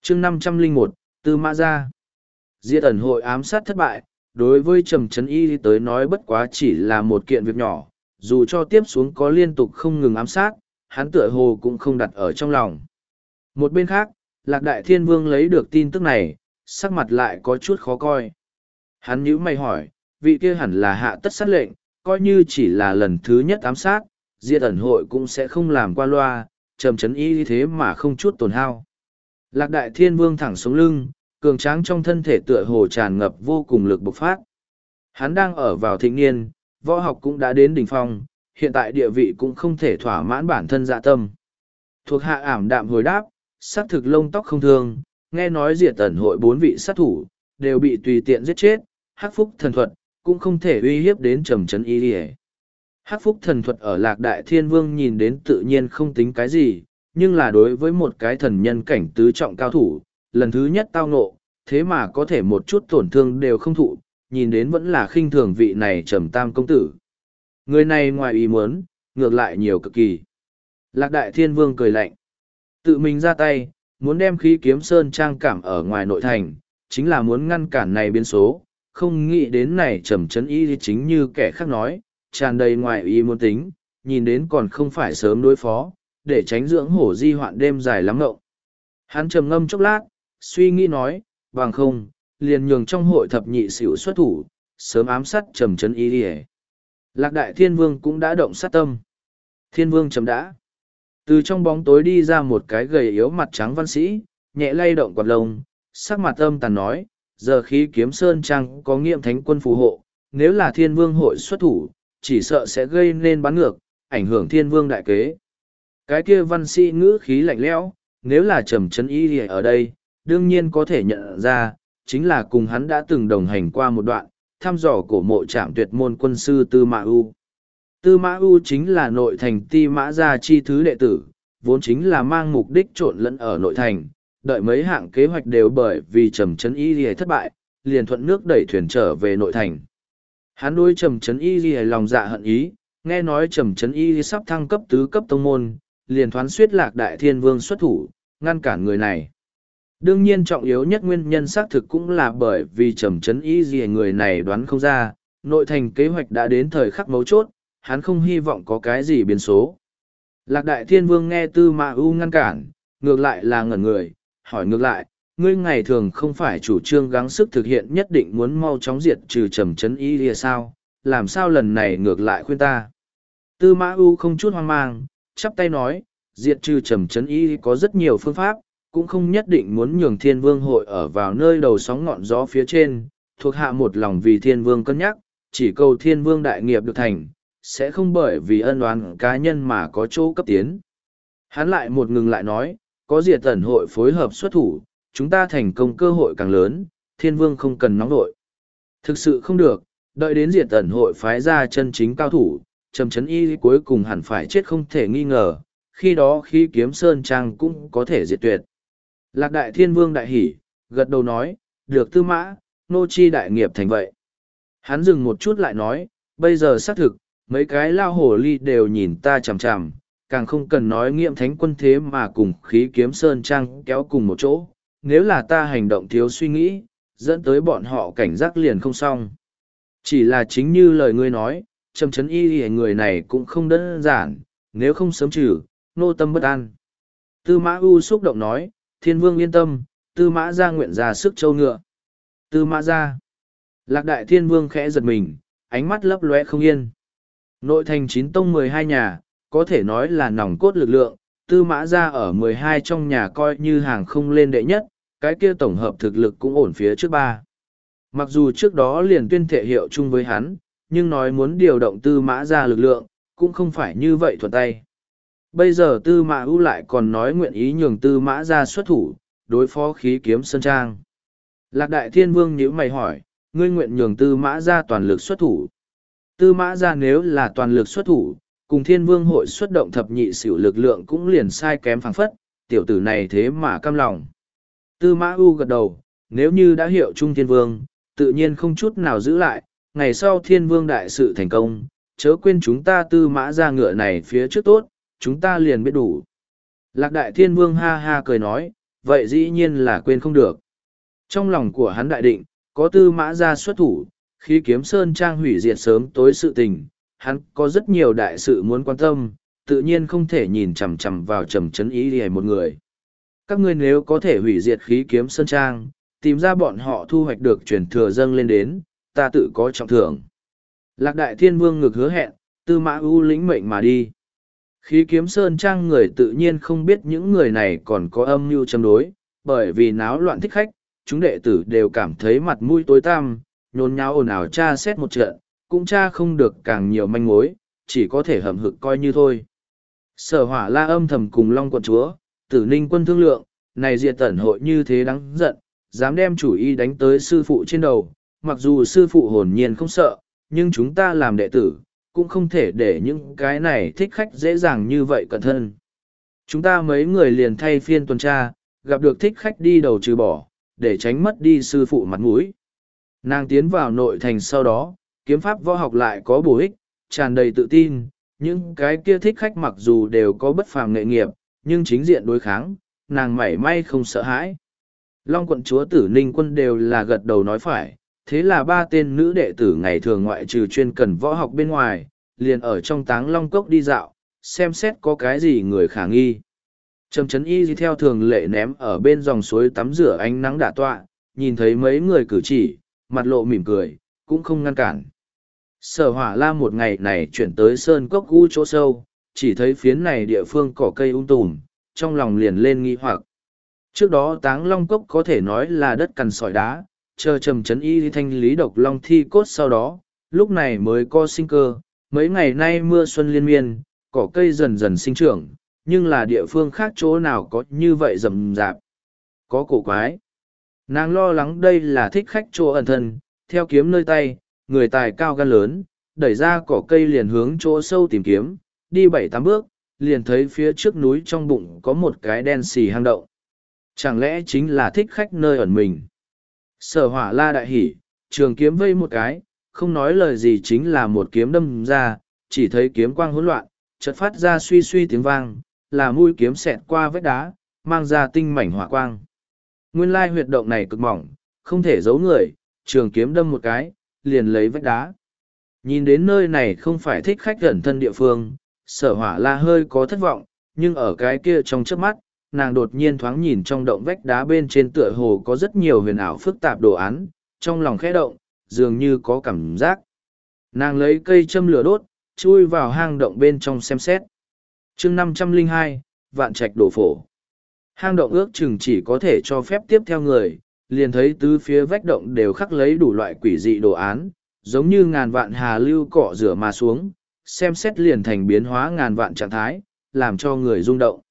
chương 501, Tư Mã Gia. Diệt ẩn hội ám sát thất bại, đối với Trầm Trấn Y tới nói bất quá chỉ là một kiện việc nhỏ, dù cho tiếp xuống có liên tục không ngừng ám sát, hắn tựa hồ cũng không đặt ở trong lòng. Một bên khác, Lạc Đại Thiên Vương lấy được tin tức này, sắc mặt lại có chút khó coi. Hắn nhíu mày hỏi, vị kia hẳn là hạ tất sát lệnh, coi như chỉ là lần thứ nhất ám sát, Diệt ẩn hội cũng sẽ không làm qua loa, Trầm Trấn Y thế mà không chút tổn hao. Lạc Đại Thiên Vương thẳng sống lưng, cường tráng trong thân thể tựa hồ tràn ngập vô cùng lực bộc phát. Hắn đang ở vào thịnh niên, võ học cũng đã đến đỉnh phong, hiện tại địa vị cũng không thể thỏa mãn bản thân dạ tâm. Thuộc hạ ảm đạm hồi đáp, xác thực lông tóc không thương, nghe nói Diệt ẩn hội 4 vị sát thủ, đều bị tùy tiện giết chết, Hắc Phúc thần thuật, cũng không thể uy hiếp đến Trầm Trấn Y. Hắc Phúc thần thuật ở Lạc Đại Thiên Vương nhìn đến tự nhiên không tính cái gì, nhưng là đối với một cái thần nhân cảnh tứ trọng cao thủ, lần thứ nhất tao ngộ, thế mà có thể một chút tổn thương đều không thụ, nhìn đến vẫn là khinh thường vị này Trầm Tam công tử. Người này ngoài ý muốn, ngược lại nhiều cực kỳ. Lạc Đại Thiên Vương cười lạnh. Tự mình ra tay, muốn đem khí kiếm sơn trang cảm ở ngoài nội thành, chính là muốn ngăn cản này biến số, không nghĩ đến này Trầm Trấn Y chính như kẻ khác nói, tràn đầy ngoài ý muốn tính, nhìn đến còn không phải sớm đối phó, để tránh dưỡng hổ di hoạn đêm dài lắm ngộng. Hắn trầm ngâm chốc lát, suy nghĩ nói, bằng không, liền nhường trong hội thập nhị xỉu xuất thủ, sớm ám sát Trầm Trấn Y đi. Lạc Đại Thiên Vương cũng đã động sát tâm. Thiên Vương chấm đã. Từ trong bóng tối đi ra một cái gầy yếu mặt trắng văn sĩ, nhẹ lay động quạt lông, sắc mặt âm tàn nói, giờ khí kiếm sơn trang có nghiệm thánh quân phù hộ, nếu là Thiên Vương hội xuất thủ, chỉ sợ sẽ gây nên bắn ngược, ảnh hưởng Thiên Vương đại kế. Cái kia văn sĩ ngữ khí lạnh lẽo, nếu là Trầm Trấn Y ở đây, đương nhiên có thể nhận ra, chính là cùng hắn đã từng đồng hành qua một đoạn, thăm dò cổ mộ trạm tuyệt môn quân sư Tư Mã U. Tư Mã U chính là nội thành Ti Mã Gia chi thứ đệ tử, vốn chính là mang mục đích trộn lẫn ở nội thành, đợi mấy hạng kế hoạch đều bởi vì Trầm Trấn Y thất bại, liền thuận nước đẩy thuyền trở về nội thành. Hắn đối Trầm Trấn Y lòng dạ hận ý, nghe nói Trầm Trấn Y sắp thăng cấp tứ cấp tông môn, liền thoán suyết Lạc Đại Thiên Vương xuất thủ, ngăn cản người này. Đương nhiên trọng yếu nhất nguyên nhân xác thực cũng là bởi vì Trầm Trấn Y người này đoán không ra, nội thành kế hoạch đã đến thời khắc mấu chốt, hắn không hy vọng có cái gì biến số. Lạc Đại Thiên Vương nghe Tư Mã U ngăn cản, ngược lại là ngẩn người, hỏi ngược lại, ngươi ngày thường không phải chủ trương gắng sức thực hiện nhất định muốn mau chóng diệt trừ Trầm Trấn Y lìa sao, làm sao lần này ngược lại khuyên ta. Tư Mã U không chút hoang mang, chắp tay nói, diệt trừ Trầm Trấn Y có rất nhiều phương pháp, cũng không nhất định muốn nhường Thiên Vương hội ở vào nơi đầu sóng ngọn gió phía trên, thuộc hạ một lòng vì Thiên Vương cân nhắc, chỉ cầu Thiên Vương đại nghiệp được thành, sẽ không bởi vì ân oán cá nhân mà có chỗ cấp tiến. Hắn lại một ngừng lại nói, có Diệt ẩn hội phối hợp xuất thủ, chúng ta thành công cơ hội càng lớn, Thiên Vương không cần nóng nội. Thực sự không được, đợi đến Diệt ẩn hội phái ra chân chính cao thủ, Trầm Trấn Y cuối cùng hẳn phải chết không thể nghi ngờ, khi đó khi kiếm sơn trang cũng có thể diệt tuyệt. Lạc Đại Thiên Vương đại hỉ, gật đầu nói, được Tư Mã, nô chi đại nghiệp thành vậy. Hắn dừng một chút lại nói, bây giờ xác thực, mấy cái lao hổ ly đều nhìn ta chằm chằm, càng không cần nói nghiệm thánh quân thế mà cùng khí kiếm sơn trang kéo cùng một chỗ. Nếu là ta hành động thiếu suy nghĩ, dẫn tới bọn họ cảnh giác liền không xong. Chỉ là chính như lời ngươi nói, Trầm Trấn Y người này cũng không đơn giản, nếu không sớm trừ, nô tâm bất an. Tư Mã U xúc động nói, Thiên Vương yên tâm, Tư Mã Gia nguyện ra sức châu ngựa. Tư Mã Gia. Lạc Đại Thiên Vương khẽ giật mình, ánh mắt lấp lóe không yên. Nội thành 9 tông 12 nhà, có thể nói là nòng cốt lực lượng, Tư Mã Gia ở 12 trong nhà coi như hàng không lên đệ nhất, cái kia tổng hợp thực lực cũng ổn phía trước ba. Mặc dù trước đó liền tuyên thệ hiệu chung với hắn, nhưng nói muốn điều động Tư Mã Gia lực lượng, cũng không phải như vậy thuận tay. Bây giờ Tư Mã U lại còn nói nguyện ý nhường Tư Mã Gia xuất thủ, đối phó khí kiếm sơn trang. Lạc Đại Thiên Vương nhíu mày hỏi, ngươi nguyện nhường Tư Mã Gia toàn lực xuất thủ. Tư Mã Gia nếu là toàn lực xuất thủ, cùng Thiên Vương hội xuất động thập nhị xỉu lực lượng cũng liền sai kém phảng phất, tiểu tử này thế mà căm lòng. Tư Mã U gật đầu, nếu như đã hiệu chung Thiên Vương, tự nhiên không chút nào giữ lại, ngày sau Thiên Vương đại sự thành công, chớ quên chúng ta Tư Mã Gia ngựa này phía trước tốt, chúng ta liền biết đủ. Lạc Đại Thiên Vương ha ha cười nói, vậy dĩ nhiên là quên không được. Trong lòng của hắn đại định, có Tư Mã Gia xuất thủ, khi Kiếm Sơn Trang hủy diệt sớm tối sự tình, hắn có rất nhiều đại sự muốn quan tâm, tự nhiên không thể nhìn chằm chằm vào Trầm Trấn Y Lìa một người. Các ngươi nếu có thể hủy diệt khí Kiếm Sơn Trang, tìm ra bọn họ thu hoạch được truyền thừa dâng lên đến, ta tự có trọng thưởng. Lạc Đại Thiên Vương ngực hứa hẹn, Tư Mã U lĩnh mệnh mà đi. Khí Kiếm Sơn Trang người tự nhiên không biết những người này còn có âm mưu châm đối, bởi vì náo loạn thích khách, chúng đệ tử đều cảm thấy mặt mũi tối tăm, nhốn nháo ồn ào tra xét một trận, cũng tra không được càng nhiều manh mối, chỉ có thể hầm hực coi như thôi. Sở Hỏa La âm thầm cùng Long Quận Chúa, Tử Ninh Quân thương lượng, này diệt tẩn hội như thế đáng giận, dám đem chủ ý đánh tới sư phụ trên đầu, mặc dù sư phụ hồn nhiên không sợ, nhưng chúng ta làm đệ tử, cũng không thể để những cái này thích khách dễ dàng như vậy cẩn thân. Chúng ta mấy người liền thay phiên tuần tra, gặp được thích khách đi đầu trừ bỏ, để tránh mất đi sư phụ mặt mũi. Nàng tiến vào nội thành sau đó, kiếm pháp võ học lại có bổ ích, tràn đầy tự tin, những cái kia thích khách mặc dù đều có bất phàm nghệ nghiệp, nhưng chính diện đối kháng, nàng mảy may không sợ hãi. Long Quận Chúa Tử Ninh Quân đều là gật đầu nói phải, thế là ba tên nữ đệ tử ngày thường ngoại trừ chuyên cần võ học bên ngoài, liền ở trong Táng Long Cốc đi dạo, xem xét có cái gì người khả nghi. Trầm Trấn Y theo thường lệ ném ở bên dòng suối tắm rửa ánh nắng đả tọa, nhìn thấy mấy người cử chỉ, mặt lộ mỉm cười, cũng không ngăn cản. Sở Hỏa La một ngày này chuyển tới sơn cốc gu chỗ sâu, chỉ thấy phiến này địa phương cỏ cây tùm, trong lòng liền lên nghi hoặc. Trước đó Táng Long Cốc có thể nói là đất cằn sỏi đá, chờ Trầm Trấn Y thanh lý độc long thi cốt sau đó, lúc này mới có sinh cơ. Mấy ngày nay mưa xuân liên miên, cỏ cây dần dần sinh trưởng, nhưng là địa phương khác chỗ nào có như vậy rậm rạp. Có cổ quái. Nàng lo lắng đây là thích khách chỗ ẩn thân, theo kiếm nơi tay, người tài cao gan lớn, đẩy ra cỏ cây liền hướng chỗ sâu tìm kiếm, đi 7-8 bước, liền thấy phía trước núi trong bụng có một cái đen xì hang động. Chẳng lẽ chính là thích khách nơi ẩn mình? Sở Hỏa La đại hỉ, trường kiếm vây một cái, không nói lời gì chính là một kiếm đâm ra, chỉ thấy kiếm quang hỗn loạn, chợt phát ra suy suy tiếng vang, là mũi kiếm xẹt qua vách đá, mang ra tinh mảnh hỏa quang. Nguyên lai huyệt động này cực mỏng, không thể giấu người, trường kiếm đâm một cái, liền lấy vách đá. Nhìn đến nơi này không phải thích khách gần thân địa phương, Sở Hỏa La hơi có thất vọng, nhưng ở cái kia trong chớp mắt, nàng đột nhiên thoáng nhìn trong động vách đá bên trên tựa hồ có rất nhiều huyền ảo phức tạp đồ án, trong lòng khẽ động, dường như có cảm giác. Nàng lấy cây châm lửa đốt, chui vào hang động bên trong xem xét. chương 502, Vạn Trạch đổ phổ. Hang động ước chừng chỉ có thể cho phép tiếp theo người, liền thấy tứ phía vách động đều khắc lấy đủ loại quỷ dị đồ án, giống như ngàn vạn hà lưu cọ rửa mà xuống, xem xét liền thành biến hóa ngàn vạn trạng thái, làm cho người rung động.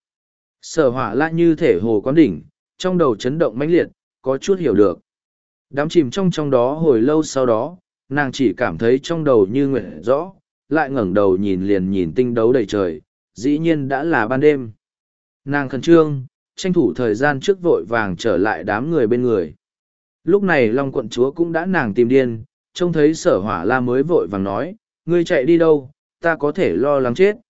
Sở Hỏa La như thể hồ quán đỉnh, trong đầu chấn động mãnh liệt, có chút hiểu được. Đám chìm trong đó hồi lâu sau đó, nàng chỉ cảm thấy trong đầu như nguyệt rõ, lại ngẩng đầu nhìn liền nhìn tinh đấu đầy trời, dĩ nhiên đã là ban đêm. Nàng khẩn trương, tranh thủ thời gian trước vội vàng trở lại đám người bên người. Lúc này Long Quận Chúa cũng đã nàng tìm điên, trông thấy Sở Hỏa La mới vội vàng nói, ngươi chạy đi đâu, ta có thể lo lắng chết.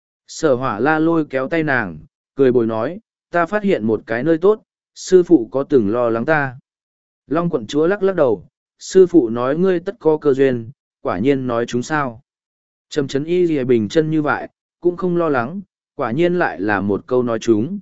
Sở Hỏa La lôi kéo tay nàng, cười bồi nói, ta phát hiện một cái nơi tốt, sư phụ có từng lo lắng ta. Long Quận Chúa lắc lắc đầu, sư phụ nói ngươi tất có cơ duyên, quả nhiên nói chúng sao. Trầm Trấn Y Lìa bình chân như vậy, cũng không lo lắng, quả nhiên lại là một câu nói chúng.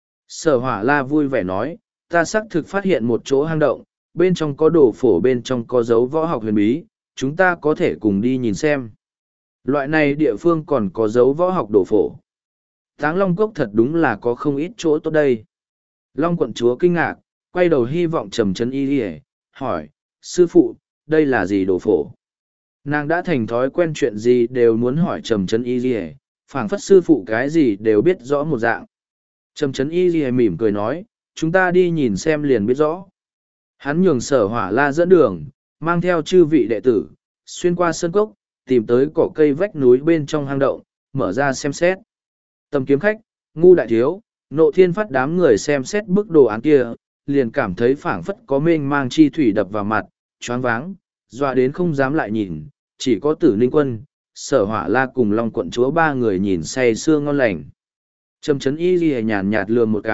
Sở Hỏa La vui vẻ nói, ta xác thực phát hiện một chỗ hang động, bên trong có đồ phổ, bên trong có dấu võ học huyền bí, chúng ta có thể cùng đi nhìn xem. Loại này địa phương còn có dấu võ học đồ phổ. Táng Long Cốc thật đúng là có không ít chỗ tốt đây. Long Quận Chúa kinh ngạc, quay đầu hy vọng Trầm Trấn Y Lìa, hỏi, sư phụ, đây là gì đồ phổ? Nàng đã thành thói quen chuyện gì đều muốn hỏi Trầm Trấn Y Lìa, phảng phất sư phụ cái gì đều biết rõ một dạng. Trầm Trấn Y Lìa mỉm cười nói, chúng ta đi nhìn xem liền biết rõ. Hắn nhường Sở Hỏa La dẫn đường, mang theo chư vị đệ tử, xuyên qua sơn cốc, tìm tới cỏ cây vách núi bên trong hang động, mở ra xem xét. Tầm kiếm khách, ngu đại thiếu, nộ thiên phát đám người xem xét bức đồ án kia, liền cảm thấy phảng phất có mênh mang chi thủy đập vào mặt, choáng váng, dọa đến không dám lại nhìn, chỉ có Tử Ninh Quân, Sở Hỏa La cùng Long Quận Chúa ba người nhìn say sưa ngon lành. Trầm Trấn Y Lìa nhàn nhạt lườm một cái,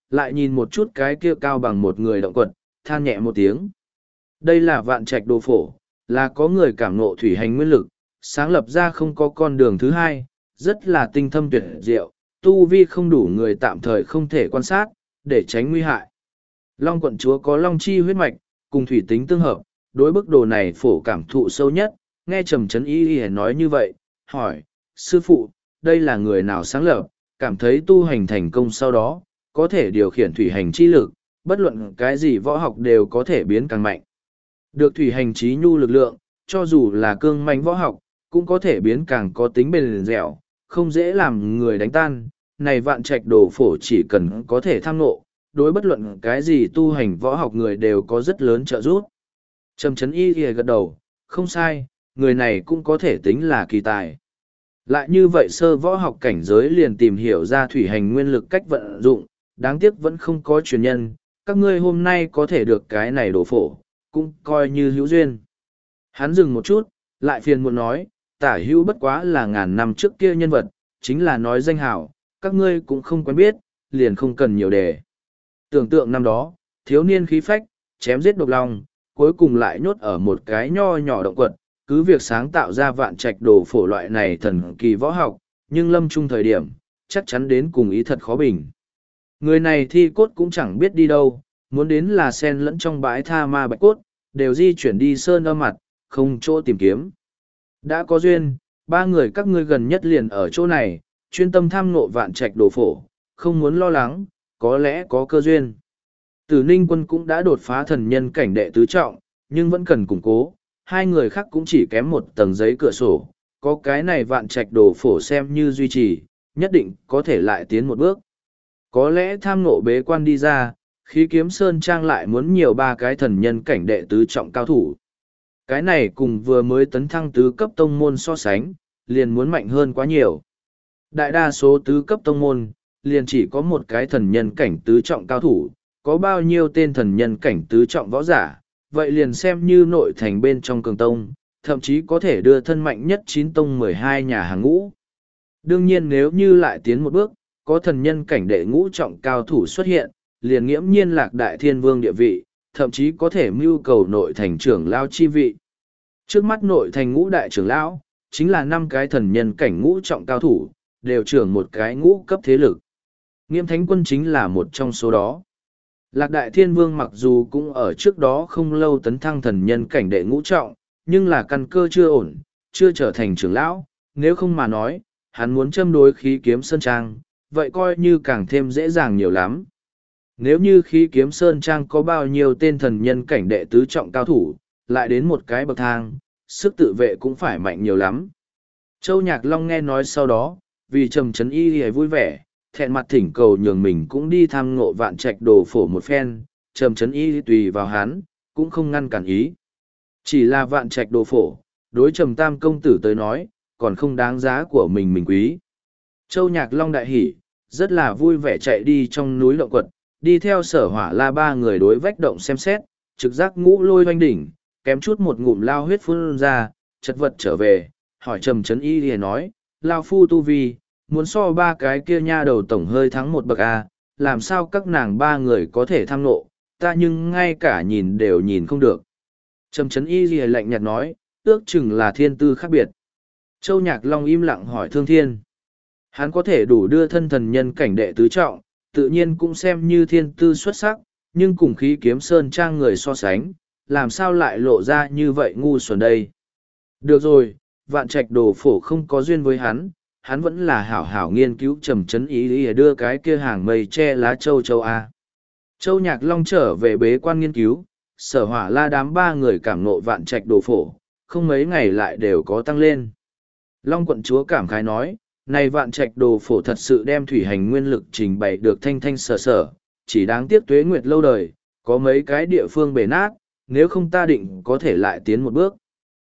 lại nhìn một chút cái kia cao bằng một người động quật, than nhẹ một tiếng. Đây là vạn trạch đồ phổ, là có người cảm ngộ thủy hành nguyên lực, sáng lập ra không có con đường thứ hai, rất là tinh thâm tuyệt diệu, tu vi không đủ người tạm thời không thể quan sát, để tránh nguy hại. Long quận chúa có long chi huyết mạch, cùng thủy tính tương hợp, đối bức đồ này phổ cảm thụ sâu nhất, nghe Trầm Chấn Y nói như vậy, hỏi, sư phụ, đây là người nào sáng lập, cảm thấy tu hành thành công sau đó, có thể điều khiển thủy hành chi lực, bất luận cái gì võ học đều có thể biến càng mạnh. Được thủy hành trí nhu lực lượng, cho dù là cương manh võ học, cũng có thể biến càng có tính bền dẻo, không dễ làm người đánh tan. Này vạn trạch đồ phổ chỉ cần có thể tham ngộ, đối bất luận cái gì tu hành võ học người đều có rất lớn trợ giúp. Trầm Chấn Y gật đầu, không sai, người này cũng có thể tính là kỳ tài. Lại như vậy sơ võ học cảnh giới liền tìm hiểu ra thủy hành nguyên lực cách vận dụng, đáng tiếc vẫn không có truyền nhân, các ngươi hôm nay có thể được cái này đồ phổ, cũng coi như hữu duyên. Hắn dừng một chút, lại phiền muốn nói, tả hữu bất quá là ngàn năm trước kia nhân vật, chính là nói danh hảo, các ngươi cũng không quen biết, liền không cần nhiều đề. Tưởng tượng năm đó, thiếu niên khí phách, chém giết độc long, cuối cùng lại nhốt ở một cái nho nhỏ động quật, cứ việc sáng tạo ra vạn trạch đồ phổ loại này thần kỳ võ học, nhưng lâm chung thời điểm, chắc chắn đến cùng ý thật khó bình. Người này thi cốt cũng chẳng biết đi đâu, muốn đến là sen lẫn trong bãi tha ma bạch cốt, đều di chuyển đi sơn âm mặt, không chỗ tìm kiếm. Đã có duyên, ba người các ngươi gần nhất liền ở chỗ này, chuyên tâm tham ngộ vạn trạch đồ phổ, không muốn lo lắng, có lẽ có cơ duyên. Tử Ninh Quân cũng đã đột phá thần nhân cảnh đệ tứ trọng, nhưng vẫn cần củng cố, hai người khác cũng chỉ kém một tầng giấy cửa sổ, có cái này vạn trạch đồ phổ xem như duy trì, nhất định có thể lại tiến một bước. Có lẽ tham ngộ bế quan đi ra, khí kiếm sơn trang lại muốn nhiều ba cái thần nhân cảnh đệ tứ trọng cao thủ. Cái này cùng vừa mới tấn thăng tứ cấp tông môn so sánh, liền muốn mạnh hơn quá nhiều. Đại đa số tứ cấp tông môn, liền chỉ có một cái thần nhân cảnh tứ trọng cao thủ, có bao nhiêu tên thần nhân cảnh tứ trọng võ giả, vậy liền xem như nội thành bên trong cường tông, thậm chí có thể đưa thân mạnh nhất 9 tông 12 nhà hàng ngũ. Đương nhiên nếu như lại tiến một bước, có thần nhân cảnh đệ ngũ trọng cao thủ xuất hiện, liền nghiễm nhiên lạc đại thiên vương địa vị, thậm chí có thể mưu cầu nội thành trưởng lao chi vị. Trước mắt nội thành ngũ đại trưởng lão, chính là 5 cái thần nhân cảnh ngũ trọng cao thủ, đều trưởng một cái ngũ cấp thế lực. Nghiêm Thánh Quân chính là một trong số đó. Lạc Đại Thiên Vương mặc dù cũng ở trước đó không lâu tấn thăng thần nhân cảnh đệ ngũ trọng, nhưng là căn cơ chưa ổn, chưa trở thành trưởng lão, nếu không mà nói, hắn muốn châm đối khí kiếm sơn trang, vậy coi như càng thêm dễ dàng nhiều lắm. Nếu như khí kiếm sơn trang có bao nhiêu tên thần nhân cảnh đệ tứ trọng cao thủ, lại đến một cái bậc thang, sức tự vệ cũng phải mạnh nhiều lắm. Châu Nhạc Long nghe nói sau đó, vì Trầm Chấn Y thì vui vẻ, thẹn mặt thỉnh cầu nhường mình cũng đi tham ngộ vạn trạch đồ phổ một phen, Trầm Chấn Y tùy vào hắn, cũng không ngăn cản ý. Chỉ là vạn trạch đồ phổ, đối Trầm Tam công tử tới nói, còn không đáng giá của mình quý. Châu Nhạc Long đại hỉ, rất là vui vẻ chạy đi trong núi động quật, đi theo Sở Hỏa La ba người đối vách động xem xét, trực giác ngũ lôi hoanh đỉnh, kém chút một ngụm lao huyết phun ra, chật vật trở về, hỏi Trầm Chấn Y thì nói, lao phu tu vi, muốn so ba cái kia nha đầu tổng hơi thắng một bậc a, làm sao các nàng ba người có thể tham nộ, ta nhưng ngay cả nhìn đều nhìn không được. Trầm Chấn Y thì lạnh nhạt nói, ước chừng là thiên tư khác biệt. Châu Nhạc Long im lặng hỏi Thương Thiên. Hắn có thể đủ đưa thân thần nhân cảnh đệ tứ trọng, tự nhiên cũng xem như thiên tư xuất sắc, nhưng cùng khí kiếm sơn trang người so sánh, làm sao lại lộ ra như vậy ngu xuẩn đây. Được rồi, vạn trạch đồ phổ không có duyên với hắn, hắn vẫn là hảo hảo nghiên cứu Trầm Chấn Y đưa cái kia hàng mây che lá châu A. Châu Nhạc Long trở về bế quan nghiên cứu, Sở Hỏa La đám ba người cảm ngộ vạn trạch đồ phổ, không mấy ngày lại đều có tăng lên. Long quận chúa cảm khái nói, này vạn trạch đồ phổ thật sự đem thủy hành nguyên lực trình bày được thanh thanh sở sở, chỉ đáng tiếc tuế nguyệt lâu đời, có mấy cái địa phương bể nát, nếu không ta định có thể lại tiến một bước.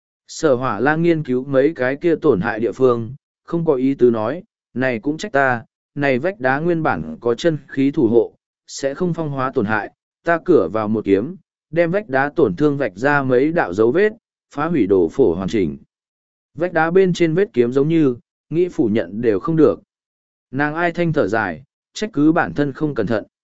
Sở Hỏa La nghiên cứu mấy cái kia tổn hại địa phương, không có ý tứ nói, này cũng trách ta, này vách đá nguyên bản có chân khí thủ hộ, sẽ không phong hóa tổn hại, ta cửa vào một kiếm, đem vách đá tổn thương vạch ra mấy đạo dấu vết, phá hủy đồ phổ hoàn chỉnh. Vách đá bên trên vết kiếm giống như, nghĩ phủ nhận đều không được. Nàng ai thanh thở dài, trách cứ bản thân không cẩn thận.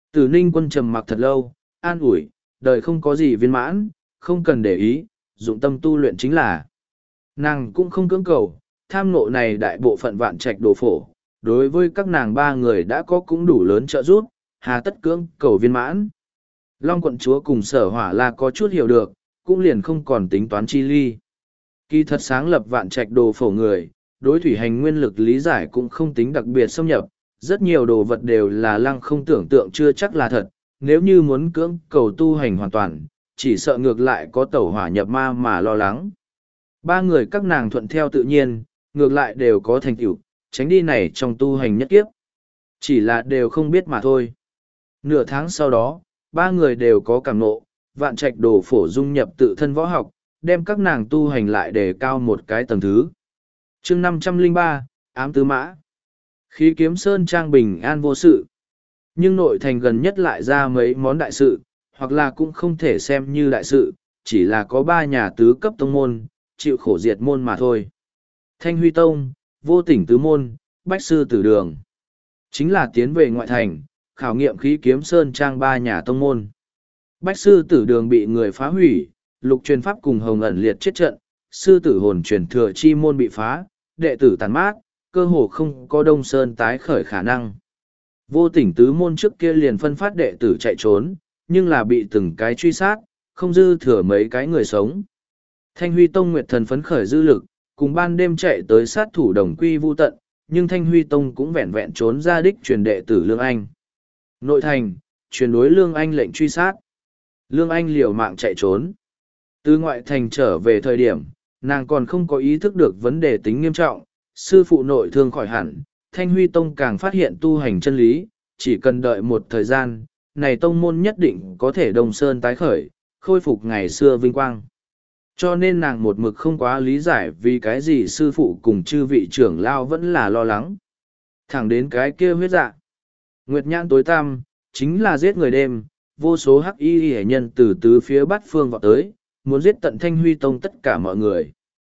Tử Ninh Quân trầm mặc thật lâu, an ủi, đời không có gì viên mãn, không cần để ý, dụng tâm tu luyện chính là. Nàng cũng không cưỡng cầu, tham nộ này đại bộ phận vạn trạch đồ phổ, đối với các nàng ba người đã có cũng đủ lớn trợ giúp, hà tất cưỡng cầu viên mãn. Long quận chúa cùng Sở Hỏa La có chút hiểu được, cũng liền không còn tính toán chi ly. Kỳ thật sáng lập vạn trạch đồ phổ người, đối thủy hành nguyên lực lý giải cũng không tính đặc biệt xâm nhập, rất nhiều đồ vật đều là lăng không tưởng tượng chưa chắc là thật, nếu như muốn cưỡng cầu tu hành hoàn toàn, chỉ sợ ngược lại có tẩu hỏa nhập ma mà lo lắng. Ba người các nàng thuận theo tự nhiên, ngược lại đều có thành tựu, tránh đi này trong tu hành nhất kiếp. Chỉ là đều không biết mà thôi. Nửa tháng sau đó, ba người đều có cảm ngộ, vạn trạch đồ phổ dung nhập tự thân võ học, đem các nàng tu hành lại đề cao một cái tầng thứ. chương 503, ám tứ mã. Khí kiếm sơn trang bình an vô sự. Nhưng nội thành gần nhất lại ra mấy món đại sự, hoặc là cũng không thể xem như đại sự, chỉ là có ba nhà tứ cấp tông môn, chịu khổ diệt môn mà thôi. Thanh Huy Tông, Vô Tỉnh Tứ Môn, Bách Sư Tử Đường. Chính là tiến về ngoại thành, khảo nghiệm khí kiếm sơn trang ba nhà tông môn. Bách Sư Tử Đường bị người phá hủy, Lục Truyền Pháp cùng Hồng ẩn liệt chết trận, Sư Tử Hồn truyền thừa chi môn bị phá, đệ tử tàn mát, cơ hồ không có Đông Sơn tái khởi khả năng. Vô Tỉnh Tứ Môn trước kia liền phân phát đệ tử chạy trốn, nhưng là bị từng cái truy sát, không dư thừa mấy cái người sống. Thanh Huy Tông Nguyệt Thần phấn khởi dư lực, cùng ban đêm chạy tới sát thủ đồng quy vu tận, nhưng Thanh Huy Tông cũng vẹn vẹn trốn ra đích truyền đệ tử Lương Anh. Nội thành, truyền đối Lương Anh lệnh truy sát. Lương Anh liều mạng chạy trốn. Từ ngoại thành trở về thời điểm, nàng còn không có ý thức được vấn đề tính nghiêm trọng, sư phụ nội thương khỏi hẳn, Thanh Huy Tông càng phát hiện tu hành chân lý, chỉ cần đợi một thời gian, này tông môn nhất định có thể Đông Sơn tái khởi, khôi phục ngày xưa vinh quang. Cho nên nàng một mực không quá lý giải vì cái gì sư phụ cùng chư vị trưởng lao vẫn là lo lắng. Thẳng đến cái kia huyết dạ. Nguyệt nhãn tối tăm, chính là giết người đêm, vô số hắc y hệ nhân từ tứ phía bát phương vọt tới, muốn giết tận Thanh Huy Tông tất cả mọi người.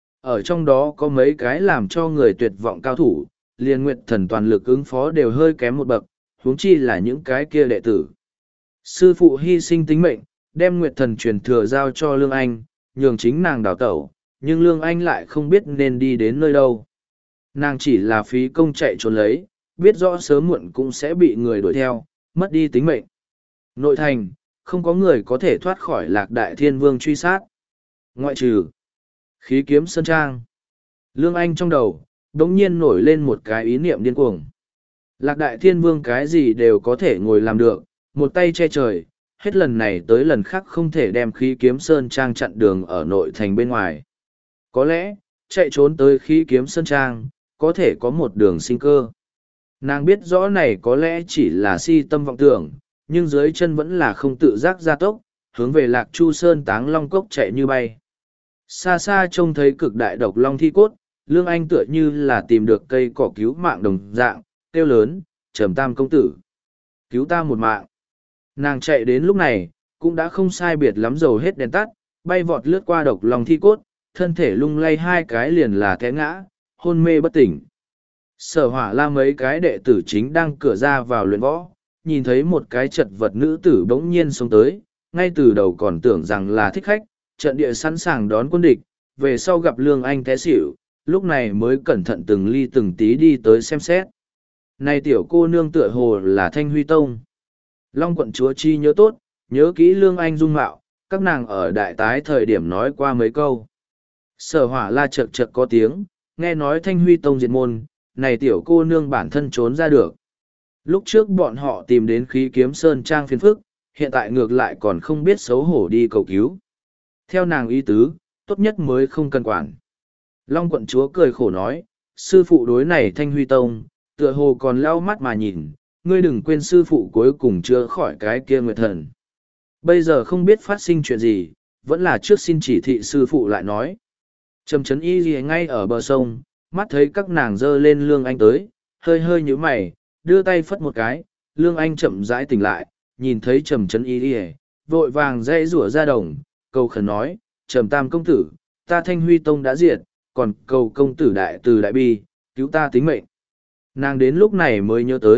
Ở trong đó có mấy cái làm cho người tuyệt vọng cao thủ, liền Nguyệt Thần toàn lực ứng phó đều hơi kém một bậc, huống chi là những cái kia đệ tử. Sư phụ hy sinh tính mệnh, đem Nguyệt Thần truyền thừa giao cho Lương Anh, nhường chính nàng đào tẩu, nhưng Lương Anh lại không biết nên đi đến nơi đâu. Nàng chỉ là phí công chạy trốn lấy, biết rõ sớm muộn cũng sẽ bị người đuổi theo, mất đi tính mệnh. Nội thành, không có người có thể thoát khỏi Lạc Đại Thiên Vương truy sát. Ngoại trừ khí kiếm sơn trang. Lương Anh trong đầu, đống nhiên nổi lên một cái ý niệm điên cuồng. Lạc Đại Thiên Vương cái gì đều có thể ngồi làm được, một tay che trời, hết lần này tới lần khác không thể đem khí kiếm sơn trang chặn đường ở nội thành bên ngoài. Có lẽ, chạy trốn tới khí kiếm sơn trang, có thể có một đường sinh cơ. Nàng biết rõ này có lẽ chỉ là si tâm vọng tưởng, nhưng dưới chân vẫn là không tự giác gia tốc, hướng về Lạc Chu Sơn Táng Long Cốc chạy như bay. Xa xa trông thấy cực đại độc long thi cốt, Lương Anh tựa như là tìm được cây cỏ cứu mạng đồng dạng, kêu lớn, Trầm Tam công tử. Cứu ta một mạng. Nàng chạy đến lúc này, cũng đã không sai biệt lắm dầu hết đèn tắt, bay vọt lướt qua độc long thi cốt, thân thể lung lay hai cái liền là té ngã, hôn mê bất tỉnh. Sở Hỏa La mấy cái đệ tử chính đang cửa ra vào luyện võ, nhìn thấy một cái chật vật nữ tử bỗng nhiên xông tới, ngay từ đầu còn tưởng rằng là thích khách, trận địa sẵn sàng đón quân địch, về sau gặp Lương Anh té xỉu, lúc này mới cẩn thận từng ly từng tí đi tới xem xét. Này tiểu cô nương tựa hồ là Thanh Huy Tông. Long quận chúa chi nhớ tốt, nhớ kỹ Lương Anh dung mạo, các nàng ở đại tái thời điểm nói qua mấy câu. Sở Hỏa La chật chật có tiếng, nghe nói Thanh Huy Tông diệt môn, này tiểu cô nương bản thân trốn ra được. Lúc trước bọn họ tìm đến khí kiếm sơn trang phiền phức, hiện tại ngược lại còn không biết xấu hổ đi cầu cứu. Theo nàng ý tứ, tốt nhất mới không cần quản. Long quận chúa cười khổ nói, sư phụ đối này Thanh Huy Tông, tựa hồ còn lau mắt mà nhìn, ngươi đừng quên sư phụ cuối cùng chưa khỏi cái kia Nguyệt Thần. Bây giờ không biết phát sinh chuyện gì, vẫn là trước xin chỉ thị sư phụ lại nói. Trầm Chấn Y gì ngay ở bờ sông, mắt thấy các nàng dơ lên Lương Anh tới, hơi hơi nhíu mày, đưa tay phất một cái, Lương Anh chậm rãi tỉnh lại, nhìn thấy Trầm Chấn Y gì, vội vàng dây rủa ra đồng, cầu khẩn nói, Trầm Tam công tử, ta Thanh Huy Tông đã diệt, còn cầu công tử đại từ đại bi, cứu ta tính mệnh. Nàng đến lúc này mới nhớ tới,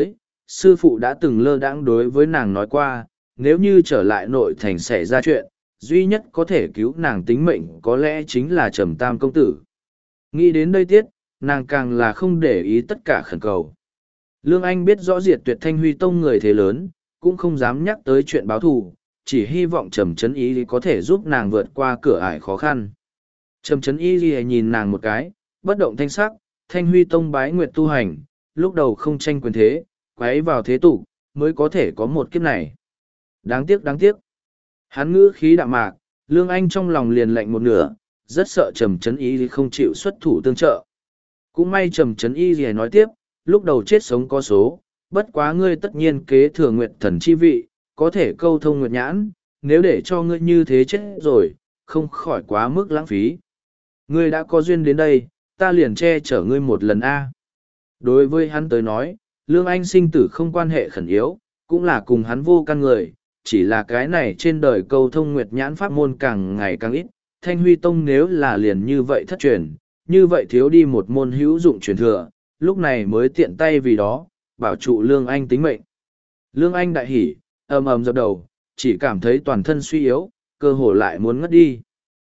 sư phụ đã từng lơ đãng đối với nàng nói qua, nếu như trở lại nội thành xảy ra chuyện, duy nhất có thể cứu nàng tính mệnh có lẽ chính là Trầm Tam công tử. Nghĩ đến đây tiết, nàng càng là không để ý tất cả khẩn cầu. Lương Anh biết rõ Diệt Tuyệt Thanh Huy Tông người thế lớn, cũng không dám nhắc tới chuyện báo thù, chỉ hy vọng Trầm Trấn Y có thể giúp nàng vượt qua cửa ải khó khăn. Trầm Trấn Y nhìn nàng một cái, bất động thanh sắc, Thanh Huy Tông bái nguyệt tu hành, lúc đầu không tranh quyền thế, quấy vào thế tục, mới có thể có một kiếp này. Đáng tiếc đáng tiếc. Hắn ngữ khí đạm mạc, Lương Anh trong lòng liền lạnh một nửa, rất sợ Trầm Trấn Y không chịu xuất thủ tương trợ. Cũng may Trầm Trấn Y nói tiếp, lúc đầu chết sống có số, bất quá ngươi tất nhiên kế thừa nguyệt thần chi vị, có thể câu thông nguyệt nhãn, nếu để cho ngươi như thế chết rồi, không khỏi quá mức lãng phí. Ngươi đã có duyên đến đây, ta liền che chở ngươi một lần a. Đối với hắn tới nói, Lương Anh sinh tử không quan hệ khẩn yếu, cũng là cùng hắn vô căn người, chỉ là cái này trên đời câu thông nguyệt nhãn pháp môn càng ngày càng ít, Thanh Huy Tông nếu là liền như vậy thất truyền, như vậy thiếu đi một môn hữu dụng truyền thừa, lúc này mới tiện tay vì đó, bảo trụ Lương Anh tính mệnh. Lương Anh đại hỉ, ầm ầm dập đầu, chỉ cảm thấy toàn thân suy yếu, cơ hồ lại muốn ngất đi.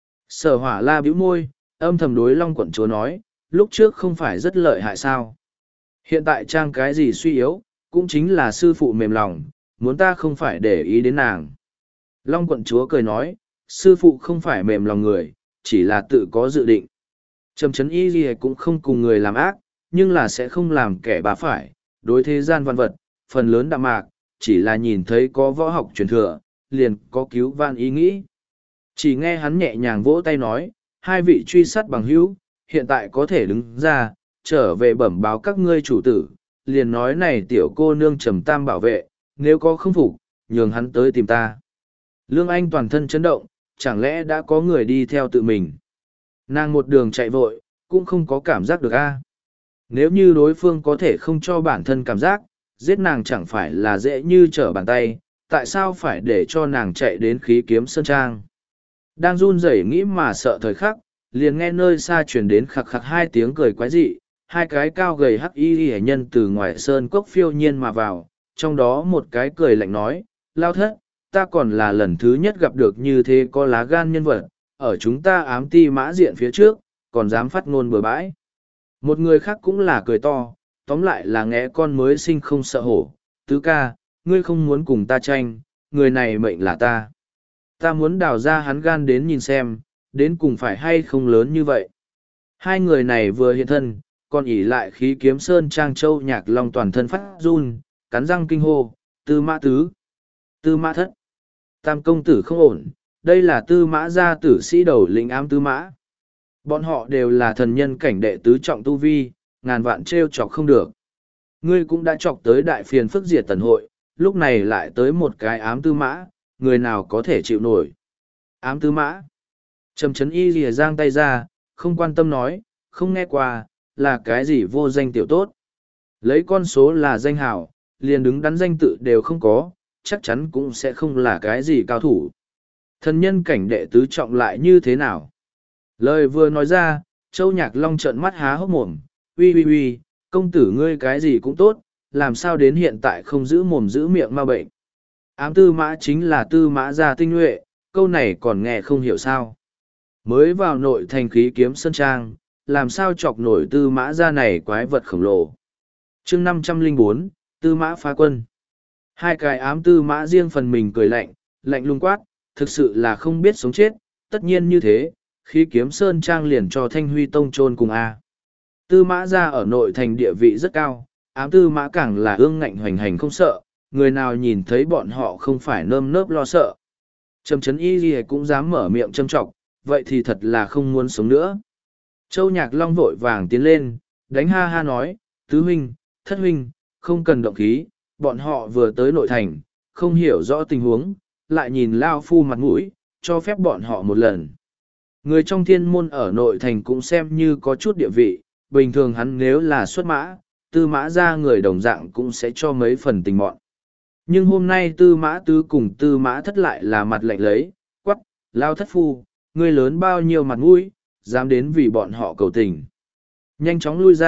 Sở Hỏa La bĩu môi, âm thầm đối Long Quận Chúa nói, lúc trước không phải rất lợi hại sao. Hiện tại trang cái gì suy yếu, cũng chính là sư phụ mềm lòng, muốn ta không phải để ý đến nàng. Long Quận Chúa cười nói, sư phụ không phải mềm lòng người, chỉ là tự có dự định. Trầm Trấn Y gì cũng không cùng người làm ác, nhưng là sẽ không làm kẻ bá phải, đối thế gian văn vật, phần lớn đạm mạc, chỉ là nhìn thấy có võ học truyền thừa, liền có cứu van ý nghĩ. Chỉ nghe hắn nhẹ nhàng vỗ tay nói, hai vị truy sát bằng hữu, hiện tại có thể đứng ra, trở về bẩm báo các ngươi chủ tử, liền nói này tiểu cô nương Trầm Tam bảo vệ, nếu có không phục, nhường hắn tới tìm ta. Lương Anh toàn thân chấn động, chẳng lẽ đã có người đi theo tự mình. Nàng một đường chạy vội, cũng không có cảm giác được a. Nếu như đối phương có thể không cho bản thân cảm giác, giết nàng chẳng phải là dễ như trở bàn tay, tại sao phải để cho nàng chạy đến khí kiếm sơn trang. Đang run rẩy nghĩ mà sợ thời khắc, liền nghe nơi xa truyền đến khặc khặc hai tiếng cười quái dị, hai cái cao gầy hắc y hệ nhân từ ngoài sơn cốc phiêu nhiên mà vào, trong đó một cái cười lạnh nói, lao thất, ta còn là lần thứ nhất gặp được như thế có lá gan nhân vật, ở chúng ta ám ti mã diện phía trước, còn dám phát ngôn bừa bãi. Một người khác cũng là cười to, tóm lại là nghe con mới sinh không sợ hổ, tứ ca, ngươi không muốn cùng ta tranh, người này mệnh là ta. Ta muốn đào ra hắn gan đến nhìn xem, đến cùng phải hay không lớn như vậy. Hai người này vừa hiện thân, còn ỉ lại khí kiếm sơn trang châu nhạc long toàn thân phát run, cắn răng kinh hô, tư mã tứ, tư mã thất, tam công tử không ổn, đây là tư mã gia tử sĩ đầu lĩnh ám tư mã. Bọn họ đều là thần nhân cảnh đệ tứ trọng tu vi, ngàn vạn trêu chọc không được. Ngươi cũng đã chọc tới đại phiền phức diệt tần hội, lúc này lại tới một cái ám tư mã, người nào có thể chịu nổi. Ám tư mã. Trầm Trấn Y lìa giang tay ra, không quan tâm nói, không nghe qua, là cái gì vô danh tiểu tốt. Lấy con số là danh hảo, liền đứng đắn danh tự đều không có, chắc chắn cũng sẽ không là cái gì cao thủ. Thần nhân cảnh đệ tứ trọng lại như thế nào? Lời vừa nói ra, Châu Nhạc Long trợn mắt há hốc mồm, uy uy uy, công tử ngươi cái gì cũng tốt, làm sao đến hiện tại không giữ mồm giữ miệng ma bệnh. Ám tư mã chính là tư mã gia tinh nhuệ, câu này còn nghe không hiểu sao. Mới vào nội thành khí kiếm sơn trang, làm sao chọc nổi tư mã gia này quái vật khổng lồ. chương 504, tư mã phá quân. Hai cái ám tư mã riêng phần mình cười lạnh, lạnh lung quát, thực sự là không biết sống chết, tất nhiên như thế, khí kiếm sơn trang liền cho Thanh Huy Tông chôn cùng A. Tư mã gia ở nội thành địa vị rất cao, ám tư mã càng là ương ngạnh hoành hành không sợ, người nào nhìn thấy bọn họ không phải nơm nớp lo sợ. Trầm Trấn Y gì cũng dám mở miệng châm trọng, vậy thì thật là không muốn sống nữa. Châu Nhạc Long vội vàng tiến lên, đánh ha ha nói, tứ huynh, thất huynh, không cần động khí, bọn họ vừa tới nội thành, không hiểu rõ tình huống, lại nhìn Lao Phu mặt mũi, cho phép bọn họ một lần. Người trong thiên môn ở nội thành cũng xem như có chút địa vị, bình thường hắn nếu là xuất mã, tư mã ra người đồng dạng cũng sẽ cho mấy phần tình mọn. Nhưng hôm nay tư mã tứ cùng tư mã thất lại là mặt lạnh lấy, quắc, Lao thất phu, người lớn bao nhiêu mặt mũi, dám đến vì bọn họ cầu tình. Nhanh chóng lui ra,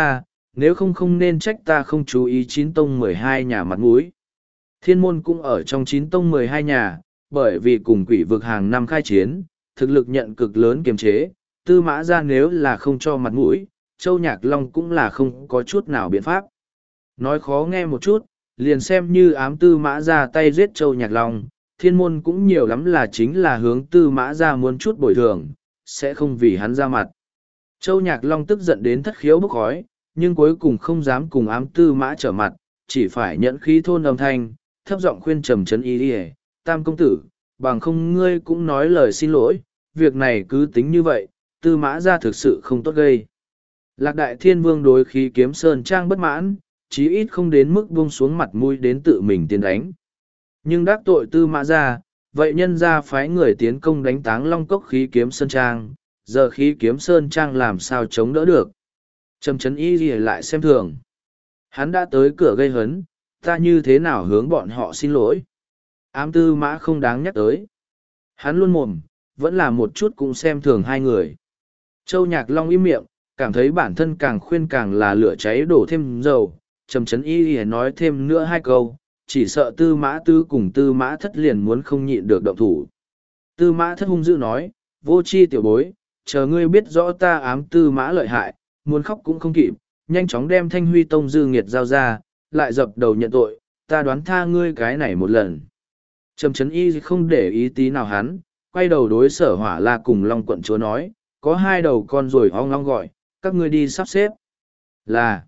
nếu không không nên trách ta không chú ý chín tông 12 nhà mặt mũi. Thiên môn cũng ở trong chín tông 12 nhà, bởi vì cùng quỷ vực hàng năm khai chiến, thực lực nhận cực lớn kiềm chế, Tư Mã Gia nếu là không cho mặt mũi, Châu Nhạc Long cũng là không có chút nào biện pháp. Nói khó nghe một chút, liền xem như ám Tư Mã Gia tay giết Châu Nhạc Long, thiên môn cũng nhiều lắm là chính là hướng Tư Mã Gia muốn chút bồi thường, sẽ không vì hắn ra mặt. Châu Nhạc Long tức giận đến thất khiếu bốc khói, nhưng cuối cùng không dám cùng ám Tư Mã trở mặt, chỉ phải nhẫn khí thôn âm thanh, thấp giọng khuyên trầm trấn y đi, Tam công tử, bằng không ngươi cũng nói lời xin lỗi, việc này cứ tính như vậy, Tư Mã Gia thực sự không tốt gây. Lạc Đại Thiên Vương đối khí kiếm sơn trang bất mãn, chí ít không đến mức buông xuống mặt mũi đến tự mình tiến đánh. Nhưng đắc tội Tư Mã Gia, vậy nhân gia phái người tiến công đánh táng Long Cốc khí kiếm sơn trang, giờ khí kiếm sơn trang làm sao chống đỡ được. Trầm trấn y gì lại xem thường. Hắn đã tới cửa gây hấn, ta như thế nào hướng bọn họ xin lỗi. Ám Tư Mã không đáng nhắc tới. Hắn luôn mồm, vẫn là một chút cũng xem thường hai người. Châu Nhạc Long im miệng, cảm thấy bản thân càng khuyên càng là lửa cháy đổ thêm dầu. Trầm trấn y nói thêm nữa hai câu, chỉ sợ Tư Mã Tư cùng Tư Mã Thất liền muốn không nhịn được động thủ. Tư Mã Thất hung dữ nói, vô chi tiểu bối, chờ ngươi biết rõ ta ám Tư Mã lợi hại, muốn khóc cũng không kịp, nhanh chóng đem Thanh Huy Tông dư nghiệt giao ra, lại dập đầu nhận tội, ta đoán tha ngươi cái này một lần. Trầm trấn y không để ý tí nào hắn, quay đầu đối Sở Hỏa La cùng Long quận chúa nói, có hai đầu con rồi ong ong gọi, các ngươi đi sắp xếp. Là,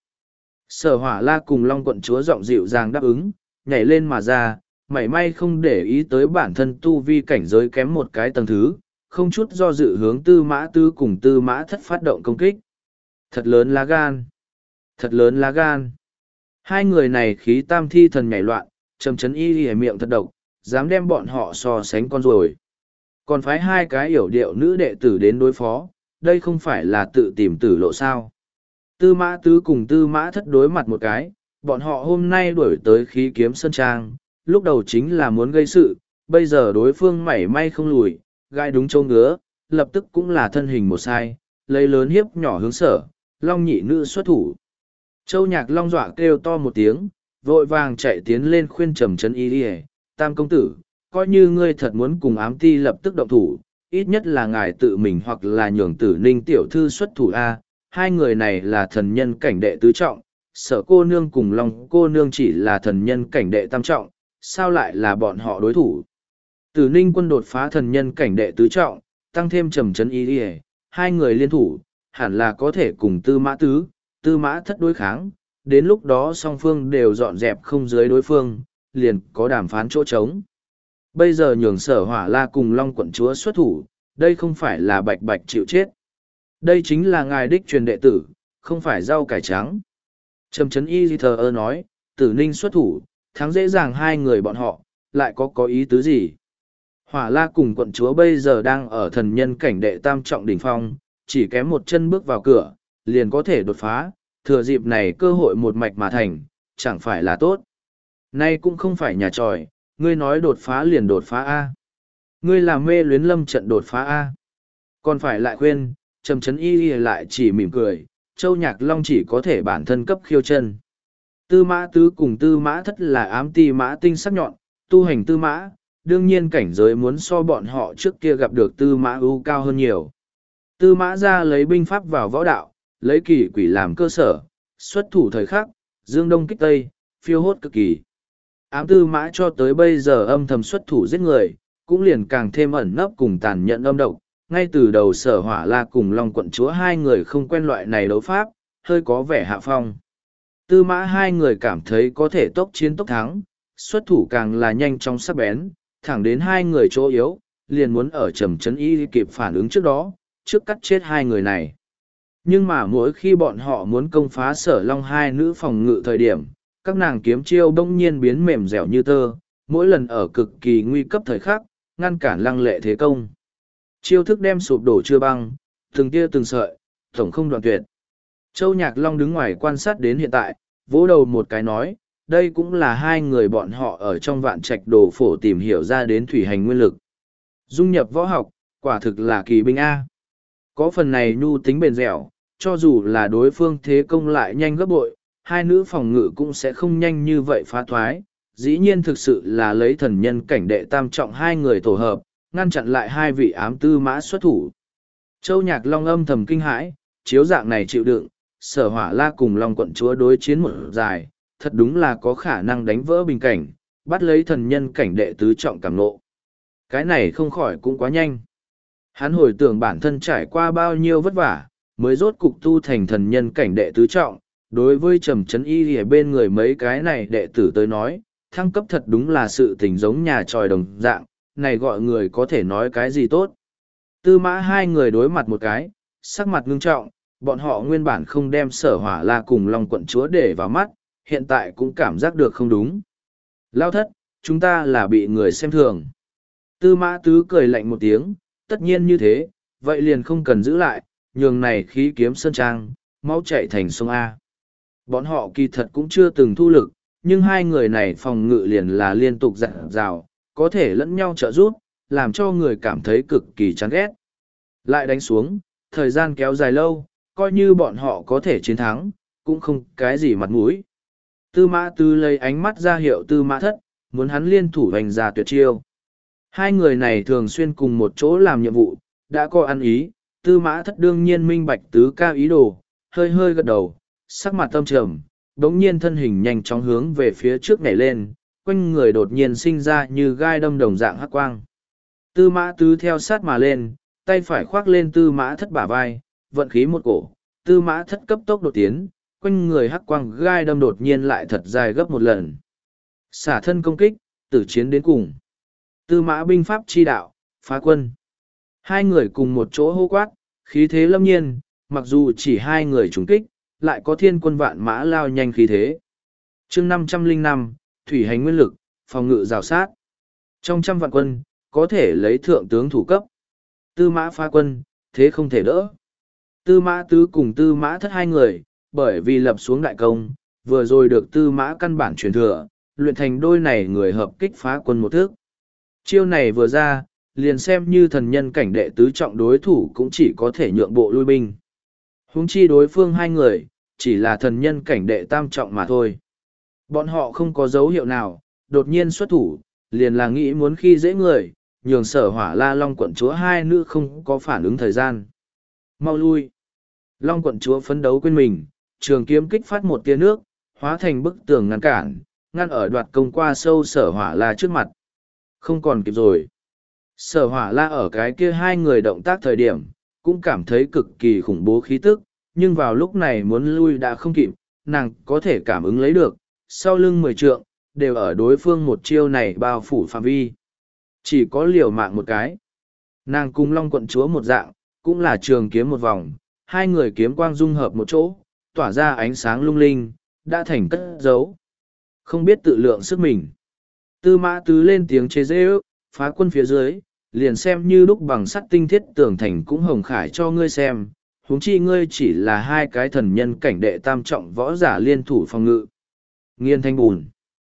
Sở Hỏa La cùng Long quận chúa giọng dịu dàng đáp ứng, nhảy lên mà ra, mảy may không để ý tới bản thân tu vi cảnh giới kém một cái tầng thứ, không chút do dự hướng Tư Mã Tư cùng Tư Mã Thất phát động công kích. Thật lớn lá gan. Thật lớn lá gan. Hai người này khí tam thi thần nhảy loạn, trầm trấn y hề miệng thật độc, dám đem bọn họ so sánh con rồi. Còn phái hai cái yểu điệu nữ đệ tử đến đối phó, đây không phải là tự tìm tử lộ sao. Tư Mã Tứ cùng Tư Mã Thất đối mặt một cái, bọn họ hôm nay đuổi tới khí kiếm sơn trang, lúc đầu chính là muốn gây sự, bây giờ đối phương mảy may không lùi, gai đúng châu ngứa, lập tức cũng là thân hình một sai, lấy lớn hiếp nhỏ hướng Sở, Long nhị nữ xuất thủ. Châu Nhạc Long dọa kêu to một tiếng, vội vàng chạy tiến lên khuyên trầm trấn y đi, Tam công tử, coi như ngươi thật muốn cùng ám ti lập tức động thủ, ít nhất là ngài tự mình hoặc là nhường Tử Ninh tiểu thư xuất thủ A, hai người này là thần nhân cảnh đệ tứ trọng, Sở cô nương cùng Long cô nương chỉ là thần nhân cảnh đệ tam trọng, sao lại là bọn họ đối thủ. Tử Ninh quân đột phá thần nhân cảnh đệ tứ trọng, tăng thêm trầm trấn y đi, hai người liên thủ, hẳn là có thể cùng Tư Mã Tứ, Tư Mã Thất đối kháng, đến lúc đó song phương đều dọn dẹp không dưới đối phương, liền có đàm phán chỗ trống. Bây giờ nhường Sở Hỏa La cùng Long quận chúa xuất thủ, đây không phải là bạch bạch chịu chết. Đây chính là ngài đích truyền đệ tử, không phải rau cải trắng. Trầm trấn y thờ ơ nói, Tử Ninh xuất thủ, thắng dễ dàng hai người bọn họ, lại có ý tứ gì. Hỏa La cùng quận chúa bây giờ đang ở thần nhân cảnh đệ tam trọng đỉnh phong, chỉ kém một chân bước vào cửa, liền có thể đột phá, thừa dịp này cơ hội một mạch mà thành, chẳng phải là tốt. Nay cũng không phải nhà tròi, ngươi nói đột phá liền đột phá A. Ngươi làm mê luyến lâm trận đột phá A. Còn phải lại khuyên, trầm trấn y lại chỉ mỉm cười, Châu Nhạc Long chỉ có thể bản thân cấp khiêu chân. Tư Mã Tứ cùng Tư Mã Thất là ám ti mã tinh sắc nhọn, tu hành Tư Mã, đương nhiên cảnh giới muốn so bọn họ trước kia gặp được Tư Mã ưu cao hơn nhiều. Tư Mã ra lấy binh pháp vào võ đạo, lấy kỳ quỷ làm cơ sở, xuất thủ thời khắc, dương đông kích tây, phiêu hốt cực kỳ. Ám Tư Mã cho tới bây giờ âm thầm xuất thủ giết người, cũng liền càng thêm ẩn nấp cùng tàn nhẫn âm độc. Ngay từ đầu Sở Hỏa La cùng Long quận chúa hai người không quen loại này đấu pháp, hơi có vẻ hạ phong. Tư Mã hai người cảm thấy có thể tốc chiến tốc thắng, xuất thủ càng là nhanh chóng sắc bén, thẳng đến hai người chỗ yếu, liền muốn ở trầm trấn y kịp phản ứng trước đó, trước cắt chết hai người này. Nhưng mà mỗi khi bọn họ muốn công phá Sở Long hai nữ phòng ngự thời điểm, các nàng kiếm chiêu bỗng nhiên biến mềm dẻo như tơ, mỗi lần ở cực kỳ nguy cấp thời khắc, ngăn cản lăng lệ thế công. Chiêu thức đem sụp đổ chưa băng, từng tia từng sợi, tổng không đoạn tuyệt. Châu Nhạc Long đứng ngoài quan sát đến hiện tại, vỗ đầu một cái nói, đây cũng là hai người bọn họ ở trong vạn trạch đồ phổ tìm hiểu ra đến thủy hành nguyên lực. Dung nhập võ học, quả thực là kỳ binh A. Có phần này nhu tính bền dẻo, cho dù là đối phương thế công lại nhanh gấp bội, hai nữ phòng ngự cũng sẽ không nhanh như vậy phá thoái. Dĩ nhiên thực sự là lấy thần nhân cảnh đệ tam trọng hai người tổ hợp, ngăn chặn lại hai vị ám tư mã xuất thủ. Châu Nhạc Long âm thầm kinh hãi, chiếu dạng này chịu đựng, Sở Hỏa La cùng Long quận chúa đối chiến một dài, thật đúng là có khả năng đánh vỡ bình cảnh, bắt lấy thần nhân cảnh đệ tứ trọng cảm nộ. Cái này không khỏi cũng quá nhanh. Hắn hồi tưởng bản thân trải qua bao nhiêu vất vả, mới rốt cục tu thành thần nhân cảnh đệ tứ trọng. Đối với Trầm Chấn Y ở bên người mấy cái này đệ tử tới nói, thăng cấp thật đúng là sự tình giống nhà tròi đồng dạng, này gọi người có thể nói cái gì tốt. Tư mã hai người đối mặt một cái, sắc mặt ngưng trọng, bọn họ nguyên bản không đem Sở Hỏa La cùng Long quận chúa để vào mắt, hiện tại cũng cảm giác được không đúng. Lao thất, chúng ta là bị người xem thường. Tư mã tứ cười lạnh một tiếng, tất nhiên như thế, vậy liền không cần giữ lại, nhường này khí kiếm sơn trang, máu chạy thành sông A. Bọn họ kỳ thật cũng chưa từng thu lực, nhưng hai người này phòng ngự liền là liên tục dặn dào, có thể lẫn nhau trợ giúp, làm cho người cảm thấy cực kỳ chán ghét. Lại đánh xuống, thời gian kéo dài lâu, coi như bọn họ có thể chiến thắng, cũng không cái gì mặt mũi. Tư mã tứ lấy ánh mắt ra hiệu tư mã thất, muốn hắn liên thủ hành ra tuyệt chiêu. Hai người này thường xuyên cùng một chỗ làm nhiệm vụ, đã có ăn ý, tư mã thất đương nhiên minh bạch tứ ca ý đồ, hơi hơi gật đầu, sắc mặt tâm trầm, đống nhiên thân hình nhanh chóng hướng về phía trước nhảy lên, quanh người đột nhiên sinh ra như gai đâm đồng dạng hắc quang. Tư mã tứ theo sát mà lên, tay phải khoác lên tư mã thất bả vai, vận khí một cổ, tư mã thất cấp tốc đột tiến, quanh người hắc quang gai đâm đột nhiên lại thật dài gấp một lần. Xả thân công kích, tử chiến đến cùng. Tư mã binh pháp chi đạo, phá quân. Hai người cùng một chỗ hô quát, khí thế lâm nhiên, mặc dù chỉ hai người trúng kích, lại có thiên quân vạn mã lao nhanh khí thế. chương 505, thủy hành nguyên lực, phòng ngự rào sát. Trong trăm vạn quân, có thể lấy thượng tướng thủ cấp. Tư mã phá quân, thế không thể đỡ. Tư mã tứ cùng tư mã thất hai người, bởi vì lập xuống đại công, vừa rồi được tư mã căn bản truyền thừa, luyện thành đôi này người hợp kích phá quân một thước. Chiêu này vừa ra, liền xem như thần nhân cảnh đệ tứ trọng đối thủ cũng chỉ có thể nhượng bộ lui binh. Huống chi đối phương hai người, chỉ là thần nhân cảnh đệ tam trọng mà thôi. Bọn họ không có dấu hiệu nào, đột nhiên xuất thủ, liền là nghĩ muốn khi dễ người, nhường Sở Hỏa La Long quận chúa hai nữ không có phản ứng thời gian. Mau lui. Long quận chúa phấn đấu quên mình, trường kiếm kích phát một tia nước, hóa thành bức tường ngăn cản, ngăn ở đoạt công qua sâu Sở Hỏa La trước mặt. Không còn kịp rồi. Sở Hỏa La ở cái kia hai người động tác thời điểm, cũng cảm thấy cực kỳ khủng bố khí tức, nhưng vào lúc này muốn lui đã không kịp, nàng có thể cảm ứng lấy được, sau lưng 10 trượng, đều ở đối phương một chiêu này bao phủ phạm vi. Chỉ có liều mạng một cái. Nàng cùng Long quận chúa một dạng, cũng là trường kiếm một vòng, hai người kiếm quang dung hợp một chỗ, tỏa ra ánh sáng lung linh, đã thành cất giấu. Không biết tự lượng sức mình. Tư mã tứ lên tiếng chế dễ ước, phá quân phía dưới, liền xem như đúc bằng sắt tinh thiết tường thành cũng hồng khải cho ngươi xem, huống chi ngươi chỉ là hai cái thần nhân cảnh đệ tam trọng võ giả liên thủ phòng ngự. Nghiên thanh bùn.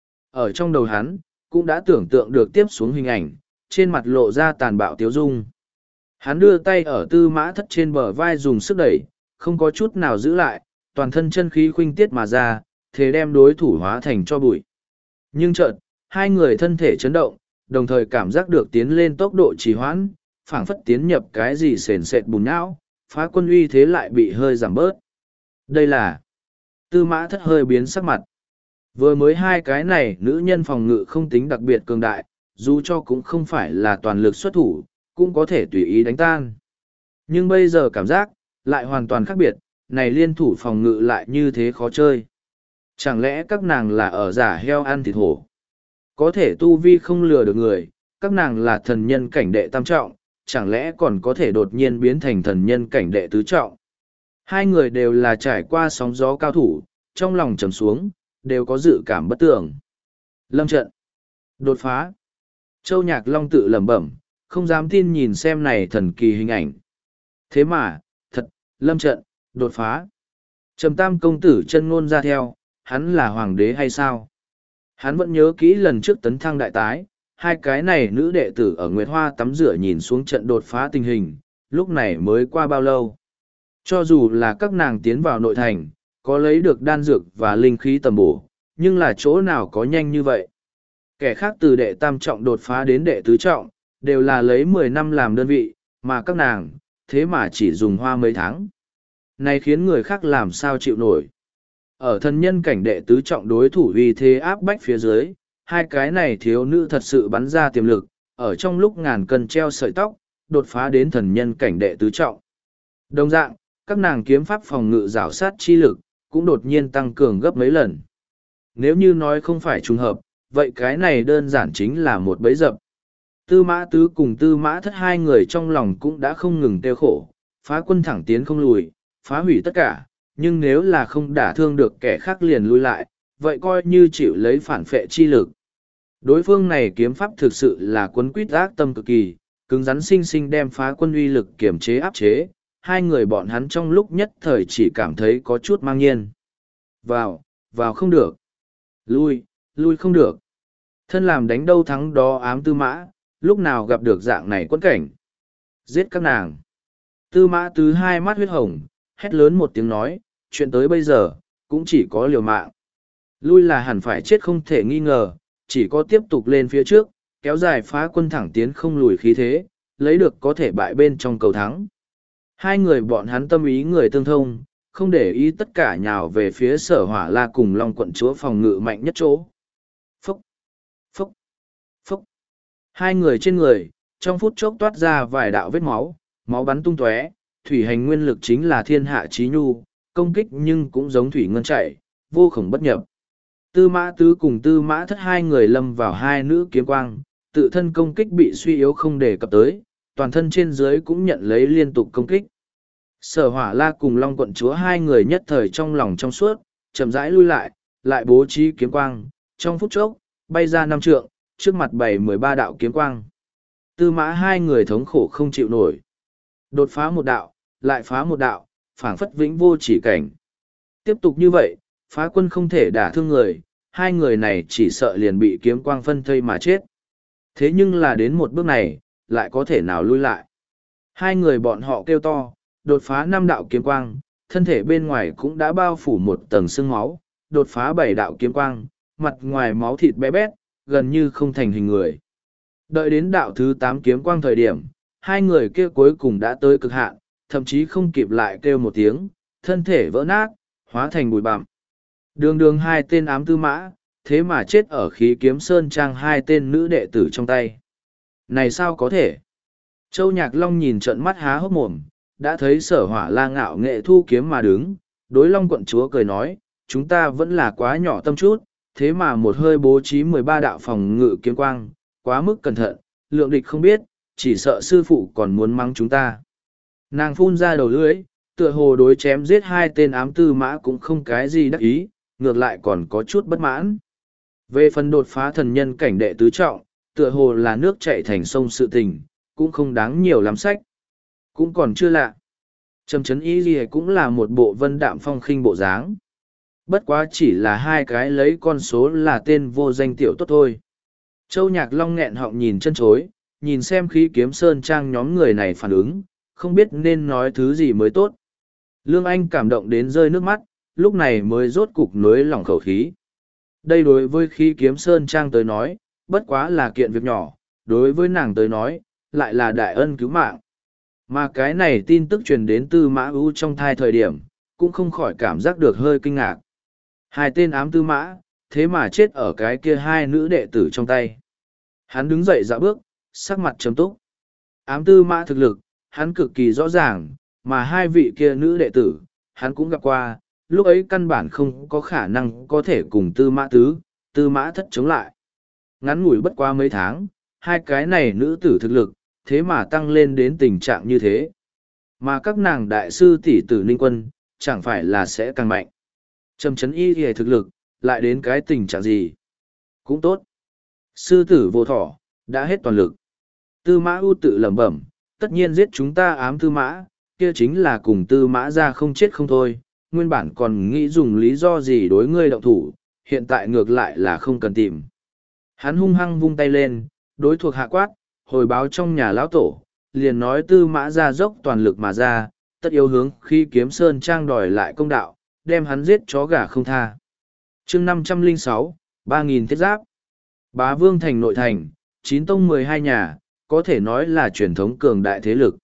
Ở trong đầu hắn, cũng đã tưởng tượng được tiếp xuống hình ảnh, trên mặt lộ ra tàn bạo tiếu dung. Hắn đưa tay ở tư mã thất trên bờ vai dùng sức đẩy, không có chút nào giữ lại, toàn thân chân khí khuynh tiết mà ra, thế đem đối thủ hóa thành cho bụi. Nhưng chợt, hai người thân thể chấn động, đồng thời cảm giác được tiến lên tốc độ trì hoãn, phảng phất tiến nhập cái gì sền sệt bùn não, phá quân uy thế lại bị hơi giảm bớt. Đây là tư mã thất hơi biến sắc mặt. Vừa mới hai cái này nữ nhân phòng ngự không tính đặc biệt cường đại, dù cho cũng không phải là toàn lực xuất thủ, cũng có thể tùy ý đánh tan. Nhưng bây giờ cảm giác, lại hoàn toàn khác biệt, này liên thủ phòng ngự lại như thế khó chơi. Chẳng lẽ các nàng là ở giả heo ăn thịt hổ? Có thể tu vi không lừa được người, các nàng là thần nhân cảnh đệ tam trọng, chẳng lẽ còn có thể đột nhiên biến thành thần nhân cảnh đệ tứ trọng? Hai người đều là trải qua sóng gió cao thủ, trong lòng trầm xuống, đều có dự cảm bất tường. Lâm trận. Đột phá. Châu Nhạc Long tự lẩm bẩm, không dám tin nhìn xem này thần kỳ hình ảnh. Thế mà, thật, lâm trận, đột phá. Trầm Tam công tử chân ngôn ra theo, hắn là hoàng đế hay sao? Hắn vẫn nhớ kỹ lần trước tấn thăng đại tái, hai cái này nữ đệ tử ở Nguyệt Hoa tắm rửa nhìn xuống trận đột phá tình hình, lúc này mới qua bao lâu. Cho dù là các nàng tiến vào nội thành, có lấy được đan dược và linh khí tầm bổ, nhưng là chỗ nào có nhanh như vậy. Kẻ khác từ đệ tam trọng đột phá đến đệ tứ trọng, đều là lấy 10 năm làm đơn vị, mà các nàng, thế mà chỉ dùng hoa mấy tháng. Này khiến người khác làm sao chịu nổi. Ở thân nhân cảnh đệ tứ trọng đối thủ uy thế áp bách phía dưới, hai cái này thiếu nữ thật sự bắn ra tiềm lực, ở trong lúc ngàn cân treo sợi tóc, đột phá đến thần nhân cảnh đệ tứ trọng. Đồng dạng, các nàng kiếm pháp phòng ngự rảo sát chi lực, cũng đột nhiên tăng cường gấp mấy lần. Nếu như nói không phải trùng hợp, vậy cái này đơn giản chính là một bẫy dập. Tư mã tứ cùng tư mã thất hai người trong lòng cũng đã không ngừng tiêu khổ, phá quân thẳng tiến không lùi, phá hủy tất cả, nhưng nếu là không đả thương được kẻ khác liền lui lại, vậy coi như chịu lấy phản phệ chi lực. Đối phương này kiếm pháp thực sự là quấn quýt ác tâm cực kỳ, cứng rắn sinh sinh đem phá quân uy lực kiểm chế áp chế, hai người bọn hắn trong lúc nhất thời chỉ cảm thấy có chút mang nhiên. Vào không được. Lui không được. Thân làm đánh đâu thắng đó ám tư mã, lúc nào gặp được dạng này quẫn cảnh. Giết các nàng. Tư mã tứ hai mắt huyết hồng, hét lớn một tiếng nói, chuyện tới bây giờ, cũng chỉ có liều mạng. Lui là hẳn phải chết không thể nghi ngờ, chỉ có tiếp tục lên phía trước, kéo dài phá quân thẳng tiến không lùi khí thế, lấy được có thể bại bên trong cầu thắng. Hai người bọn hắn tâm ý người tương thông, không để ý tất cả nhào về phía sở hỏa la cùng long quận chúa phòng ngự mạnh nhất chỗ. Phúc, phúc, phúc. Hai người trên người, trong phút chốc toát ra vài đạo vết máu, máu bắn tung tóe. Thủy hành nguyên lực chính là thiên hạ chí nhu, công kích nhưng cũng giống thủy ngân chảy, vô khổng bất nhập. Tư mã tứ cùng tư mã thất hai người lâm vào hai nữ kiếm quang, tự thân công kích bị suy yếu không đề cập tới, toàn thân trên dưới cũng nhận lấy liên tục công kích. Sở hỏa la cùng long quận chúa hai người nhất thời trong lòng trong suốt, chậm rãi lui lại bố trí kiếm quang, trong phút chốc, bay ra 5 trượng, trước mặt 13 đạo kiếm quang. Tư mã hai người thống khổ không chịu nổi. Đột phá một đạo, lại phá một đạo, phảng phất vĩnh vô chỉ cảnh. Tiếp tục như vậy, phá quân không thể đả thương người, hai người này chỉ sợ liền bị kiếm quang phân thây mà chết. Thế nhưng là đến một bước này, lại có thể nào lui lại. Hai người bọn họ kêu to, đột phá 5 đạo kiếm quang, thân thể bên ngoài cũng đã bao phủ một tầng sương máu, đột phá 7 đạo kiếm quang, mặt ngoài máu thịt bé bét, gần như không thành hình người. Đợi đến đạo thứ 8 kiếm quang thời điểm, hai người kia cuối cùng đã tới cực hạn, thậm chí không kịp lại kêu một tiếng, thân thể vỡ nát, hóa thành bụi bặm. Đường đường hai tên ám tư mã, thế mà chết ở khí kiếm sơn trang hai tên nữ đệ tử trong tay. Này sao có thể? Châu Nhạc Long nhìn trận mắt há hốc mồm, đã thấy sở hỏa la ngạo nghệ thu kiếm mà đứng, đối Long quận chúa cười nói, chúng ta vẫn là quá nhỏ tâm chút, thế mà một hơi bố trí 13 đạo phòng ngự kiếm quang, quá mức cẩn thận, lượng địch không biết, chỉ sợ sư phụ còn muốn mắng chúng ta. Nàng phun ra đầu lưỡi, tựa hồ đối chém giết hai tên ám tư mã cũng không cái gì đắc ý, ngược lại còn có chút bất mãn. Về phần đột phá thần nhân cảnh đệ tứ trọng, tựa hồ là nước chảy thành sông sự tình, cũng không đáng nhiều lắm sách. Cũng còn chưa lạ. Trầm chấn ý gì cũng là một bộ vân đạm phong khinh bộ dáng. Bất quá chỉ là hai cái lấy con số là tên vô danh tiểu tốt thôi. Châu Nhạc Long nghẹn họng nhìn chân chối, nhìn xem khí kiếm sơn trang nhóm người này phản ứng, không biết nên nói thứ gì mới tốt. Lương Anh cảm động đến rơi nước mắt, lúc này mới rốt cục nối lỏng khẩu khí. Đây đối với khí kiếm sơn trang tới nói, bất quá là kiện việc nhỏ, đối với nàng tới nói, lại là đại ân cứu mạng. Mà cái này tin tức truyền đến Tư Mã Ưu trong thai thời điểm, cũng không khỏi cảm giác được hơi kinh ngạc. Hai tên ám tư mã, thế mà chết ở cái kia hai nữ đệ tử trong tay. Hắn đứng dậy dạo bước, sắc mặt trầm túc. Ám tư mã thực lực, hắn cực kỳ rõ ràng, mà hai vị kia nữ đệ tử, hắn cũng gặp qua, lúc ấy căn bản không có khả năng có thể cùng tư mã tứ, tư mã thất chống lại. Ngắn ngủi bất quá mấy tháng, hai cái này nữ tử thực lực, thế mà tăng lên đến tình trạng như thế. Mà các nàng đại sư tỷ tử Ninh Quân, chẳng phải là sẽ càng mạnh. Trầm chấn y thì thực lực, lại đến cái tình trạng gì? Cũng tốt. Sư tử vô thỏ, đã hết toàn lực. Tư mã ưu tự lẩm bẩm, tất nhiên giết chúng ta ám tư mã, kia chính là cùng tư mã ra không chết không thôi. Nguyên bản còn nghĩ dùng lý do gì đối ngươi động thủ, hiện tại ngược lại là không cần tìm. Hắn hung hăng vung tay lên, đối thuộc hạ quát, hồi báo trong nhà lão tổ, liền nói tư mã ra dốc toàn lực mà ra, tất yếu hướng khi kiếm sơn trang đòi lại công đạo, đem hắn giết chó gà không tha. chương 506, 3.000 thiết giáp. Bá Vương thành nội thành, 9 tông 12 nhà, có thể nói là truyền thống cường đại thế lực.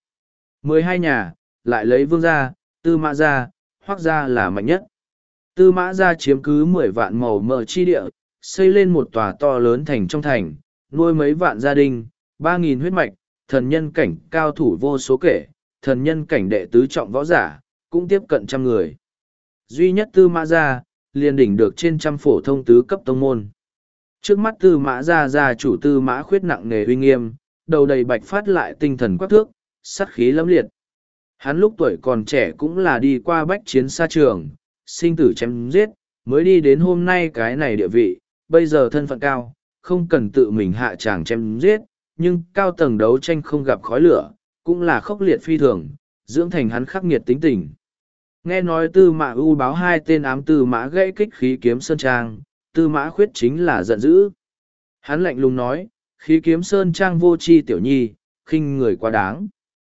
12 nhà, lại lấy Vương gia, Tư Mã gia, Hoắc gia là mạnh nhất. Tư Mã gia chiếm cứ 10 vạn màu mỡ chi địa, xây lên một tòa to lớn thành trong thành, nuôi mấy vạn gia đình, 3.000 huyết mạch, thần nhân cảnh cao thủ vô số kể, thần nhân cảnh đệ tứ trọng võ giả, cũng tiếp cận trăm người. Duy nhất Tư Mã gia, liền đỉnh được trên trăm phổ thông tứ cấp tông môn. Trước mắt Tư Mã gia gia chủ Tư Mã Khuyết nặng nề uy nghiêm, đầu đầy bạch phát lại tinh thần quắc thước, sát khí lẫm liệt. Hắn lúc tuổi còn trẻ cũng là đi qua bách chiến xa trường, sinh tử chém giết, mới đi đến hôm nay cái này địa vị, bây giờ thân phận cao, không cần tự mình hạ tràng chém giết, nhưng cao tầng đấu tranh không gặp khói lửa, cũng là khốc liệt phi thường, dưỡng thành hắn khắc nghiệt tính tình. Nghe nói Tư Mã U báo hai tên ám Tư Mã gãy kích khí kiếm sơn trang, Tư Mã Khuyết chính là giận dữ. Hắn lạnh lùng nói, khí kiếm sơn trang vô tri tiểu nhi, khinh người quá đáng.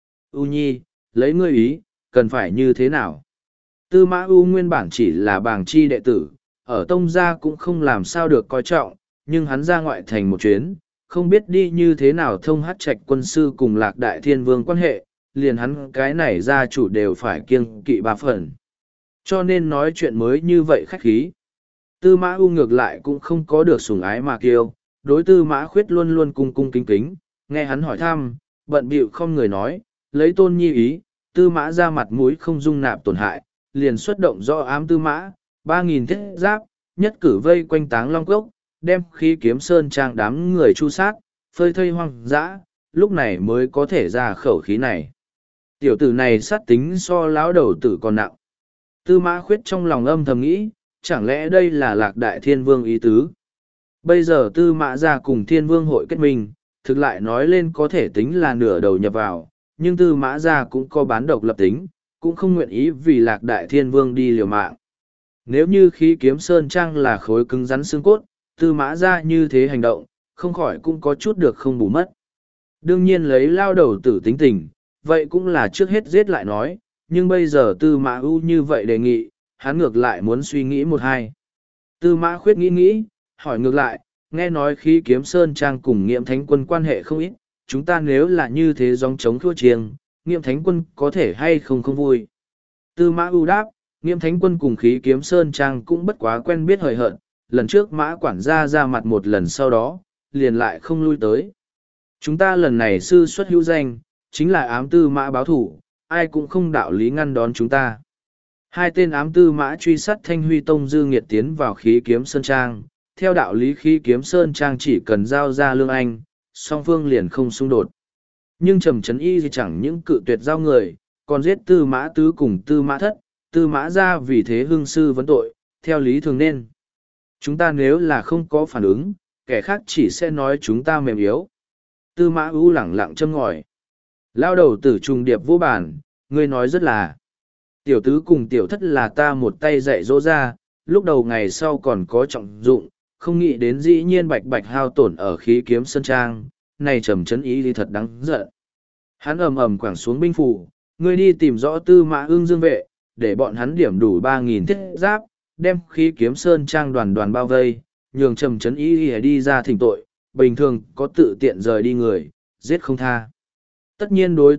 U nhi, lấy ngươi ý, cần phải như thế nào? Tư Mã U nguyên bản chỉ là bàng chi đệ tử, ở tông gia cũng không làm sao được coi trọng, nhưng hắn ra ngoại thành một chuyến, không biết đi như thế nào thông hát trạch quân sư cùng Lạc Đại Thiên Vương quan hệ, liền hắn cái này gia chủ đều phải kiêng kỵ ba phần. Cho nên nói chuyện mới như vậy khách khí. Tư Mã U ngược lại cũng không có được sủng ái mà kiêu, đối Tư Mã Khuyết luôn luôn cung cung kính kính, nghe hắn hỏi thăm, bận bịu không người nói, lấy tôn nhi ý, Tư Mã ra mặt mũi không dung nạp tổn hại, liền xuất động do ám Tư Mã, 3.000 thiết giáp, nhất cử vây quanh Táng Long Cốc, đem khí kiếm sơn trang đám người chu sát, phơi thây hoang dã, lúc này mới có thể ra khẩu khí này. Tiểu tử này sát tính so lão đầu tử còn nặng. Tư Mã Khuyết trong lòng âm thầm nghĩ, chẳng lẽ đây là Lạc Đại Thiên Vương ý tứ? Bây giờ Tư Mã gia cùng Thiên Vương hội kết minh, thực lại nói lên có thể tính là nửa đầu nhập vào, nhưng Tư Mã gia cũng có bán độc lập tính, cũng không nguyện ý vì Lạc Đại Thiên Vương đi liều mạng. Nếu như khí kiếm sơn trang là khối cứng rắn xương cốt, Tư Mã gia như thế hành động, không khỏi cũng có chút được không bù mất. Đương nhiên lấy lao đầu tử tính tình, vậy cũng là trước hết giết lại nói, nhưng bây giờ Tư Mã U như vậy đề nghị, hắn ngược lại muốn suy nghĩ một hai. Tư Mã Khuyết nghĩ, hỏi ngược lại, nghe nói khí kiếm sơn trang cùng Nghiệm Thánh Quân quan hệ không ít, chúng ta nếu là như thế gióng chống thua chiêng, Nghiệm Thánh Quân có thể hay không vui. Tư Mã U đáp, Nghiệm Thánh Quân cùng khí kiếm sơn trang cũng bất quá quen biết hời hợt, lần trước Mã quản gia ra mặt một lần sau đó, liền lại không lui tới. Chúng ta lần này sư xuất hữu danh, chính là ám Tư Mã báo thủ, ai cũng không đạo lý ngăn đón chúng ta. Hai tên ám Tư Mã truy sát Thanh Huy Tông dư nghiệt tiến vào khí kiếm sơn trang, theo đạo lý khí kiếm sơn trang chỉ cần giao ra lương anh, song phương liền không xung đột. Nhưng Trầm Trấn Y thì chẳng những cự tuyệt giao người, còn giết Tư Mã Tứ cùng Tư Mã Thất, Tư Mã ra vì thế hương sư vấn tội, theo lý thường nên. Chúng ta nếu là không có phản ứng, kẻ khác chỉ sẽ nói chúng ta mềm yếu. Tư Mã U lẳng lặng châm ngòi. Lao đầu tử trùng điệp vô bản, ngươi nói rất là. Tiểu tứ cùng tiểu thất là ta một tay dạy dỗ ra, lúc đầu ngày sau còn có trọng dụng, không nghĩ đến dĩ nhiên bạch bạch hao tổn ở khí kiếm sơn trang, này Trầm Trấn Y thì thật đáng giận. Hắn ầm ầm quẳng xuống binh phủ, ngươi đi tìm rõ Tư Mã Ưng dương vệ, để bọn hắn điểm đủ 3.000 thiết giáp, đem khí kiếm sơn trang đoàn đoàn bao vây, nhường Trầm Trấn Y đi ra thỉnh tội, bình thường có tự tiện rời đi người, giết không tha. Tất nhiên đối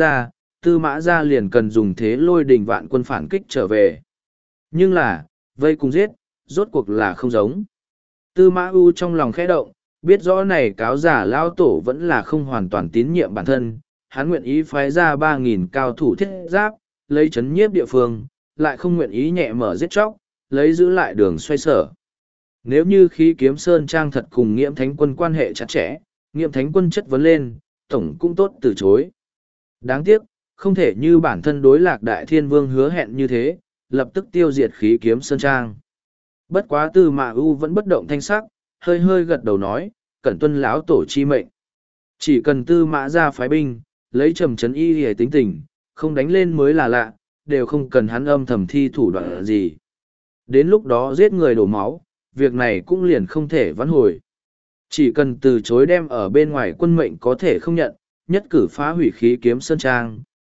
Tư Mã gia liền cần dùng thế lôi đình vạn quân phản kích trở về. Nhưng là, vây cùng giết, rốt cuộc là không giống. Tư Mã U trong lòng khẽ động, biết rõ này cáo giả lao tổ vẫn là không hoàn toàn tín nhiệm bản thân, hắn nguyện ý phái ra 3.000 cao thủ thiết giáp, lấy chấn nhiếp địa phương, lại không nguyện ý nhẹ mở giết chóc, lấy giữ lại đường xoay sở. Nếu như khí kiếm sơn trang thật cùng Nghiệm Thánh Quân quan hệ chặt chẽ, Nghiệm Thánh Quân chất vấn lên, tổng cũng tốt từ chối. Đáng tiếc, không thể như bản thân đối Lạc Đại Thiên Vương hứa hẹn như thế, lập tức tiêu diệt khí kiếm sơn trang. Bất quá Tư Mã U vẫn bất động thanh sắc, hơi hơi gật đầu nói, cẩn tuân lão tổ chi mệnh. Chỉ cần Tư Mã ra phái binh, lấy Trầm Trấn Y để tính tình, không đánh lên mới là lạ, đều không cần hắn âm thầm thi thủ đoạn gì. Đến lúc đó giết người đổ máu, việc này cũng liền không thể vãn hồi. Chỉ cần từ chối đem ở bên ngoài quân mệnh có thể không nhận, nhất cử phá hủy khí kiếm sơn trang,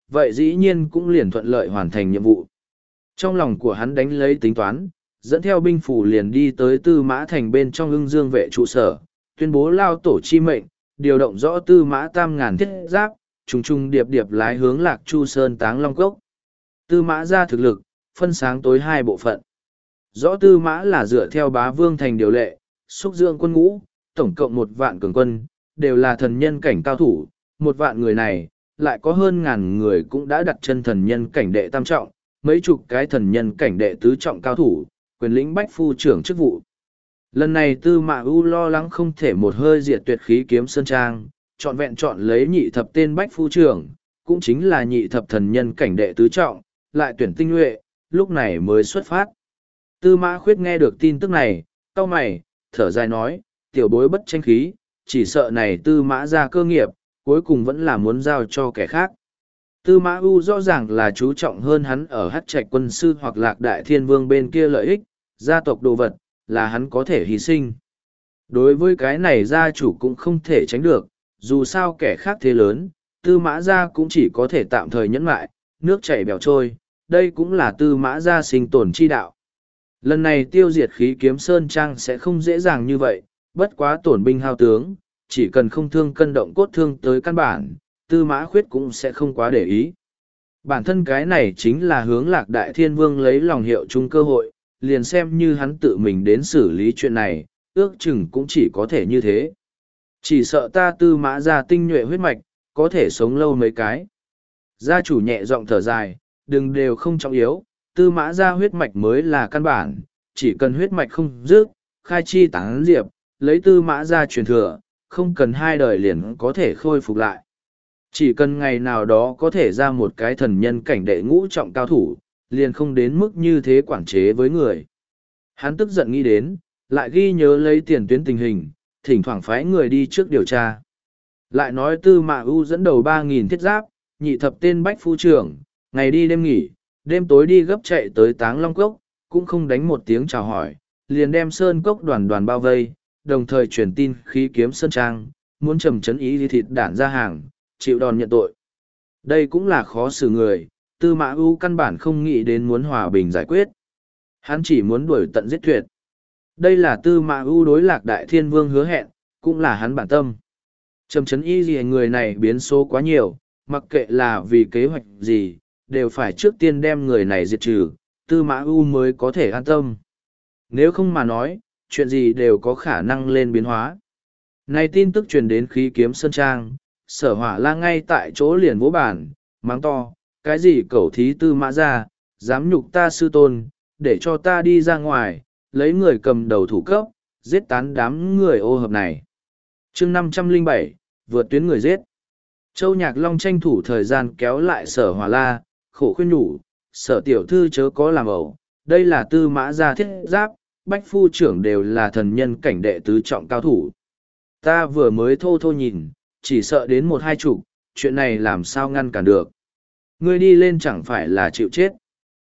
vậy dĩ nhiên cũng liền thuận lợi hoàn thành nhiệm vụ. Trong lòng của hắn đánh lấy tính toán, dẫn theo binh phủ liền đi tới Tư Mã Thành bên trong Ưng Dương vệ trụ sở, tuyên bố lao tổ chi mệnh, điều động rõ Tư Mã Tam ngàn thiết giáp, trùng trùng điệp điệp lái hướng Lạc Chu Sơn Táng Long Cốc. Tư Mã ra thực lực, phân sáng tối hai bộ phận. Rõ Tư Mã là dựa theo Bá Vương Thành điều lệ, xúc dưỡng quân ngũ, tổng cộng 1.000 cường quân, đều là thần nhân cảnh cao thủ, 1.000 người này, lại có hơn 1.000 người cũng đã đặt chân thần nhân cảnh đệ tam trọng, mấy chục cái thần nhân cảnh đệ tứ trọng cao thủ, quyền lĩnh bách phu trưởng chức vụ. Lần này Tư Mã U lo lắng không thể một hơi diệt tuyệt khí kiếm sơn trang, chọn vẹn chọn lấy nhị thập tên bách phu trưởng, cũng chính là nhị thập thần nhân cảnh đệ tứ trọng, lại tuyển tinh nhuệ, lúc này mới xuất phát. Tư Mã Khuyết nghe được tin tức này, cau mày, thở dài nói, tiểu bối bất tranh khí, chỉ sợ này Tư Mã ra cơ nghiệp, cuối cùng vẫn là muốn giao cho kẻ khác. Tư Mã U rõ ràng là chú trọng hơn hắn ở Hắc Trạch quân sư hoặc Lạc Đại Thiên Vương bên kia lợi ích, gia tộc đồ vật, là hắn có thể hy sinh. Đối với cái này gia chủ cũng không thể tránh được, dù sao kẻ khác thế lớn, Tư Mã gia cũng chỉ có thể tạm thời nhẫn lại, nước chảy bèo trôi, đây cũng là Tư Mã gia sinh tồn chi đạo. Lần này tiêu diệt khí kiếm sơn trang sẽ không dễ dàng như vậy, bất quá tổn binh hao tướng, chỉ cần không thương cân động cốt thương tới căn bản, Tư Mã Khuyết cũng sẽ không quá để ý. Bản thân cái này chính là hướng Lạc Đại Thiên Vương lấy lòng hiệu chung cơ hội, liền xem như hắn tự mình đến xử lý chuyện này, ước chừng cũng chỉ có thể như thế. Chỉ sợ ta Tư Mã gia tinh nhuệ huyết mạch, có thể sống lâu mấy cái. Gia chủ nhẹ giọng thở dài, đừng đều không trọng yếu, Tư Mã gia huyết mạch mới là căn bản, chỉ cần huyết mạch không dứt, khai chi tán diệp, lấy Tư Mã gia truyền thừa, không cần 2 đời liền có thể khôi phục lại. Chỉ cần ngày nào đó có thể ra một cái thần nhân cảnh đệ ngũ trọng cao thủ, liền không đến mức như thế quản chế với người. Hắn tức giận nghĩ đến, lại ghi nhớ lấy tiền tuyến tình hình, thỉnh thoảng phái người đi trước điều tra. Lại nói Tư Mã U dẫn đầu 3.000 thiết giáp, nhị thập tên bách phu trưởng, ngày đi đêm nghỉ, đêm tối đi gấp chạy tới Táng Long Cốc, cũng không đánh một tiếng chào hỏi, liền đem Sơn Cốc đoàn đoàn bao vây, đồng thời truyền tin khí kiếm Sơn Trang, muốn trầm trấn ý đi thịt đản ra hàng, chịu đòn nhận tội. Đây cũng là khó xử người, Tư Mã U căn bản không nghĩ đến muốn hòa bình giải quyết. Hắn chỉ muốn đuổi tận giết tuyệt. Đây là Tư Mã U đối Lạc Đại Thiên Vương hứa hẹn, cũng là hắn bản tâm. Trầm trấn y gì người này biến số quá nhiều, mặc kệ là vì kế hoạch gì, đều phải trước tiên đem người này diệt trừ, Tư Mã U mới có thể an tâm. Nếu không mà nói, chuyện gì đều có khả năng lên biến hóa. Này tin tức truyền đến khí kiếm Sơn Trang, Sở Hỏa La ngay tại chỗ liền vỗ bản, mắng to, cái gì cẩu thí Tư Mã ra, dám nhục ta sư tôn, để cho ta đi ra ngoài, lấy người cầm đầu thủ cấp, giết tán đám người ô hợp này. chương 507, vượt tuyến người giết. Châu Nhạc Long tranh thủ thời gian kéo lại Sở Hỏa La, khổ khuyên nhủ, Sở tiểu thư chớ có làm ẩu, đây là Tư Mã gia thiết giáp, bách phu trưởng đều là thần nhân cảnh đệ tứ trọng cao thủ. Ta vừa mới thô thô nhìn, chỉ sợ đến 1-2 chục, chuyện này làm sao ngăn cản được. Ngươi đi lên chẳng phải là chịu chết.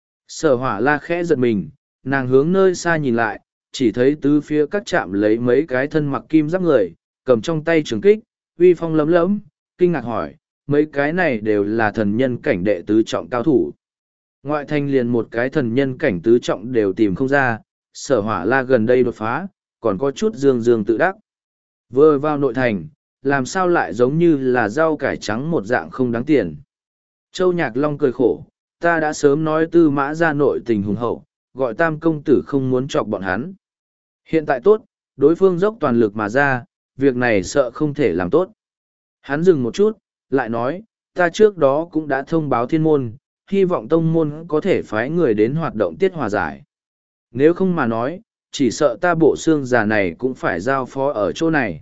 Sở Hỏa La khẽ giật mình, nàng hướng nơi xa nhìn lại, chỉ thấy tứ phía các trạm lấy mấy cái thân mặc kim giáp người, cầm trong tay trường kích, uy phong lấm lấm, kinh ngạc hỏi, mấy cái này đều là thần nhân cảnh đệ tứ trọng cao thủ. Ngoại thành liền một cái thần nhân cảnh tứ trọng đều tìm không ra, Sở Hỏa La gần đây đột phá, còn có chút dương dương tự đắc. Vừa vào nội thành, làm sao lại giống như là rau cải trắng một dạng không đáng tiền. Châu Nhạc Long cười khổ, ta đã sớm nói Tư Mã ra nội tình hùng hậu, gọi Tam công tử không muốn chọc bọn hắn. Hiện tại tốt, đối phương dốc toàn lực mà ra, việc này sợ không thể làm tốt. Hắn dừng một chút, lại nói, ta trước đó cũng đã thông báo thiên môn, hy vọng tông môn có thể phái người đến hoạt động tiết hòa giải. Nếu không mà nói, chỉ sợ ta bộ xương già này cũng phải giao phó ở chỗ này.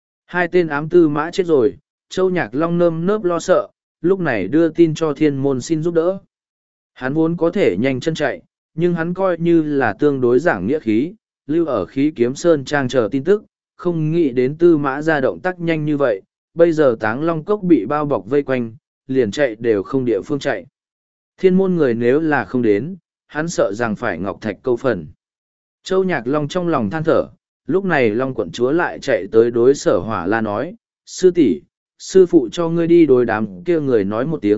2 tên ám Tư Mã chết rồi, Châu Nhạc Long nơm nớp lo sợ, lúc này đưa tin cho thiên môn xin giúp đỡ. Hắn vốn có thể nhanh chân chạy, nhưng hắn coi như là tương đối giảng nghĩa khí, lưu ở khí kiếm Sơn Trang chờ tin tức, không nghĩ đến Tư Mã ra động tác nhanh như vậy, bây giờ Táng Long Cốc bị bao bọc vây quanh, liền chạy đều không địa phương chạy. Thiên môn người nếu là không đến, hắn sợ rằng phải ngọc thạch câu phần. Châu Nhạc Long trong lòng than thở, lúc này Long quận chúa lại chạy tới đối Sở Hỏa La nói, sư tỷ, sư phụ cho ngươi đi đối đám kia người nói một tiếng,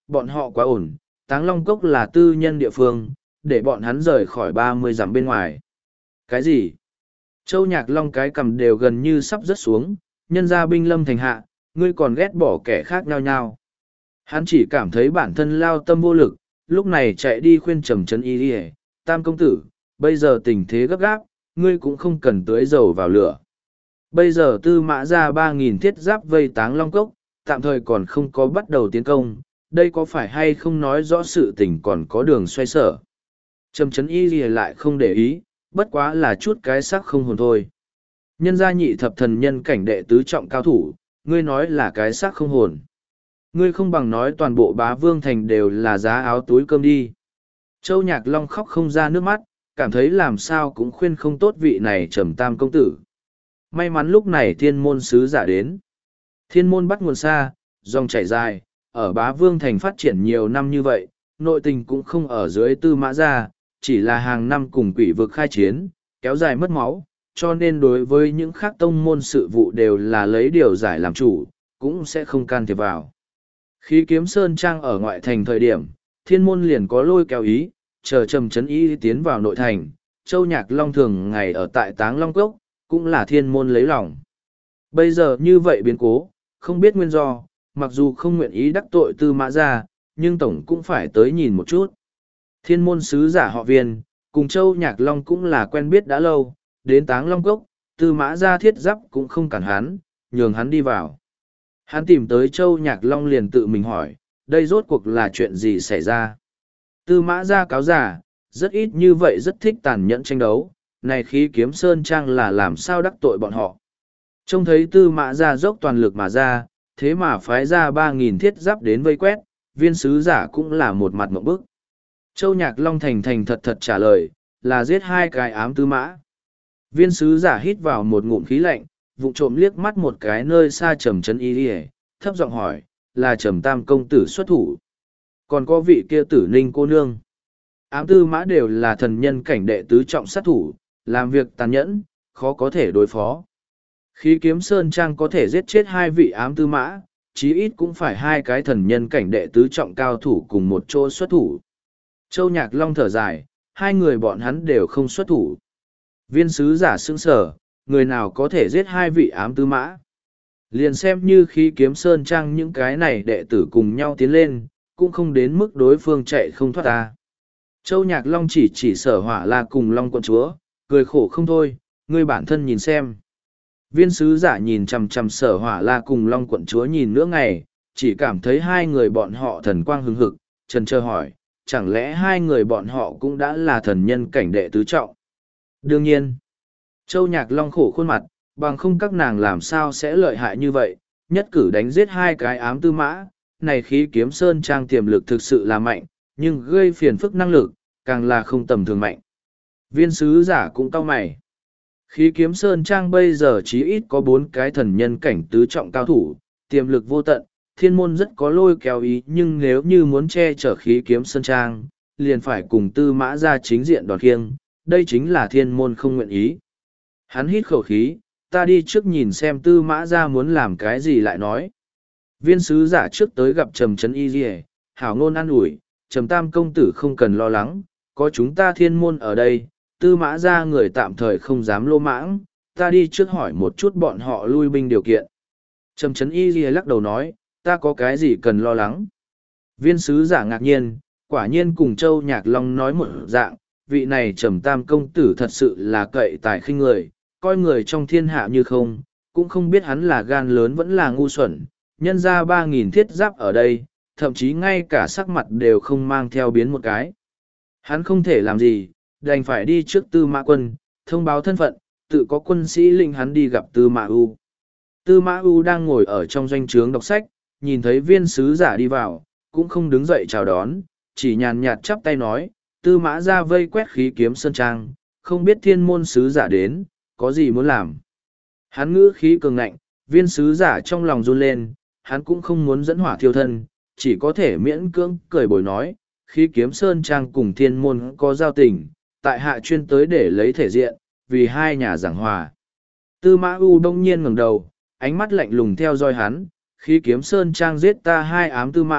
bọn họ quá ổn, Táng Long Cốc là tư nhân địa phương, để bọn hắn rời khỏi 30 dặm bên ngoài. Cái gì? Châu Nhạc Long cái cầm đều gần như sắp rớt xuống, nhân ra binh lâm thành hạ, ngươi còn ghét bỏ kẻ khác nhau nhau. Hắn chỉ cảm thấy bản thân lao tâm vô lực, lúc này chạy đi khuyên Trầm Trấn Y đi, Tam công tử, bây giờ tình thế gấp gáp, ngươi cũng không cần tưới dầu vào lửa. Bây giờ Tư Mã ra 3.000 thiết giáp vây Táng Long Cốc, tạm thời còn không có bắt đầu tiến công, đây có phải hay không nói rõ sự tình còn có đường xoay sở. Trầm Trấn Y lại không để ý, bất quá là chút cái sắc không hồn thôi. Nhân gia nhị thập thần nhân cảnh đệ tứ trọng cao thủ, ngươi nói là cái sắc không hồn. Ngươi không bằng nói toàn bộ Bá Vương Thành đều là giá áo túi cơm đi. Châu Nhạc Long khóc không ra nước mắt, cảm thấy làm sao cũng khuyên không tốt vị này Trầm Tam công tử. May mắn lúc này thiên môn sứ giả đến. Thiên môn bắt nguồn xa, dòng chảy dài, ở Bá Vương Thành phát triển nhiều năm như vậy, nội tình cũng không ở dưới Tư Mã gia, chỉ là hàng năm cùng quỷ vực khai chiến, kéo dài mất máu, cho nên đối với những khác tông môn sự vụ đều là lấy điều giải làm chủ, cũng sẽ không can thiệp vào. Khi Kiếm Sơn Trang ở ngoại thành thời điểm, thiên môn liền có lôi kéo ý, chờ Trầm Trấn Y tiến vào nội thành, Châu Nhạc Long thường ngày ở tại Táng Long Cốc, cũng là thiên môn lấy lòng. Bây giờ như vậy biến cố, không biết nguyên do, mặc dù không nguyện ý đắc tội Tư Mã gia, nhưng tổng cũng phải tới nhìn một chút. Thiên môn sứ giả họ Viên, cùng Châu Nhạc Long cũng là quen biết đã lâu, đến Táng Long Cốc, Tư Mã gia thiết giáp cũng không cản hắn, nhường hắn đi vào. Hắn tìm tới Châu Nhạc Long liền tự mình hỏi, đây rốt cuộc là chuyện gì xảy ra? Tư Mã gia cáo giả, rất ít như vậy rất thích tàn nhẫn tranh đấu, này khí Kiếm Sơn Trang là làm sao đắc tội bọn họ. Trông thấy Tư Mã gia dốc toàn lực mà ra, thế mà phái ra 3.000 thiết giáp đến vây quét, viên sứ giả cũng là một mặt ngộp bức. Châu Nhạc Long thành thành thật thật trả lời, là giết 2 cái ám Tư Mã. Viên sứ giả hít vào một ngụm khí lạnh, vụng trộm liếc mắt một cái nơi xa Trầm Trấn Y, thấp giọng hỏi, là Trầm Tam công tử xuất thủ. Còn có vị kia Tử Ninh cô nương. Ám Tư Mã đều là thần nhân cảnh đệ tứ trọng sát thủ, làm việc tàn nhẫn, khó có thể đối phó. Khi Kiếm Sơn Trang có thể giết chết 2 vị ám Tư Mã, chí ít cũng phải 2 cái thần nhân cảnh đệ tứ trọng cao thủ cùng một chỗ xuất thủ. Châu Nhạc Long thở dài, 2 người bọn hắn đều không xuất thủ. Viên sứ giả sững sờ, người nào có thể giết 2 vị ám Tư Mã. Liền xem như khi Kiếm Sơn Trang những cái này đệ tử cùng nhau tiến lên, cũng không đến mức đối phương chạy không thoát ta. Châu Nhạc Long chỉ Sở Hỏa La cùng Long quận chúa, cười khổ không thôi, ngươi bản thân nhìn xem. Viên sứ giả nhìn chằm chằm Sở Hỏa La cùng Long quận chúa nhìn nửa ngày, chỉ cảm thấy 2 người bọn họ thần quang hứng hực, chần chờ hỏi, chẳng lẽ 2 người bọn họ cũng đã là thần nhân cảnh đệ tứ trọng? Đương nhiên, Châu Nhạc Long khổ khuôn mặt, bằng không các nàng làm sao sẽ lợi hại như vậy, nhất cử đánh giết 2 cái ám Tư Mã, này khí Kiếm Sơn Trang tiềm lực thực sự là mạnh, nhưng gây phiền phức năng lực, càng là không tầm thường mạnh. Viên sứ giả cũng cau mày. Khí Kiếm Sơn Trang bây giờ chí ít có 4 cái thần nhân cảnh tứ trọng cao thủ, tiềm lực vô tận, thiên môn rất có lôi kéo ý, nhưng nếu như muốn che chở khí Kiếm Sơn Trang, liền phải cùng Tư Mã ra chính diện đòn khiêng, đây chính là thiên môn không nguyện ý. Hắn hít khẩu khí, ta đi trước nhìn xem Tư Mã ra muốn làm cái gì lại nói. Viên sứ giả trước tới gặp Trầm Trấn Y Diệ, hảo ngôn an ủi, Trầm Tam công tử không cần lo lắng, có chúng ta thiên môn ở đây, Tư Mã ra người tạm thời không dám lô mãng, ta đi trước hỏi một chút bọn họ lui binh điều kiện. Trầm Trấn Y Diệ lắc đầu nói, ta có cái gì cần lo lắng. Viên sứ giả ngạc nhiên, quả nhiên cùng Châu Nhạc Long nói một dạng, vị này Trầm Tam công tử thật sự là cậy tài khinh người, coi người trong thiên hạ như không, cũng không biết hắn là gan lớn vẫn là ngu xuẩn, nhân ra 3.000 thiết giáp ở đây, thậm chí ngay cả sắc mặt đều không mang theo biến một cái. Hắn không thể làm gì, đành phải đi trước Tư Mã Quân, thông báo thân phận, tự có quân sĩ lĩnh hắn đi gặp Tư Mã U. Tư Mã U đang ngồi ở trong doanh trướng đọc sách, nhìn thấy viên sứ giả đi vào, cũng không đứng dậy chào đón, chỉ nhàn nhạt chắp tay nói, Tư Mã ra vây quét khí Kiếm Sơn Trang, không biết thiên môn sứ giả đến, có gì muốn làm. Hắn ngữ khí cường ngạnh, viên sứ giả trong lòng run lên, hắn cũng không muốn dẫn hỏa thiêu thân, chỉ có thể miễn cưỡng cười bồi nói, khí Kiếm Sơn Trang cùng thiên môn có giao tình, tại hạ chuyên tới để lấy thể diện, vì 2 nhà giảng hòa. Tư Mã U đông nhiên ngẩng đầu, ánh mắt lạnh lùng theo dõi hắn, khí Kiếm Sơn Trang giết ta 2 ám Tư Mã,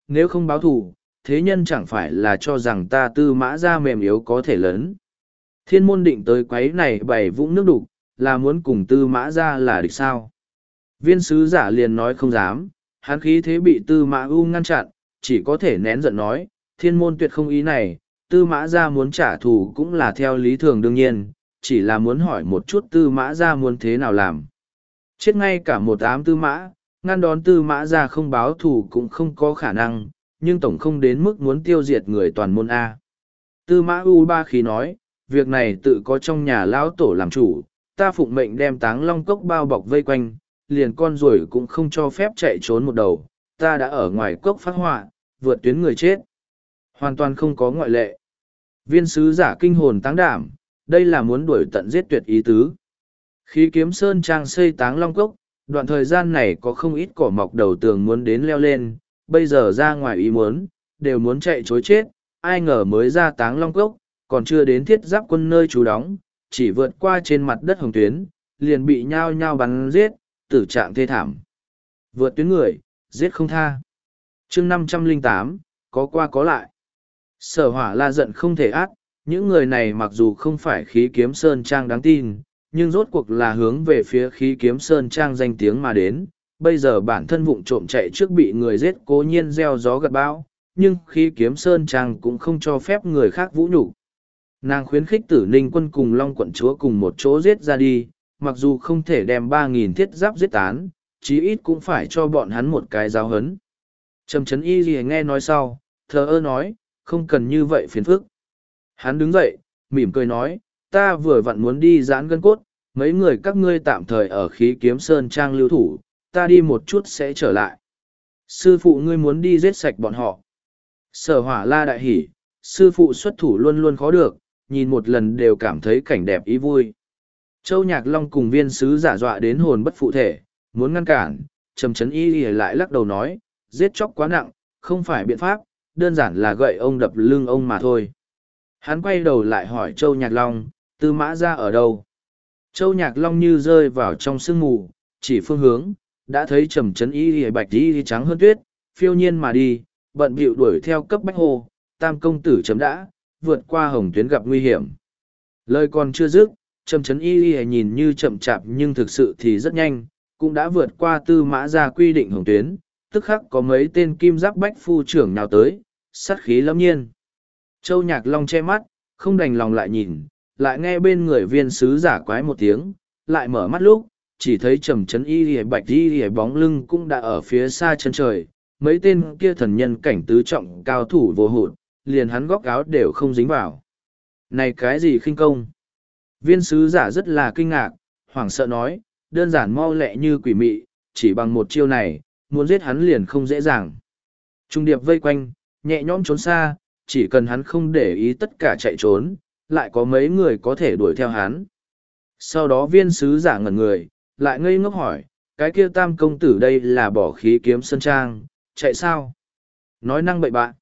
nếu không báo thù, thế nhân chẳng phải là cho rằng ta Tư Mã Gia mềm yếu có thể lớn. Thiên môn định tới quấy này bày vũng nước đục, là muốn cùng Tư Mã Gia là địch sao. Viên sứ giả liền nói không dám, hắn khí thế bị Tư Mã U ngăn chặn, chỉ có thể nén giận nói, thiên môn tuyệt không ý này, Tư Mã Gia muốn trả thù cũng là theo lý thường đương nhiên, chỉ là muốn hỏi một chút Tư Mã Gia muốn thế nào làm. Chết ngay cả một ám Tư Mã, ngăn đón Tư Mã Gia không báo thù cũng không có khả năng, nhưng tổng không đến mức muốn tiêu diệt người toàn môn A. Tư Mã U ba khí nói, việc này tự có trong nhà lão tổ làm chủ, ta phụng mệnh đem Táng Long cốc bao bọc vây quanh, liền con ruồi cũng không cho phép chạy trốn một đầu, ta đã ở ngoài cốc phát họa, vượt tuyến người chết. Hoàn toàn không có ngoại lệ. Viên sứ giả kinh hồn táng đảm, đây là muốn đuổi tận giết tuyệt ý tứ. Khí Kiếm Sơn trang xây Táng Long cốc, đoạn thời gian này có không ít cỏ mọc đầu tường muốn đến leo lên, bây giờ ra ngoài ý muốn, đều muốn chạy chối chết, ai ngờ mới ra Táng Long cốc, còn chưa đến thiết giáp quân nơi trú đóng, chỉ vượt qua trên mặt đất hồng tuyến, liền bị nhao nhao bắn giết, tử trạng thê thảm. Vượt tuyến người, giết không tha. chương 508, có qua có lại. Sở Hỏa La giận không thể át, những người này mặc dù không phải Khí Kiếm Sơn trang đáng tin, nhưng rốt cuộc là hướng về phía Khí Kiếm Sơn trang danh tiếng mà đến. Bây giờ bản thân vụng trộm chạy trước bị người giết cố nhiên gieo gió gặt bão, nhưng Khí Kiếm Sơn trang cũng không cho phép người khác vũ nhục. Nàng khuyến khích Tử Ninh quân cùng Long quận chúa cùng một chỗ giết ra đi, mặc dù không thể đem 3.000 thiết giáp giết tán, chí ít cũng phải cho bọn hắn một cái giáo hấn. Trầm Trấn Y Lìa nghe nói sau, thờ ơ nói, không cần như vậy phiền phức. Hắn đứng dậy, mỉm cười nói, ta vừa vặn muốn đi giãn gân cốt, mấy người các ngươi tạm thời ở Khí Kiếm Sơn trang lưu thủ, ta đi một chút sẽ trở lại. Sư phụ ngươi muốn đi giết sạch bọn họ. Sở Hỏa La đại hỉ, sư phụ xuất thủ luôn luôn khó được, nhìn một lần đều cảm thấy cảnh đẹp ý vui. Châu Nhạc Long cùng viên sứ giả dọa đến hồn bất phụ thể, muốn ngăn cản, Trầm Trấn Y lại lắc đầu nói, giết chóc quá nặng, không phải biện pháp, đơn giản là gậy ông đập lưng ông mà thôi. Hắn quay đầu lại hỏi Châu Nhạc Long, Tư Mã Gia ở đâu? Châu Nhạc Long như rơi vào trong sương mù, chỉ phương hướng, đã thấy Trầm Trấn Y bạch y trắng hơn tuyết, phiêu nhiên mà đi, bận bịu đuổi theo cấp bách hồ, Tam công tử chấm đã, vượt qua hồng tuyến gặp nguy hiểm. Lời còn chưa dứt, Trầm Trấn Y nhìn như chậm chạp nhưng thực sự thì rất nhanh, cũng đã vượt qua Tư Mã Gia quy định hồng tuyến, tức khắc có mấy tên kim giáp bách phu trưởng nào tới, sát khí lâm nhiên. Châu Nhạc Long che mắt, không đành lòng lại nhìn, lại nghe bên người viên sứ giả quái một tiếng, lại mở mắt lúc, chỉ thấy Trầm Trấn Y bạch y bóng lưng cũng đã ở phía xa chân trời, mấy tên kia thần nhân cảnh tứ trọng cao thủ vô hụt, liền hắn góc áo đều không dính vào. Này cái gì khinh công? Viên sứ giả rất là kinh ngạc, hoảng sợ nói, đơn giản mau lẹ như quỷ mị, chỉ bằng một chiêu này, muốn giết hắn liền không dễ dàng. Trung điệp vây quanh, nhẹ nhõm trốn xa, chỉ cần hắn không để ý tất cả chạy trốn, lại có mấy người có thể đuổi theo hắn. Sau đó viên sứ giả ngẩn người, lại ngây ngốc hỏi, cái kia Tam công tử đây là bỏ Khí Kiếm Sơn trang, chạy sao? Nói năng bậy bạ.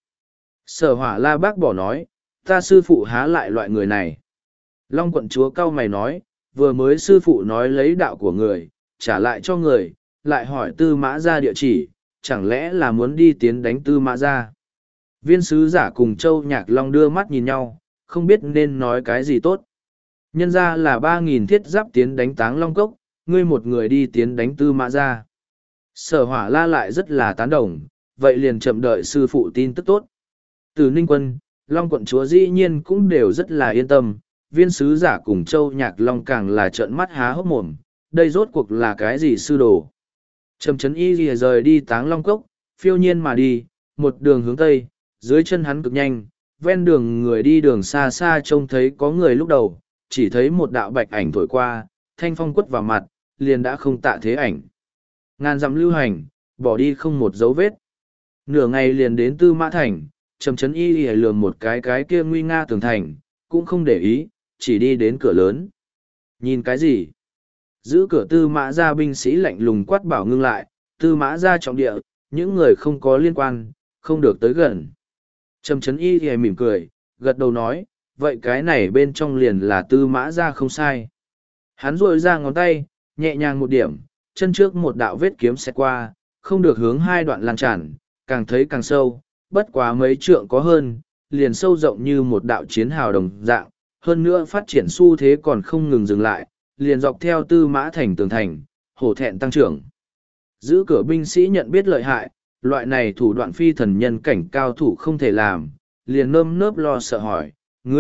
Sở Hỏa La bác bỏ nói, ta sư phụ há lại loại người này. Long quận chúa cau mày nói, vừa mới sư phụ nói lấy đạo của người, trả lại cho người, lại hỏi Tư Mã Gia địa chỉ, chẳng lẽ là muốn đi tiến đánh Tư Mã Gia. Viên sứ giả cùng Châu Nhạc Long đưa mắt nhìn nhau, không biết nên nói cái gì tốt. Nhân ra là 3.000 thiết giáp tiến đánh Táng Long cốc, ngươi một người đi tiến đánh Tư Mã Gia. Sở Hỏa La lại rất là tán đồng, vậy liền chậm đợi sư phụ tin tức tốt. Từ Ninh quân, Long quận chúa dĩ nhiên cũng đều rất là yên tâm, viên sứ giả cùng Châu Nhạc Long càng là trợn mắt há hốc mồm, đây rốt cuộc là cái gì sư đồ. Trầm Trấn Y lìa rời đi Táng Long cốc, phiêu nhiên mà đi, một đường hướng tây, dưới chân hắn cực nhanh, ven đường người đi đường xa xa trông thấy có người lúc đầu, chỉ thấy một đạo bạch ảnh thổi qua, thanh phong quất vào mặt, liền đã không tạ thế ảnh. Ngàn dặm lưu hành, bỏ đi không một dấu vết. Nửa ngày liền đến Tư Mã Thành, Trầm Trấn Y lìa lườm một cái kia nguy nga tường thành, cũng không để ý, chỉ đi đến cửa lớn. Nhìn cái gì? Giữ cửa Tư Mã Gia binh sĩ lạnh lùng quát bảo ngưng lại, Tư Mã Gia trọng địa, những người không có liên quan, không được tới gần. Trầm Trấn Y thì mỉm cười, gật đầu nói, vậy cái này bên trong liền là Tư Mã Gia không sai. Hắn rội ra ngón tay, nhẹ nhàng một điểm, chân trước một đạo vết kiếm xẹt qua, không được hướng hai đoạn lan tràn, càng thấy càng sâu, bất quá mấy trượng có hơn, liền sâu rộng như một đạo chiến hào đồng dạng, hơn nữa phát triển xu thế còn không ngừng dừng lại, liền dọc theo Tư Mã Thành tường thành, hổ thẹn tăng trưởng. Giữ cửa binh sĩ nhận biết lợi hại, loại này thủ đoạn phi thần nhân cảnh cao thủ không thể làm, liền nơm nớp lo sợ hỏi,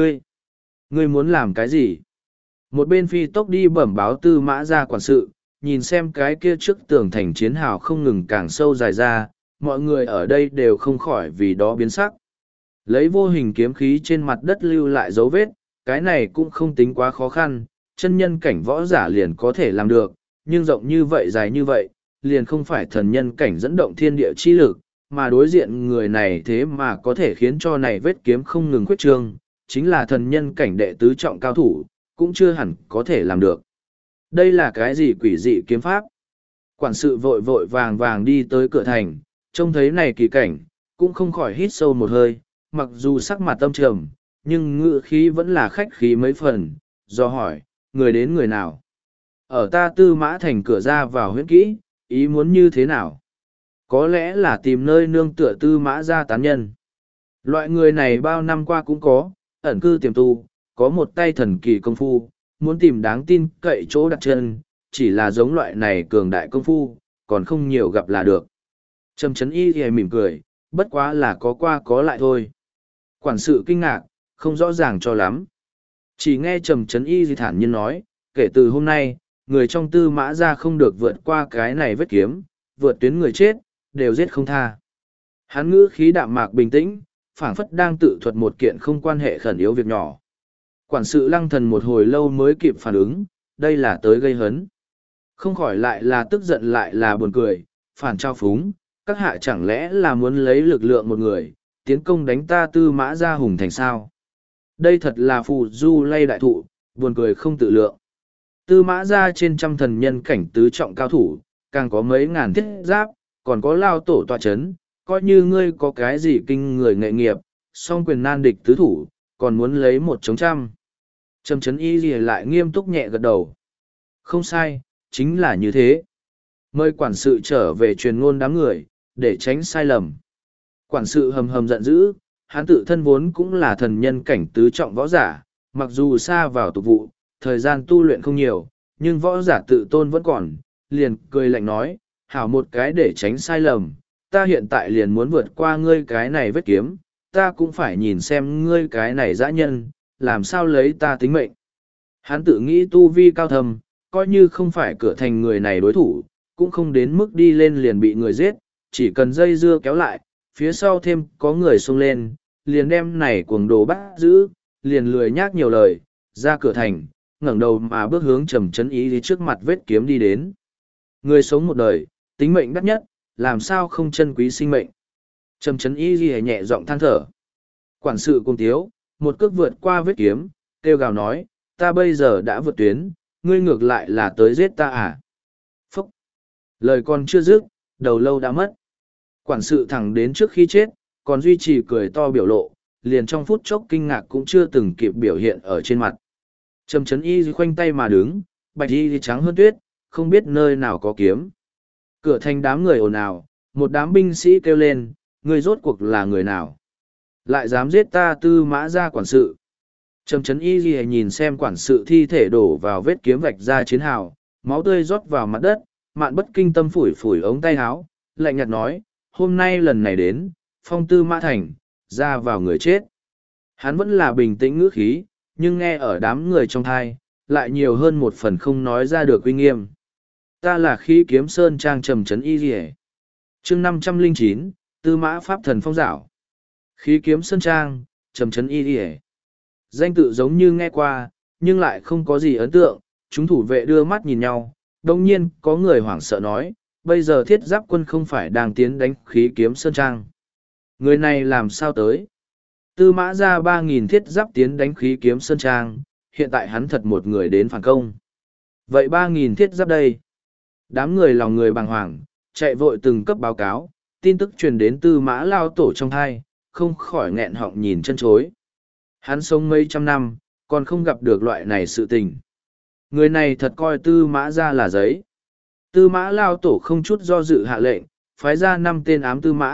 ngươi muốn làm cái gì? Một bên phi tốc đi bẩm báo Tư Mã gia quản sự, nhìn xem cái kia trước tường thành chiến hào không ngừng càng sâu dài ra, mọi người ở đây đều không khỏi vì đó biến sắc. Lấy vô hình kiếm khí trên mặt đất lưu lại dấu vết, cái này cũng không tính quá khó khăn, chân nhân cảnh võ giả liền có thể làm được, nhưng rộng như vậy dài như vậy, liền không phải thần nhân cảnh dẫn động thiên địa chi lực, mà đối diện người này thế mà có thể khiến cho này vết kiếm không ngừng khuyết trương, chính là thần nhân cảnh đệ tứ trọng cao thủ, cũng chưa hẳn có thể làm được. Đây là cái gì quỷ dị kiếm pháp? Quản sự vội vội vàng vàng đi tới cửa thành, trông thấy này kỳ cảnh, cũng không khỏi hít sâu một hơi, mặc dù sắc mặt tâm trầm, nhưng ngữ khí vẫn là khách khí mấy phần, do hỏi, người đến người nào? Ở ta Tư Mã Thành cửa ra vào huyễn kỹ, ý muốn như thế nào? Có lẽ là tìm nơi nương tựa Tư Mã gia tán nhân. Loại người này bao năm qua cũng có, ẩn cư tiềm tu, có một tay thần kỳ công phu, muốn tìm đáng tin cậy chỗ đặt chân, chỉ là giống loại này cường đại công phu, còn không nhiều gặp là được. Trầm Chấn Y thì mỉm cười, bất quá là có qua có lại thôi. Quản sự kinh ngạc, không rõ ràng cho lắm. Chỉ nghe Trầm Chấn Y thì thản nhiên nói, kể từ hôm nay, người trong Tư Mã gia không được vượt qua cái này vết kiếm, vượt tuyến người chết, đều giết không tha. Hắn ngữ khí đạm mạc bình tĩnh, phảng phất đang tự thuật một kiện không quan hệ khẩn yếu việc nhỏ. Quản sự Lăng Thần một hồi lâu mới kịp phản ứng, đây là tới gây hấn. Không khỏi lại là tức giận lại là buồn cười, phản trao phúng, các hạ chẳng lẽ là muốn lấy lực lượng một người, tiến công đánh ta Tư Mã gia hùng thành sao? Đây thật là phù du lay đại thụ, buồn cười không tự lượng. Tư Mã gia trên trăm thần nhân cảnh tứ trọng cao thủ, càng có mấy ngàn thiết giáp, còn có lao tổ tọa chấn, coi như ngươi có cái gì kinh người nghệ nghiệp, song quyền nan địch tứ thủ, còn muốn lấy một chống trăm. Trầm Chấn Y gì lại nghiêm túc nhẹ gật đầu. Không sai, chính là như thế. Mời quản sự trở về truyền ngôn đám người, để tránh sai lầm. Quản sự hầm hầm giận dữ, hắn tự thân vốn cũng là thần nhân cảnh tứ trọng võ giả, mặc dù xa vào tục vụ, thời gian tu luyện không nhiều, nhưng võ giả tự tôn vẫn còn, liền cười lạnh nói, hảo một cái để tránh sai lầm, ta hiện tại liền muốn vượt qua ngươi cái này vết kiếm, ta cũng phải nhìn xem ngươi cái này dã nhân, làm sao lấy ta tính mệnh. Hắn tự nghĩ tu vi cao thầm, coi như không phải cửa thành người này đối thủ, cũng không đến mức đi lên liền bị người giết, chỉ cần dây dưa kéo lại, phía sau thêm có người xông lên, liền đem này cuồng đồ bắt giữ, liền lười nhác nhiều lời, ra cửa thành, ngẩng đầu mà bước hướng Trầm Chấn Y đi trước mặt vết kiếm đi đến. Người sống một đời, tính mệnh đắt nhất, làm sao không trân quý sinh mệnh. Trầm Chấn Y ghi nhẹ giọng than thở. Quản sự cùng tiếu, một cước vượt qua vết kiếm, kêu gào nói, ta bây giờ đã vượt tuyến, ngươi ngược lại là tới giết ta à? Phúc! Lời còn chưa dứt, đầu lâu đã mất. Quản sự thẳng đến trước khi chết, còn duy trì cười to biểu lộ, liền trong phút chốc kinh ngạc cũng chưa từng kịp biểu hiện ở trên mặt. Trầm Chấn Y khoanh tay mà đứng, bạch y trắng hơn tuyết, không biết nơi nào có kiếm. Cửa thành đám người ồn ào, một đám binh sĩ kêu lên, ngươi rốt cuộc là người nào? Lại dám giết ta Tư Mã gia quản sự. Trầm Chấn Y nhìn xem quản sự thi thể đổ vào vết kiếm vạch ra chiến hào, máu tươi rót vào mặt đất, Mạn Bất Kinh Tâm phủi phủi ống tay áo, lạnh nhạt nói, hôm nay lần này đến, phong Tư Mã Thành, ra vào người chết. Hắn vẫn là bình tĩnh ngữ khí, nhưng nghe ở đám người trong thai, lại nhiều hơn một phần không nói ra được uy nghiêm. Ta là Khí Kiếm Sơn Trang Trầm Chấn Y Liễu. Chương 509, Tư Mã Pháp Thần Phong Dạo. Khí Kiếm Sơn Trang, Trầm Chấn Y Liễu. Danh tự giống như nghe qua, nhưng lại không có gì ấn tượng, chúng thủ vệ đưa mắt nhìn nhau, đồng nhiên có người hoảng sợ nói, bây giờ Thiết Giáp quân không phải đang tiến đánh Khí Kiếm Sơn Trang. Người này làm sao tới? Tư Mã ra 3.000 thiết giáp tiến đánh Khí Kiếm Sơn Trang, hiện tại hắn thật một người đến phản công. Vậy 3.000 thiết giáp đây? Đám người lòng người bàng hoàng, chạy vội từng cấp báo cáo, tin tức truyền đến Tư Mã lao tổ trong thai, không khỏi nghẹn họng nhìn chân chối. Hắn sống mấy trăm năm, còn không gặp được loại này sự tình. Người này thật coi Tư Mã ra là giấy. Tư Mã lao tổ không chút do dự hạ lệnh, phái ra 5 tên ám tư mã,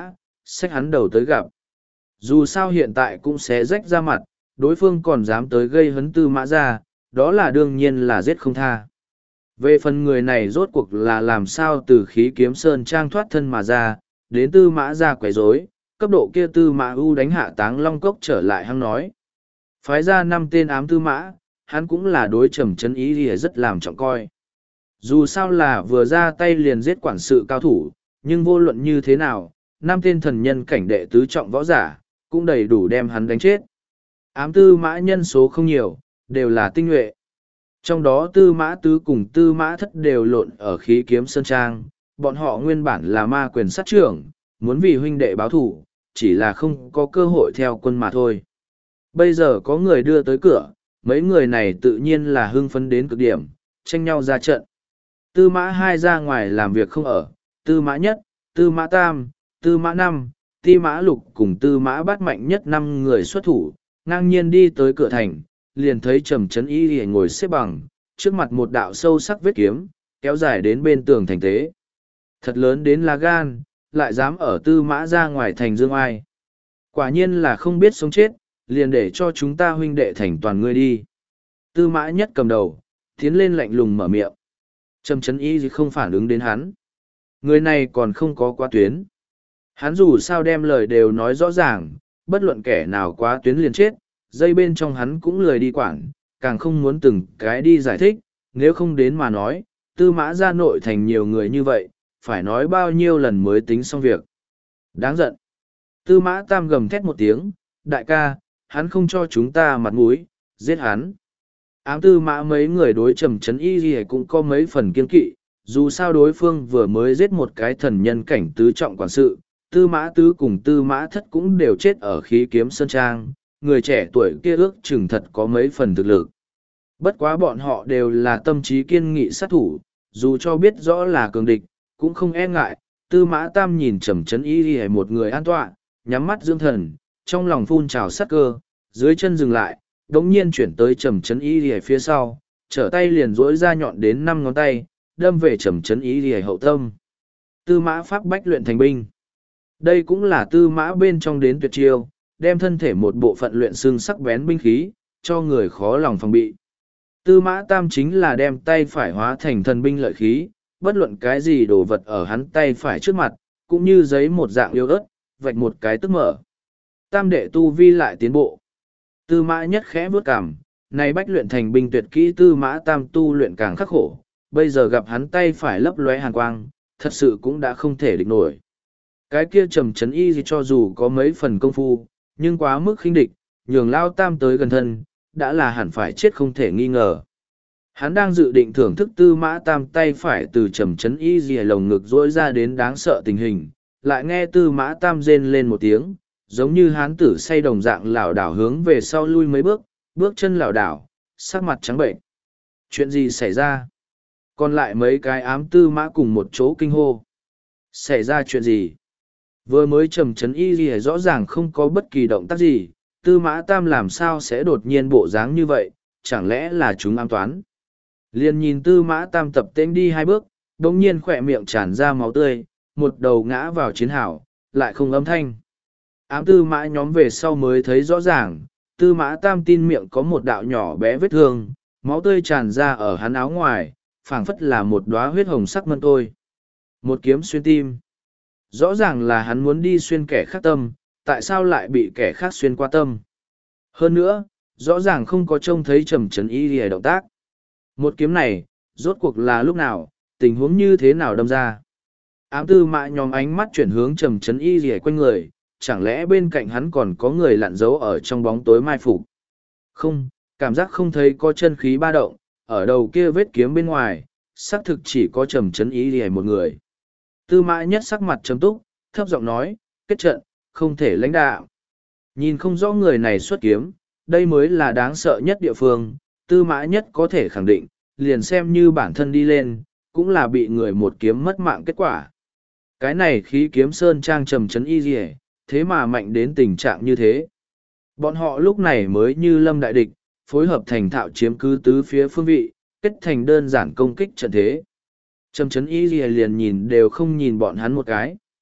xách hắn đầu tới gặp. Dù sao hiện tại cũng sẽ rách ra mặt, đối phương còn dám tới gây hấn Tư Mã ra, đó là đương nhiên là giết không tha. Về phần người này rốt cuộc là làm sao từ khí kiếm sơn trang thoát thân mà ra, đến Tư Mã ra quấy rối, cấp độ kia Tư Mã U đánh hạ Táng Long Cốc trở lại hăng nói. Phái ra 5 tên ám Tư Mã, hắn cũng là đối Trầm Chấn Ý thì rất làm trọng coi. Dù sao là vừa ra tay liền giết quản sự cao thủ, nhưng vô luận như thế nào, 5 tên thần nhân cảnh đệ tứ trọng võ giả, cũng đầy đủ đem hắn đánh chết. Ám Tư Mã nhân số không nhiều, đều là tinh nhuệ. Trong đó Tư Mã Tứ cùng Tư Mã Thất đều lộn ở khí kiếm sơn trang, bọn họ nguyên bản là ma quyền sát trưởng, muốn vì huynh đệ báo thủ, chỉ là không có cơ hội theo quân mà thôi. Bây giờ có người đưa tới cửa, mấy người này tự nhiên là hưng phấn đến cực điểm, tranh nhau ra trận. Tư Mã Hai ra ngoài làm việc không ở, Tư Mã Nhất, Tư Mã Tam, Tư Mã Năm, Tư Mã Lục cùng Tư Mã Bát mạnh nhất 5 người xuất thủ, ngang nhiên đi tới cửa thành, liền thấy Trầm Chấn Y lìa ngồi xếp bằng, trước mặt một đạo sâu sắc vết kiếm, kéo dài đến bên tường thành tế. Thật lớn đến là gan, lại dám ở Tư Mã ra ngoài thành dương ai. Quả nhiên là không biết sống chết, liền để cho chúng ta huynh đệ thành toàn ngươi đi. Tư Mã Nhất cầm đầu, tiến lên lạnh lùng mở miệng. Trầm Chấn Y không phản ứng đến hắn. Người này còn không có quá tuyến. Hắn dù sao đem lời đều nói rõ ràng, bất luận kẻ nào quá tuyến liền chết, dây bên trong hắn cũng lười đi quản, càng không muốn từng cái đi giải thích, nếu không đến mà nói, Tư Mã ra nội thành nhiều người như vậy, phải nói bao nhiêu lần mới tính xong việc. Đáng giận. Tư Mã Tam gầm thét một tiếng, đại ca, hắn không cho chúng ta mặt mũi, giết hắn. Ám Tư Mã mấy người đối Trầm Chấn Y gì cũng có mấy phần kiên kỵ, dù sao đối phương vừa mới giết một cái thần nhân cảnh tứ trọng quản sự, Tư Mã Tứ cùng Tư Mã Thất cũng đều chết ở khí kiếm sơn trang, người trẻ tuổi kia ước chừng thật có mấy phần thực lực. Bất quá bọn họ đều là tâm trí kiên nghị sát thủ, dù cho biết rõ là cường địch, cũng không e ngại. Tư Mã Tam nhìn Trầm Chấn Y lìa một người an tọa, nhắm mắt dưỡng thần, trong lòng phun trào sát cơ, dưới chân dừng lại, đống nhiên chuyển tới Trầm Chấn Y lìa phía sau, trở tay liền duỗi ra nhọn đến 5 ngón tay, đâm về Trầm Chấn Y lìa hậu tâm. Tư Mã pháp bách luyện thành binh. Đây cũng là Tư Mã bên trong đến tuyệt chiêu, đem thân thể một bộ phận luyện xương sắc bén binh khí, cho người khó lòng phòng bị. Tư Mã Tam chính là đem tay phải hóa thành thần binh lợi khí, bất luận cái gì đồ vật ở hắn tay phải trước mặt, cũng như giấy một dạng yếu ớt, vạch một cái tức mở. Tam đệ tu vi lại tiến bộ. Tư Mã Nhất khẽ bước cằm, này bách luyện thành binh tuyệt kỹ Tư Mã Tam tu luyện càng khắc khổ, bây giờ gặp hắn tay phải lấp lóe hàn quang, thật sự cũng đã không thể địch nổi. Cái kia Trầm Chấn Y gì cho dù có mấy phần công phu, nhưng quá mức khinh địch, nhường Lao Tam tới gần thân, đã là hẳn phải chết không thể nghi ngờ. Hắn đang dự định thưởng thức Tư Mã Tam tay phải từ Trầm Chấn Y gì lồng ngực rỗi ra đến đáng sợ tình hình, lại nghe Tư Mã Tam rên lên một tiếng, giống như hán tử say đồng dạng lảo đảo hướng về sau lui mấy bước, bước chân lảo đảo, sắc mặt trắng bệnh. Chuyện gì xảy ra? Còn lại mấy cái ám Tư Mã cùng một chỗ kinh hô. Xảy ra chuyện gì? Vừa mới Trầm Chấn Y gì rõ ràng không có bất kỳ động tác gì, Tư Mã Tam làm sao sẽ đột nhiên bộ dáng như vậy, chẳng lẽ là chúng ám toán? Liền nhìn Tư Mã Tam tập tễnh đi 2 bước, đống nhiên khỏe miệng tràn ra máu tươi, một đầu ngã vào chiến hào, lại không âm thanh. Ám Tư Mã nhóm về sau mới thấy rõ ràng, Tư Mã Tam tin miệng có một đạo nhỏ bé vết thương, máu tươi tràn ra ở hắn áo ngoài, phảng phất là một đóa huyết hồng sắc mân tôi. Một kiếm xuyên tim. Rõ ràng là hắn muốn đi xuyên kẻ khác tâm, tại sao lại bị kẻ khác xuyên qua tâm? Hơn nữa, rõ ràng không có trông thấy Trầm Chấn Y lìa động tác. Một kiếm này, rốt cuộc là lúc nào, tình huống như thế nào đâm ra? Ám Tư Mã nhóm ánh mắt chuyển hướng Trầm Chấn Y lìa quanh người, chẳng lẽ bên cạnh hắn còn có người lặn giấu ở trong bóng tối mai phục? Không, cảm giác không thấy có chân khí ba động, ở đầu kia vết kiếm bên ngoài, xác thực chỉ có Trầm Chấn Y lìa một người. Tư Mã Nhất sắc mặt trầm túc, thấp giọng nói, kết trận, không thể lãnh đạo. Nhìn không rõ người này xuất kiếm, đây mới là đáng sợ nhất địa phương, Tư Mã Nhất có thể khẳng định, liền xem như bản thân đi lên, cũng là bị người một kiếm mất mạng kết quả. Cái này khí kiếm sơn trang Trầm Chấn Y gì, thế mà mạnh đến tình trạng như thế. Bọn họ lúc này mới như lâm đại địch, phối hợp thành thạo chiếm cứ tứ phía phương vị, kết thành đơn giản công kích trận thế. Trầm Chấn Y gì liền nhìn đều không nhìn bọn hắn một cái.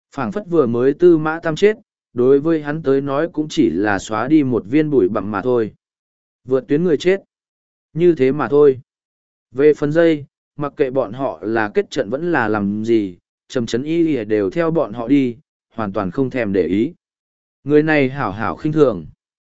Phảng phất vừa mới Tư Mã Tam chết, đối với hắn tới nói cũng chỉ là xóa đi một viên bụi bặm mà thôi. Vượt tuyến người chết. Như thế mà thôi. Về phần dây, mặc kệ bọn họ là kết trận vẫn là làm gì, Trầm Trấn Y đều theo bọn họ đi, hoàn toàn không thèm để ý. Người này hảo hảo khinh thường.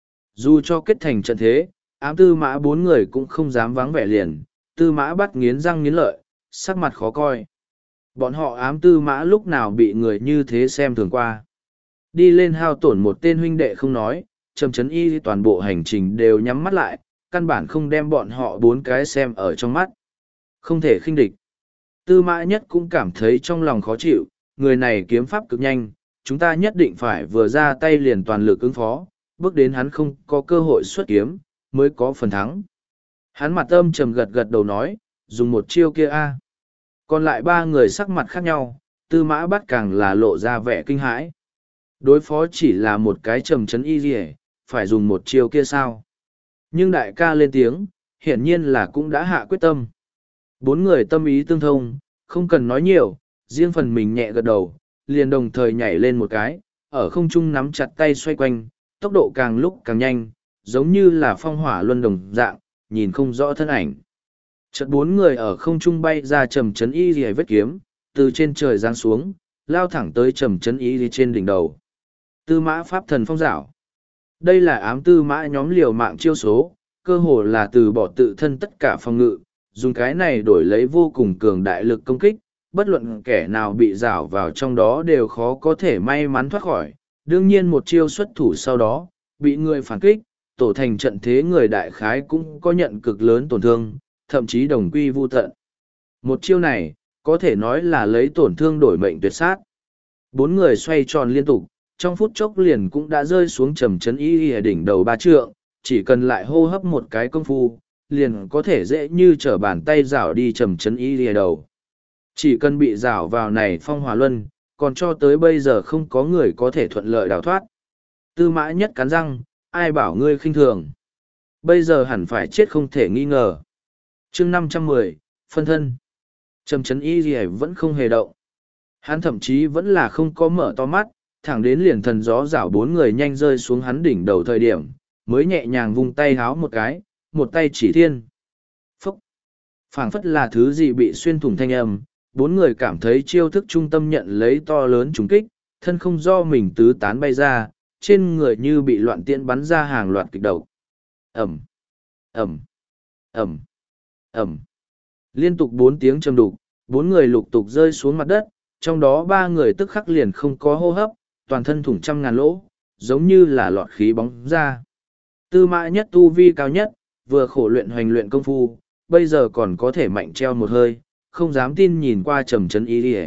Dù cho kết thành trận thế, ám Tư Mã bốn người cũng không dám vắng vẻ liền, Tư Mã bắt nghiến răng nghiến lợi, sắc mặt khó coi. Bọn họ ám Tư Mã lúc nào bị người như thế xem thường qua. Đi lên hao tổn một tên huynh đệ không nói, Trầm Trấn Y toàn bộ hành trình đều nhắm mắt lại, căn bản không đem bọn họ bốn cái xem ở trong mắt. Không thể khinh địch. Tư Mã Nhất cũng cảm thấy trong lòng khó chịu, người này kiếm pháp cực nhanh, chúng ta nhất định phải vừa ra tay liền toàn lực ứng phó, bước đến hắn không có cơ hội xuất kiếm, mới có phần thắng. Hắn mặt âm trầm gật gật đầu nói, dùng một chiêu kia a. Còn lại ba người sắc mặt khác nhau, Tư Mã Bắt càng là lộ ra vẻ kinh hãi. Đối phó chỉ là một cái Trầm Trấn Y gì, phải dùng một chiêu kia sao? Nhưng đại ca lên tiếng, hiển nhiên là cũng đã hạ quyết tâm. Bốn người tâm ý tương thông, không cần nói nhiều, riêng phần mình nhẹ gật đầu, liền đồng thời nhảy lên một cái, ở không trung nắm chặt tay xoay quanh, tốc độ càng lúc càng nhanh, giống như là phong hỏa luân đồng dạng, nhìn không rõ thân ảnh. Chợt bốn người ở không trung bay ra Trầm Trấn Y gì vết kiếm, từ trên trời giáng xuống, lao thẳng tới Trầm Trấn Y gì trên đỉnh đầu. Tư Mã Pháp Thần Phong Giảo. Đây là ám Tư Mã nhóm liều mạng chiêu số, cơ hồ là từ bỏ tự thân tất cả phòng ngự, dùng cái này đổi lấy vô cùng cường đại lực công kích, bất luận kẻ nào bị rảo vào trong đó đều khó có thể may mắn thoát khỏi. Đương nhiên một chiêu xuất thủ sau đó, bị người phản kích, tổ thành trận thế người đại khái cũng có nhận cực lớn tổn thương, thậm chí đồng quy vu tận. Một chiêu này, có thể nói là lấy tổn thương đổi mệnh tuyệt sát. Bốn người xoay tròn liên tục, trong phút chốc liền cũng đã rơi xuống Trầm Trấn Y ở đỉnh đầu ba trượng, chỉ cần lại hô hấp một cái công phu, liền có thể dễ như trở bàn tay rảo đi Trầm Trấn Y ở đầu. Chỉ cần bị rảo vào này phong hỏa luân, còn cho tới bây giờ không có người có thể thuận lợi đào thoát. Tư Mã Nhất cắn răng, ai bảo ngươi khinh thường. Bây giờ hẳn phải chết không thể nghi ngờ. chương 510, phân thân. Trầm Trấn Y vẫn không hề động. Hắn thậm chí vẫn là không có mở to mắt, thẳng đến liền thần gió rảo bốn người nhanh rơi xuống hắn đỉnh đầu thời điểm, mới nhẹ nhàng vung tay háo một cái, một tay chỉ thiên. Phúc! Phảng phất là thứ gì bị xuyên thủng thanh âm, bốn người cảm thấy chiêu thức trung tâm nhận lấy to lớn trúng kích, thân không do mình tứ tán bay ra, trên người như bị loạn tiễn bắn ra hàng loạt kịch độc. Ẩm! Ẩm! Ẩm! Ẩm! Liên tục bốn tiếng trầm đục, bốn người lục tục rơi xuống mặt đất, trong đó ba người tức khắc liền không có hô hấp, toàn thân thủng trăm ngàn lỗ, giống như là lọt khí bóng ra. Tư Mã Nhất tu vi cao nhất, vừa khổ luyện hoành luyện công phu, bây giờ còn có thể mạnh treo một hơi, không dám tin nhìn qua Trầm Trấn Y đi.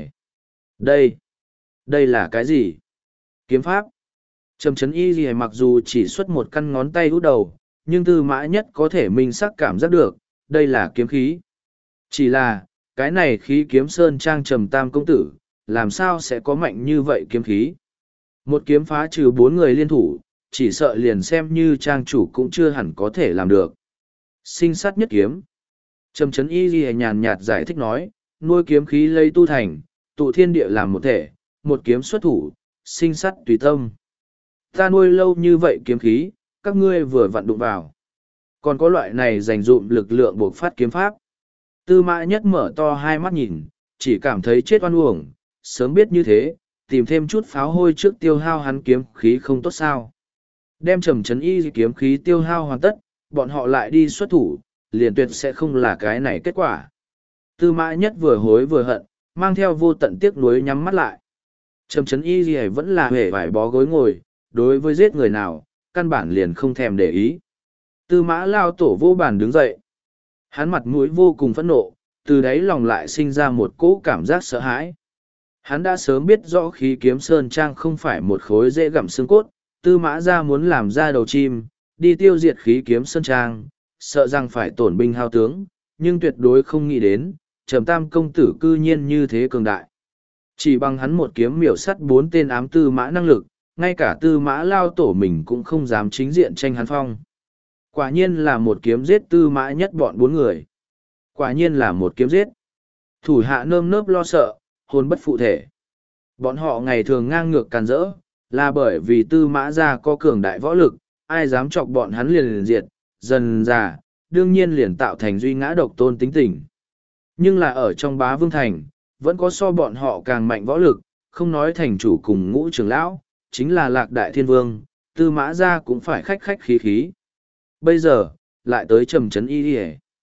Đây là cái gì? Kiếm pháp. Trầm Trấn Y gì mặc dù chỉ xuất một căn ngón tay út đầu, nhưng Tư Mã Nhất có thể minh xác cảm giác được, đây là kiếm khí. Chỉ là, cái này khí kiếm sơn trang Trầm Tam công tử, làm sao sẽ có mạnh như vậy kiếm khí? Một kiếm phá trừ bốn người liên thủ, chỉ sợ liền xem như trang chủ cũng chưa hẳn có thể làm được. Sinh sát nhất kiếm. Trầm Trấn Y ghi nhàn nhạt giải thích nói, nuôi kiếm khí lấy tu thành, tụ thiên địa làm một thể, một kiếm xuất thủ, sinh sát tùy tâm. Ta nuôi lâu như vậy kiếm khí, các ngươi vừa vặn đụng vào. Còn có loại này dành dụm lực lượng buộc phát kiếm pháp. Tư Mã Nhất mở to hai mắt nhìn, chỉ cảm thấy chết oan uổng, sớm biết như thế, tìm thêm chút pháo hôi trước tiêu hao hắn kiếm khí không tốt sao. Đem Trầm Trấn Y kiếm khí tiêu hao hoàn tất, bọn họ lại đi xuất thủ, liền tuyệt sẽ không là cái này kết quả. Tư Mã Nhất vừa hối vừa hận, mang theo vô tận tiếc nuối nhắm mắt lại. Trầm Trấn Y vẫn là hề vải bó gối ngồi, đối với giết người nào, căn bản liền không thèm để ý. Tư Mã Lao Tổ vô bàn đứng dậy. Hắn mặt mũi vô cùng phẫn nộ, từ đấy lòng lại sinh ra một cỗ cảm giác sợ hãi. Hắn đã sớm biết rõ khí kiếm sơn trang không phải một khối dễ gặm xương cốt, Tư Mã gia muốn làm ra đầu chim, đi tiêu diệt khí kiếm sơn trang, sợ rằng phải tổn binh hao tướng, nhưng tuyệt đối không nghĩ đến, Trầm Tam công tử cư nhiên như thế cường đại. Chỉ bằng hắn một kiếm miểu sắt bốn tên ám Tư Mã năng lực, ngay cả Tư Mã Lao Tổ mình cũng không dám chính diện tranh hắn phong. Quả nhiên là một kiếm giết Tư Mã Nhất bọn bốn người. Quả nhiên là một kiếm giết. Thủ hạ nơm nớp lo sợ, hồn bất phụ thể. Bọn họ ngày thường ngang ngược càn rỡ, là bởi vì Tư Mã Gia có cường đại võ lực, ai dám chọc bọn hắn liền diệt, dần già, đương nhiên liền tạo thành duy ngã độc tôn tính tình. Nhưng là ở trong Bá Vương Thành, vẫn có so bọn họ càng mạnh võ lực, không nói thành chủ cùng ngũ trưởng lão, chính là Lạc Đại Thiên Vương, Tư Mã Gia cũng phải khách khách khí khí. Bây giờ, lại tới Trầm Trấn Y.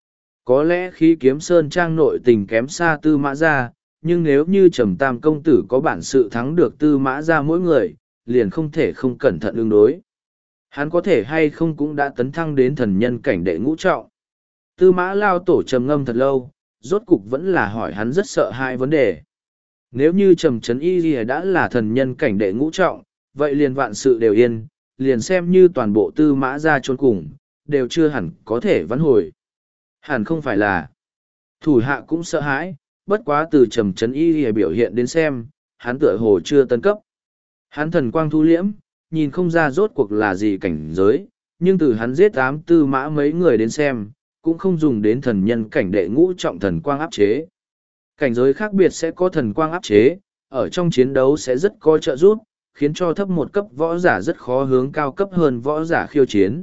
Có lẽ khi Kiếm Sơn Trang nội tình kém xa Tư Mã Gia, nhưng nếu như Trầm Tam công tử có bản sự thắng được Tư Mã Gia mỗi người, liền không thể không cẩn thận ứng đối. Hắn có thể hay không cũng đã tấn thăng đến thần nhân cảnh đệ ngũ trọng. Tư Mã Lao Tổ trầm ngâm thật lâu, rốt cục vẫn là hỏi hắn rất sợ hai vấn đề. Nếu như Trầm Trấn Y đã là thần nhân cảnh đệ ngũ trọng, vậy liền vạn sự đều yên, liền xem như toàn bộ Tư Mã Gia chôn cùng, đều chưa hẳn có thể vãn hồi. Hẳn không phải là. Thủ hạ cũng sợ hãi, bất quá từ Trầm Trấn Y biểu hiện đến xem, hắn tựa hồ chưa tấn cấp. Hắn thần quang thu liễm, nhìn không ra rốt cuộc là gì cảnh giới, nhưng từ hắn giết Tư Mã mấy người đến xem, cũng không dùng đến thần nhân cảnh đệ ngũ trọng thần quang áp chế. Cảnh giới khác biệt sẽ có thần quang áp chế, ở trong chiến đấu sẽ rất có trợ giúp, khiến cho thấp một cấp võ giả rất khó hướng cao cấp hơn võ giả khiêu chiến.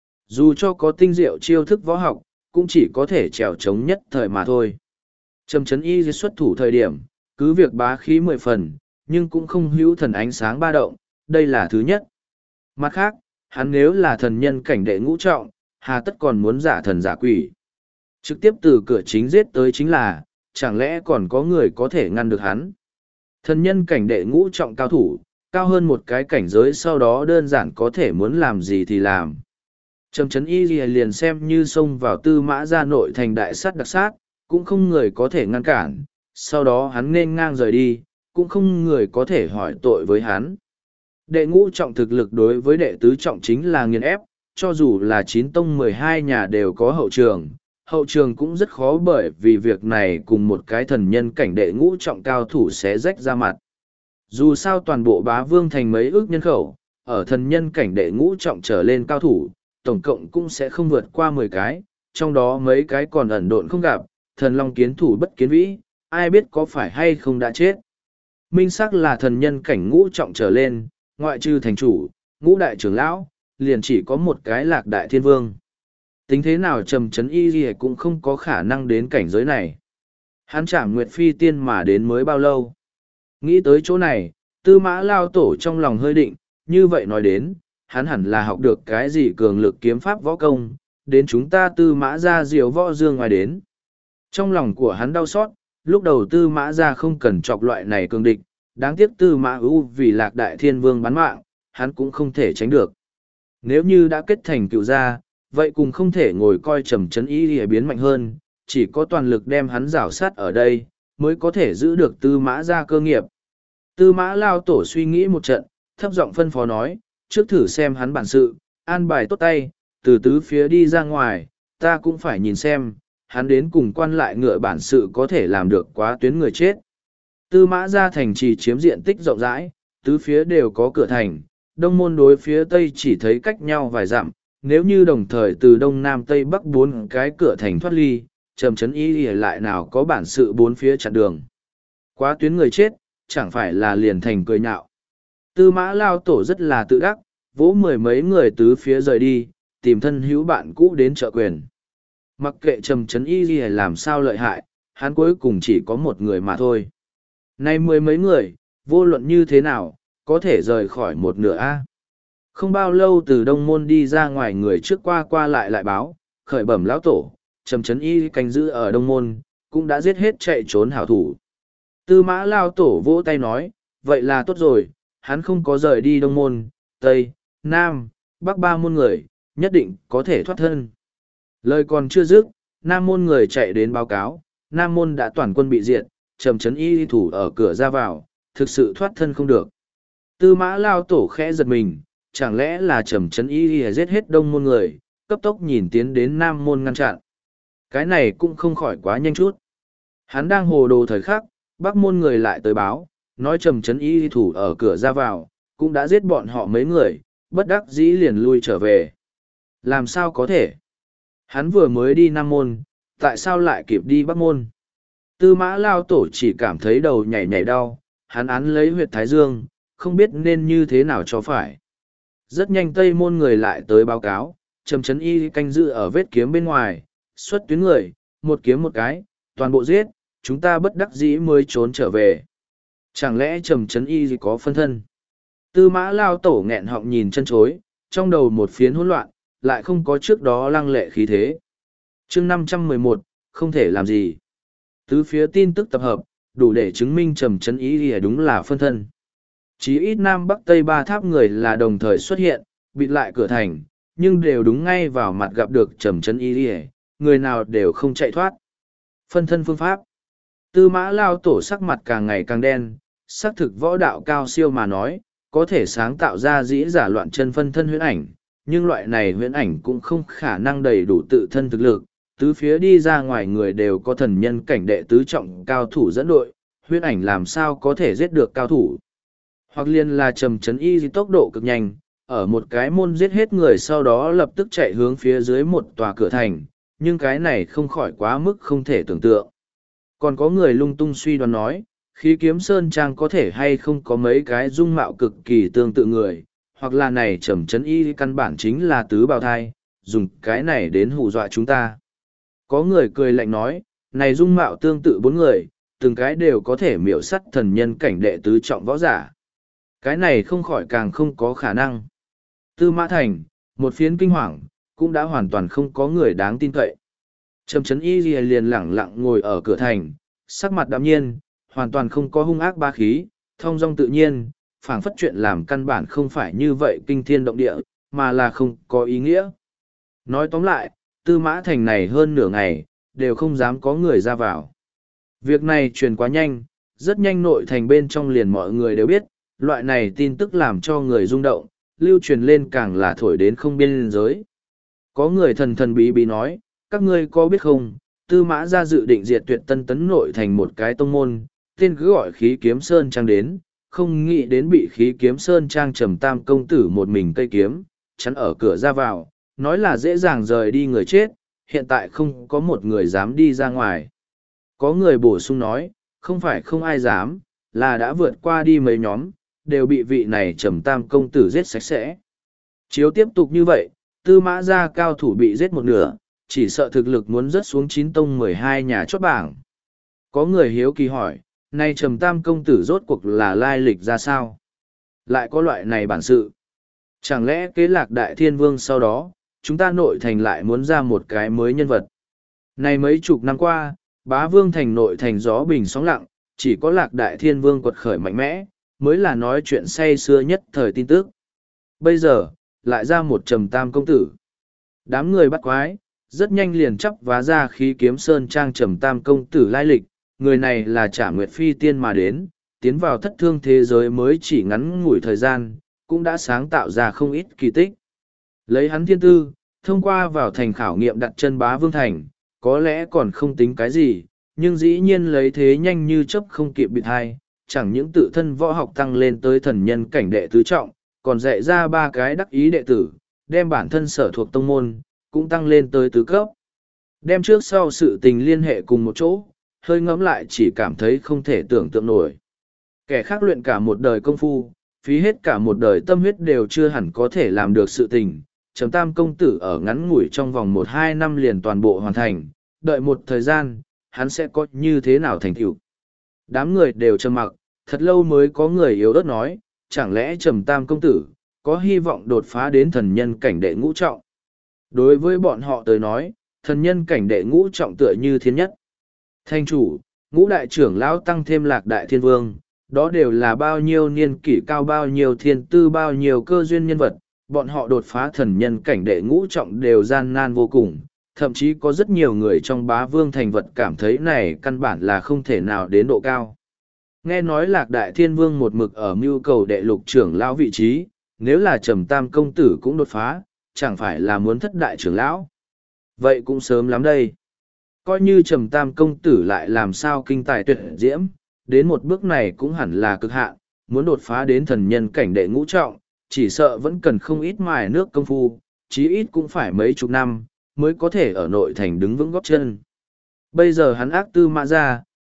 Dù cho có tinh diệu chiêu thức võ học, cũng chỉ có thể trèo trống nhất thời mà thôi. Trầm Trấn Y xuất thủ thời điểm, cứ việc bá khí 10 phần, nhưng cũng không hữu thần ánh sáng ba động, đây là thứ nhất. Mặt khác, hắn nếu là thần nhân cảnh đệ ngũ trọng, hà tất còn muốn giả thần giả quỷ. Trực tiếp từ cửa chính giết tới chính là, chẳng lẽ còn có người có thể ngăn được hắn. Thần nhân cảnh đệ ngũ trọng cao thủ, cao hơn một cái cảnh giới sau đó đơn giản có thể muốn làm gì thì làm. Trầm Trấn Y liền xem như xông vào Tư Mã Gia nội thành đại sát đặc sát, cũng không người có thể ngăn cản, sau đó hắn nên ngang rời đi, cũng không người có thể hỏi tội với hắn. Đệ ngũ trọng thực lực đối với đệ tứ trọng chính là nghiền ép, cho dù là 9 tông 12 nhà đều có hậu trường cũng rất khó bởi vì việc này cùng một cái thần nhân cảnh đệ ngũ trọng cao thủ sẽ rách ra mặt. Dù sao toàn bộ Bá Vương Thành mấy ước nhân khẩu, ở thần nhân cảnh đệ ngũ trọng trở lên cao thủ, tổng cộng cũng sẽ không vượt qua 10 cái, trong đó mấy cái còn ẩn độn không gặp, thần long kiến thủ bất kiến vĩ, ai biết có phải hay không đã chết. Minh sắc là thần nhân cảnh ngũ trọng trở lên, ngoại trừ thành chủ, ngũ đại trưởng lão, liền chỉ có một cái Lạc Đại Thiên Vương. Tính thế nào Trầm Trấn Y cũng không có khả năng đến cảnh giới này. Hắn Trảm Nguyệt Phi tiên mà đến mới bao lâu. Nghĩ tới chỗ này, Tư Mã Lao Tổ trong lòng hơi định, như vậy nói đến, hắn hẳn là học được cái gì cường lực kiếm pháp võ công, đến chúng ta Tư Mã Gia diều võ dương ngoài đến. Trong lòng của hắn đau xót, lúc đầu Tư Mã Gia không cần chọc loại này cường địch, đáng tiếc Tư Mã Ưu vì Lạc Đại Thiên Vương bán mạng, hắn cũng không thể tránh được. Nếu như đã kết thành cựu gia, vậy cùng không thể ngồi coi Trầm Trấn Y biến mạnh hơn, chỉ có toàn lực đem hắn rảo sát ở đây, mới có thể giữ được Tư Mã Gia cơ nghiệp. Tư Mã Lao Tổ suy nghĩ một trận, thấp giọng phân phó nói, trước thử xem hắn bản sự, an bài tốt tay, từ tứ phía đi ra ngoài, ta cũng phải nhìn xem, hắn đến cùng quan lại ngựa bản sự có thể làm được quá tuyến người chết. Tư Mã Gia thành trì chiếm diện tích rộng rãi, tứ phía đều có cửa thành, đông môn đối phía tây chỉ thấy cách nhau vài dặm, nếu như đồng thời từ đông nam tây bắc 4 cái cửa thành thoát ly, Trầm Trấn Y lại nào có bản sự 4 phía chặn đường. Quá tuyến người chết, chẳng phải là liền thành cười nhạo. Tư Mã Lao Tổ rất là tự đắc, vỗ 10 mấy người tứ phía rời đi, tìm thân hữu bạn cũ đến trợ quyền. Mặc kệ Trầm Trấn Y làm sao lợi hại, hắn cuối cùng chỉ có một người mà thôi. Nay 10 mấy người, vô luận như thế nào, có thể rời khỏi một nửa A. Không bao lâu từ đông môn đi ra ngoài người trước qua lại báo, khởi bẩm lão tổ, Trầm Trấn Y canh giữ ở đông môn, cũng đã giết hết chạy trốn hảo thủ. Tư Mã Lao Tổ vỗ tay nói, vậy là tốt rồi, hắn không có rời đi đông môn, tây, nam, bắc 3 môn người, nhất định có thể thoát thân. Lời còn chưa dứt, nam môn người chạy đến báo cáo, nam môn đã toàn quân bị diệt, Trầm Trấn Y thủ ở cửa ra vào, thực sự thoát thân không được. Tư Mã Lao Tổ khẽ giật mình, chẳng lẽ là Trầm Trấn Y giết hết đông môn người, cấp tốc nhìn tiến đến nam môn ngăn chặn. Cái này cũng không khỏi quá nhanh chút. Hắn đang hồ đồ thời khắc, bắc môn người lại tới báo, nói Trầm Trấn Y thủ ở cửa ra vào, cũng đã giết bọn họ mấy người, bất đắc dĩ liền lui trở về. Làm sao có thể? Hắn vừa mới đi nam môn, tại sao lại kịp đi bắc môn? Tư Mã Lao Tổ chỉ cảm thấy đầu nhảy nhảy đau, hắn án lấy huyệt thái dương, không biết nên như thế nào cho phải. Rất nhanh Tây Môn người lại tới báo cáo, Trầm Trấn Y canh giữ ở vết kiếm bên ngoài, xuất tuyến người, một kiếm một cái, toàn bộ giết, chúng ta bất đắc dĩ mới trốn trở về. Chẳng lẽ Trầm Trấn Y có phân thân? Tư Mã Lao Tổ nghẹn họng nhìn chân chối, trong đầu một phiến hỗn loạn, lại không có trước đó lăng lệ khí thế. Chương 511, không thể làm gì. Tứ phía tin tức tập hợp, đủ để chứng minh Trầm Trấn Y đúng là phân thân. Chí ít Nam Bắc Tây ba tháp người là đồng thời xuất hiện, bịt lại cửa thành, nhưng đều đúng ngay vào mặt gặp được Trầm Trấn Y, người nào đều không chạy thoát. Phân thân phương pháp. Tư Mã Lao Tổ sắc mặt càng ngày càng đen, xác thực võ đạo cao siêu mà nói, có thể sáng tạo ra dĩ giả loạn chân phân thân huyễn ảnh, nhưng loại này huyễn ảnh cũng không khả năng đầy đủ tự thân thực lực. Tứ phía đi ra ngoài người đều có thần nhân cảnh đệ tứ trọng cao thủ dẫn đội, huyễn ảnh làm sao có thể giết được cao thủ. Hoặc liên là Trầm Trấn Y tốc độ cực nhanh, ở một cái môn giết hết người sau đó lập tức chạy hướng phía dưới một tòa cửa thành, nhưng cái này không khỏi quá mức không thể tưởng tượng. Còn có người lung tung suy đoán nói, Khí Kiếm Sơn Trang có thể hay không có mấy cái dung mạo cực kỳ tương tự người, hoặc là này Trầm Trấn Y căn bản chính là tứ bào thai, dùng cái này đến hù dọa chúng ta. Có người cười lạnh nói, này dung mạo tương tự bốn người, từng cái đều có thể miểu sắt thần nhân cảnh đệ tứ trọng võ giả. Cái này không khỏi càng không có khả năng. Tư Mã Thành, một phiến kinh hoàng, cũng đã hoàn toàn không có người đáng tin cậy. Trầm Trấn Y liền lẳng lặng ngồi ở cửa thành, sắc mặt đạm nhiên, hoàn toàn không có hung ác ba khí, thong dong tự nhiên, phảng phất chuyện làm căn bản không phải như vậy kinh thiên động địa, mà là không có ý nghĩa. Nói tóm lại, Tư Mã Thành này hơn nửa ngày, đều không dám có người ra vào. Việc này truyền quá nhanh, rất nhanh nội thành bên trong liền mọi người đều biết, loại này tin tức làm cho người rung động, lưu truyền lên càng là thổi đến không biên giới. Có người thần thần bí bí nói, các ngươi có biết không, Tư Mã ra dự định diệt tuyệt Tân Tấn nội thành một cái tông môn, tên cứ gọi Khí Kiếm Sơn Trang đến, không nghĩ đến bị Khí Kiếm Sơn Trang Trầm Tam công tử một mình cây kiếm, chắn ở cửa ra vào, nói là dễ dàng rời đi người chết, hiện tại không có một người dám đi ra ngoài. Có người bổ sung nói, không phải không ai dám, là đã vượt qua đi mấy nhóm, đều bị vị này Trầm Tam công tử giết sạch sẽ. Chiếu tiếp tục như vậy, Tư Mã gia cao thủ bị giết một nửa, chỉ sợ thực lực muốn rớt xuống 9 tông 12 nhà chót bảng. Có người hiếu kỳ hỏi, nay Trầm Tam công tử rốt cuộc là lai lịch ra sao? Lại có loại này bản sự. Chẳng lẽ kế Lạc Đại Thiên Vương sau đó, chúng ta nội thành lại muốn ra một cái mới nhân vật? Này mấy chục năm qua, Bá Vương thành nội thành gió bình sóng lặng, chỉ có Lạc Đại Thiên Vương quật khởi mạnh mẽ, mới là nói chuyện say xưa nhất thời tin tức. Bây giờ, lại ra một Trầm Tam công tử. Đám người bắt quái, rất nhanh liền chắp vá ra Khí Kiếm Sơn Trang Trầm Tam công tử lai lịch, người này là Trả Nguyệt Phi tiên mà đến, tiến vào thất thương thế giới mới chỉ ngắn ngủi thời gian, cũng đã sáng tạo ra không ít kỳ tích. Lấy hắn thiên tư, thông qua vào thành khảo nghiệm đặt chân Bá Vương thành, có lẽ còn không tính cái gì, nhưng dĩ nhiên lấy thế nhanh như chớp không kịp bịt hai, chẳng những tự thân võ học tăng lên tới thần nhân cảnh đệ tứ trọng, còn dạy ra 3 cái đắc ý đệ tử, đem bản thân sở thuộc tông môn, cũng tăng lên tới tứ cấp. Đem trước sau sự tình liên hệ cùng một chỗ, hơi ngẫm lại chỉ cảm thấy không thể tưởng tượng nổi. Kẻ khác luyện cả một đời công phu, phí hết cả một đời tâm huyết đều chưa hẳn có thể làm được sự tình. Trầm Tam công tử ở ngắn ngủi trong vòng 1-2 năm liền toàn bộ hoàn thành, đợi một thời gian, hắn sẽ có như thế nào thành tựu. Đám người đều trầm mặc, thật lâu mới có người yếu ớt nói, chẳng lẽ Trầm Tam công tử có hy vọng đột phá đến thần nhân cảnh đệ ngũ trọng. Đối với bọn họ tới nói, thần nhân cảnh đệ ngũ trọng tựa như thiên nhất. Thanh chủ, ngũ đại trưởng lão tăng thêm Lạc Đại Thiên Vương, đó đều là bao nhiêu niên kỷ cao bao nhiêu thiên tư bao nhiêu cơ duyên nhân vật, bọn họ đột phá thần nhân cảnh đệ ngũ trọng đều gian nan vô cùng, thậm chí có rất nhiều người trong Bá Vương thành vật cảm thấy này căn bản là không thể nào đến độ cao. Nghe nói Lạc Đại Thiên Vương một mực ở mưu cầu đệ lục trưởng lão vị trí, nếu là Trầm Tam công tử cũng đột phá, chẳng phải là muốn thất đại trưởng lão. Vậy cũng sớm lắm đây. Coi như Trầm Tam công tử lại làm sao kinh tài tuyệt diễm, đến một bước này cũng hẳn là cực hạn, muốn đột phá đến thần nhân cảnh đệ ngũ trọng, chỉ sợ vẫn cần không ít mài nước công phu, chí ít cũng phải mấy chục năm, mới có thể ở nội thành đứng vững góp chân. Bây giờ hắn ác Tư Mã ra,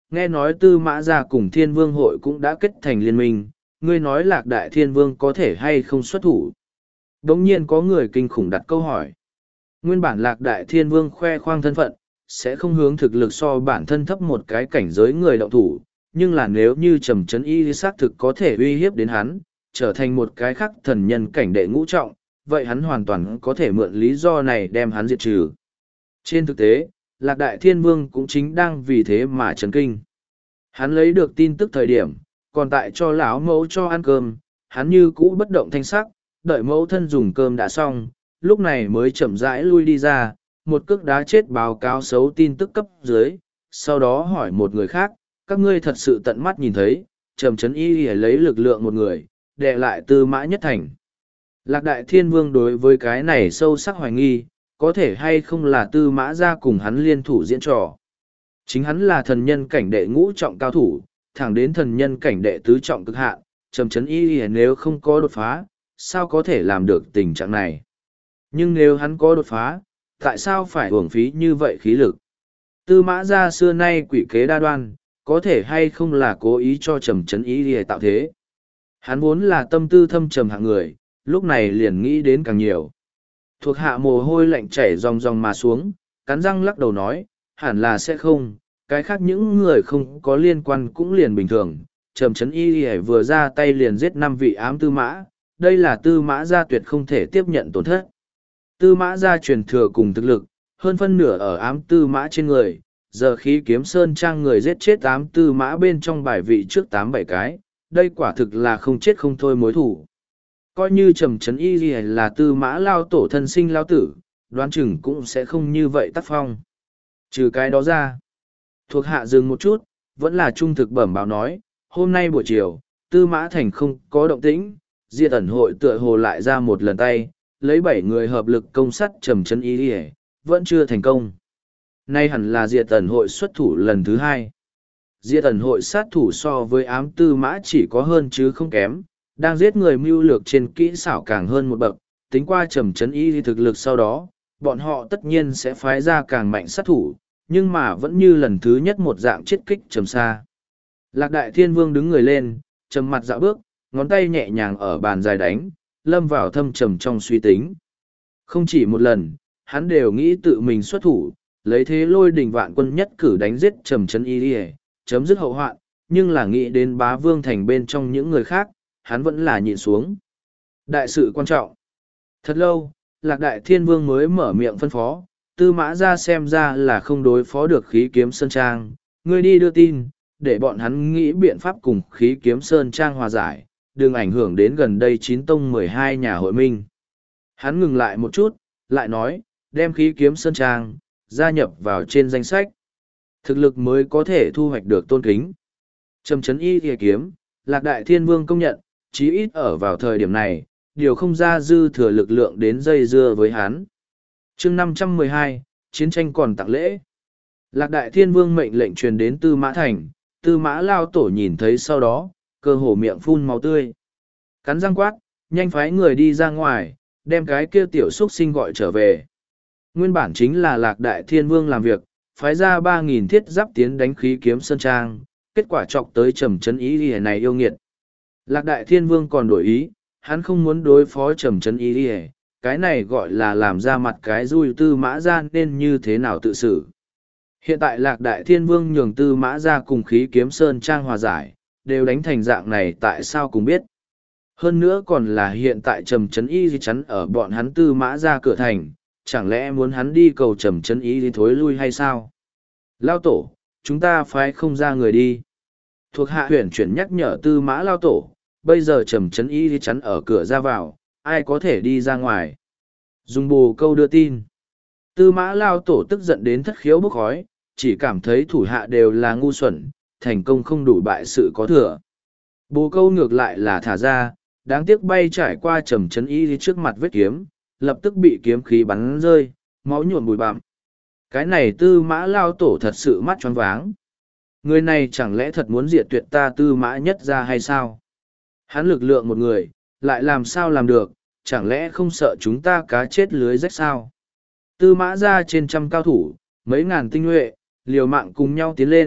nghe nói Tư Mã Gia cùng Thiên Vương hội cũng đã kết thành liên minh, ngươi nói Lạc Đại Thiên Vương có thể hay không xuất thủ. Đống nhiên có người kinh khủng đặt câu hỏi. Nguyên bản Lạc Đại Thiên Vương khoe khoang thân phận, sẽ không hướng thực lực so bản thân thấp một cái cảnh giới người động thủ, nhưng là nếu như Trầm Chấn Y xác thực có thể uy hiếp đến hắn, trở thành một cái khắc thần nhân cảnh đệ ngũ trọng, vậy hắn hoàn toàn có thể mượn lý do này đem hắn diệt trừ. Trên thực tế, Lạc Đại Thiên Vương cũng chính đang vì thế mà chấn kinh. Hắn lấy được tin tức thời điểm, còn tại cho lão mẫu cho ăn cơm, hắn như cũ bất động thanh sắc, đợi mẫu thân dùng cơm đã xong, lúc này mới chậm rãi lui đi ra, một cước đá chết báo cáo xấu tin tức cấp dưới, sau đó hỏi một người khác, các ngươi thật sự tận mắt nhìn thấy, Trầm Chấn Y lấy lực lượng một người, đè lại Tư Mã Nhất Thành. Lạc Đại Thiên Vương đối với cái này sâu sắc hoài nghi, có thể hay không là Tư Mã Gia cùng hắn liên thủ diễn trò. Chính hắn là thần nhân cảnh đệ ngũ trọng cao thủ, thẳng đến thần nhân cảnh đệ tứ trọng cực hạn, Trầm Chấn Y nếu không có đột phá, sao có thể làm được tình trạng này. Nhưng nếu hắn có đột phá, tại sao phải uổng phí như vậy khí lực? Tư Mã Gia xưa nay quỷ kế đa đoan, có thể hay không là cố ý cho Trầm Chấn Y để tạo thế. Hắn vốn là tâm tư thâm trầm hạng người, lúc này liền nghĩ đến càng nhiều. Thuộc hạ mồ hôi lạnh chảy ròng ròng mà xuống, cắn răng lắc đầu nói, hẳn là sẽ không, cái khác những người không có liên quan cũng liền bình thường. Trầm Chấn Y vừa ra tay liền giết 5 vị ám Tư Mã, đây là Tư Mã Gia tuyệt không thể tiếp nhận tổn thất. Tư Mã Gia truyền thừa cùng thực lực, hơn phân nửa ở ám Tư Mã trên người, giờ khí kiếm sơn trang người giết chết ám Tư Mã bên trong bài vị trước 8-7 cái, đây quả thực là không chết không thôi mối thủ. Coi như Trầm Chấn Y là Tư Mã lao tổ thân sinh lao tử, đoán chừng cũng sẽ không như vậy tác phong. Trừ cái đó ra, thuộc hạ dừng một chút, vẫn là trung thực bẩm báo nói, hôm nay buổi chiều, Tư Mã Thành không có động tĩnh, Diệt Ẩn hội tựa hồ lại ra một lần tay, lấy 7 người hợp lực công sát Trầm Chấn Y, vẫn chưa thành công. Nay hẳn là Diệt Ẩn hội xuất thủ lần thứ 2. Diệt Ẩn hội sát thủ so với ám Tư Mã chỉ có hơn chứ không kém, đang giết người mưu lược trên kỹ xảo càng hơn một bậc, tính qua Trầm Chấn Y thực lực sau đó, bọn họ tất nhiên sẽ phái ra càng mạnh sát thủ, nhưng mà vẫn như lần thứ nhất một dạng chết kích trầm xa. Lạc Đại Thiên Vương đứng người lên, trầm mặt dạo bước, ngón tay nhẹ nhàng ở bàn dài đánh, lâm vào thâm trầm trong suy tính. Không chỉ một lần, hắn đều nghĩ tự mình xuất thủ, lấy thế lôi đình vạn quân nhất cử đánh giết Trầm Chấn Y, chấm dứt hậu hoạn, nhưng là nghĩ đến Bá Vương Thành bên trong những người khác, hắn vẫn là nhịn xuống. Đại sự quan trọng. Thật lâu, Lạc Đại Thiên Vương mới mở miệng phân phó, Tư Mã Gia xem ra là không đối phó được khí kiếm sơn trang, ngươi đi đưa tin, để bọn hắn nghĩ biện pháp cùng khí kiếm sơn trang hòa giải, đừng ảnh hưởng đến gần đây 9 tông 12 nhà hội minh. Hắn ngừng lại một chút, lại nói, đem khí kiếm sơn trang, gia nhập vào trên danh sách. Thực lực mới có thể thu hoạch được tôn kính. Trầm Chấn Y thìa kiếm, Lạc Đại Thiên Vương công nhận, chí ít ở vào thời điểm này, điều không ra dư thừa lực lượng đến dây dưa với hắn. chương 512, chiến tranh còn tặng lễ. Lạc Đại Thiên Vương mệnh lệnh truyền đến Tư Mã Thành, Tư Mã lao tổ nhìn thấy sau đó, cơ hồ miệng phun máu tươi. Cắn răng quát, nhanh phái người đi ra ngoài, đem cái kia tiểu xuất sinh gọi trở về. Nguyên bản chính là Lạc Đại Thiên Vương làm việc, phái ra 3.000 thiết giáp tiến đánh khí kiếm sơn trang, kết quả chọc tới Trầm Chấn Y này yêu nghiệt. Lạc Đại Thiên Vương còn đổi ý, hắn không muốn đối phó Trầm Chấn Y, cái này gọi là làm ra mặt cái dùi Tư Mã Gia nên như thế nào tự xử. Hiện tại Lạc Đại Thiên Vương nhường Tư Mã Gia cùng khí kiếm sơn trang hòa giải, đều đánh thành dạng này tại sao cũng biết. Hơn nữa còn là hiện tại Trầm Chấn Y chắn ở bọn hắn Tư Mã Gia cửa thành, chẳng lẽ muốn hắn đi cầu Trầm Chấn Y thối lui hay sao? Lao tổ, chúng ta phái không ra người đi. Thuộc hạ huyền chuyển nhắc nhở Tư Mã lao tổ, bây giờ Trầm Chấn Y chắn ở cửa ra vào, ai có thể đi ra ngoài. Dùng bồ câu đưa tin. Tư Mã lao tổ tức giận đến thất khiếu bốc khói, chỉ cảm thấy thủ hạ đều là ngu xuẩn, thành công không đủ bại sự có thừa. Bồ câu ngược lại là thả ra, đáng tiếc bay trải qua Trầm Chấn Y trước mặt vết kiếm, lập tức bị kiếm khí bắn rơi, máu nhuộm bụi bặm. Cái này Tư Mã lao tổ thật sự mắt choáng váng. Người này chẳng lẽ thật muốn diệt tuyệt ta Tư Mã nhất ra hay sao? Hắn lực lượng một người, lại làm sao làm được, chẳng lẽ không sợ chúng ta cá chết lưới rách sao? Tư Mã ra trên trăm cao thủ, mấy ngàn tinh nhuệ, liều mạng cùng nhau tiến lên,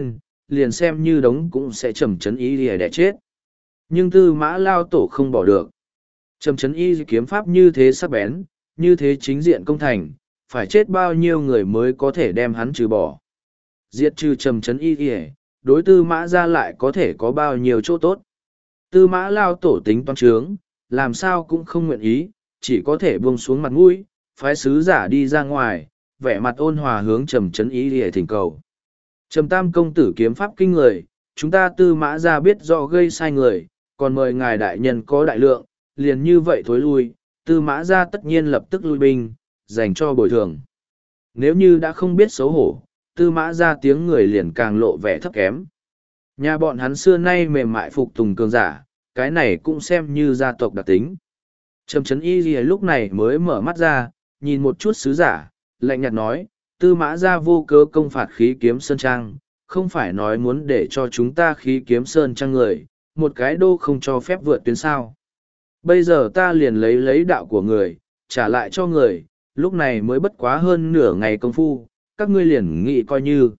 liền xem như đống cũng sẽ trầm chấn y lìa đẻ chết. Nhưng Tư Mã Lao Tổ không bỏ được. Trầm chấn y kiếm pháp như thế sắc bén, như thế chính diện công thành, phải chết bao nhiêu người mới có thể đem hắn trừ bỏ. Diệt trừ trầm chấn y lìa, đối Tư Mã ra lại có thể có bao nhiêu chỗ tốt. Tư Mã Lao Tổ tính toán trướng, làm sao cũng không nguyện ý, chỉ có thể buông xuống mặt mũi, phái sứ giả đi ra ngoài, vẻ mặt ôn hòa hướng trầm chấn y lìa thỉnh cầu. Trầm Tam công tử kiếm pháp kinh người, chúng ta Tư Mã ra biết rõ gây sai người, còn mời ngài đại nhân có đại lượng, liền như vậy thối lui, Tư Mã ra tất nhiên lập tức lui binh, dành cho bồi thường. Nếu như đã không biết xấu hổ, Tư Mã ra tiếng người liền càng lộ vẻ thấp kém. Nhà bọn hắn xưa nay mềm mại phục tùng cường giả, cái này cũng xem như gia tộc đặc tính. Trầm chấn y gì lúc này mới mở mắt ra, nhìn một chút sứ giả, lạnh nhạt nói, Tư Mã ra vô cớ công phạt khí kiếm sơn trang, không phải nói muốn để cho chúng ta khí kiếm sơn trang người, một cái đô không cho phép vượt tuyến sao. Bây giờ ta liền lấy đạo của người, trả lại cho người, lúc này mới bất quá hơn nửa ngày công phu, các ngươi liền nghĩ coi như.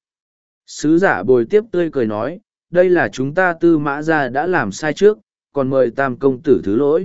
Sứ giả bồi tiếp tươi cười nói, đây là chúng ta Tư Mã ra đã làm sai trước, còn mời Tam công tử thứ lỗi.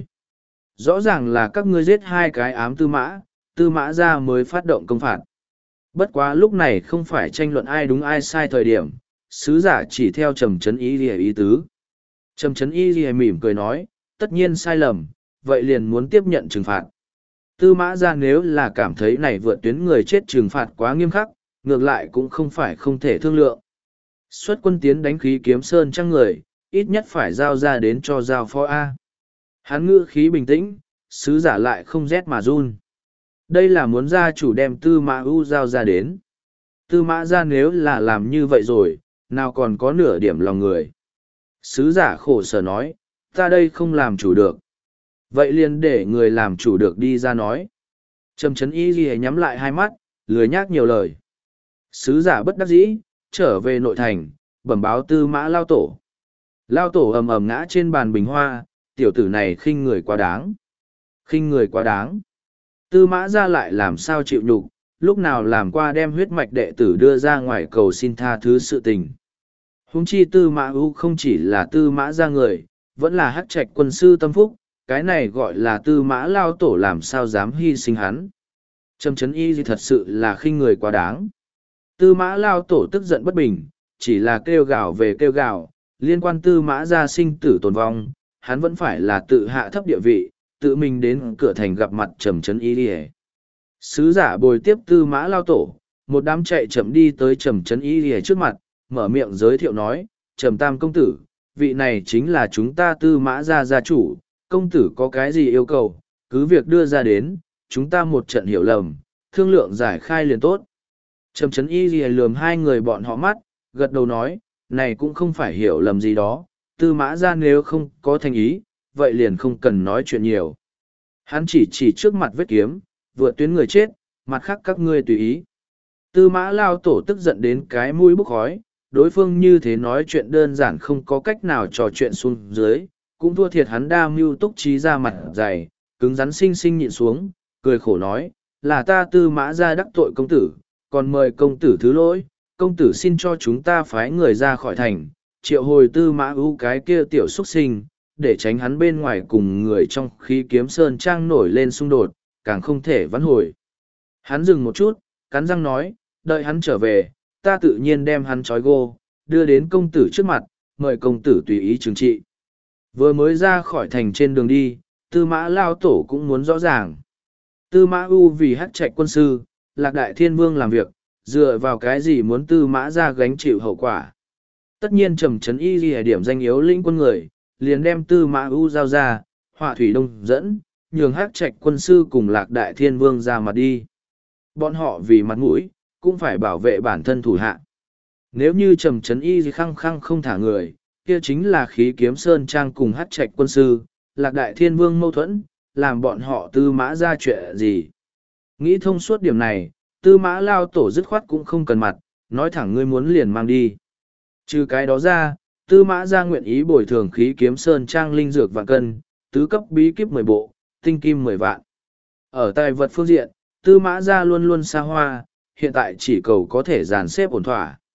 Rõ ràng là các ngươi giết hai cái ám Tư Mã ra mới phát động công phạt. Bất quá lúc này không phải tranh luận ai đúng ai sai thời điểm, sứ giả chỉ theo trầm chấn y lìa ý tứ. Trầm chấn y lìa mỉm cười nói, tất nhiên sai lầm, vậy liền muốn tiếp nhận trừng phạt. Tư Mã ra nếu là cảm thấy này vượt tuyến người chết trừng phạt quá nghiêm khắc, ngược lại cũng không phải không thể thương lượng. Xuất quân tiến đánh khí kiếm sơn trang người, ít nhất phải giao ra đến cho giao phó A. Hắn ngữ khí bình tĩnh, sứ giả lại không rét mà run. Đây là muốn gia chủ đem Tư Mã U giao ra đến. Tư Mã ra nếu là làm như vậy rồi, nào còn có nửa điểm lòng người. Sứ giả khổ sở nói, ta đây không làm chủ được. Vậy liền để người làm chủ được đi ra nói. Trầm chấn y ghi nhắm lại hai mắt, lười nhác nhiều lời. Sứ giả bất đắc dĩ, trở về nội thành, bẩm báo Tư Mã Lao Tổ. Lao Tổ ầm ầm ngã trên bàn bình hoa, tiểu tử này khinh người quá đáng. Khinh người quá đáng. Tư Mã ra lại làm sao chịu nhục, lúc nào làm qua đem huyết mạch đệ tử đưa ra ngoài cầu xin tha thứ sự tình. Huống chi Tư Mã U không chỉ là Tư Mã ra người, vẫn là hắc trạch quân sư tâm phúc, cái này gọi là Tư Mã Lao Tổ làm sao dám hy sinh hắn. Trầm chấn y gì thật sự là khinh người quá đáng. Tư Mã Lao Tổ tức giận bất bình, chỉ là kêu gào về kêu gào, liên quan Tư Mã ra sinh tử tồn vong, hắn vẫn phải là tự hạ thấp địa vị, tự mình đến cửa thành gặp mặt trầm chấn y đi. Sứ giả bồi tiếp Tư Mã Lao Tổ, một đám chạy chậm đi tới trầm chấn y đi trước mặt, mở miệng giới thiệu nói, trầm tam công tử, vị này chính là chúng ta Tư Mã gia gia chủ, công tử có cái gì yêu cầu, cứ việc đưa ra đến, chúng ta một trận hiểu lầm, thương lượng giải khai liền tốt. Trầm chấn y gì lườm hai người bọn họ mắt, gật đầu nói, này cũng không phải hiểu lầm gì đó, Tư Mã gia nếu không có thành ý, vậy liền không cần nói chuyện nhiều. Hắn chỉ trước mặt vết kiếm, vừa tuyến người chết, mặt khác các ngươi tùy ý. Tư Mã Lao Tổ tức giận đến cái mũi bốc khói, đối phương như thế nói chuyện đơn giản không có cách nào trò chuyện xuống dưới, cũng thua thiệt hắn đa mưu túc trí ra mặt dày, cứng rắn xinh xinh nhịn xuống, cười khổ nói, là ta Tư Mã ra đắc tội công tử, còn mời công tử thứ lỗi, công tử xin cho chúng ta phái người ra khỏi thành, triệu hồi Tư Mã ưu cái kia tiểu xuất sinh, để tránh hắn bên ngoài cùng người trong khí kiếm sơn trang nổi lên xung đột, càng không thể vãn hồi. Hắn dừng một chút, cắn răng nói, đợi hắn trở về, ta tự nhiên đem hắn trói gô, đưa đến công tử trước mặt, mời công tử tùy ý trừng trị. Vừa mới ra khỏi thành trên đường đi, Tư Mã Lao Tổ cũng muốn rõ ràng. Tư Mã U vì hắc trạch quân sư, Lạc Đại Thiên Vương làm việc, dựa vào cái gì muốn Tư Mã ra gánh chịu hậu quả. Tất nhiên trầm chấn y ghi điểm danh yếu lĩnh quân người, liền đem Tư Mã U giao ra, Họa Thủy Đông dẫn, nhường hắc trạch quân sư cùng Lạc Đại Thiên Vương ra mặt đi. Bọn họ vì mặt mũi, cũng phải bảo vệ bản thân thủ hạ. Nếu như trầm chấn y khăng khăng không thả người, kia chính là khí kiếm sơn trang cùng hắc trạch quân sư, Lạc Đại Thiên Vương mâu thuẫn, làm bọn họ Tư Mã ra chuyện gì. Nghĩ thông suốt điểm này, Tư Mã Lao Tổ dứt khoát cũng không cần mặt, nói thẳng ngươi muốn liền mang đi. Trừ cái đó ra, Tư Mã ra nguyện ý bồi thường khí kiếm sơn trang linh dược vạn cân, tứ cấp bí kíp 10 bộ, tinh kim 10 vạn. Ở tài vật phương diện, Tư Mã ra luôn luôn xa hoa, hiện tại chỉ cầu có thể dàn xếp ổn thỏa.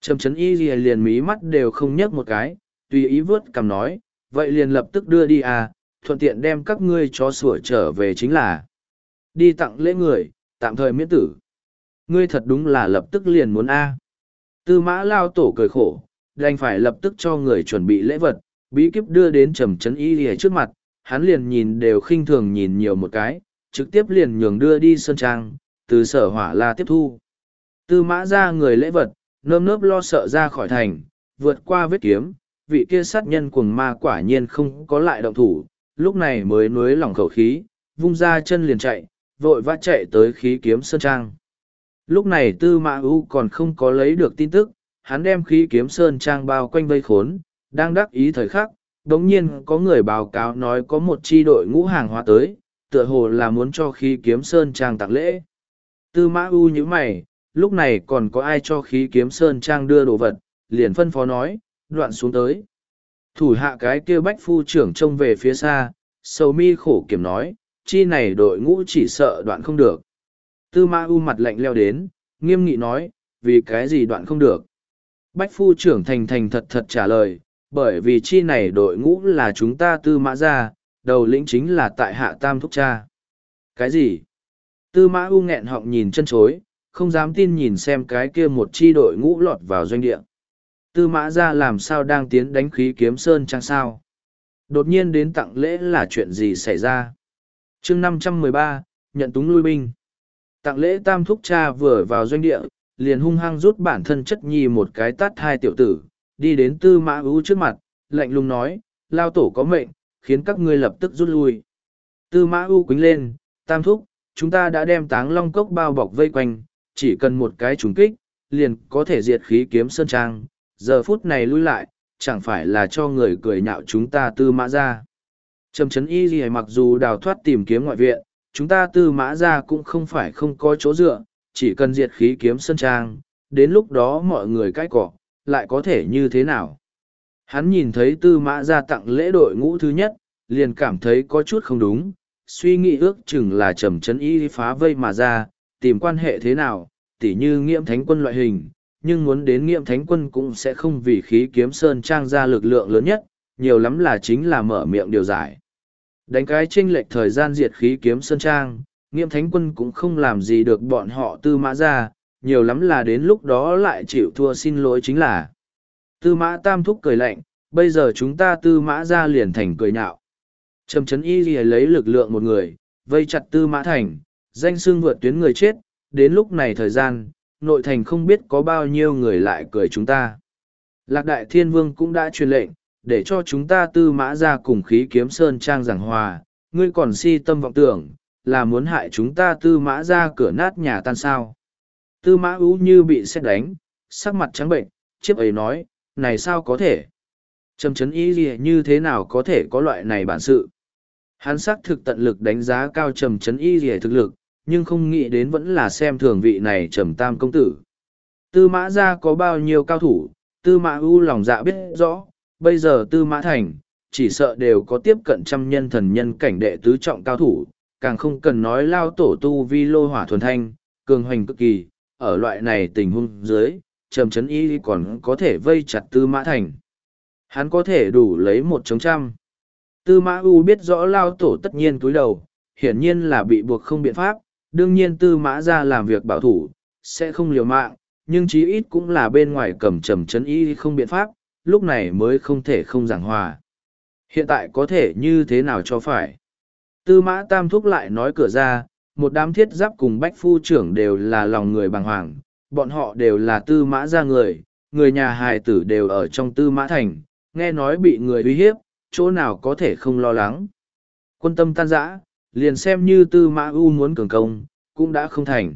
Trầm Trấn Y liền mí mắt đều không nhấc một cái, tùy ý vớt cằm nói, vậy liền lập tức đưa đi à, thuận tiện đem các ngươi cho sủa trở về chính là. Đi tặng lễ người, tạm thời miễn tử. Ngươi thật đúng là lập tức liền muốn a. Tư Mã Lao Tổ cười khổ, đành phải lập tức cho người chuẩn bị lễ vật, bí kíp đưa đến Trầm Trấn Y trước mặt, hắn liền nhìn đều khinh thường nhìn nhiều một cái, trực tiếp liền nhường đưa đi sơn trang, từ Sở Hỏa La tiếp thu. Tư Mã ra người lễ vật, nơm nớp lo sợ ra khỏi thành, vượt qua vết kiếm, vị kia sát nhân cuồng ma quả nhiên không có lại động thủ, lúc này mới nuối lỏng khẩu khí, vung ra chân liền chạy, vội vã chạy tới khí kiếm sơn trang. Lúc này Tư Mã U còn không có lấy được tin tức, hắn đem khí kiếm sơn trang bao quanh vây khốn, đang đắc ý thời khắc, đống nhiên có người báo cáo nói có một chi đội ngũ hàng hóa tới, tựa hồ là muốn cho khí kiếm sơn trang tặng lễ. Tư Mã U như mày, lúc này còn có ai cho khí kiếm sơn trang đưa đồ vật, liền phân phó nói, đoạn xuống tới. Thủ hạ cái kia bách phu trưởng trông về phía xa, sầu mi khổ kiểm nói, chi này đội ngũ chỉ sợ đoạn không được. Tư Mã U mặt lạnh leo đến, nghiêm nghị nói, vì cái gì đoạn không được. Bách phu trưởng thành thành thật thật trả lời, bởi vì chi này đội ngũ là chúng ta Tư Mã ra, đầu lĩnh chính là tại hạ tam thúc cha. Cái gì? Tư Mã U nghẹn họng nhìn chân chối, không dám tin nhìn xem cái kia một chi đội ngũ lọt vào doanh địa. Tư Mã ra làm sao đang tiến đánh khí kiếm sơn trang sao? Đột nhiên đến tặng lễ là chuyện gì xảy ra? Chương 513, nhận túng lui binh. Tặng lễ tam thúc cha vừa vào doanh địa, liền hung hăng rút bản thân chất nhi một cái tát hai tiểu tử, đi đến Tư Mã U trước mặt, lạnh lùng nói, Lao tổ có mệnh, khiến các ngươi lập tức rút lui. Tư Mã U quính lên, tam thúc, chúng ta đã đem Táng Long Cốc bao bọc vây quanh, chỉ cần một cái trúng kích, liền có thể diệt khí kiếm sơn trang, giờ phút này lui lại, chẳng phải là cho người cười nhạo chúng ta Tư Mã ra. Trầm Trấn Y gì mặc dù đào thoát tìm kiếm ngoại viện, chúng ta Tư Mã ra cũng không phải không có chỗ dựa, chỉ cần diệt khí kiếm sơn trang, đến lúc đó mọi người cãi cọ, lại có thể như thế nào. Hắn nhìn thấy Tư Mã ra tặng lễ đội ngũ thứ nhất, liền cảm thấy có chút không đúng, suy nghĩ ước chừng là Trầm Trấn Y phá vây mà ra, tìm quan hệ thế nào, tỉ như Nghiễm Thánh Quân loại hình, nhưng muốn đến Nghiễm Thánh Quân cũng sẽ không vì khí kiếm sơn trang ra lực lượng lớn nhất, nhiều lắm là chính là mở miệng điều giải. Đánh cái chênh lệch thời gian diệt khí kiếm sơn trang, Nghiễm Thánh Quân cũng không làm gì được bọn họ Tư Mã ra, nhiều lắm là đến lúc đó lại chịu thua xin lỗi chính là. Tư Mã Tam thúc cười lạnh, bây giờ chúng ta Tư Mã ra liền thành cười nhạo. Trầm Trấn Y lấy lực lượng một người, vây chặt Tư Mã Thành, danh xưng vượt tuyến người chết, đến lúc này thời gian, nội thành không biết có bao nhiêu người lại cười chúng ta. Lạc Đại Thiên Vương cũng đã truyền lệnh, để cho chúng ta Tư Mã ra cùng khí kiếm sơn trang giảng hòa, ngươi còn si tâm vọng tưởng, là muốn hại chúng ta Tư Mã ra cửa nát nhà tan sao. Tư Mã Ú như bị sét đánh, sắc mặt trắng bệnh, chiếc ấy nói, này sao có thể? Trầm Trấn Y gì như thế nào có thể có loại này bản sự? Hắn xác thực tận lực đánh giá cao Trầm Trấn Y gì thực lực, nhưng không nghĩ đến vẫn là xem thường vị này Trầm Tam công tử. Tư Mã ra có bao nhiêu cao thủ, Tư Mã U lòng dạ biết rõ, bây giờ Tư Mã Thành, chỉ sợ đều có tiếp cận trăm nhân thần nhân cảnh đệ tứ trọng cao thủ, càng không cần nói Lao tổ tu vi lô hỏa thuần thanh, cường hoành cực kỳ, ở loại này tình huống dưới, Trầm Trấn Y còn có thể vây chặt Tư Mã Thành. Hắn có thể đủ lấy 1-100. Tư Mã U biết rõ Lao tổ tất nhiên cúi đầu, hiển nhiên là bị buộc không biện pháp, đương nhiên Tư Mã ra làm việc bảo thủ, sẽ không liều mạng, nhưng chí ít cũng là bên ngoài cầm Trầm Trấn Y không biện pháp, lúc này mới không thể không giảng hòa. Hiện tại có thể như thế nào cho phải? Tư Mã Tam thúc lại nói cửa ra, một đám thiết giáp cùng bách phu trưởng đều là lòng người bàng hoàng, bọn họ đều là Tư Mã ra người nhà hài tử đều ở trong Tư Mã Thành, nghe nói bị người uy hiếp, chỗ nào có thể không lo lắng. Quân tâm tan rã, liền xem như Tư Mã U muốn cường công, cũng đã không thành.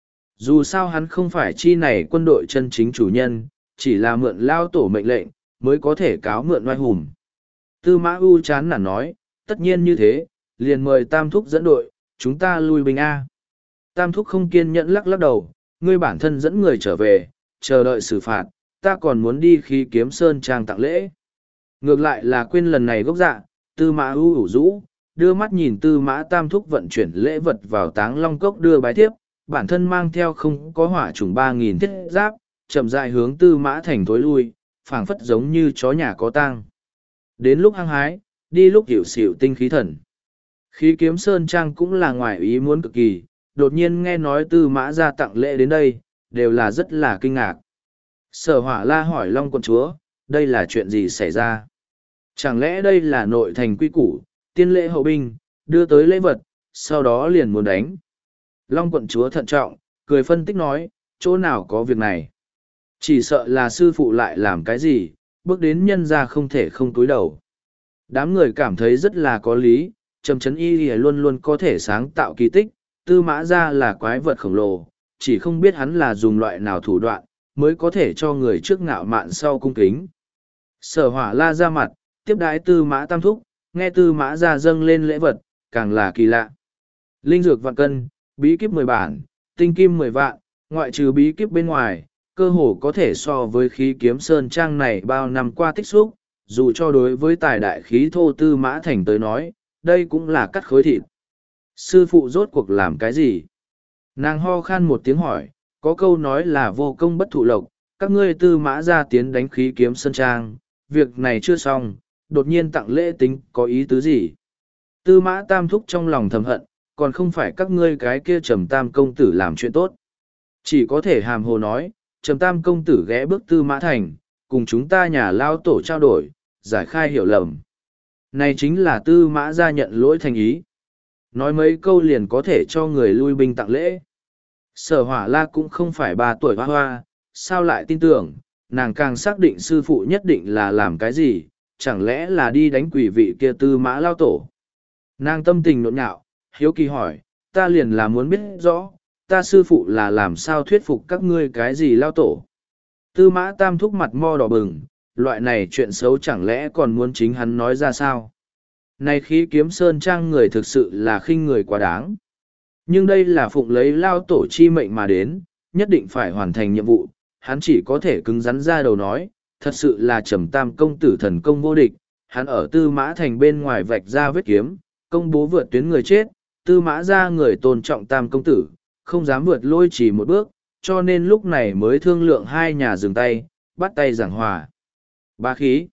Dù sao hắn không phải chi này quân đội chân chính chủ nhân, chỉ là mượn Lao tổ mệnh lệnh, mới có thể cáo mượn oai hùng. Tư Mã U chán nản nói, tất nhiên như thế, liền mời Tam Thúc dẫn đội, chúng ta lui binh A. Tam Thúc không kiên nhẫn lắc lắc đầu, ngươi bản thân dẫn người trở về, chờ đợi xử phạt, ta còn muốn đi khí kiếm sơn trang tặng lễ. Ngược lại là quên lần này gốc dạ, Tư Mã U ủ rũ, đưa mắt nhìn Tư Mã Tam Thúc vận chuyển lễ vật vào Táng Long Cốc đưa bái thiếp, bản thân mang theo không có hỏa trùng 3.000 thiết giáp, chậm rãi hướng Tư Mã Thành thối lui, phảng phất giống như chó nhà có tang. Đến lúc hăng hái, đi lúc hiểu xỉu tinh khí thần. Khí Kiếm Sơn Trang cũng là ngoài ý muốn cực kỳ, đột nhiên nghe nói Tư Mã ra tặng lễ đến đây, đều là rất là kinh ngạc. Sở Hỏa La hỏi Long quận chúa, đây là chuyện gì xảy ra? Chẳng lẽ đây là nội thành quy củ, tiên lễ hậu binh, đưa tới lễ vật, sau đó liền muốn đánh? Long quận chúa thận trọng, cười phân tích nói, chỗ nào có việc này? Chỉ sợ là sư phụ lại làm cái gì, bước đến nhân ra không thể không túi đầu. Đám người cảm thấy rất là có lý, Trầm Trấn Y luôn luôn có thể sáng tạo kỳ tích, Tư Mã ra là quái vật khổng lồ, chỉ không biết hắn là dùng loại nào thủ đoạn, mới có thể cho người trước ngạo mạn sau cung kính. Sở Hỏa La ra mặt, tiếp đái Tư Mã Tam Thúc, nghe Tư Mã ra dâng lên lễ vật, càng là kỳ lạ. Linh dược vạn cân, bí kíp 10 bản, tinh kim 10 vạn, ngoại trừ bí kíp bên ngoài, cơ hồ có thể so với khí Kiếm Sơn Trang này bao năm qua tích xúc, dù cho đối với tài đại khí thô Tư Mã Thành tới nói, đây cũng là cắt khối thịt. Sư phụ rốt cuộc làm cái gì? Nàng ho khan một tiếng hỏi, có câu nói là vô công bất thụ lộc, các ngươi Tư Mã ra tiến đánh khí Kiếm Sơn Trang, việc này chưa xong, đột nhiên tặng lễ tính có ý tứ gì? Tư Mã Tam Thúc trong lòng thầm hận, còn không phải các ngươi cái kia Trầm Tam công tử làm chuyện tốt. Chỉ có thể hàm hồ nói, Trầm Tam công tử ghé bước Tư Mã Thành, cùng chúng ta nhà lao tổ trao đổi, giải khai hiểu lầm. Này chính là Tư Mã ra nhận lỗi thành ý. Nói mấy câu liền có thể cho người lui binh tặng lễ. Sở Hỏa La cũng không phải 3 tuổi hoa hoa, sao lại tin tưởng, nàng càng xác định sư phụ nhất định là làm cái gì, chẳng lẽ là đi đánh quỷ vị kia Tư Mã lao tổ. Nàng tâm tình nộn nhạo, hiếu kỳ hỏi, ta liền là muốn biết rõ, ta sư phụ là làm sao thuyết phục các ngươi cái gì lao tổ. Tư Mã Tam Thúc mặt mo đỏ bừng, loại này chuyện xấu chẳng lẽ còn muốn chính hắn nói ra sao. Này khí Kiếm Sơn Trang người thực sự là khinh người quá đáng. Nhưng đây là phụng lấy lao tổ chi mệnh mà đến, nhất định phải hoàn thành nhiệm vụ, hắn chỉ có thể cứng rắn ra đầu nói, thật sự là Trầm Tam công tử thần công vô địch, hắn ở Tư Mã Thành bên ngoài vạch ra vết kiếm, công bố vượt tuyến người chết, Tư Mã ra người tôn trọng Tam công tử, không dám vượt lôi chỉ một bước, cho nên lúc này mới thương lượng hai nhà dừng tay, bắt tay giảng hòa. Ba khí.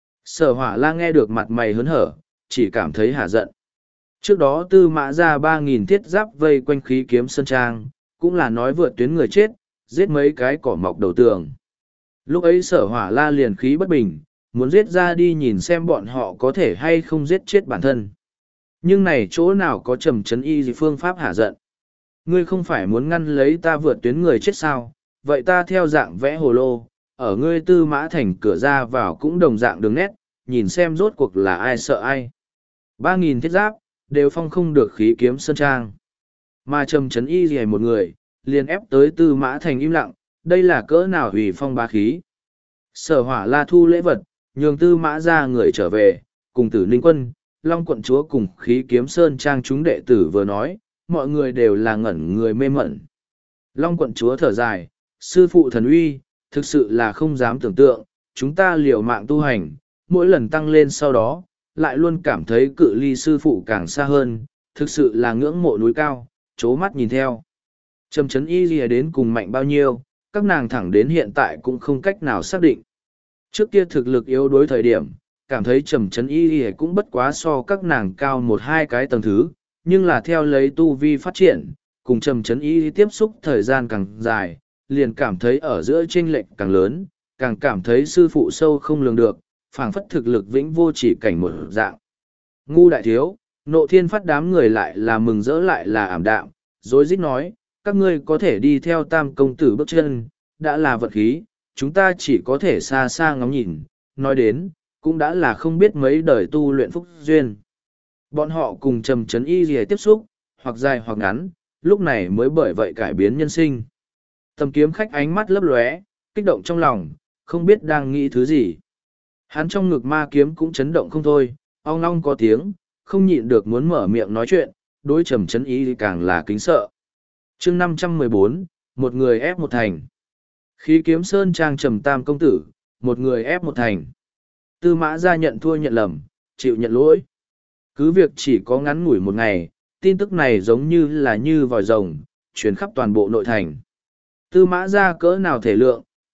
Sở Hỏa La nghe được mặt mày hớn hở, chỉ cảm thấy hả giận. Trước đó Tư Mã ra 3.000 thiết giáp vây quanh khí Kiếm Sơn Trang, cũng là nói vượt tuyến người chết, giết mấy cái cỏ mọc đầu tường. Lúc ấy Sở Hỏa La liền khí bất bình, muốn giết ra đi nhìn xem bọn họ có thể hay không giết chết bản thân. Nhưng này chỗ nào có Trầm Trấn Y gì phương pháp hả giận. Ngươi không phải muốn ngăn lấy ta vượt tuyến người chết sao, vậy ta theo dạng vẽ hồ lô, ở ngươi Tư Mã Thành cửa ra vào cũng đồng dạng đường nét, nhìn xem rốt cuộc là ai sợ ai. 3.000 thiết giáp, đều phong không được khí Kiếm Sơn Trang. Mà Trầm Trấn Y gì một người, liền ép tới Tư Mã Thành im lặng, đây là cỡ nào hủy phong bá khí. Sở Hỏa La thu lễ vật, nhường Tư Mã ra người trở về, cùng Tử Ninh Quân, Long quận chúa cùng khí Kiếm Sơn Trang chúng đệ tử vừa nói, mọi người đều là ngẩn người mê mẩn. Long quận chúa thở dài, sư phụ thần uy, thực sự là không dám tưởng tượng, chúng ta liều mạng tu hành, mỗi lần tăng lên sau đó, lại luôn cảm thấy cự ly sư phụ càng xa hơn, thực sự là ngưỡng mộ núi cao, chố mắt nhìn theo. Trầm Trấn Y lìa đến cùng mạnh bao nhiêu, các nàng thẳng đến hiện tại cũng không cách nào xác định. Trước kia thực lực yếu đối thời điểm, cảm thấy Trầm Trấn Y lìa cũng bất quá so các nàng cao 1-2 cái tầng thứ, nhưng là theo lấy tu vi phát triển, cùng Trầm Trấn Y tiếp xúc thời gian càng dài, liền cảm thấy ở giữa chênh lệch càng lớn, càng cảm thấy sư phụ sâu không lường được, phảng phất thực lực vĩnh vô chỉ cảnh một dạng. Ngu đại thiếu, Nộ Thiên Phát đám người lại là mừng rỡ lại là ảm đạm, rối rít nói, các ngươi có thể đi theo Tam công tử bước chân, đã là vật khí, chúng ta chỉ có thể xa xa ngóng nhìn, nói đến, cũng đã là không biết mấy đời tu luyện phúc duyên. Bọn họ cùng Trầm Trấn Y gì tiếp xúc, hoặc dài hoặc ngắn, lúc này mới bởi vậy cải biến nhân sinh. Tầm kiếm khách ánh mắt lấp lóe, kích động trong lòng, không biết đang nghĩ thứ gì. Hắn trong ngực ma kiếm cũng chấn động không thôi, ong ong có tiếng, không nhịn được muốn mở miệng nói chuyện, đối Trầm Trấn Y càng là kính sợ. Chương 514, một người ép một thành. Khí Kiếm Sơn Trang Trầm Tam công tử, một người ép một thành. Tư Mã ra nhận thua nhận lầm, chịu nhận lỗi. Cứ việc chỉ có ngắn ngủi một ngày, tin tức này giống như là như vòi rồng, truyền khắp toàn bộ nội thành. Tư Mã ra cỡ nào thể lượng,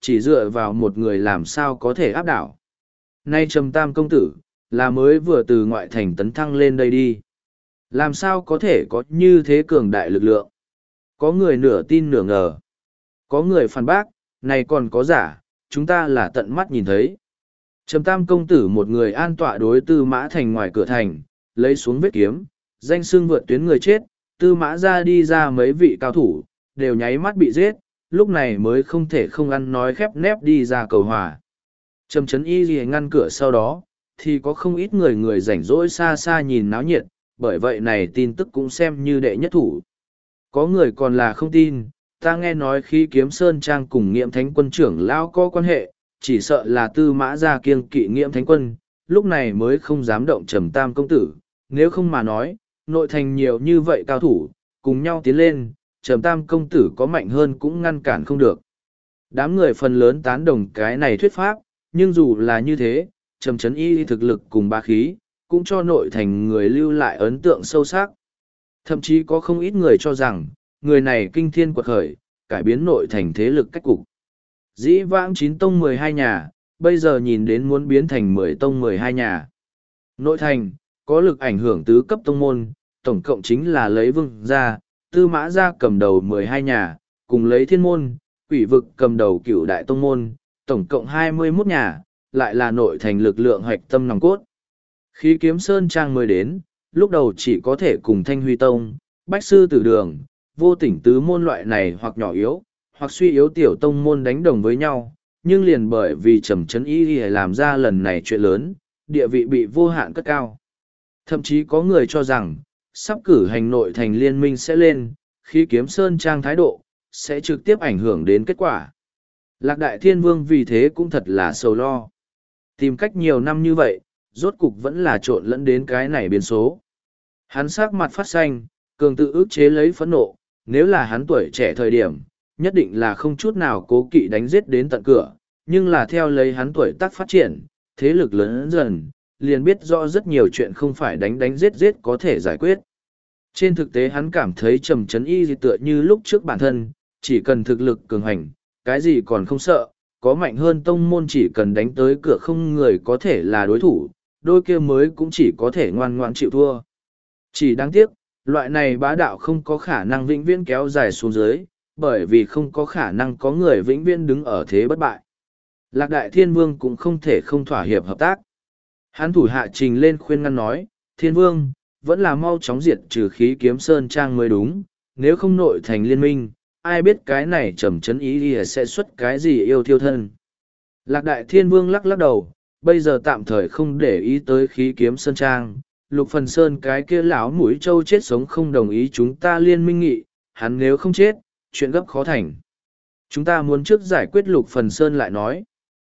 chỉ dựa vào một người làm sao có thể áp đảo. Nay Trầm Tam công tử, là mới vừa từ ngoại thành tấn thăng lên đây đi. Làm sao có thể có như thế cường đại lực lượng? Có người nửa tin nửa ngờ. Có người phản bác, này còn có giả, chúng ta là tận mắt nhìn thấy. Trầm Tam công tử một người an tọa đối Tư Mã Thành ngoài cửa thành, lấy xuống vết kiếm, danh xưng vượt tuyến người chết, Tư Mã ra đi ra mấy vị cao thủ, đều nháy mắt bị giết, lúc này mới không thể không ăn nói khép nép đi ra cầu hòa. Trầm Trấn Y gì ngăn cửa sau đó, thì có không ít người rảnh rỗi xa xa nhìn náo nhiệt, bởi vậy này tin tức cũng xem như đệ nhất thủ. Có người còn là không tin, ta nghe nói khi Kiếm Sơn Trang cùng Nghiễm Thánh Quân trưởng lão có quan hệ, chỉ sợ là Tư Mã gia kiêng kỵ Nghiễm Thánh Quân, lúc này mới không dám động Trầm Tam công tử, nếu không mà nói, nội thành nhiều như vậy cao thủ, cùng nhau tiến lên, Trầm Tam công tử có mạnh hơn cũng ngăn cản không được. Đám người phần lớn tán đồng cái này thuyết pháp, nhưng dù là như thế, Trầm Trấn Y thực lực cùng bá khí, cũng cho nội thành người lưu lại ấn tượng sâu sắc. Thậm chí có không ít người cho rằng, người này kinh thiên quật khởi, cải biến nội thành thế lực cách cục. Dĩ vãng 9 tông 12 nhà, bây giờ nhìn đến muốn biến thành 10 tông 12 nhà. Nội thành, có lực ảnh hưởng tứ cấp tông môn, tổng cộng chính là lấy Vương gia, Tư Mã gia cầm đầu 12 nhà, cùng lấy Thiên môn, Quỷ vực cầm đầu Cửu đại tông môn, tổng cộng 21 nhà, lại là nội thành lực lượng hoạch tâm nòng cốt. Khi Kiếm Sơn Trang mới đến, lúc đầu chỉ có thể cùng Thanh Huy Tông, Bách Sư Tử Đường, Vô Tỉnh tứ môn loại này hoặc nhỏ yếu, hoặc suy yếu tiểu tông môn đánh đồng với nhau, nhưng liền bởi vì Trầm Trấn Y làm ra lần này chuyện lớn, địa vị bị vô hạn cất cao. Thậm chí có người cho rằng, sắp cử hành nội thành liên minh sẽ lên, khi Kiếm Sơn Trang thái độ, sẽ trực tiếp ảnh hưởng đến kết quả. Lạc Đại Thiên Vương vì thế cũng thật là sầu lo. Tìm cách nhiều năm như vậy, rốt cục vẫn là trộn lẫn đến cái này biến số. Hắn sắc mặt phát xanh, cường tự ức chế lấy phẫn nộ, nếu là hắn tuổi trẻ thời điểm, nhất định là không chút nào cố kỵ đánh giết đến tận cửa, nhưng là theo lấy hắn tuổi tác phát triển, thế lực lớn dần, liền biết rõ rất nhiều chuyện không phải đánh giết có thể giải quyết. Trên thực tế hắn cảm thấy Trầm Trấn Y tựa như lúc trước bản thân, chỉ cần thực lực cường hành, cái gì còn không sợ, có mạnh hơn tông môn chỉ cần đánh tới cửa không người có thể là đối thủ, đôi kia mới cũng chỉ có thể ngoan ngoãn chịu thua. Chỉ đáng tiếc, loại này bá đạo không có khả năng vĩnh viễn kéo dài xuống dưới, bởi vì không có khả năng có người vĩnh viễn đứng ở thế bất bại. Lạc Đại Thiên Vương cũng không thể không thỏa hiệp hợp tác. Hắn thủ hạ trình lên khuyên ngăn nói, Thiên Vương, vẫn là mau chóng diệt trừ khí Kiếm Sơn Trang mới đúng, nếu không nội thành liên minh, ai biết cái này Trầm Trấn Y sẽ xuất cái gì yêu thiêu thân. Lạc Đại Thiên Vương lắc lắc đầu, bây giờ tạm thời không để ý tới khí Kiếm Sơn Trang, Lục Phần Sơn cái kia lão mũi trâu chết sống không đồng ý chúng ta liên minh nghị, hắn nếu không chết, chuyện gấp khó thành. Chúng ta muốn trước giải quyết Lục Phần Sơn lại nói.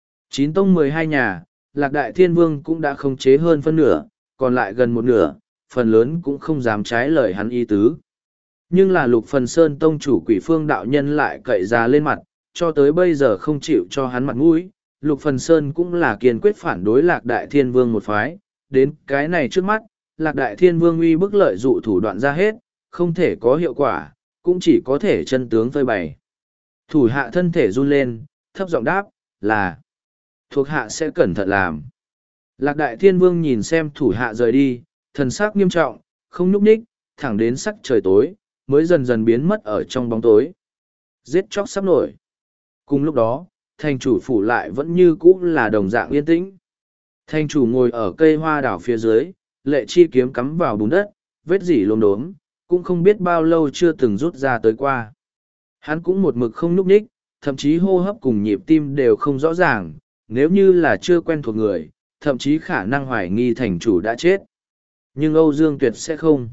9 tông 12 nhà, Lạc Đại Thiên Vương cũng đã khống chế hơn phân nửa, còn lại gần một nửa, phần lớn cũng không dám trái lời hắn ý tứ. Nhưng là Lục Phần Sơn tông chủ Quỷ Phương đạo nhân lại cậy ra lên mặt, cho tới bây giờ không chịu cho hắn mặt mũi. Lục Phần Sơn cũng là kiên quyết phản đối Lạc Đại Thiên Vương một phái, đến cái này trước mắt, Lạc Đại Thiên Vương uy bức lợi dụ thủ đoạn ra hết, không thể có hiệu quả, cũng chỉ có thể chân tướng phơi bày. Thủ hạ thân thể run lên, thấp giọng đáp, là thuộc hạ sẽ cẩn thận làm. Lạc Đại Thiên Vương nhìn xem thủ hạ rời đi, thần sắc nghiêm trọng, không nhúc nhích, thẳng đến sắc trời tối, mới dần dần biến mất ở trong bóng tối. Giết chóc sắp nổi. Cùng lúc đó, thành chủ phủ lại vẫn như cũ là đồng dạng yên tĩnh. Thành chủ ngồi ở cây hoa đảo phía dưới, lệ chi kiếm cắm vào bùn đất, vết dỉ lốm đốm, cũng không biết bao lâu chưa từng rút ra tới qua. Hắn cũng một mực không nhúc nhích, thậm chí hô hấp cùng nhịp tim đều không rõ ràng, nếu như là chưa quen thuộc người, thậm chí khả năng hoài nghi thành chủ đã chết. Nhưng Âu Dương Tuyệt sẽ không.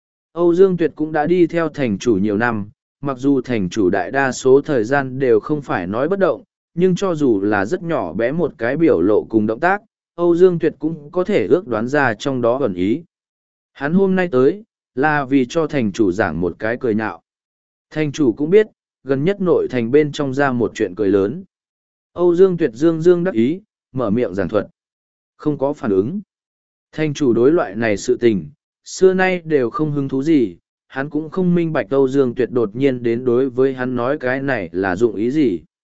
Âu Dương Tuyệt cũng đã đi theo thành chủ nhiều năm, mặc dù thành chủ đại đa số thời gian đều không phải nói bất động, nhưng cho dù là rất nhỏ bé một cái biểu lộ cùng động tác, Âu Dương Tuyệt cũng có thể ước đoán ra trong đó ẩn ý. Hắn hôm nay tới, là vì cho thành chủ giảng một cái cười nhạo. Thành chủ cũng biết, gần nhất nội thành bên trong ra một chuyện cười lớn. Âu Dương Tuyệt dương đắc ý, mở miệng giảng thuật. Không có phản ứng. Thành chủ đối loại này sự tình, xưa nay đều không hứng thú gì, hắn cũng không minh bạch Âu Dương Tuyệt đột nhiên đến đối với hắn nói cái này là dụng ý gì.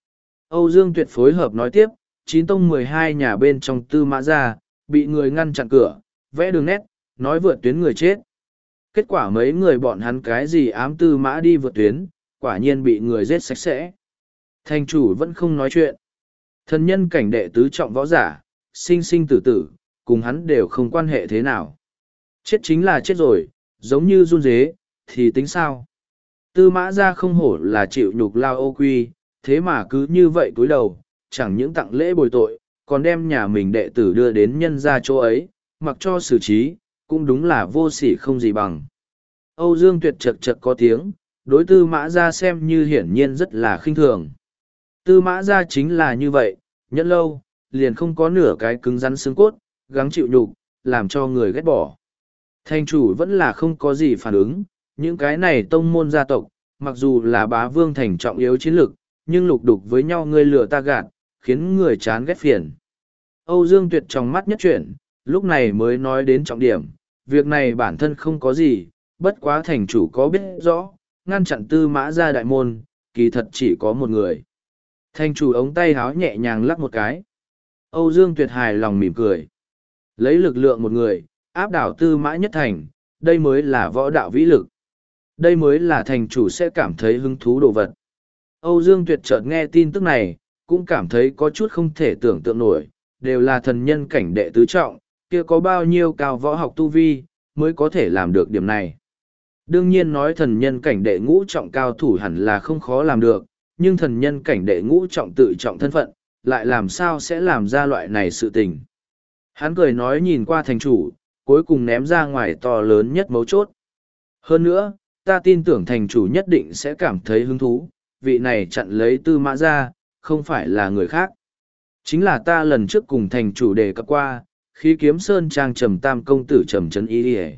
Âu Dương Tuyệt phối hợp nói tiếp, 9 tông 12 nhà bên trong Tư Mã Gia, bị người ngăn chặn cửa, vẽ đường nét, nói vượt tuyến người chết. Kết quả mấy người bọn hắn cái gì ám Tư Mã đi vượt tuyến, quả nhiên bị người giết sạch sẽ. Thành chủ vẫn không nói chuyện. Thần nhân cảnh đệ tứ trọng võ giả, sinh sinh tử tử, cùng hắn đều không quan hệ thế nào. Chết chính là chết rồi, giống như run dế, thì tính sao? Tư Mã Gia không hổ là chịu nhục lao ô quy, thế mà cứ như vậy cúi đầu, chẳng những tặng lễ bồi tội, còn đem nhà mình đệ tử đưa đến nhân gia chỗ ấy, mặc cho xử trí, cũng đúng là vô sỉ không gì bằng. Âu Dương Tuyệt chật chật có tiếng, đối Tư Mã Gia xem như hiển nhiên rất là khinh thường. Tư Mã Gia chính là như vậy, nhẫn lâu, liền không có nửa cái cứng rắn xương cốt, gắng chịu nhục, làm cho người ghét bỏ. Thành chủ vẫn là không có gì phản ứng, những cái này tông môn gia tộc, mặc dù là bá vương thành trọng yếu chiến lực, nhưng lục đục với nhau ngươi lừa ta gạt, khiến người chán ghét phiền. Âu Dương Tuyệt trong mắt nhất chuyển, lúc này mới nói đến trọng điểm, việc này bản thân không có gì, bất quá thành chủ có biết rõ, ngăn chặn Tư Mã Gia đại môn, kỳ thật chỉ có một người. Thành chủ ống tay háo nhẹ nhàng lắc một cái. Âu Dương Tuyệt hài lòng mỉm cười. Lấy lực lượng một người, áp đảo Tư Mã nhất thành, đây mới là võ đạo vĩ lực. Đây mới là thành chủ sẽ cảm thấy hứng thú đồ vật. Âu Dương Tuyệt chợt nghe tin tức này, cũng cảm thấy có chút không thể tưởng tượng nổi, đều là thần nhân cảnh đệ tứ trọng, kia có bao nhiêu cao võ học tu vi, mới có thể làm được điểm này. Đương nhiên nói thần nhân cảnh đệ ngũ trọng cao thủ hẳn là không khó làm được, nhưng thần nhân cảnh đệ ngũ trọng tự trọng thân phận, lại làm sao sẽ làm ra loại này sự tình. Hắn cười nói nhìn qua thành chủ, cuối cùng ném ra ngoài to lớn nhất mấu chốt. Hơn nữa, ta tin tưởng thành chủ nhất định sẽ cảm thấy hứng thú, vị này chặn lấy Tư Mã Gia, không phải là người khác. Chính là ta lần trước cùng thành chủ đề cập qua, khí kiếm sơn trang trầm tam công tử trầm trấn y đi.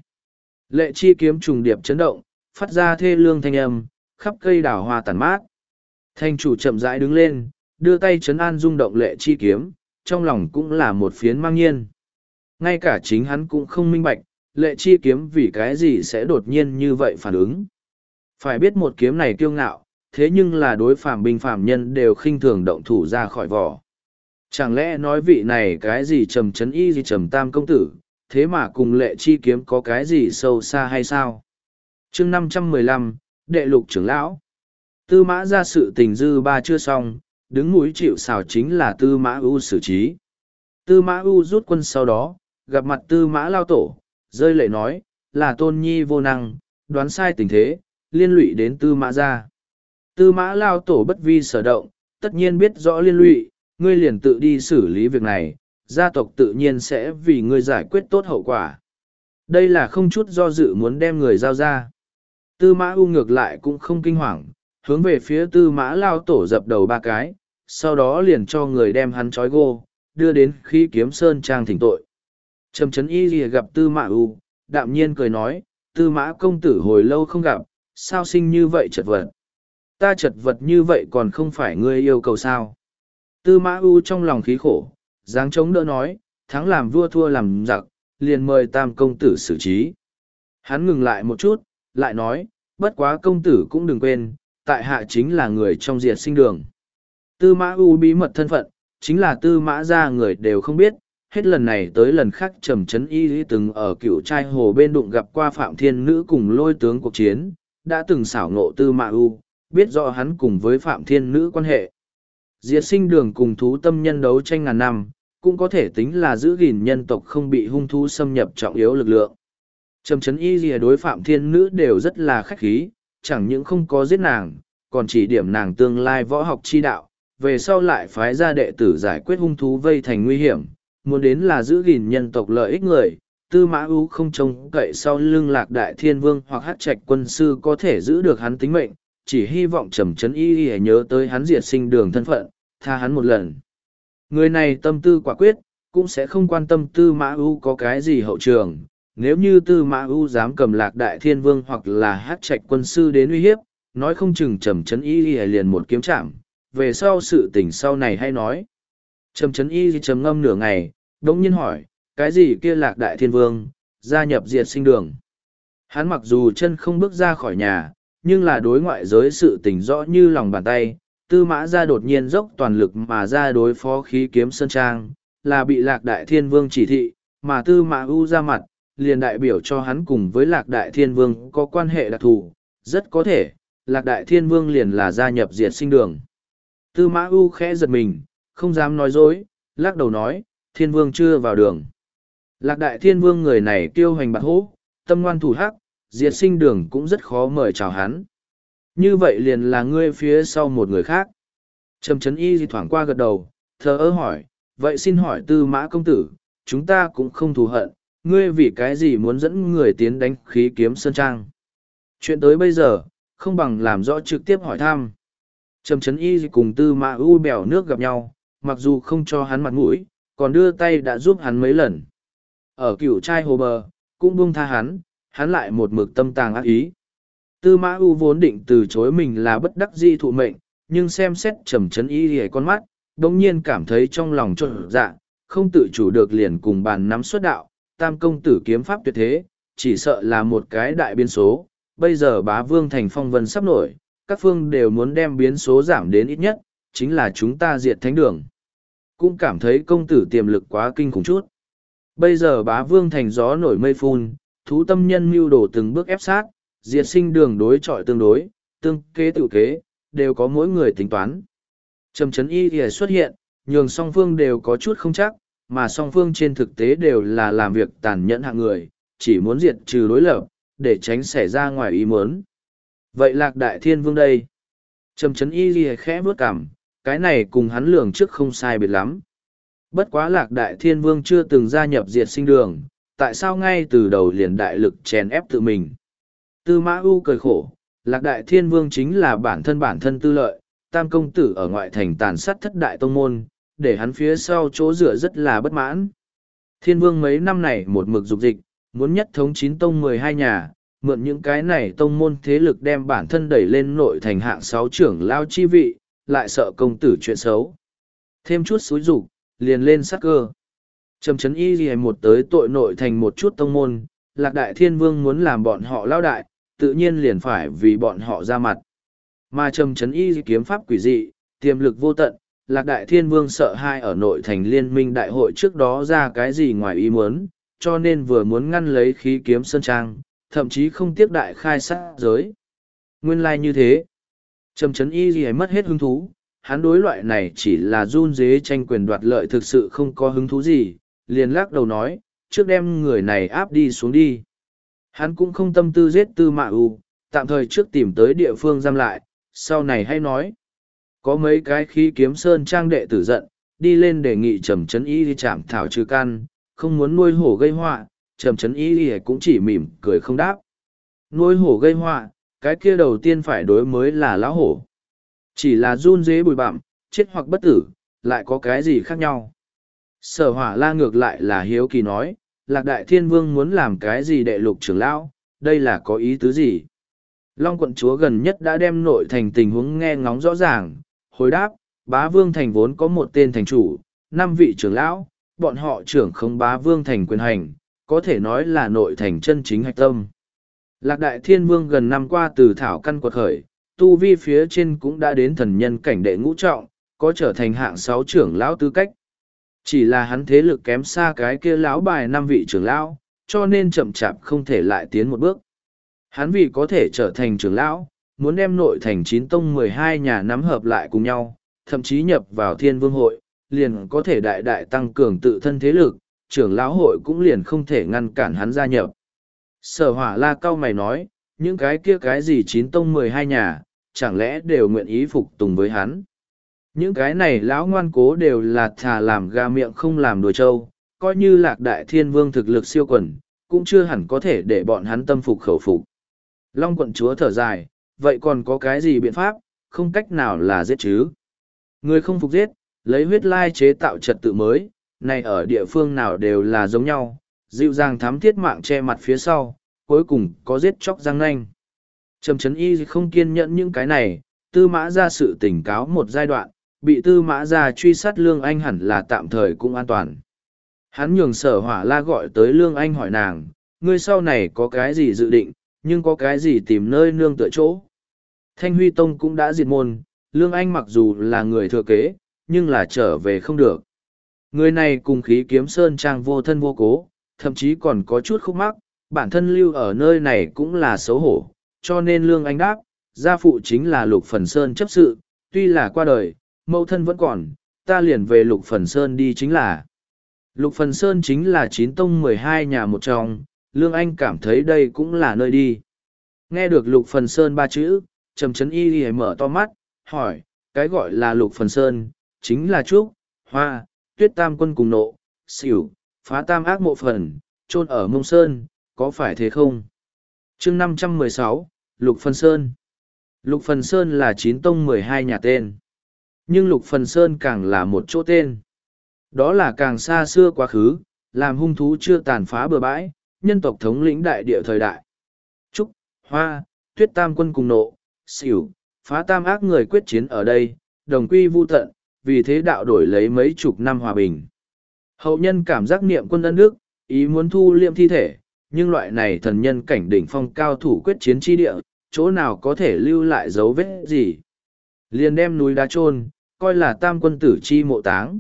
Lệ chi kiếm trùng điệp chấn động, phát ra thê lương thanh âm, khắp cây đào hoa tàn mát. Thành chủ chậm rãi đứng lên, đưa tay trấn an rung động lệ chi kiếm, trong lòng cũng là một phiến mang nhiên. Ngay cả chính hắn cũng không minh bạch, lệ chi kiếm vì cái gì sẽ đột nhiên như vậy phản ứng. Phải biết một kiếm này kiêu ngạo, thế nhưng là đối phàm binh phàm nhân đều khinh thường động thủ ra khỏi vỏ. Chẳng lẽ nói vị này cái gì trầm trấn y gì trầm tam công tử, thế mà cùng lệ chi kiếm có cái gì sâu xa hay sao? chương 515, đệ lục trưởng lão. Tư Mã Gia sự tình dư ba chưa xong, đứng mũi chịu sào chính là Tư Mã U xử trí. Tư Mã U rút quân sau đó, gặp mặt Tư Mã Lao Tổ, rơi lệ nói, là Tôn Nhi vô năng, đoán sai tình thế, liên lụy đến Tư Mã Gia. Tư Mã Lao Tổ bất vi sở động, tất nhiên biết rõ liên lụy, ngươi liền tự đi xử lý việc này, gia tộc tự nhiên sẽ vì ngươi giải quyết tốt hậu quả. Đây là không chút do dự muốn đem người giao ra. Tư Mã U ngược lại cũng không kinh hoàng, hướng về phía Tư Mã Lao Tổ dập đầu ba cái, sau đó liền cho người đem hắn trói gô, đưa đến khí kiếm sơn trang thỉnh tội. Trầm trấn y lìa gặp Tư Mã U, đạm nhiên cười nói, Tư Mã công tử hồi lâu không gặp, sao sinh như vậy chật vật. Ta chật vật như vậy còn không phải ngươi yêu cầu sao. Tư Mã U trong lòng khí khổ, dáng chống đỡ nói, thắng làm vua thua làm giặc, liền mời tam công tử xử trí. Hắn ngừng lại một chút, lại nói, bất quá công tử cũng đừng quên, tại hạ chính là người trong diệt sinh đường. Tư Mã U bí mật thân phận, chính là Tư Mã Gia người đều không biết, hết lần này tới lần khác trầm trấn y từng ở cựu trai hồ bên đụng gặp qua Phạm Thiên Nữ cùng lôi tướng cuộc chiến, đã từng xảo ngộ Tư Mã U, biết rõ hắn cùng với Phạm Thiên Nữ quan hệ. Diệt sinh đường cùng thú tâm nhân đấu tranh ngàn năm, cũng có thể tính là giữ gìn nhân tộc không bị hung thú xâm nhập trọng yếu lực lượng. Trầm trấn y lìa đối Phạm Thiên Nữ đều rất là khách khí, chẳng những không có giết nàng, còn chỉ điểm nàng tương lai võ học chi đạo, về sau lại phái ra đệ tử giải quyết hung thú vây thành nguy hiểm, muốn đến là giữ gìn nhân tộc lợi ích người. Tư Mã U không trông cậy sau lưng Lạc Đại Thiên Vương hoặc Hắc Trạch quân sư có thể giữ được hắn tính mệnh, chỉ hy vọng trầm trấn y y nhớ tới hắn diệt sinh đường thân phận, tha hắn một lần. Người này tâm tư quả quyết, cũng sẽ không quan tâm Tư Mã U có cái gì hậu trường. Nếu như Tư Mã U dám cầm Lạc Đại Thiên Vương hoặc là Hắc Trạch quân sư đến uy hiếp, nói không chừng trầm trấn y y liền một kiếm chạm, về sau sự tình sau này hay nói. Trầm trấn y trầm ngâm nửa ngày, đống nhiên hỏi, cái gì kia Lạc Đại Thiên Vương, gia nhập diệt sinh đường. Hắn mặc dù chân không bước ra khỏi nhà, nhưng là đối ngoại giới sự tình rõ như lòng bàn tay, Tư Mã Gia đột nhiên dốc toàn lực mà ra đối phó khí kiếm sơn trang, là bị Lạc Đại Thiên Vương chỉ thị, mà Tư Mã U ra mặt, liền đại biểu cho hắn cùng với Lạc Đại Thiên Vương có quan hệ đặc thù, rất có thể, Lạc Đại Thiên Vương liền là gia nhập Diệt Sinh Đường. Tư Mã U khẽ giật mình, không dám nói dối, lắc đầu nói, Thiên Vương chưa vào đường. Lạc Đại Thiên Vương người này kiêu hành bạc hố, tâm ngoan thủ hắc, Diệt Sinh Đường cũng rất khó mời chào hắn. Như vậy liền là ngươi phía sau một người khác. Trầm Trấn Y thoảng qua gật đầu, thờ ơ hỏi, vậy xin hỏi Tư Mã công tử, chúng ta cũng không thù hận, ngươi vì cái gì muốn dẫn người tiến đánh khí kiếm sơn trang. Chuyện tới bây giờ, không bằng làm rõ trực tiếp hỏi thăm. Trầm Trấn Y cùng Tư Mã U bèo nước gặp nhau, mặc dù không cho hắn mặt mũi, còn đưa tay đã giúp hắn mấy lần. Ở Cửu Trai hồ bờ, cũng buông tha hắn lại một mực tâm tàng ác ý. Tư Mã U vốn định từ chối mình là bất đắc dĩ thụ mệnh, nhưng xem xét Trầm Trấn Y hề con mắt, đồng nhiên cảm thấy trong lòng trộn dạ, không tự chủ được liền cùng bàn nắm xuất đạo, tam công tử kiếm pháp tuyệt thế, chỉ sợ là một cái đại biến số. Bây giờ Bá Vương thành phong vân sắp nổi, các phương đều muốn đem biến số giảm đến ít nhất, chính là chúng ta diệt thánh đường. Cũng cảm thấy công tử tiềm lực quá kinh khủng chút. Bây giờ Bá Vương thành gió nổi mây phun, thú tâm nhân mưu đồ từng bước ép sát, Diệt Sinh đường đối chọi tương đối, tương kế tự kế, đều có mỗi người tính toán. Trầm Trấn Y thì xuất hiện, nhường song phương đều có chút không chắc, mà song phương trên thực tế đều là làm việc tàn nhẫn hạng người, chỉ muốn diệt trừ đối lập, để tránh xảy ra ngoài ý muốn. Vậy Lạc Đại Thiên Vương đây? Trầm Trấn Y thì khẽ bước cằm, cái này cùng hắn lường trước không sai biệt lắm. Bất quá Lạc Đại Thiên Vương chưa từng gia nhập Diệt Sinh đường, tại sao ngay từ đầu liền đại lực chèn ép tự mình? Tư Mã U cười khổ, Lạc Đại Thiên Vương chính là bản thân tư lợi, tam công tử ở ngoại thành tàn sát thất đại tông môn, để hắn phía sau chỗ dựa rất là bất mãn. Thiên Vương mấy năm này một mực dục dịch, muốn nhất thống 9 tông 12 nhà, mượn những cái này tông môn thế lực đem bản thân đẩy lên nội thành hạng 6 trưởng lao chi vị, lại sợ công tử chuyện xấu. Thêm chút xúi dục liền lên sát cơ. Trầm Trấn Y gì một tới tội nội thành một chút tông môn, Lạc Đại Thiên Vương muốn làm bọn họ lao đại, tự nhiên liền phải vì bọn họ ra mặt. Mà Trầm Trấn Y kiếm pháp quỷ dị, tiềm lực vô tận, Lạc Đại Thiên Vương sợ hai ở nội thành liên minh đại hội trước đó ra cái gì ngoài ý muốn, cho nên vừa muốn ngăn lấy khí kiếm sơn trang, thậm chí không tiếc đại khai sát giới. Nguyên lai như thế. Trầm Trấn Y gì mất hết hứng thú, hắn đối loại này chỉ là run dế tranh quyền đoạt lợi thực sự không có hứng thú gì, liền lắc đầu nói, trước đem người này áp đi xuống đi. Hắn cũng không tâm tư giết Tư Mã U, tạm thời trước tìm tới địa phương giam lại, sau này hay nói. Có mấy cái khí kiếm sơn trang đệ tử giận, đi lên đề nghị Trầm Trấn Y đi chảm thảo trừ căn, không muốn nuôi hổ gây họa, Trầm Trấn Y cũng chỉ mỉm cười không đáp. Nuôi hổ gây họa, cái kia đầu tiên phải đối mới là lão hổ. Chỉ là run dế bụi bặm, chết hoặc bất tử, lại có cái gì khác nhau. Sở Hỏa La ngược lại là hiếu kỳ nói, Lạc Đại Thiên Vương muốn làm cái gì đệ lục trưởng lão, đây là có ý tứ gì? Long quận chúa gần nhất đã đem nội thành tình huống nghe ngóng rõ ràng, hồi đáp, Bá Vương thành vốn có một tên thành chủ, 5 vị trưởng lão, bọn họ trưởng không Bá Vương thành quyền hành, có thể nói là nội thành chân chính hạch tâm. Lạc Đại Thiên Vương gần năm qua từ thảo căn quật khởi, tu vi phía trên cũng đã đến thần nhân cảnh đệ ngũ trọng, có trở thành hạng 6 trưởng lão tư cách. Chỉ là hắn thế lực kém xa cái kia lão bài 5 vị trưởng lão, cho nên chậm chạp không thể lại tiến một bước. Hắn vì có thể trở thành trưởng lão, muốn đem nội thành 9 tông 12 nhà nắm hợp lại cùng nhau, thậm chí nhập vào Thiên Vương hội, liền có thể đại đại tăng cường tự thân thế lực, trưởng lão hội cũng liền không thể ngăn cản hắn gia nhập. Sở Hỏa La cao mày nói, những cái kia cái gì 9 tông 12 nhà, chẳng lẽ đều nguyện ý phục tùng với hắn. Những cái này lão ngoan cố đều là thà làm gà miệng không làm đùa trâu, coi như Lạc Đại Thiên Vương thực lực siêu quần, cũng chưa hẳn có thể để bọn hắn tâm phục khẩu phục. Long quận chúa thở dài, vậy còn có cái gì biện pháp, không cách nào là giết chứ. Người không phục giết, lấy huyết lai chế tạo trật tự mới, này ở địa phương nào đều là giống nhau, dịu dàng thám thiết mạng che mặt phía sau, cuối cùng có giết chóc răng nanh. Trầm Trấn Y không kiên nhẫn những cái này, Tư Mã ra sự tỉnh cáo một giai đoạn, bị Tư Mã ra truy sát Lương Anh hẳn là tạm thời cũng an toàn. Hắn nhường Sở Hỏa La gọi tới Lương Anh hỏi nàng, ngươi sau này có cái gì dự định, nhưng có cái gì tìm nơi nương tựa chỗ. Thanh Huy Tông cũng đã diệt môn, Lương Anh mặc dù là người thừa kế, nhưng là trở về không được. Người này cùng khí kiếm sơn trang vô thân vô cố, thậm chí còn có chút khúc mắc, bản thân lưu ở nơi này cũng là xấu hổ, cho nên Lương Anh đáp, gia phụ chính là Lục Phần Sơn chấp sự, tuy là qua đời, mẫu thân vẫn còn, ta liền về Lục Phần Sơn đi chính là. Lục Phần Sơn chính là 9 tông 12 nhà một trong, Lương Anh cảm thấy đây cũng là nơi đi. Nghe được Lục Phần Sơn ba chữ, Trầm Chấn Y mở to mắt, hỏi, cái gọi là Lục Phần Sơn, chính là Trúc, Hoa, Tuyết Tam Quân cùng nộ, xỉu, phá tam ác mộ phần, chôn ở Mông Sơn, có phải thế không? chương 516, Lục Phần Sơn. Lục Phần Sơn là 9 tông 12 nhà tên. Nhưng Lục Phần Sơn càng là một chỗ tên. Đó là càng xa xưa quá khứ, làm hung thú chưa tàn phá bừa bãi, nhân tộc thống lĩnh đại địa thời đại. Trúc, Hoa, Tuyết Tam Quân cùng nộ, xỉu, phá tam ác người quyết chiến ở đây, đồng quy vu tận, vì thế đạo đổi lấy mấy chục năm hòa bình. Hậu nhân cảm giác niệm quân ân đức, ý muốn thu liệm thi thể, nhưng loại này thần nhân cảnh đỉnh phong cao thủ quyết chiến chi địa, chỗ nào có thể lưu lại dấu vết gì. Liền đem núi đá chôn coi là tam quân tử chi mộ táng.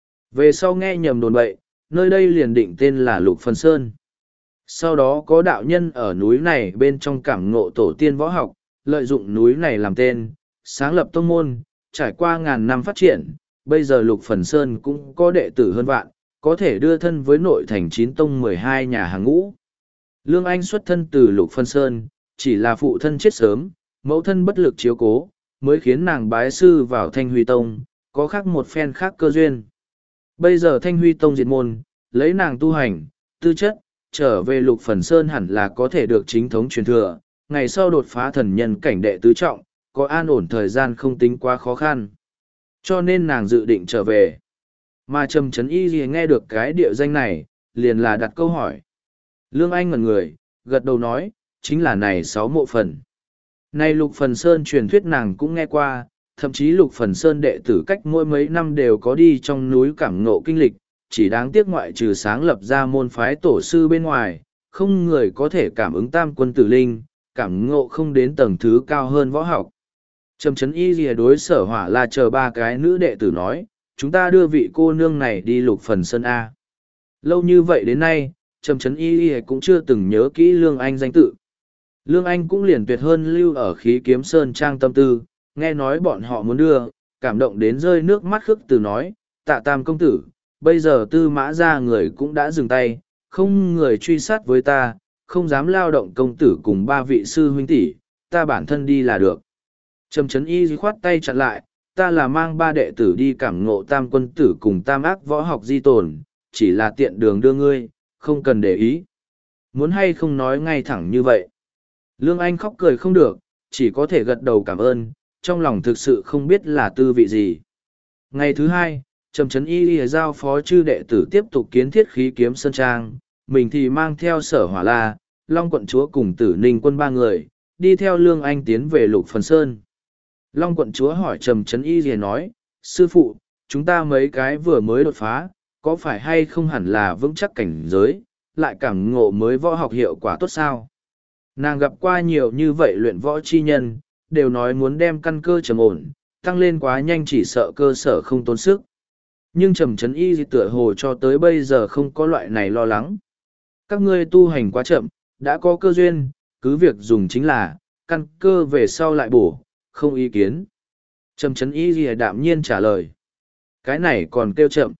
Về sau nghe nhầm đồn bậy, nơi đây liền định tên là Lục Phần Sơn. Sau đó có đạo nhân ở núi này bên trong cảm ngộ tổ tiên võ học, lợi dụng núi này làm tên, sáng lập tông môn, trải qua ngàn năm phát triển, bây giờ Lục Phần Sơn cũng có đệ tử hơn vạn, có thể đưa thân với nội thành 9 tông 12 nhà hàng ngũ. Lương Anh xuất thân từ Lục Phần Sơn, chỉ là phụ thân chết sớm, mẫu thân bất lực chiếu cố, mới khiến nàng bái sư vào Thanh Huy Tông, có khác một phen khác cơ duyên. Bây giờ Thanh Huy Tông diệt môn, lấy nàng tu hành, tư chất, trở về Lục Phần Sơn hẳn là có thể được chính thống truyền thừa, ngày sau đột phá thần nhân cảnh đệ tứ trọng, có an ổn thời gian không tính quá khó khăn. Cho nên nàng dự định trở về. Mà Trầm Chấn Y gì nghe được cái địa danh này, liền là đặt câu hỏi. Lương Anh ngẩn người, gật đầu nói, chính là này 6 mộ phần. Này Lục Phần Sơn truyền thuyết nàng cũng nghe qua, thậm chí Lục Phần Sơn đệ tử cách mỗi mấy năm đều có đi trong núi cảm ngộ kinh lịch, chỉ đáng tiếc ngoại trừ sáng lập ra môn phái tổ sư bên ngoài, không người có thể cảm ứng tam quân tử linh, cảm ngộ không đến tầng thứ cao hơn võ học. Trầm Chấn Y lìa đối Sở Hỏa là chờ ba cái nữ đệ tử nói, chúng ta đưa vị cô nương này đi Lục Phần Sơn A. Lâu như vậy đến nay, Trầm Chấn Y lìa cũng chưa từng nhớ kỹ Lương Anh danh tự. Lương Anh cũng liền tuyệt hơn lưu ở khí kiếm sơn trang tâm tư, nghe nói bọn họ muốn đưa, cảm động đến rơi nước mắt khước từ nói, Tạ Tam công tử, bây giờ Tư Mã gia người cũng đã dừng tay, không người truy sát với ta, không dám lao động công tử cùng ba vị sư huynh tỷ, ta bản thân đi là được. Trầm Chấn Y khoát tay chặn lại, ta là mang ba đệ tử đi cảm ngộ tam quân tử cùng tam ác võ học di tồn, chỉ là tiện đường đưa ngươi, không cần để ý. Muốn hay không nói ngay thẳng như vậy. Lương Anh khóc cười không được, chỉ có thể gật đầu cảm ơn, trong lòng thực sự không biết là tư vị gì. Ngày thứ hai, Trầm Chấn Y giao phó chư đệ tử tiếp tục kiến thiết khí kiếm sơn trang, mình thì mang theo Sở Hỏa La, Long quận chúa cùng Tử Ninh quân ba người, đi theo Lương Anh tiến về Lục Phần Sơn. Long quận chúa hỏi Trầm Chấn Y nói, sư phụ, chúng ta mấy cái vừa mới đột phá, có phải hay không hẳn là vững chắc cảnh giới, lại cảm ngộ mới võ học hiệu quả tốt sao? Nàng gặp qua nhiều như vậy luyện võ chi nhân, đều nói muốn đem căn cơ trầm ổn, tăng lên quá nhanh chỉ sợ cơ sở không tốn sức. Nhưng Trầm Chấn Y tựa hồ cho tới bây giờ không có loại này lo lắng. Các ngươi tu hành quá chậm, đã có cơ duyên, cứ việc dùng chính là, căn cơ về sau lại bổ, không ý kiến. Trầm Chấn Y đạm nhiên trả lời. Cái này còn kêu chậm.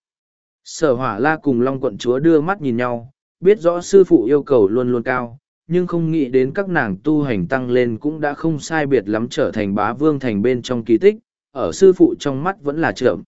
Sở Hỏa La cùng Long quận chúa đưa mắt nhìn nhau, biết rõ sư phụ yêu cầu luôn luôn cao, nhưng không nghĩ đến các nàng tu hành tăng lên cũng đã không sai biệt lắm trở thành bá vương thành bên trong kỳ tích, ở sư phụ trong mắt vẫn là chậm.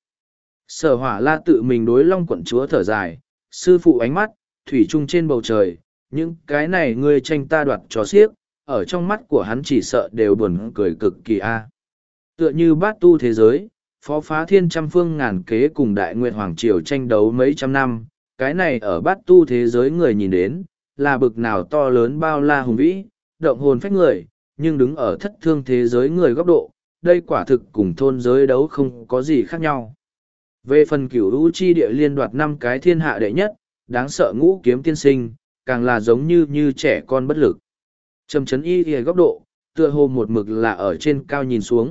Sở Hỏa La tự mình đối Long quận chúa thở dài, sư phụ ánh mắt, thủy chung trên bầu trời, những cái này ngươi tranh ta đoạt cho xiếc, ở trong mắt của hắn chỉ sợ đều buồn cười cực kỳ a. Tựa như bát tu thế giới, phó phá thiên trăm phương ngàn kế cùng đại nguyệt hoàng triều tranh đấu mấy trăm năm, cái này ở bát tu thế giới người nhìn đến, là bực nào to lớn bao la hùng vĩ, động hồn phách người, nhưng đứng ở thất thương thế giới người góc độ, đây quả thực cùng thôn giới đấu không có gì khác nhau. Về phần cửu lũ chi địa liên đoạt 5 cái thiên hạ đệ nhất, đáng sợ ngũ kiếm tiên sinh, càng là giống như trẻ con bất lực. Trầm Chấn Y góc độ, tựa hồ một mực là ở trên cao nhìn xuống,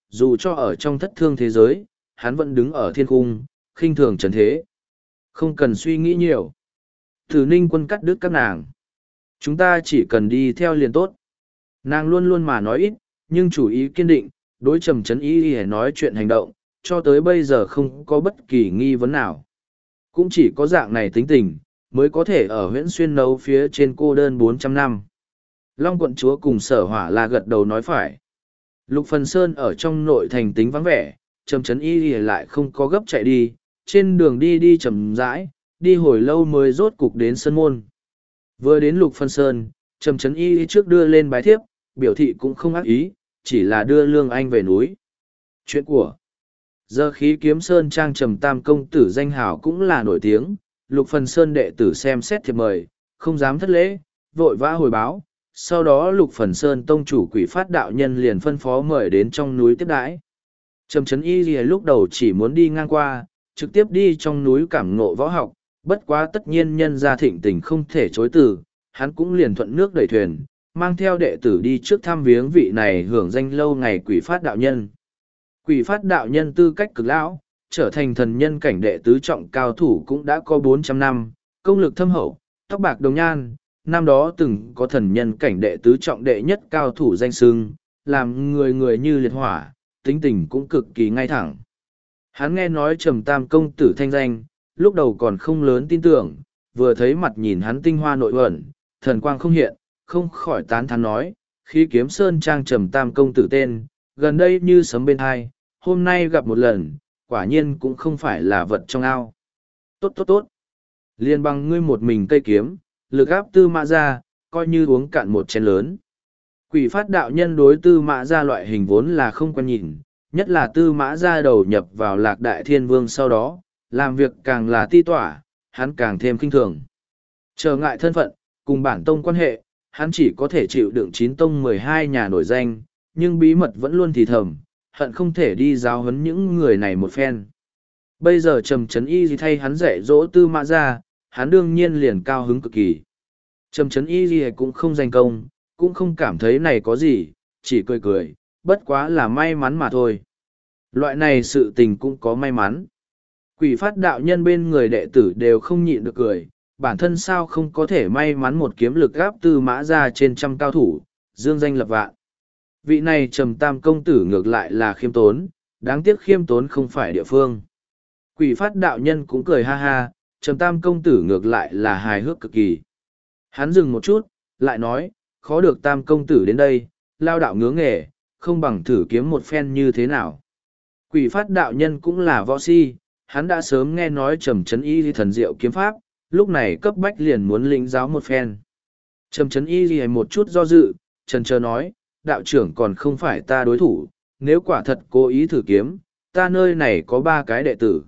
dù cho ở trong thất thương thế giới, hắn vẫn đứng ở thiên cung, khinh thường trần thế. Không cần suy nghĩ nhiều. Tử Ninh Quân cắt đứt các nàng. Chúng ta chỉ cần đi theo liền tốt. Nàng luôn luôn mà nói ít, nhưng chủ ý kiên định, đối Trầm Trấn Y nói chuyện hành động, cho tới bây giờ không có bất kỳ nghi vấn nào. Cũng chỉ có dạng này tính tình, mới có thể ở Huyễn Xuyên nấu phía trên cô đơn 400 năm. Long quận chúa cùng Sở Hỏa là gật đầu nói phải. Lục Phần Sơn ở trong nội thành tính vắng vẻ, Trầm Trấn Y lại không có gấp chạy đi, trên đường đi chậm rãi, đi hồi lâu mới rốt cục đến sân môn. Vừa đến Lục Phần Sơn, Trầm Trấn Y trước đưa lên bái thiếp, biểu thị cũng không ác ý, chỉ là đưa Lương Anh về núi. Chuyện của giờ khí kiếm Sơn Trang Trầm Tam công tử danh hào cũng là nổi tiếng, Lục Phần Sơn đệ tử xem xét thiệp mời, không dám thất lễ, vội vã hồi báo. Sau đó Lục Phần Sơn tông chủ Quỷ Phát đạo nhân liền phân phó mời đến trong núi tiếp đãi. Trầm Trấn Y lúc đầu chỉ muốn đi ngang qua, trực tiếp đi trong núi cảm ngộ võ học, bất quá tất nhiên nhân gia thịnh tình không thể chối từ, hắn cũng liền thuận nước đẩy thuyền, mang theo đệ tử đi trước thăm viếng vị này hưởng danh lâu ngày Quỷ Phát đạo nhân. Quỷ Phát đạo nhân tư cách cực lão, trở thành thần nhân cảnh đệ tứ trọng cao thủ cũng đã có 400 năm, công lực thâm hậu, tóc bạc đồng nhan, năm đó từng có thần nhân cảnh đệ tứ trọng đệ nhất cao thủ danh xưng, làm người người như liệt hỏa, tính tình cũng cực kỳ ngay thẳng. Hắn nghe nói Trầm Tam công tử thanh danh, lúc đầu còn không lớn tin tưởng, vừa thấy mặt nhìn hắn tinh hoa nội ẩn, thần quang không hiện, không khỏi tán thán nói, khí kiếm Sơn Trang Trầm Tam công tử tên, gần đây như sấm bên hai, hôm nay gặp một lần, quả nhiên cũng không phải là vật trong ao. Tốt. Liên bằng ngươi một mình cây kiếm, lực áp Tư Mã Gia, coi như uống cạn một chén lớn. Quỷ Phát đạo nhân đối Tư Mã Gia loại hình vốn là không quen nhìn, nhất là Tư Mã Gia đầu nhập vào Lạc Đại Thiên Vương sau đó, làm việc càng là ti tỏa, hắn càng thêm kinh thường. Trở ngại thân phận, cùng bản tông quan hệ, hắn chỉ có thể chịu đựng 9 tông 12 nhà nổi danh, nhưng bí mật vẫn luôn thì thầm, hận không thể đi giáo huấn những người này một phen. Bây giờ Trầm Trấn Y thay hắn dạy dỗ Tư Mã Gia, hắn đương nhiên liền cao hứng cực kỳ. Trầm Trấn Y cũng không danh công, cũng không cảm thấy này có gì, chỉ cười, bất quá là may mắn mà thôi. Loại này sự tình cũng có may mắn. Quỷ Phát đạo nhân bên người đệ tử đều không nhịn được cười, bản thân sao không có thể may mắn một kiếm lực gáp Tư Mã Gia trên trăm cao thủ, dương danh lập vạn. Vị này Trầm Tam công tử ngược lại là khiêm tốn, đáng tiếc khiêm tốn không phải địa phương. Quỷ Phát đạo nhân cũng cười ha ha, Trầm Tam công tử ngược lại là hài hước cực kỳ. Hắn dừng một chút, lại nói, khó được Tam công tử đến đây, lao đạo ngứa nghề, không bằng thử kiếm một phen như thế nào. Quỷ Phát đạo nhân cũng là võ si, hắn đã sớm nghe nói Trầm Trấn Y thần diệu kiếm pháp, lúc này cấp bách liền muốn lĩnh giáo một phen. Trầm Trấn Y một chút do dự, chần chờ nói, đạo trưởng còn không phải ta đối thủ, nếu quả thật cố ý thử kiếm, ta nơi này có 3 cái đệ tử.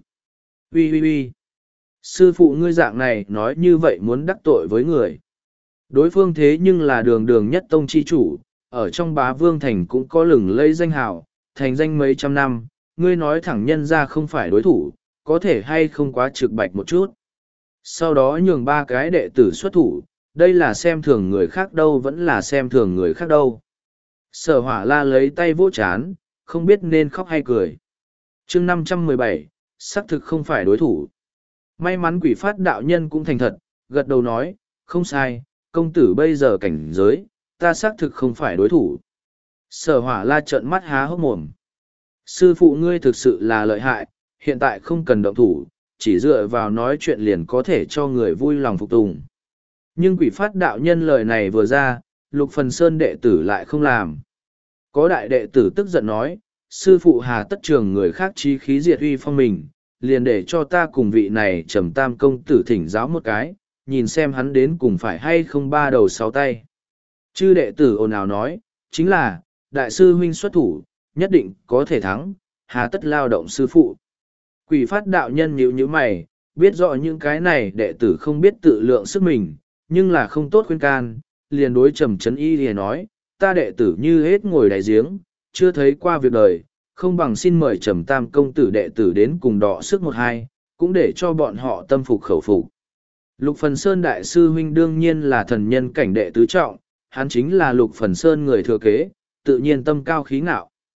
Ui. Sư phụ ngươi dạng này nói như vậy muốn đắc tội với người. Đối phương thế nhưng là đường nhất tông chi chủ, ở trong Bá Vương Thành cũng có lừng lẫy danh hào, thành danh mấy trăm năm, ngươi nói thẳng nhân ra không phải đối thủ, có thể hay không quá trực bạch một chút. Sau đó nhường 3 cái đệ tử xuất thủ, đây là xem thường người khác đâu vẫn là xem thường người khác đâu. Sở Hỏa La lấy tay vỗ chán, không biết nên khóc hay cười. chương 517, xác thực không phải đối thủ. May mắn Quỷ Phát đạo nhân cũng thành thật, gật đầu nói, không sai, công tử bây giờ cảnh giới, ta xác thực không phải đối thủ. Sở Hỏa La trợn mắt há hốc mồm. Sư phụ ngươi thực sự là lợi hại, hiện tại không cần động thủ, chỉ dựa vào nói chuyện liền có thể cho người vui lòng phục tùng. Nhưng Quỷ Phát đạo nhân lời này vừa ra, Lục Phần Sơn đệ tử lại không làm. Có đại đệ tử tức giận nói, sư phụ hà tất trường người khác chí khí diệt uy phong mình, liền để cho ta cùng vị này Trầm Tam công tử thỉnh giáo một cái, nhìn xem hắn đến cùng phải hay không 3 đầu 6 tay. Chư đệ tử ồn ào nói, chính là, đại sư huynh xuất thủ, nhất định có thể thắng, hà tất lao động sư phụ. Quỷ Phát đạo nhân nhíu mày, biết rõ những cái này đệ tử không biết tự lượng sức mình, nhưng là không tốt khuyên can, liền đối Trầm Trấn Y liền nói, ta đệ tử như hết ngồi đáy giếng, chưa thấy qua việc đời, không bằng xin mời Trầm Tam công tử đệ tử đến cùng đọ sức một hai, cũng để cho bọn họ tâm phục khẩu phục. Lục Phần Sơn đại sư huynh đương nhiên là thần nhân cảnh đệ tứ trọng, hắn chính là Lục Phần Sơn người thừa kế, tự nhiên tâm cao khí ngạo.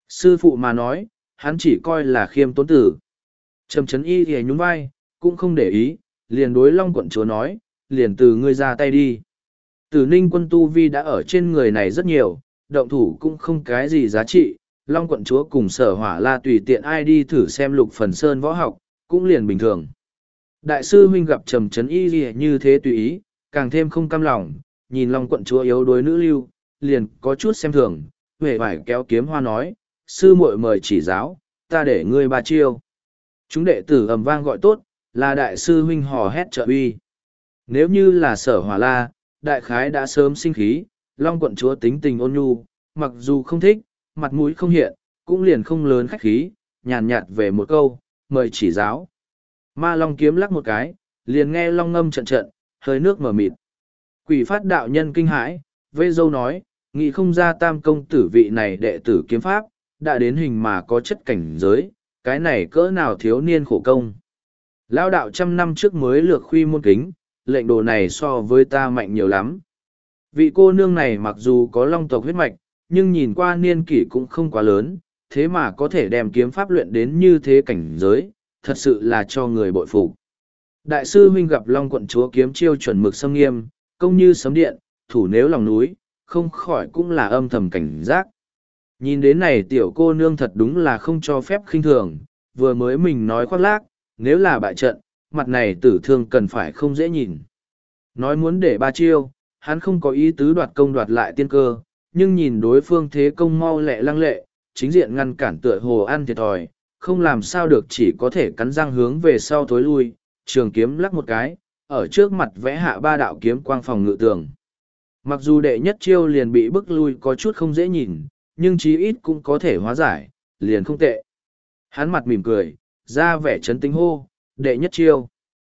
Sư phụ mà nói, hắn chỉ coi là khiêm tốn tử. Trầm Trấn Y thì nhún vai, cũng không để ý, liền đối Long quận chúa nói, liền từ ngươi ra tay đi. Tử Ninh quân tu vi đã ở trên người này rất nhiều, động thủ cũng không cái gì giá trị, Long quận chúa cùng Sở Hỏa La tùy tiện ai đi thử xem Lục Phần Sơn võ học, cũng liền bình thường. Đại sư huynh gặp Trầm Trấn Y gì như thế tùy ý, càng thêm không cam lòng, nhìn Long quận chúa yếu đuối nữ lưu, liền có chút xem thường, huệ vải kéo kiếm hoa nói, sư muội mời chỉ giáo, ta để ngươi ba chiêu. Chúng đệ tử ầm vang gọi tốt, là đại sư huynh hò hét trợ uy. Nếu như là Sở Hỏa La, đại khái đã sớm sinh khí, Long quận chúa tính tình ôn nhu, mặc dù không thích, mặt mũi không hiện, cũng liền không lớn khách khí, nhàn nhạt về một câu, mời chỉ giáo. Ma Long kiếm lắc một cái, liền nghe Long ngâm trận trận, hơi nước mở mịt. Quỷ Phát đạo nhân kinh hãi, vây dâu nói, nghĩ không ra Tam công tử vị này đệ tử kiếm pháp, đã đến hình mà có chất cảnh giới, cái này cỡ nào thiếu niên khổ công. Lão đạo 100 năm trước mới lược khuy môn kính, lệnh đồ này so với ta mạnh nhiều lắm. Vị cô nương này mặc dù có long tộc huyết mạch, nhưng nhìn qua niên kỷ cũng không quá lớn, thế mà có thể đem kiếm pháp luyện đến như thế cảnh giới, thật sự là cho người bội phục. Đại sư huynh gặp Long quận chúa kiếm chiêu chuẩn mực xâm nghiêm, công như sấm điện, thủ nếu lòng núi, không khỏi cũng là âm thầm cảnh giác. Nhìn đến này tiểu cô nương thật đúng là không cho phép khinh thường, vừa mới mình nói khoác lác, nếu là bại trận, mặt này tử thương cần phải không dễ nhìn. Nói muốn để ba chiêu, hắn không có ý tứ đoạt công đoạt lại tiên cơ, nhưng nhìn đối phương thế công mau lẹ lăng lệ, chính diện ngăn cản tựa hồ ăn thiệt thòi, không làm sao được chỉ có thể cắn răng hướng về sau thối lui, trường kiếm lắc một cái, ở trước mặt vẽ hạ ba đạo kiếm quang phòng ngự tường. Mặc dù đệ nhất chiêu liền bị bức lui có chút không dễ nhìn, nhưng chí ít cũng có thể hóa giải, liền không tệ. Hắn mặt mỉm cười, ra vẻ trấn tĩnh hô, đệ nhất chiêu.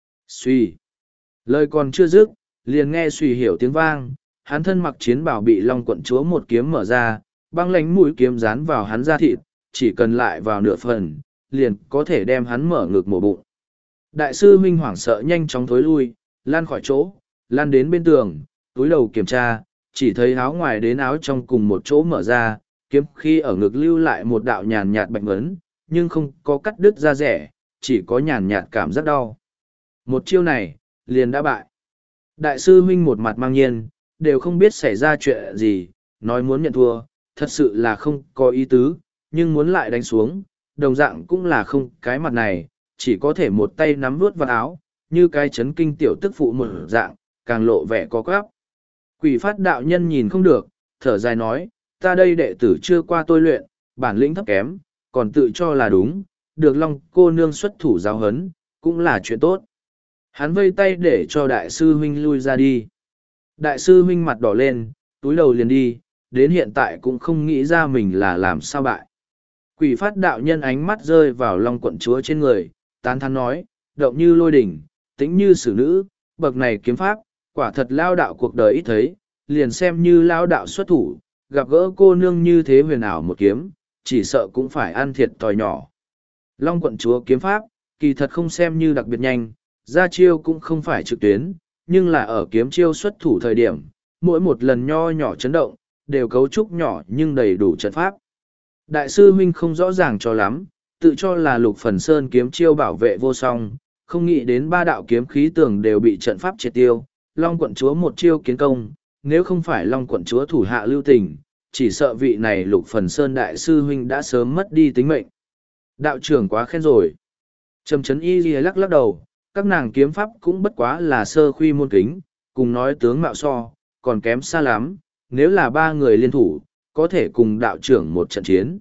Xuy. Lời còn chưa dứt, liền nghe xuy hiểu tiếng vang, hắn thân mặc chiến bảo bị Long quận chúa một kiếm mở ra, băng lánh mũi kiếm dán vào hắn da thịt, chỉ cần lại vào nửa phần, liền có thể đem hắn mở ngực mổ bụng. Đại sư huynh hoảng sợ nhanh chóng thối lui, lan khỏi chỗ, lan đến bên tường, túi đầu kiểm tra, chỉ thấy áo ngoài đến áo trong cùng một chỗ mở ra, kiếm khi ở ngực lưu lại một đạo nhàn nhạt bạch ấn, nhưng không có cắt đứt da rẻ, chỉ có nhàn nhạt cảm giác đau. Một chiêu này, liền đã bại. Đại sư huynh một mặt mang nhiên, đều không biết xảy ra chuyện gì, nói muốn nhận thua, thật sự là không có ý tứ, nhưng muốn lại đánh xuống, đồng dạng cũng là không cái mặt này, chỉ có thể một tay nắm vuốt vào áo, như cái chấn kinh tiểu tức phụ một dạng, càng lộ vẻ có quáp. Quỷ Phát đạo nhân nhìn không được, thở dài nói, ta đây đệ tử chưa qua tôi luyện, bản lĩnh thấp kém, còn tự cho là đúng, được Long cô nương xuất thủ giáo hấn, cũng là chuyện tốt. Hắn vây tay để cho đại sư huynh lui ra đi. Đại sư huynh mặt đỏ lên, túi đầu liền đi, đến hiện tại cũng không nghĩ ra mình là làm sao bại. Quỷ Phát đạo nhân ánh mắt rơi vào Long quận chúa trên người, tán thán nói, động như lôi đỉnh, tĩnh như xử nữ, bậc này kiếm pháp, quả thật lao đạo cuộc đời ít thấy, liền xem như lao đạo xuất thủ, gặp gỡ cô nương như thế huyền ảo một kiếm, chỉ sợ cũng phải ăn thiệt thòi nhỏ. Long quận chúa kiếm pháp, kỳ thật không xem như đặc biệt nhanh, ra chiêu cũng không phải trực tuyến, nhưng là ở kiếm chiêu xuất thủ thời điểm, mỗi một lần nho nhỏ chấn động, đều cấu trúc nhỏ nhưng đầy đủ trận pháp. Đại sư huynh không rõ ràng cho lắm, tự cho là Lục Phần Sơn kiếm chiêu bảo vệ vô song, không nghĩ đến ba đạo kiếm khí tường đều bị trận pháp triệt tiêu, Long quận chúa một chiêu kiến công, nếu không phải Long quận chúa thủ hạ lưu tình, chỉ sợ vị này Lục Phần Sơn đại sư huynh đã sớm mất đi tính mệnh. Đạo trưởng quá khen rồi. Trầm Trấn Y lắc lắc đầu, các nàng kiếm pháp cũng bất quá là sơ khuy môn kính, cùng nói tướng mạo so, còn kém xa lắm, nếu là ba người liên thủ, có thể cùng đạo trưởng một trận chiến.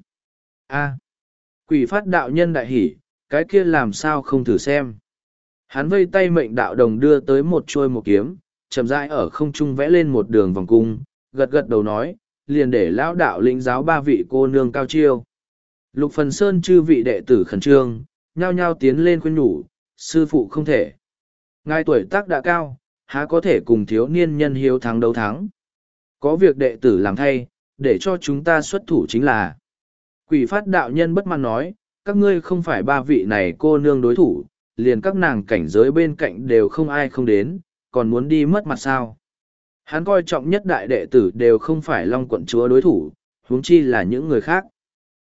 A. Quỷ Phát đạo nhân đại hỉ, cái kia làm sao không thử xem. Hắn vây tay mệnh đạo đồng đưa tới một trôi một kiếm, chậm rãi ở không trung vẽ lên một đường vòng cung, gật gật đầu nói, liền để lão đạo lĩnh giáo ba vị cô nương cao chiêu. Lục Phần Sơn chư vị đệ tử khẩn trương, nhao nhao tiến lên khuyên nhủ, sư phụ không thể. Ngài tuổi tác đã cao, há có thể cùng thiếu niên nhân hiếu thắng đấu thắng. Có việc đệ tử làm thay, để cho chúng ta xuất thủ chính là. Quỷ Phát đạo nhân bất mãn nói, các ngươi không phải ba vị này cô nương đối thủ, liền các nàng cảnh giới bên cạnh đều không ai không đến, còn muốn đi mất mặt sao. Hắn coi trọng nhất đại đệ tử đều không phải Long quận chúa đối thủ, huống chi là những người khác.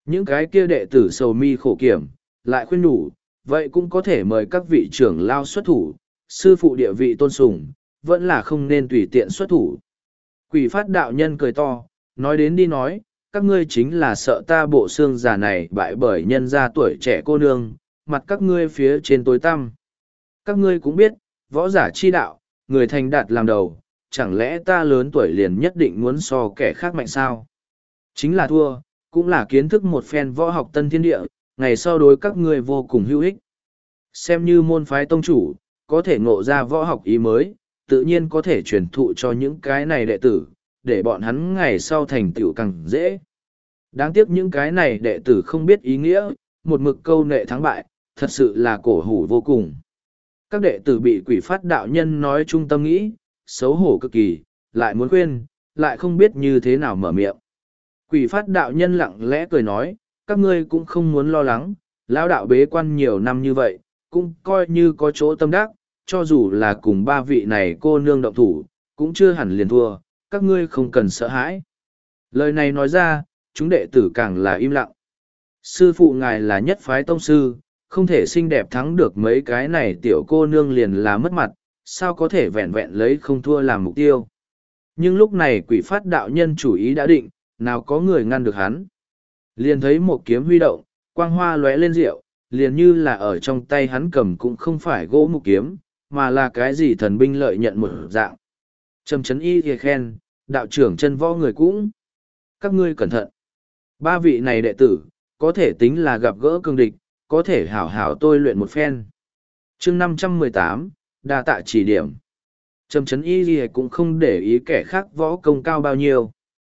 Những cái kia đệ tử sầu mi khổ kiểm, lại khuyên nhủ, vậy cũng có thể mời các vị trưởng lao xuất thủ, sư phụ địa vị tôn sùng, vẫn là không nên tùy tiện xuất thủ. Quỷ phát đạo nhân cười to, nói đến đi nói, các ngươi chính là sợ ta bộ xương già này bại bởi nhân gia tuổi trẻ cô nương, mặt các ngươi phía trên tối tăm. Các ngươi cũng biết, võ giả chi đạo, người thành đạt làm đầu, chẳng lẽ ta lớn tuổi liền nhất định muốn so kẻ khác mạnh sao? Chính là thua, cũng là kiến thức một phen võ học tân thiên địa, ngày sau đối các ngươi vô cùng hữu ích. Xem như môn phái tông chủ, có thể ngộ ra võ học ý mới, tự nhiên có thể truyền thụ cho những cái này đệ tử, để bọn hắn ngày sau thành tựu càng dễ. Đáng tiếc những cái này đệ tử không biết ý nghĩa, một mực câu nệ thắng bại, thật sự là cổ hủ vô cùng. Các đệ tử bị quỷ phát đạo nhân nói trung tâm nghĩ, xấu hổ cực kỳ, lại muốn khuyên, lại không biết như thế nào mở miệng. Quỷ phát đạo nhân lặng lẽ cười nói, các ngươi cũng không muốn lo lắng, lão đạo bế quan nhiều năm như vậy, cũng coi như có chỗ tâm đắc, cho dù là cùng ba vị này cô nương động thủ, cũng chưa hẳn liền thua, các ngươi không cần sợ hãi. Lời này nói ra, chúng đệ tử càng là im lặng. Sư phụ ngài là nhất phái tông sư, không thể xinh đẹp thắng được mấy cái này tiểu cô nương liền là mất mặt, sao có thể vẹn vẹn lấy không thua làm mục tiêu. Nhưng lúc này quỷ phát đạo nhân chủ ý đã định, nào có người ngăn được hắn. Liền thấy một kiếm huy động, quang hoa lóe lên rượu, liền như là ở trong tay hắn cầm cũng không phải gỗ mục kiếm, mà là cái gì thần binh lợi nhận một dạng. Trầm chấn y thì khen, đạo trưởng chân võ người cũng. Các ngươi cẩn thận. Ba vị này đệ tử, có thể tính là gặp gỡ cương địch, có thể hảo hảo tôi luyện một phen. chương 518, đa tạ chỉ điểm. Trầm chấn y gì cũng không để ý kẻ khác võ công cao bao nhiêu.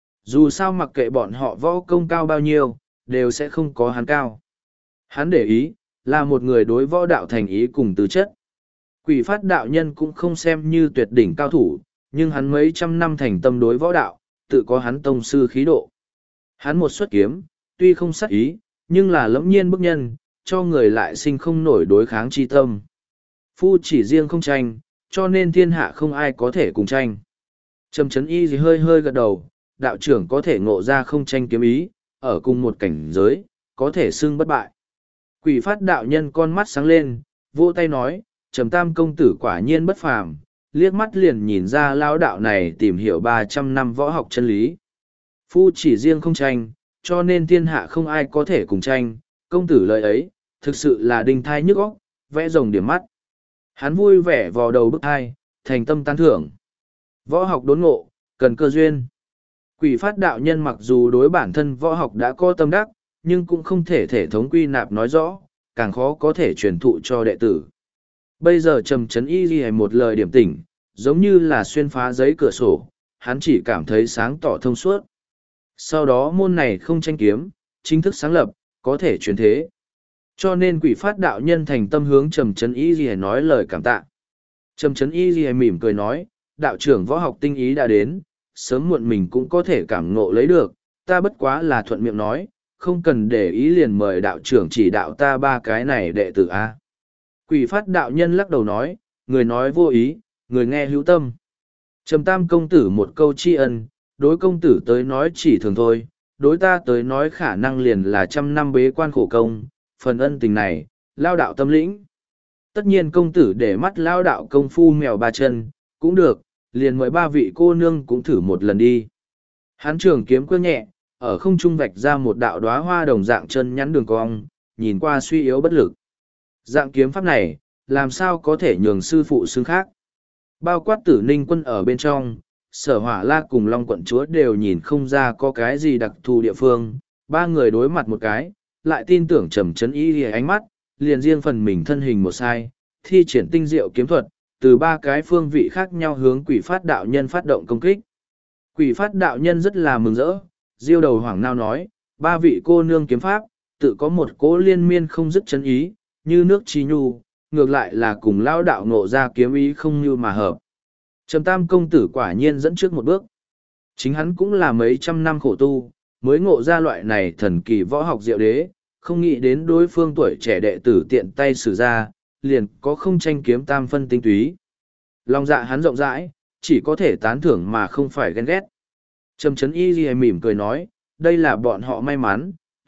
Dù sao mặc kệ bọn họ võ công cao bao nhiêu, đều sẽ không có hắn cao. Hắn để ý, là một người đối võ đạo thành ý cùng tư chất. Quỷ phát đạo nhân cũng không xem như tuyệt đỉnh cao thủ, nhưng hắn mấy trăm năm thành tâm đối võ đạo, tự có hắn tông sư khí độ. Hắn một xuất kiếm, tuy không sát ý, nhưng là lẫm nhiên bức nhân, cho người lại sinh không nổi đối kháng chi tâm. Phu chỉ riêng không tranh, cho nên thiên hạ không ai có thể cùng tranh. Trầm chấn y gì hơi hơi gật đầu, đạo trưởng có thể ngộ ra không tranh kiếm ý, ở cùng một cảnh giới, có thể xưng bất bại. Quỷ phát đạo nhân con mắt sáng lên, vỗ tay nói, Trầm tam công tử quả nhiên bất phàm, liếc mắt liền nhìn ra lao đạo này tìm hiểu 300 năm võ học chân lý. Phu chỉ riêng không tranh, cho nên thiên hạ không ai có thể cùng tranh, công tử lời ấy, thực sự là đinh thai nhức óc, vẽ rồng điểm mắt. Hắn vui vẻ vò đầu bức thai, thành tâm tán thưởng. Võ học đốn ngộ, cần cơ duyên. Quỷ phát đạo nhân mặc dù đối bản thân võ học đã có tâm đắc, nhưng cũng không thể thể thống quy nạp nói rõ, càng khó có thể truyền thụ cho đệ tử. Bây giờ trầm chấn y ghi một lời điểm tỉnh, giống như là xuyên phá giấy cửa sổ, hắn chỉ cảm thấy sáng tỏ thông suốt. Sau đó môn này không tranh kiếm, chính thức sáng lập, có thể truyền thế. Cho nên quỷ phát đạo nhân thành tâm hướng trầm chấn y ghi nói lời cảm tạ. Trầm chấn y ghi mỉm cười nói, đạo trưởng võ học tinh ý đã đến, sớm muộn mình cũng có thể cảm ngộ lấy được, ta bất quá là thuận miệng nói, không cần để ý liền mời đạo trưởng chỉ đạo ta ba cái này đệ tử A. Quỷ phát đạo nhân lắc đầu nói, người nói vô ý, người nghe hữu tâm. Trầm tam công tử một câu tri ân, đối công tử tới nói chỉ thường thôi, đối ta tới nói khả năng liền là 100 năm bế quan khổ công, phần ân tình này, lao đạo tâm lĩnh. Tất nhiên công tử để mắt lao đạo công phu mèo ba chân, cũng được, liền mời ba vị cô nương cũng thử một lần đi. Hán trường kiếm quơ nhẹ, ở không trung vạch ra một đạo đóa hoa đồng dạng chân nhắn đường cong, nhìn qua suy yếu bất lực. Dạng kiếm pháp này, làm sao có thể nhường sư phụ xưng khác. Bao quát Tử Ninh quân ở bên trong, Sở Hỏa La cùng Long quận chúa đều nhìn không ra có cái gì đặc thù địa phương, ba người đối mặt một cái, lại tin tưởng trầm chấn y lìa ánh mắt, liền riêng phần mình thân hình một sai, thi triển tinh diệu kiếm thuật, từ ba cái phương vị khác nhau hướng quỷ phát đạo nhân phát động công kích. Quỷ phát đạo nhân rất là mừng rỡ, diêu đầu hoảng nao nói, ba vị cô nương kiếm pháp, tự có một cỗ liên miên không dứt chân ý, như nước trí nhu, ngược lại là cùng lao đạo ngộ ra kiếm ý không như mà hợp. Trầm tam công tử quả nhiên dẫn trước một bước. Chính hắn cũng là mấy trăm năm khổ tu, mới ngộ ra loại này thần kỳ võ học diệu đế, không nghĩ đến đối phương tuổi trẻ đệ tử tiện tay sử ra, liền có không tranh kiếm tam phân tinh túy. Lòng dạ hắn rộng rãi, chỉ có thể tán thưởng mà không phải ghen ghét. Trầm chấn y ghi mỉm cười nói, đây là bọn họ may mắn,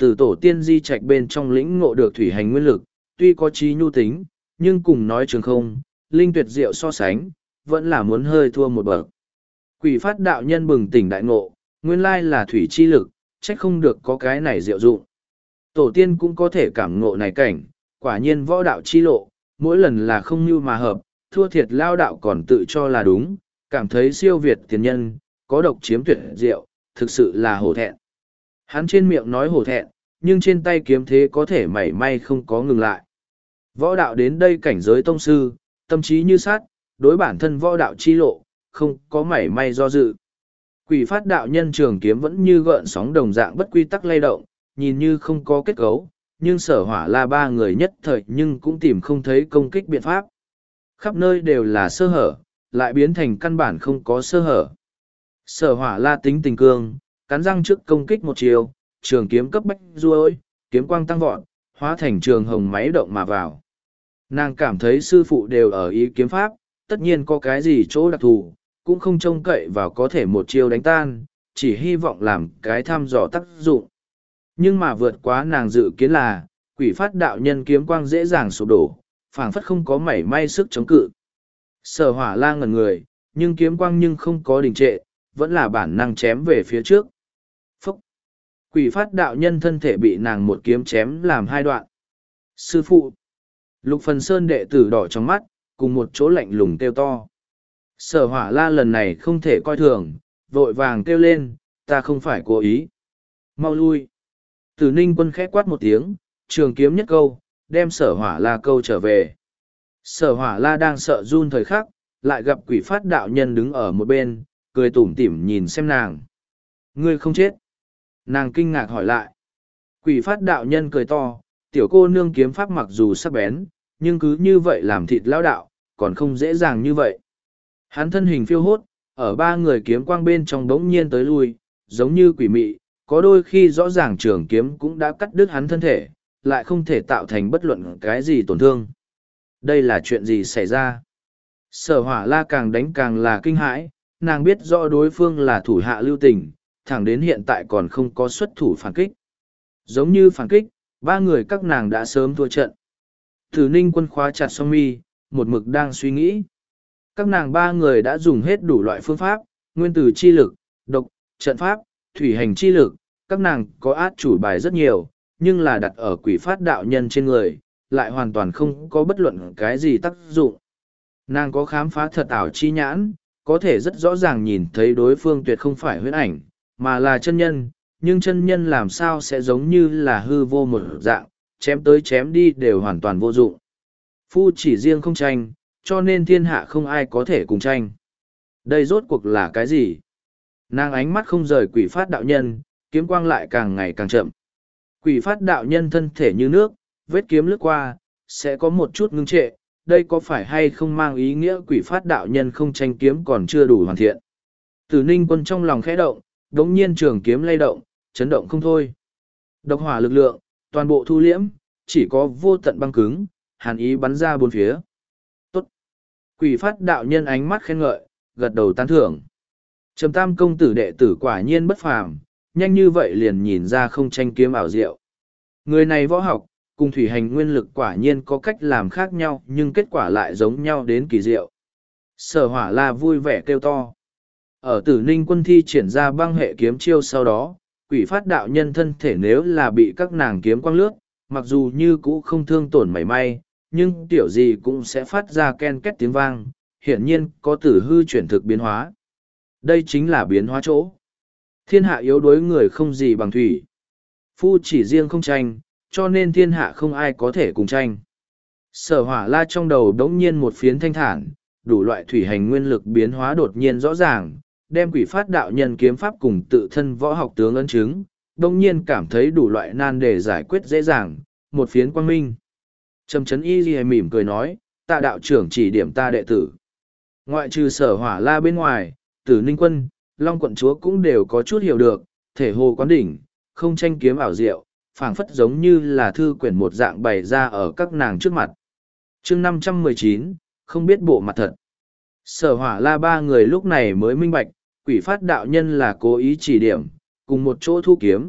từ tổ tiên di trạch bên trong lĩnh ngộ được thủy hành nguyên lực, tuy có trí nhu tính, nhưng cùng nói trường không, linh tuyệt diệu so sánh, vẫn là muốn hơi thua một bậc. Quỷ phát đạo nhân bừng tỉnh đại ngộ, nguyên lai là thủy chi lực, trách không được có cái này diệu dụng. Tổ tiên cũng có thể cảm ngộ này cảnh, quả nhiên võ đạo chi lộ, mỗi lần là không như mà hợp, thua thiệt lao đạo còn tự cho là đúng, cảm thấy siêu việt tiền nhân, có độc chiếm tuyệt diệu, thực sự là hổ thẹn. Hắn trên miệng nói hổ thẹn, nhưng trên tay kiếm thế có thể mảy may không có ngừng lại. Võ đạo đến đây cảnh giới tông sư, tâm trí như sát, đối bản thân võ đạo chi lộ, không có mảy may do dự. Quỷ phát đạo nhân trường kiếm vẫn như gợn sóng đồng dạng bất quy tắc lay động, nhìn như không có kết cấu, nhưng sở hỏa la ba người nhất thời nhưng cũng tìm không thấy công kích biện pháp. Khắp nơi đều là sơ hở, lại biến thành căn bản không có sơ hở. Sở hỏa la tính tình cương, cắn răng trước công kích một chiều, trường kiếm cấp bách ruôi, kiếm quang tăng vọt, hóa thành trường hồng máy động mà vào. Nàng cảm thấy sư phụ đều ở ý kiếm pháp, tất nhiên có cái gì chỗ đặc thù, cũng không trông cậy vào có thể một chiêu đánh tan, chỉ hy vọng làm cái thăm dò tác dụng. Nhưng mà vượt quá nàng dự kiến là, quỷ phát đạo nhân kiếm quang dễ dàng sụp đổ, phảng phất không có mảy may sức chống cự. Sở hỏa la ngẩn người, nhưng kiếm quang nhưng không có đình trệ, vẫn là bản năng chém về phía trước. Phúc! Quỷ phát đạo nhân thân thể bị nàng một kiếm chém làm hai đoạn. Sư phụ! Lục Phần Sơn đệ tử đỏ trong mắt, cùng một chỗ lạnh lùng kêu to. Sở hỏa la lần này không thể coi thường, vội vàng kêu lên, ta không phải cố ý. Mau lui! Tử Ninh Quân khẽ quát một tiếng, trường kiếm nhất câu, đem sở hỏa la câu trở về. Sở hỏa la đang sợ run thời khắc, lại gặp quỷ phát đạo nhân đứng ở một bên, cười tủm tỉm nhìn xem nàng. Ngươi không chết. Nàng kinh ngạc hỏi lại. Quỷ phát đạo nhân cười to, tiểu cô nương kiếm pháp mặc dù sắc bén, nhưng cứ như vậy làm thịt lão đạo, còn không dễ dàng như vậy. Hắn thân hình phiêu hốt, ở ba người kiếm quang bên trong đống nhiên tới lui, giống như quỷ mị, có đôi khi rõ ràng trường kiếm cũng đã cắt đứt hắn thân thể, lại không thể tạo thành bất luận cái gì tổn thương. Đây là chuyện gì xảy ra? Sở hỏa la càng đánh càng là kinh hãi, nàng biết rõ đối phương là thủ hạ lưu tình, thẳng đến hiện tại còn không có xuất thủ phản kích. Giống như phản kích, ba người các nàng đã sớm thua trận. Tử Ninh Quân khóa chặt song mi, một mực đang suy nghĩ. Các nàng ba người đã dùng hết đủ loại phương pháp, nguyên tử chi lực, độc, trận pháp, thủy hành chi lực, các nàng có át chủ bài rất nhiều, nhưng là đặt ở quỷ phát đạo nhân trên người, lại hoàn toàn không có bất luận cái gì tác dụng. Nàng có khám phá thật ảo chi nhãn, có thể rất rõ ràng nhìn thấy đối phương tuyệt không phải huyễn ảnh, mà là chân nhân, nhưng chân nhân làm sao sẽ giống như là hư vô một dạng, chém tới chém đi đều hoàn toàn vô dụng. Phu chỉ riêng không tranh, cho nên thiên hạ không ai có thể cùng tranh. Đây rốt cuộc là cái gì? Nàng ánh mắt không rời quỷ phát đạo nhân, kiếm quang lại càng ngày càng chậm. Quỷ phát đạo nhân thân thể như nước, vết kiếm lướt qua, sẽ có một chút ngưng trệ, đây có phải hay không mang ý nghĩa quỷ phát đạo nhân không tranh kiếm còn chưa đủ hoàn thiện. Tử Ninh Quân trong lòng khẽ động, đống nhiên trường kiếm lay động, chấn động không thôi. Độc hỏa lực lượng, toàn bộ thu liễm, chỉ có vô tận băng cứng, hàn ý bắn ra bốn phía. Tốt! Quỷ phát đạo nhân ánh mắt khen ngợi, gật đầu tán thưởng. Trầm Tam công tử đệ tử quả nhiên bất phàm, nhanh như vậy liền nhìn ra không tranh kiếm ảo diệu. Người này võ học, cùng thủy hành nguyên lực quả nhiên có cách làm khác nhau nhưng kết quả lại giống nhau đến kỳ diệu. Sở hỏa la vui vẻ kêu to. Ở Tử Ninh Quân thi triển ra băng hệ kiếm chiêu sau đó, quỷ phát đạo nhân thân thể nếu là bị các nàng kiếm quang lướt, mặc dù như cũ không thương tổn mảy may, nhưng tiểu gì cũng sẽ phát ra ken két tiếng vang, hiển nhiên có tử hư chuyển thực biến hóa. Đây chính là biến hóa chỗ. Thiên hạ yếu đuối người không gì bằng thủy. Phu chỉ riêng không tranh, cho nên thiên hạ không ai có thể cùng tranh. Sở hỏa la trong đầu đống nhiên một phiến thanh thản, đủ loại thủy hành nguyên lực biến hóa đột nhiên rõ ràng, đem quỷ phát đạo nhân kiếm pháp cùng tự thân võ học tướng ấn chứng, đống nhiên cảm thấy đủ loại nan đề giải quyết dễ dàng, một phiến quang minh. Trầm Chấn Y Ghi mỉm cười nói, tạ đạo trưởng chỉ điểm ta đệ tử. Ngoại trừ sở hỏa la bên ngoài, Tử Ninh Quân, Long quận chúa cũng đều có chút hiểu được, thể hồ quán đỉnh, không tranh kiếm ảo diệu, phảng phất giống như là thư quyển một dạng bày ra ở các nàng trước mặt. Chương 519, không biết bộ mặt thật. Sở hỏa la ba người lúc này mới minh bạch, quỷ phát đạo nhân là cố ý chỉ điểm, cùng một chỗ thu kiếm,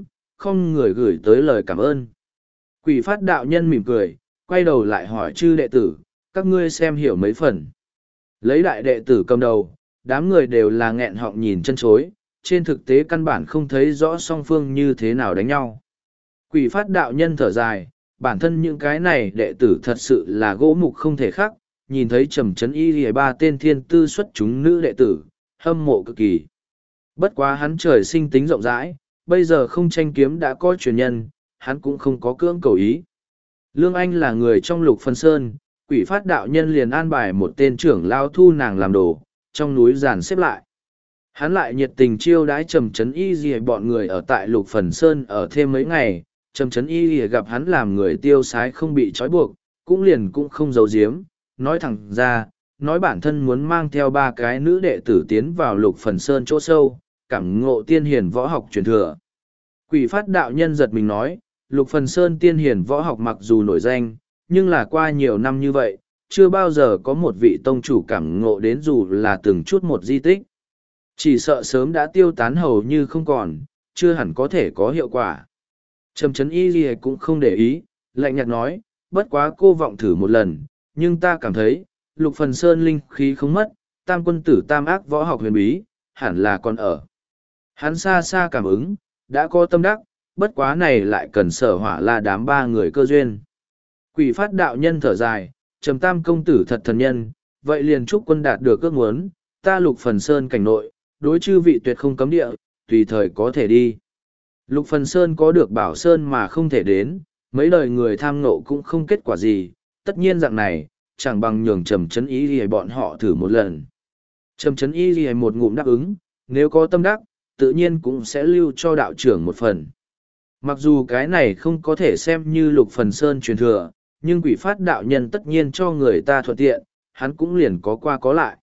không người gửi tới lời cảm ơn. Quỷ phát đạo nhân mỉm cười, quay đầu lại hỏi chư đệ tử, các ngươi xem hiểu mấy phần. Lấy đại đệ tử cầm đầu, đám người đều là nghẹn họng nhìn chân chối, trên thực tế căn bản không thấy rõ song phương như thế nào đánh nhau. Quỷ phát đạo nhân thở dài, bản thân những cái này đệ tử thật sự là gỗ mục không thể khác, nhìn thấy trầm trấn y lìa ba tên thiên tư xuất chúng nữ đệ tử, hâm mộ cực kỳ. Bất quá hắn trời sinh tính rộng rãi, bây giờ không tranh kiếm đã có truyền nhân, hắn cũng không có cưỡng cầu ý. Lương Anh là người trong Lục Phần Sơn, quỷ phát đạo nhân liền an bài một tên trưởng lao thu nàng làm đồ, trong núi giàn xếp lại. Hắn lại nhiệt tình chiêu đãi trầm trấn y lìa bọn người ở tại Lục Phần Sơn ở thêm mấy ngày, trầm trấn y lìa gặp hắn làm người tiêu sái không bị trói buộc, cũng không giấu giếm, nói thẳng ra, nói bản thân muốn mang theo ba cái nữ đệ tử tiến vào Lục Phần Sơn chỗ sâu, cảm ngộ tiên hiền võ học truyền thừa. Quỷ phát đạo nhân giật mình nói, Lục Phần Sơn tiên hiền võ học mặc dù nổi danh, nhưng là qua nhiều năm như vậy, chưa bao giờ có một vị tông chủ cảm ngộ đến dù là từng chút một di tích. Chỉ sợ sớm đã tiêu tán hầu như không còn, chưa hẳn có thể có hiệu quả. Trầm trấn y gì cũng không để ý, lạnh nhạt nói, bất quá cô vọng thử một lần, nhưng ta cảm thấy, Lục Phần Sơn linh khí không mất, tam quân tử tam ác võ học huyền bí, hẳn là còn ở. Hắn xa xa cảm ứng, đã có tâm đắc, bất quá này lại cần Sở Hỏa là đám ba người cơ duyên. Quỷ phát đạo nhân thở dài, trầm tam công tử thật thần nhân, vậy liền chúc quân đạt được ước muốn, ta Lục Phần Sơn cảnh nội, đối chư vị tuyệt không cấm địa, tùy thời có thể đi. Lục Phần Sơn có được bảo sơn mà không thể đến, mấy đời người tham ngộ cũng không kết quả gì, tất nhiên dạng này, chẳng bằng nhường trầm trấn y lìa bọn họ thử một lần. Trầm trấn y lìa một ngụm đáp ứng, nếu có tâm đắc, tự nhiên cũng sẽ lưu cho đạo trưởng một phần. Mặc dù cái này không có thể xem như Lục Phần Sơn truyền thừa, nhưng quỷ phát đạo nhân tất nhiên cho người ta thuận tiện, hắn cũng liền có qua có lại.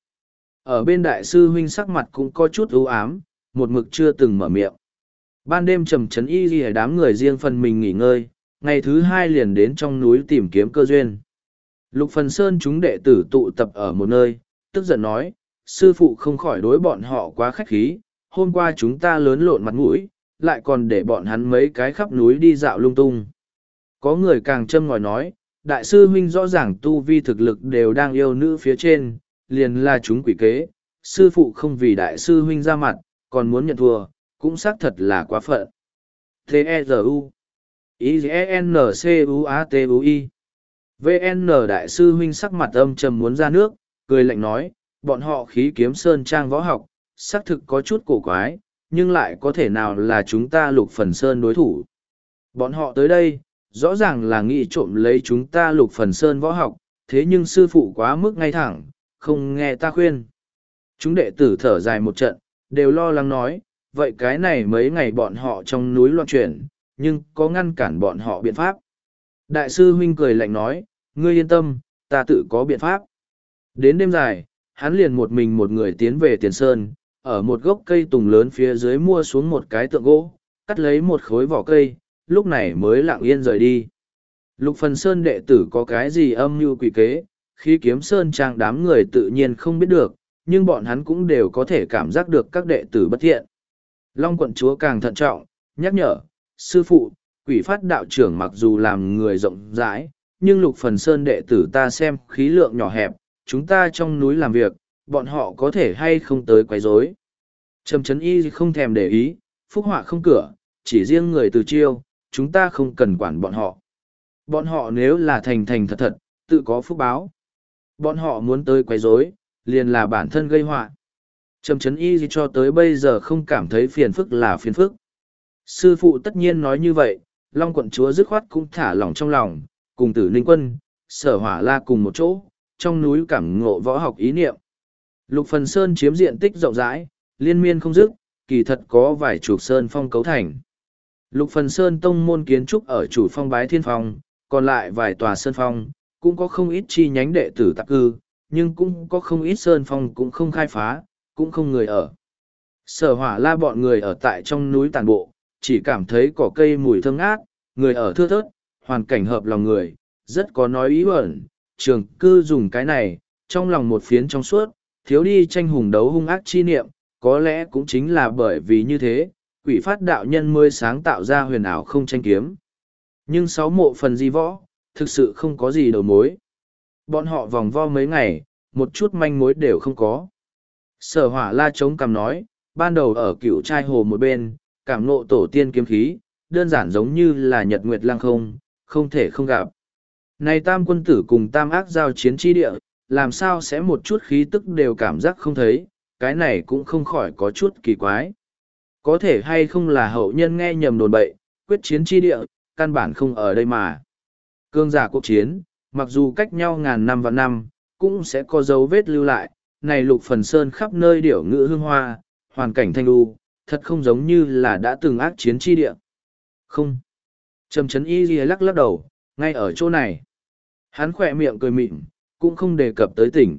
Ở bên đại sư huynh sắc mặt cũng có chút ưu ám, một mực chưa từng mở miệng. Ban đêm trầm trấn y ghi đám người riêng phần mình nghỉ ngơi, ngày thứ hai liền đến trong núi tìm kiếm cơ duyên. Lục Phần Sơn chúng đệ tử tụ tập ở một nơi, tức giận nói, sư phụ không khỏi đối bọn họ quá khách khí, hôm qua chúng ta lớn lộn mặt mũi, lại còn để bọn hắn mấy cái khắp núi đi dạo lung tung. Có người càng châm ngòi nói, đại sư huynh rõ ràng tu vi thực lực đều đang yêu nữ phía trên, liền là chúng quỷ kế, sư phụ không vì đại sư huynh ra mặt, còn muốn nhận thua, cũng xác thật là quá phận. T-E-Z-U I-N-C-U-A-T-U-I VN đại sư huynh sắc mặt âm trầm muốn ra nước, cười lạnh nói, bọn họ khí kiếm sơn trang võ học, xác thực có chút cổ quái, nhưng lại có thể nào là chúng ta Lục Phần Sơn đối thủ. Bọn họ tới đây, rõ ràng là nghĩ trộm lấy chúng ta Lục Phần Sơn võ học, thế nhưng sư phụ quá mức ngay thẳng, không nghe ta khuyên. Chúng đệ tử thở dài một trận, đều lo lắng nói, vậy cái này mấy ngày bọn họ trong núi loạn chuyển, nhưng có ngăn cản bọn họ biện pháp. Đại sư huynh cười lạnh nói, ngươi yên tâm, ta tự có biện pháp. Đến đêm dài, hắn liền một mình một người tiến về Tiền Sơn, ở một gốc cây tùng lớn phía dưới mua xuống một cái tượng gỗ, cắt lấy một khối vỏ cây, lúc này mới lặng yên rời đi. Lục Phần Sơn đệ tử có cái gì âm mưu quỷ kế, khi kiếm sơn trang đám người tự nhiên không biết được, nhưng bọn hắn cũng đều có thể cảm giác được các đệ tử bất thiện. Long quận chúa càng thận trọng, nhắc nhở, sư phụ, quỷ phát đạo trưởng mặc dù làm người rộng rãi, nhưng Lục Phần Sơn đệ tử ta xem khí lượng nhỏ hẹp, chúng ta trong núi làm việc, bọn họ có thể hay không tới quấy rối. Trầm trấn y không thèm để ý, phúc họa không cửa, chỉ riêng người từ chiêu, chúng ta không cần quản bọn họ. Bọn họ nếu là thành thành thật thật, tự có phúc báo. Bọn họ muốn tới quấy rối, liền là bản thân gây họa. Trầm trấn y cho tới bây giờ không cảm thấy phiền phức là phiền phức. Sư phụ tất nhiên nói như vậy, Long quận chúa dứt khoát cũng thả lỏng trong lòng, cùng Tử Ninh Quân, Sở Hỏa La cùng một chỗ, trong núi cảm ngộ võ học ý niệm. Lục Phần Sơn chiếm diện tích rộng rãi, liên miên không dứt, kỳ thật có vài chục sơn phong cấu thành. Lục Phần Sơn tông môn kiến trúc ở chủ phong Bái Thiên Phong, còn lại vài tòa sơn phong, cũng có không ít chi nhánh đệ tử tạp cư, nhưng cũng có không ít sơn phong cũng không khai phá, cũng không người ở. Sở Hỏa La bọn người ở tại trong núi tàn bộ, chỉ cảm thấy cỏ cây mùi thơm ngát, người ở thưa thớt, hoàn cảnh hợp lòng người, rất có nói ý ẩn, trường cư dùng cái này, trong lòng một phiến trong suốt, thiếu đi tranh hùng đấu hung ác chi niệm, có lẽ cũng chính là bởi vì như thế, quỷ phát đạo nhân mới sáng tạo ra huyền ảo không tranh kiếm. Nhưng 6 mộ phần di võ, thực sự không có gì đầu mối. Bọn họ vòng vo mấy ngày, một chút manh mối đều không có. Sở Hỏa La chống cằm nói, ban đầu ở Cửu Trai Hồ một bên, cảm ngộ tổ tiên kiếm khí, đơn giản giống như là nhật nguyệt lăng không, không thể không gặp. Này tam quân tử cùng tam ác giao chiến chi địa, làm sao sẽ một chút khí tức đều cảm giác không thấy, cái này cũng không khỏi có chút kỳ quái. Có thể hay không là hậu nhân nghe nhầm đồn bậy, quyết chiến chi địa, căn bản không ở đây mà. Cương giả cuộc chiến, mặc dù cách nhau ngàn năm và năm, cũng sẽ có dấu vết lưu lại, này Lục Phần Sơn khắp nơi điểu ngữ hương hoa, hoàn cảnh thanh lưu, thật không giống như là đã từng ác chiến chi địa. Không. Trầm Chấn Y Ghi lắc lắc đầu, ngay ở chỗ này. Hắn khỏe miệng cười mịn, cũng không đề cập tới tỉnh.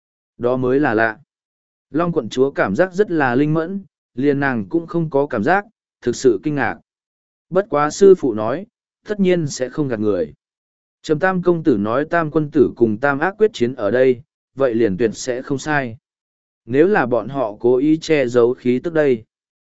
Đó mới là lạ. Long quận chúa cảm giác rất là linh mẫn, liền nàng cũng không có cảm giác, thực sự kinh ngạc. Bất quá sư phụ nói, tất nhiên sẽ không gạt người. Trầm Tam công tử nói Tam quân tử cùng Tam ác quyết chiến ở đây, vậy liền tuyệt sẽ không sai. Nếu là bọn họ cố ý che giấu khí tức đây.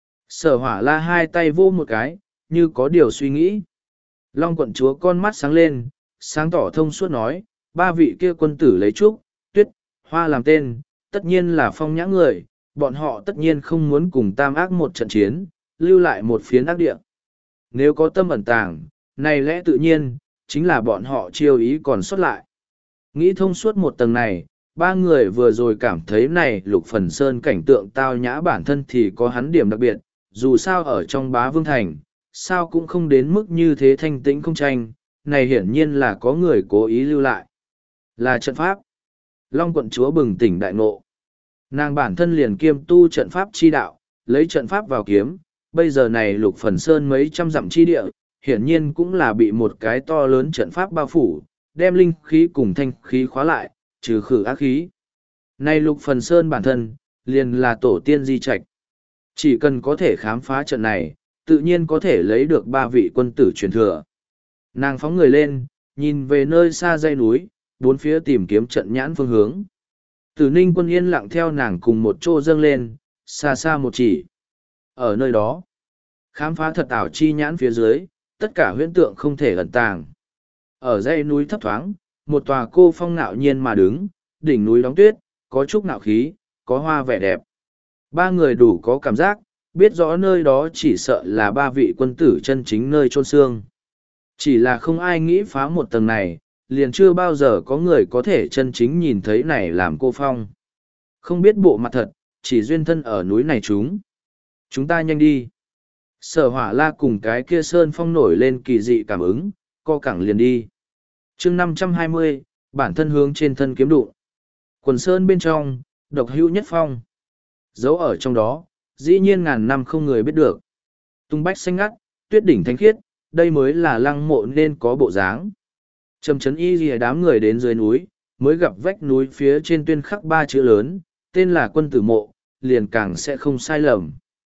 Sở Hỏa La hai tay vô một cái, như có điều suy nghĩ. Long quận chúa con mắt sáng lên, sáng tỏ thông suốt nói, 3 vị kia quân tử lấy trúc, tuyết, hoa làm tên, tất nhiên là phong nhã người, bọn họ tất nhiên không muốn cùng Tam ác một trận chiến, lưu lại một phiến ác địa. Nếu có tâm ẩn tàng, này lẽ tự nhiên, chính là bọn họ chiêu ý còn xuất lại. Nghĩ thông suốt một tầng này, 3 người vừa rồi cảm thấy này Lục Phần Sơn cảnh tượng tao nhã bản thân thì có hắn điểm đặc biệt, dù sao ở trong Bá Vương Thành, sao cũng không đến mức như thế thanh tĩnh không tranh, này hiển nhiên là có người cố ý lưu lại. Là trận pháp. Long quận chúa bừng tỉnh đại ngộ. Nàng bản thân liền kiêm tu trận pháp chi đạo, lấy trận pháp vào kiếm, bây giờ này Lục Phần Sơn mấy trăm dặm chi địa, hiển nhiên cũng là bị một cái to lớn trận pháp bao phủ, đem linh khí cùng thanh khí khóa lại, trừ khử ác khí. Này Lục Phần Sơn bản thân, liền là tổ tiên di trạch. Chỉ cần có thể khám phá trận này, tự nhiên có thể lấy được 3 vị quân tử truyền thừa. Nàng phóng người lên, nhìn về nơi xa dãy núi, bốn phía tìm kiếm trận nhãn phương hướng. Tử Ninh Quân yên lặng theo nàng cùng một chỗ dâng lên, xa xa một chỉ. Ở nơi đó, khám phá thật ảo chi nhãn phía dưới, tất cả huyễn tượng không thể ẩn tàng. Ở dãy núi thấp thoáng, một tòa cô phong ngạo nhiên mà đứng, đỉnh núi đóng tuyết, có chút ngạo khí, có hoa vẻ đẹp. 3 người đủ có cảm giác, biết rõ nơi đó chỉ sợ là 3 vị quân tử chân chính nơi chôn xương. Chỉ là không ai nghĩ phá một tầng này, liền chưa bao giờ có người có thể chân chính nhìn thấy này làm cô phong. Không biết bộ mặt thật, chỉ duyên thân ở núi này chúng ta nhanh đi. Sở Hỏa La cùng cái kia sơn phong nổi lên kỳ dị cảm ứng, co cẳng liền đi. chương 520, bản thân hướng trên thân kiếm đụng. Quần sơn bên trong, độc hữu nhất phong. Giấu ở trong đó, dĩ nhiên ngàn năm không người biết được. Tung bách xanh ngắt, tuyết đỉnh thánh khiết, đây mới là lăng mộ nên có bộ dáng. Trầm Chấn Y Ghi đám người đến dưới núi, mới gặp vách núi phía trên tuyên khắc 3 chữ lớn, tên là quân tử mộ, liền càng sẽ không sai lầm.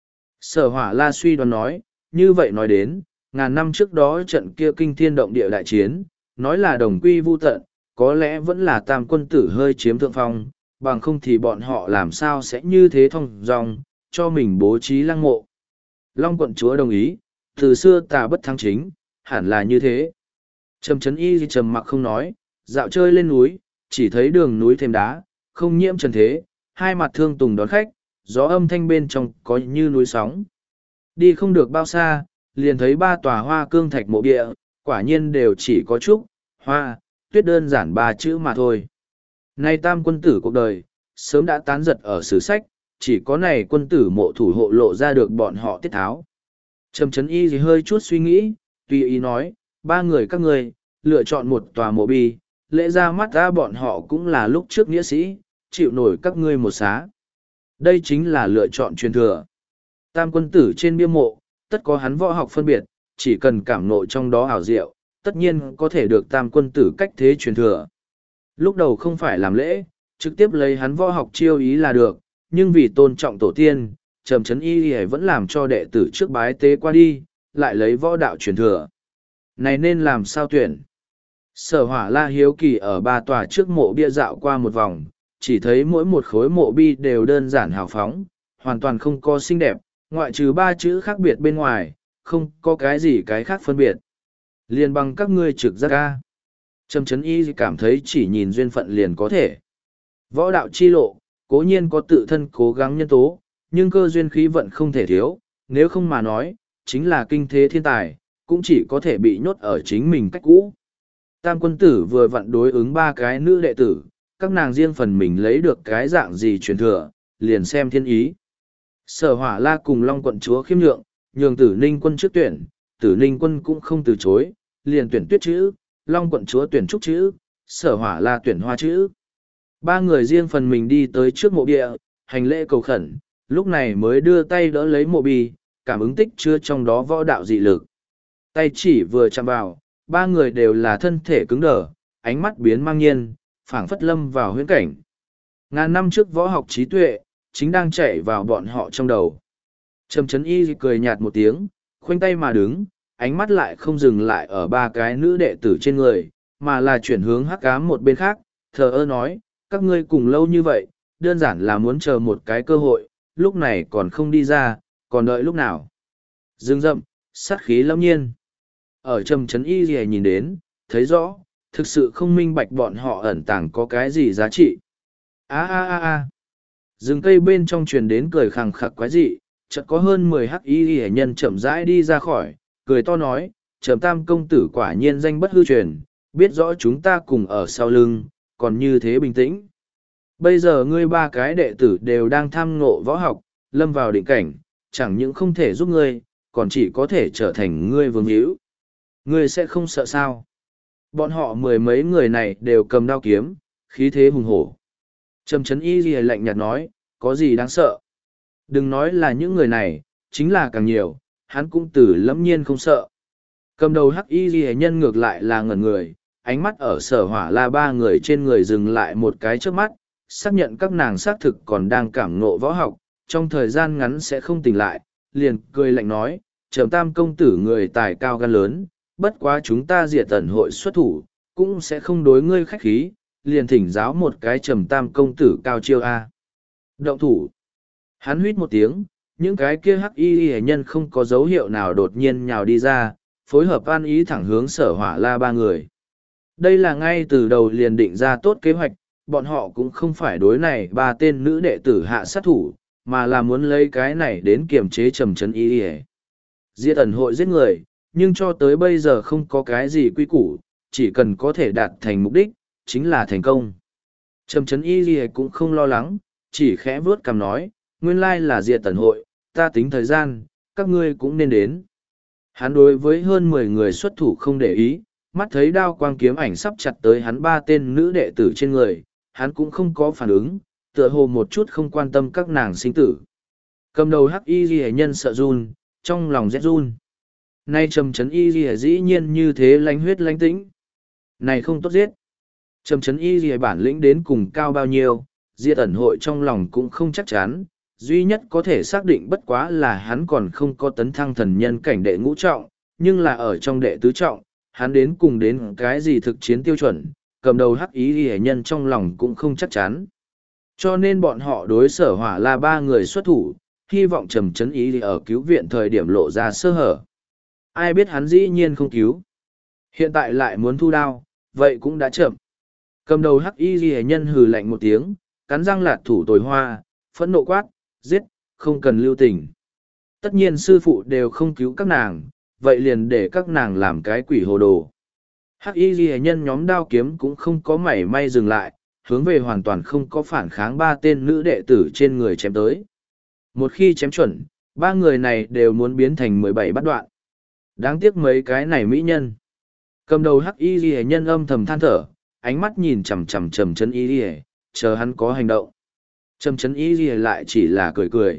Sở Hỏa La suy đoán nói, như vậy nói đến, ngàn năm trước đó trận kia kinh thiên động địa đại chiến, nói là đồng quy vu tận, có lẽ vẫn là tam quân tử hơi chiếm thượng phong, bằng không thì bọn họ làm sao sẽ như thế thông dong, cho mình bố trí lăng mộ. Long quận chúa đồng ý, từ xưa tà bất thắng chính, hẳn là như thế. Trầm Chấn Y trầm mặc không nói, dạo chơi lên núi, chỉ thấy đường núi thêm đá, không nhiễm trần thế, hai mặt thương tùng đón khách, gió âm thanh bên trong có như núi sóng. Đi không được bao xa, liền thấy 3 tòa hoa cương thạch mộ địa, quả nhiên đều chỉ có trúc, hoa, tuyết đơn giản 3 chữ mà thôi. Nay tam quân tử cuộc đời, sớm đã tán giật ở sử sách, chỉ có này quân tử mộ thủ hộ lộ ra được bọn họ tiết tháo. Trầm Chấn Y thì hơi chút suy nghĩ, tùy ý nói, 3 người các ngươi lựa chọn một tòa mộ bi, lẽ ra mắt ra bọn họ cũng là lúc trước nghĩa sĩ, chịu nổi các ngươi một xá. Đây chính là lựa chọn truyền thừa. Tam quân tử trên bia mộ, tất có hắn võ học phân biệt, chỉ cần cảm ngộ trong đó ảo diệu, tất nhiên có thể được tam quân tử cách thế truyền thừa. Lúc đầu không phải làm lễ, trực tiếp lấy hắn võ học chiêu ý là được, nhưng vì tôn trọng tổ tiên, Trầm Chấn Y vẫn làm cho đệ tử trước bái tế qua đi, lại lấy võ đạo truyền thừa. Này nên làm sao tuyển? Sở Hỏa La hiếu kỳ ở 3 tòa trước mộ bia dạo qua một vòng, chỉ thấy mỗi một khối mộ bi đều đơn giản hào phóng, hoàn toàn không có xinh đẹp, ngoại trừ ba chữ khác biệt bên ngoài, không có cái gì cái khác phân biệt. Liền bằng các ngươi trực giác ca. Trầm Trấn Y cảm thấy chỉ nhìn duyên phận liền có thể. Võ đạo chi lộ, cố nhiên có tự thân cố gắng nhân tố, nhưng cơ duyên khí vận không thể thiếu, nếu không mà nói, chính là kinh thế thiên tài, cũng chỉ có thể bị nhốt ở chính mình cách cũ. Tam quân tử vừa vặn đối ứng ba cái nữ đệ tử, các nàng riêng phần mình lấy được cái dạng gì truyền thừa, liền xem thiên ý. Sở Hỏa La cùng Long quận chúa khiêm nhượng, nhường Tử Ninh quân trước tuyển, Tử Ninh quân cũng không từ chối, liền tuyển Tuyết chữ, Long quận chúa tuyển Trúc chữ, Sở Hỏa La tuyển Hoa chữ. Ba người riêng phần mình đi tới trước mộ bia, hành lễ cầu khẩn, lúc này mới đưa tay đỡ lấy mộ bia, cảm ứng tích chứa trong đó võ đạo dị lực. Tay chỉ vừa chạm vào, ba người đều là thân thể cứng đờ, ánh mắt biến mang nhiên, phảng phất lâm vào huyễn cảnh. Ngàn năm trước võ học trí tuệ, chính đang chạy vào bọn họ trong đầu. Trầm Trấn Y cười nhạt một tiếng, khoanh tay mà đứng, ánh mắt lại không dừng lại ở ba cái nữ đệ tử trên người, mà là chuyển hướng hắc ám một bên khác, thờ ơ nói, các ngươi cùng lâu như vậy, đơn giản là muốn chờ một cái cơ hội, lúc này còn không đi ra, còn đợi lúc nào. Dương rậm, sát khí lâm nhiên. Ở Trầm Trấn Y gì nhìn đến, thấy rõ, thực sự không minh bạch bọn họ ẩn tàng có cái gì giá trị. Rừng cây bên trong truyền đến cười khằng khặc quái dị, chợt có hơn 10 hắc y hệ nhân chậm rãi đi ra khỏi, cười to nói, Trầm Tam công tử quả nhiên danh bất hư truyền, biết rõ chúng ta cùng ở sau lưng, còn như thế bình tĩnh. Bây giờ ngươi ba cái đệ tử đều đang tham ngộ võ học, lâm vào định cảnh, chẳng những không thể giúp ngươi, còn chỉ có thể trở thành ngươi vương hữu. Ngươi sẽ không sợ sao? Bọn họ mười mấy người này đều cầm đao kiếm, khí thế hùng hổ. Trầm Trấn Y lìa lạnh nhạt nói, có gì đáng sợ? Đừng nói là những người này, chính là càng nhiều, hắn cũng tử lẫm nhiên không sợ. Cầm đầu hắc y lìa nhân ngược lại là ngẩn người, ánh mắt ở Sở Hỏa La ba người trên người dừng lại một cái trước mắt, xác nhận các nàng xác thực còn đang cảm ngộ võ học, trong thời gian ngắn sẽ không tỉnh lại, liền cười lạnh nói, Trầm Tam công tử người tài cao gan lớn, bất quá chúng ta diệt tần hội xuất thủ, cũng sẽ không đối ngươi khách khí, liền thỉnh giáo một cái Trầm Tam công tử cao chiêu A. Động thủ. Hắn huýt một tiếng, những cái kia hắc y hệ nhân không có dấu hiệu nào đột nhiên nhào đi ra, phối hợp an ý thẳng hướng Sở Hỏa La ba người. Đây là ngay từ đầu liền định ra tốt kế hoạch, bọn họ cũng không phải đối này ba tên nữ đệ tử hạ sát thủ, mà là muốn lấy cái này đến kiềm chế Trầm Trấn Y. Diệt ẩn hội giết người, nhưng cho tới bây giờ không có cái gì quy củ, chỉ cần có thể đạt thành mục đích, chính là thành công. Trầm Trấn Y cũng không lo lắng, chỉ khẽ vuốt cằm nói, nguyên lai là diệt ẩn hội, ta tính thời gian, các ngươi cũng nên đến. Hắn đối với hơn 10 người xuất thủ không để ý, mắt thấy đao quang kiếm ảnh sắp chặt tới hắn ba tên nữ đệ tử trên người, hắn cũng không có phản ứng, tựa hồ một chút không quan tâm các nàng sinh tử. Cầm đầu hắc y ghi nhân sợ run, trong lòng rét run. Nay Trầm Trấn Y ghi dĩ nhiên như thế lánh huyết lánh tĩnh. Này không tốt giết. Trầm Trấn Y ghi bản lĩnh đến cùng cao bao nhiêu, diệt ẩn hội trong lòng cũng không chắc chắn. Duy nhất có thể xác định bất quá là hắn còn không có tấn thăng thần nhân cảnh đệ ngũ trọng, nhưng là ở trong đệ tứ trọng, hắn đến cùng đến cái gì thực chiến tiêu chuẩn, cầm đầu hắc ý hệ nhân trong lòng cũng không chắc chắn. Cho nên bọn họ đối Sở Hỏa La ba người xuất thủ, hy vọng Trầm Trấn Y ở cứu viện thời điểm lộ ra sơ hở. Ai biết hắn dĩ nhiên không cứu. Hiện tại lại muốn thu đao, vậy cũng đã chậm. Cầm đầu hắc y hệ nhân hừ lạnh một tiếng, cắn răng lạt thủ tồi hoa, phẫn nộ quát, giết, không cần lưu tình. Tất nhiên sư phụ đều không cứu các nàng, vậy liền để các nàng làm cái quỷ hồ đồ. Hắc y ghi nhân nhóm đao kiếm cũng không có mảy may dừng lại, hướng về hoàn toàn không có phản kháng ba tên nữ đệ tử trên người chém tới. Một khi chém chuẩn, ba người này đều muốn biến thành 17 bát đoạn. Đáng tiếc mấy cái này mỹ nhân. Cầm đầu hắc y ghi nhân âm thầm than thở, ánh mắt nhìn chằm chằm Trầm Trấn Y ghi, chờ hắn có hành động. Trầm Trấn Y ghi lại chỉ là cười cười.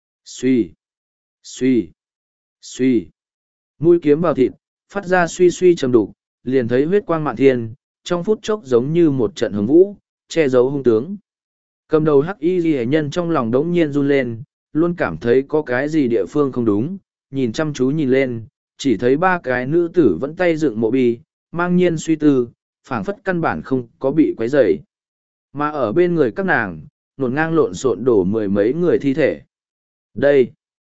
Suy, suy, suy. Mũi kiếm vào thịt, phát ra suy suy trầm đục, liền thấy huyết quang mạn thiên, trong phút chốc giống như một trận hồng vũ, che giấu hung tướng. Cầm đầu hắc y ghi nhân trong lòng đống nhiên run lên, luôn cảm thấy có cái gì địa phương không đúng, nhìn chăm chú nhìn lên, chỉ thấy ba cái nữ tử vẫn tay dựng mộ bi, mang nhiên suy tư, phảng phất căn bản không có bị quấy rầy. Mà ở bên người các nàng, nổn ngang lộn xộn đổ mười mấy người thi thể. Đây,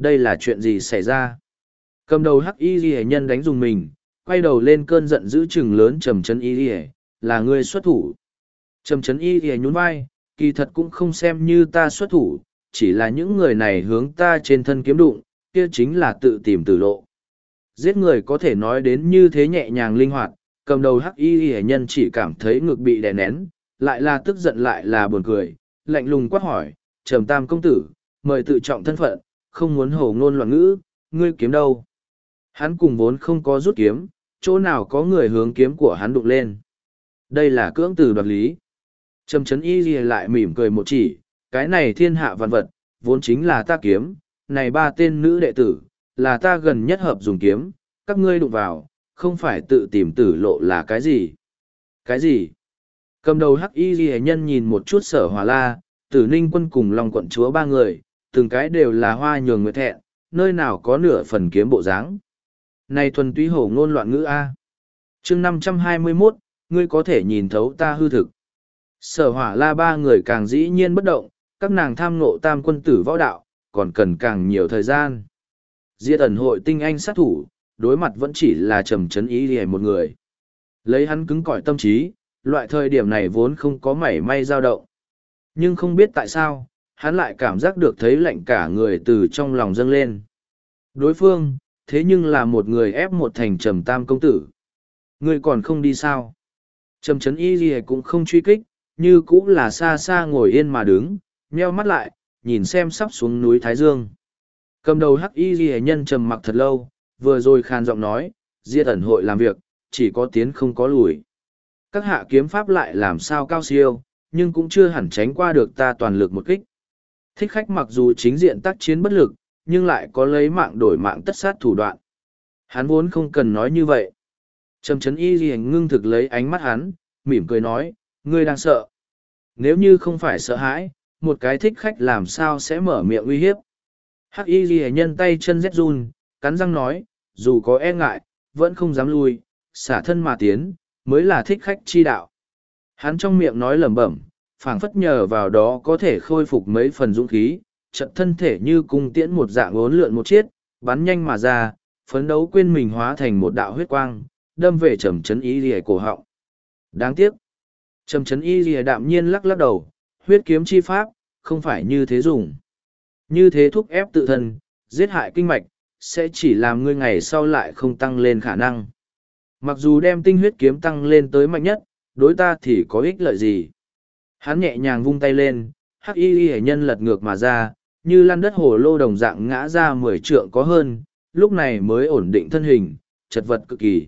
Đây là chuyện gì xảy ra? Cầm đầu hắc y ghi nhân đánh dùng mình, quay đầu lên cơn giận dữ chừng lớn Trầm Trấn Y ghi, là ngươi xuất thủ. Trầm Trấn Y ghi nhún vai, kỳ thật cũng không xem như ta xuất thủ, chỉ là những người này hướng ta trên thân kiếm đụng, kia chính là tự tìm tử lộ. Giết người có thể nói đến như thế nhẹ nhàng linh hoạt, cầm đầu hắc y ghi nhân chỉ cảm thấy ngực bị đè nén, lại là tức giận lại là buồn cười, lạnh lùng quát hỏi, Trầm Tam công tử, mời tự trọng thân phận, không muốn hổ ngôn loạn ngữ, ngươi kiếm đâu? Hắn cùng vốn không có rút kiếm, chỗ nào có người hướng kiếm của hắn đụng lên. Đây là cưỡng từ đoạt lý. Trầm Trấn Y ghi lại mỉm cười một chỉ, cái này thiên hạ vạn vật, vốn chính là ta kiếm, này ba tên nữ đệ tử, là ta gần nhất hợp dùng kiếm, các ngươi đụng vào, không phải tự tìm tử lộ là cái gì? Cái gì? Cầm đầu hắc y ghi nhân nhìn một chút Sở Hỏa La, Tử Ninh Quân cùng Long quận chúa ba người, từng cái đều là hoa nhường người thẹn, nơi nào có nửa phần kiếm bộ dáng. Này thuần túy hổ ngôn loạn ngữ A. chương 521, ngươi có thể nhìn thấu ta hư thực. Sở Hỏa La ba người càng dĩ nhiên bất động, các nàng tham ngộ tam quân tử võ đạo, còn cần càng nhiều thời gian. Diệt ẩn hội tinh anh sát thủ, đối mặt vẫn chỉ là Trầm Trấn Y ghi một người. Lấy hắn cứng cỏi tâm trí, loại thời điểm này vốn không có mảy may dao động. Nhưng không biết tại sao, hắn lại cảm giác được thấy lạnh cả người từ trong lòng dâng lên. Đối phương, thế nhưng là một người ép một thành Trầm Tam công tử. Ngươi còn không đi sao? Trầm Trấn Y gì cũng không truy kích, như cũng là xa xa ngồi yên mà đứng, nheo mắt lại, nhìn xem sắp xuống núi Thái Dương. Cầm đầu hắc y ghi nhân trầm mặc thật lâu, vừa rồi khàn giọng nói, Diệt ẩn hội làm việc, chỉ có tiến không có lùi. Các hạ kiếm pháp lại làm sao cao siêu, nhưng cũng chưa hẳn tránh qua được ta toàn lực một kích. Thích khách mặc dù chính diện tác chiến bất lực, nhưng lại có lấy mạng đổi mạng tất sát thủ đoạn. Hắn vốn không cần nói như vậy. Trầm Trấn Y ghi ngưng thực lấy ánh mắt hắn, mỉm cười nói, ngươi đang sợ. Nếu như không phải sợ hãi, một cái thích khách làm sao sẽ mở miệng uy hiếp. Hắc y ghi nhân tay chân rét run, cắn răng nói, dù có e ngại, vẫn không dám lui, xả thân mà tiến, mới là thích khách chi đạo. Hắn trong miệng nói lẩm bẩm, phảng phất nhờ vào đó có thể khôi phục mấy phần dũng khí, trận thân thể như cung tiễn một dạng uốn lượn một chiết, bắn nhanh mà ra, phấn đấu quên mình hóa thành một đạo huyết quang, đâm về Trầm Trấn Y lìa cổ họng. Đáng tiếc. Trầm Trấn Y lìa đạm nhiên lắc lắc đầu, huyết kiếm chi pháp, không phải như thế dùng. Như thế thúc ép tự thân, giết hại kinh mạch, sẽ chỉ làm ngươi ngày sau lại không tăng lên khả năng. Mặc dù đem tinh huyết kiếm tăng lên tới mạnh nhất, đối ta thì có ích lợi gì. Hắn nhẹ nhàng vung tay lên, hắc y hệ nhân lật ngược mà ra, như lăn đất hồ lô đồng dạng ngã ra 10 trượng có hơn, lúc này mới ổn định thân hình, chật vật cực kỳ.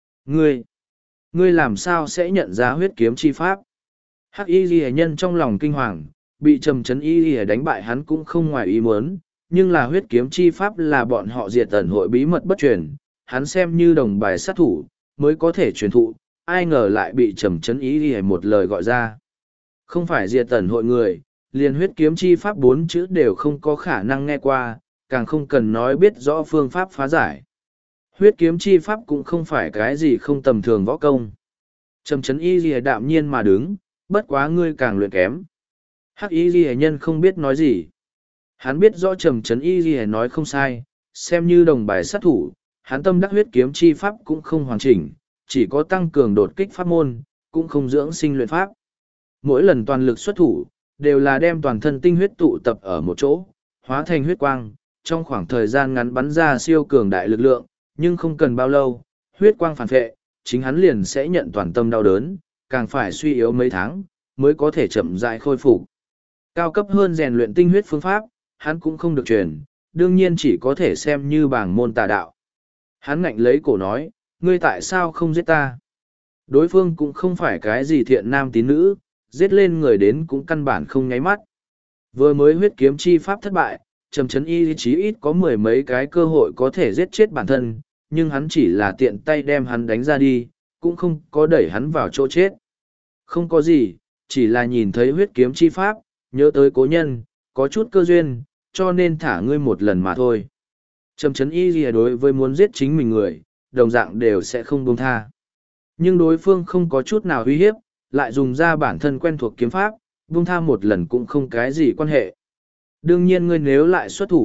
Ngươi làm sao sẽ nhận ra huyết kiếm chi pháp? Hắc y hệ nhân trong lòng kinh hoàng, bị Trầm Trấn Y hệ đánh bại hắn cũng không ngoài ý muốn, nhưng là huyết kiếm chi pháp là bọn họ Diệt ẩn hội bí mật bất truyền, hắn xem như đồng bài sát thủ, mới có thể truyền thụ, ai ngờ lại bị Trầm Trấn Y hệ một lời gọi ra. Không phải Diệt ẩn hội người, liền huyết kiếm chi pháp 4 chữ đều không có khả năng nghe qua, càng không cần nói biết rõ phương pháp phá giải. Huyết kiếm chi pháp cũng không phải cái gì không tầm thường võ công. Trầm Trấn Y lìa đạm nhiên mà đứng, bất quá ngươi càng luyện kém. Hắc Y lìa nhân không biết nói gì. Hắn biết rõ Trầm Trấn Y lìa nói không sai, xem như đồng bài sát thủ, hắn tâm đắc huyết kiếm chi pháp cũng không hoàn chỉnh, chỉ có tăng cường đột kích pháp môn, cũng không dưỡng sinh luyện pháp. Mỗi lần toàn lực xuất thủ, đều là đem toàn thân tinh huyết tụ tập ở một chỗ, hóa thành huyết quang, trong khoảng thời gian ngắn bắn ra siêu cường đại lực lượng, nhưng không cần bao lâu, huyết quang phản phệ, chính hắn liền sẽ nhận toàn tâm đau đớn, càng phải suy yếu mấy tháng, mới có thể chậm rãi khôi phục. Cao cấp hơn rèn luyện tinh huyết phương pháp, hắn cũng không được truyền, đương nhiên chỉ có thể xem như bảng môn tà đạo. Hắn ngạnh lấy cổ nói, ngươi tại sao không giết ta? Đối phương cũng không phải cái gì thiện nam tín nữ, giết lên người đến cũng căn bản không nháy mắt. Vừa mới huyết kiếm chi pháp thất bại, Trầm Trấn Y chí ít có 10 mấy cái cơ hội có thể giết chết bản thân, nhưng hắn chỉ là tiện tay đem hắn đánh ra đi, cũng không có đẩy hắn vào chỗ chết. Không có gì, chỉ là nhìn thấy huyết kiếm chi pháp, nhớ tới cố nhân, có chút cơ duyên, cho nên thả ngươi một lần mà thôi. Trầm Trấn Y lìa đối với muốn giết chính mình người, đồng dạng đều sẽ không buông tha. Nhưng đối phương không có chút nào uy hiếp, lại dùng ra bản thân quen thuộc kiếm pháp, buông tha một lần cũng không cái gì quan hệ. Đương nhiên ngươi nếu lại xuất thủ,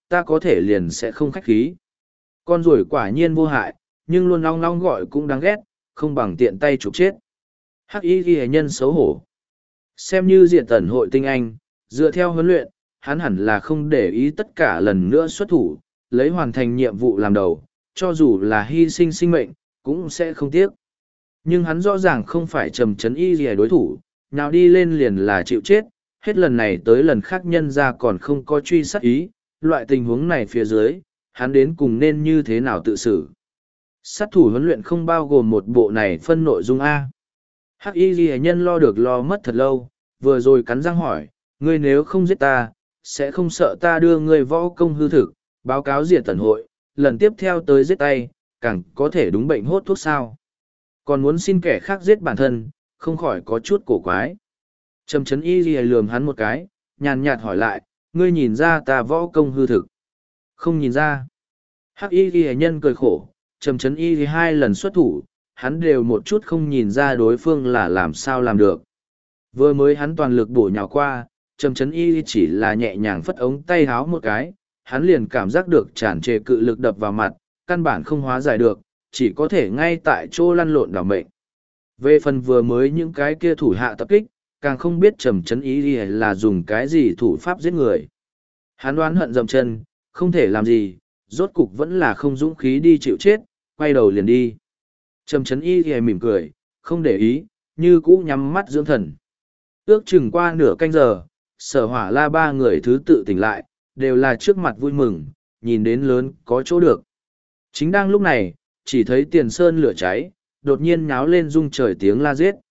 ta có thể liền sẽ không khách khí. Con ruồi quả nhiên vô hại, nhưng luôn long long gọi cũng đáng ghét, không bằng tiện tay chụp chết. Hắc y ghi nhân xấu hổ. Xem như diện tần hội tinh anh, dựa theo huấn luyện, hắn hẳn là không để ý tất cả lần nữa xuất thủ, lấy hoàn thành nhiệm vụ làm đầu, cho dù là hy sinh sinh mệnh, cũng sẽ không tiếc. Nhưng hắn rõ ràng không phải trầm trấn y gì đối thủ, nào đi lên liền là chịu chết, hết lần này tới lần khác nhân ra còn không có truy sát ý, loại tình huống này phía dưới, hắn đến cùng nên như thế nào tự xử. Sát thủ huấn luyện không bao gồm một bộ này phân nội dung A. Hắc y ghi nhân lo được lo mất thật lâu, vừa rồi cắn răng hỏi, ngươi nếu không giết ta, sẽ không sợ ta đưa ngươi võ công hư thực, báo cáo diệt tần hội, lần tiếp theo tới giết tay, càng có thể đúng bệnh hốt thuốc sao. Còn muốn xin kẻ khác giết bản thân, không khỏi có chút cổ quái. Trầm trấn y ghi lườm hắn một cái, nhàn nhạt hỏi lại, ngươi nhìn ra ta võ công hư thực. Không nhìn ra. Hắc y ghi nhân cười khổ, trầm trấn y ghi hai lần xuất thủ, hắn đều một chút không nhìn ra đối phương là làm sao làm được. Vừa mới hắn toàn lực bổ nhào qua, trầm trấn y chỉ là nhẹ nhàng phất ống tay háo một cái, hắn liền cảm giác được tràn trề cự lực đập vào mặt, căn bản không hóa giải được, chỉ có thể ngay tại chỗ lăn lộn đảo mệnh. Về phần vừa mới những cái kia thủ hạ tập kích, càng không biết trầm trấn y là dùng cái gì thủ pháp giết người. Hắn đoán hận dậm chân, không thể làm gì, rốt cục vẫn là không dũng khí đi chịu chết, quay đầu liền đi. Trầm trấn y mỉm cười, không để ý, như cũ nhắm mắt dưỡng thần. Ước chừng qua nửa canh giờ, Sở Hỏa La ba người thứ tự tỉnh lại, đều là trước mặt vui mừng, nhìn đến lớn có chỗ được. Chính đang lúc này, chỉ thấy Tiền Sơn lửa cháy, đột nhiên nháo lên rung trời tiếng la giết.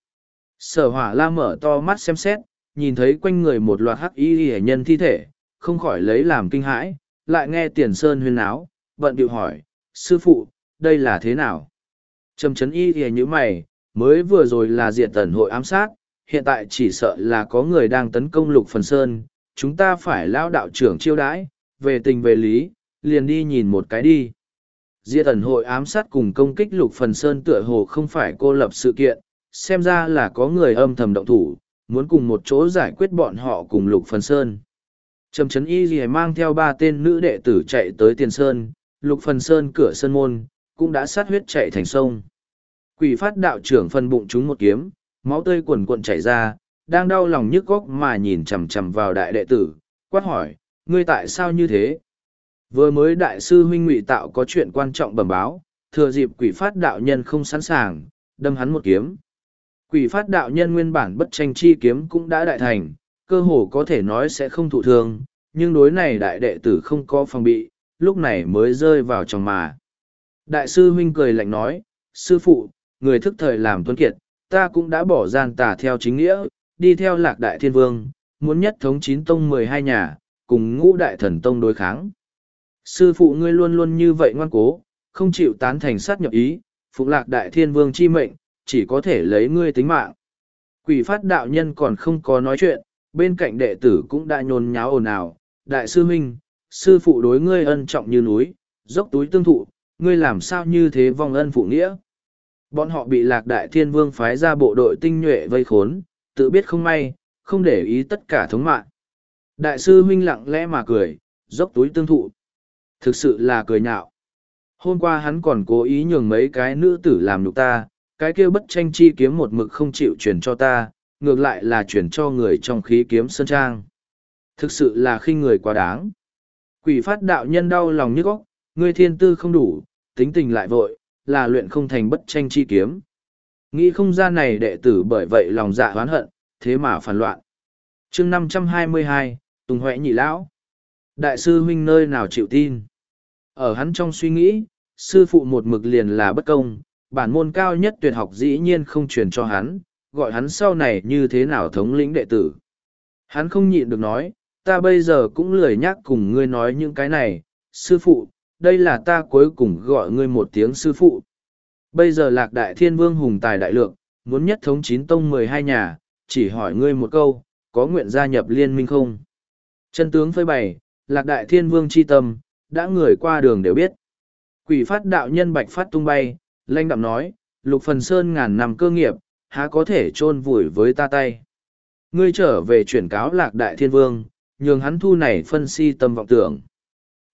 Sở Hỏa La mở to mắt xem xét, nhìn thấy quanh người một loạt hắc y hệ nhân thi thể, không khỏi lấy làm kinh hãi, lại nghe Tiền Sơn huyên náo, bận điệu hỏi, sư phụ, đây là thế nào? Trầm trấn y thì như mày, mới vừa rồi là diệt tần hội ám sát, hiện tại chỉ sợ là có người đang tấn công Lục Phần Sơn, chúng ta phải lao đạo trưởng chiêu đãi, về tình về lý, liền đi nhìn một cái đi. Diệt tần hội ám sát cùng công kích Lục Phần Sơn tựa hồ không phải cô lập sự kiện, xem ra là có người âm thầm động thủ, muốn cùng một chỗ giải quyết bọn họ cùng Lục Phần Sơn. Trầm trấn y gì mang theo 3 tên nữ đệ tử chạy tới Tiền Sơn, Lục Phần Sơn cửa sân môn, cũng đã sát huyết chạy thành sông. Quỷ phát đạo trưởng phân bụng chúng một kiếm, máu tươi quần cuộn chảy ra, đang đau lòng nhức góc mà nhìn chằm chằm vào đại đệ tử, quát hỏi, ngươi tại sao như thế? Vừa mới đại sư huynh Ngụy Tạo có chuyện quan trọng bẩm báo, thừa dịp quỷ phát đạo nhân không sẵn sàng, đâm hắn một kiếm. Quỷ phát đạo nhân nguyên bản bất tranh chi kiếm cũng đã đại thành, cơ hồ có thể nói sẽ không thụ thương, nhưng đối này đại đệ tử không có phòng bị, lúc này mới rơi vào trong mà. Đại sư huynh cười lạnh nói, sư phụ, người thức thời làm tuấn kiệt, ta cũng đã bỏ gian tà theo chính nghĩa, đi theo Lạc Đại Thiên Vương, muốn nhất thống 9 tông 12 nhà, cùng Ngũ Đại Thần Tông đối kháng. Sư phụ ngươi luôn luôn như vậy ngoan cố, không chịu tán thành sát nhập ý, phụng Lạc Đại Thiên Vương chi mệnh, chỉ có thể lấy ngươi tính mạng. Quỷ phát đạo nhân còn không có nói chuyện, bên cạnh đệ tử cũng đã nhôn nháo ồn ào. Đại sư huynh, sư phụ đối ngươi ân trọng như núi, dốc túi tương thụ, ngươi làm sao như thế vong ân phụ nghĩa. Bọn họ bị Lạc Đại Thiên Vương phái ra bộ đội tinh nhuệ vây khốn, tự biết không may, không để ý tất cả thống mạng. Đại sư huynh lặng lẽ mà cười, dốc túi tương thụ. Thực sự là cười nhạo. Hôm qua hắn còn cố ý nhường mấy cái nữ tử làm nhục ta, cái kia bất tranh chi kiếm một mực không chịu truyền cho ta, ngược lại là chuyển cho người trong khí kiếm sơn trang. Thực sự là khinh người quá đáng. Quỷ phát đạo nhân đau lòng nhức óc, ngươi thiên tư không đủ, tính tình lại vội, là luyện không thành bất tranh chi kiếm. Nghĩ không ra này đệ tử bởi vậy lòng dạ oán hận, thế mà phản loạn. chương 522, Tùng Huệ Nhị Lão. Đại sư huynh nơi nào chịu tin. Ở hắn trong suy nghĩ, sư phụ một mực liền là bất công, bản môn cao nhất tuyệt học dĩ nhiên không truyền cho hắn, gọi hắn sau này như thế nào thống lĩnh đệ tử. Hắn không nhịn được nói, ta bây giờ cũng lười nhắc cùng ngươi nói những cái này, sư phụ, đây là ta cuối cùng gọi ngươi một tiếng sư phụ. Bây giờ Lạc Đại Thiên Vương hùng tài đại lượng, muốn nhất thống 9 tông 12 nhà, chỉ hỏi ngươi một câu, có nguyện gia nhập liên minh không? Chân tướng phơi bày, Lạc Đại Thiên Vương chi tâm, đã người qua đường đều biết. Quỷ phát đạo nhân bạch phát tung bay, lanh đạm nói, Lục Phần Sơn ngàn năm cơ nghiệp, há có thể chôn vùi với ta tay. Ngươi trở về chuyển cáo Lạc Đại Thiên Vương, nhường hắn thu này phân si tâm vọng tưởng.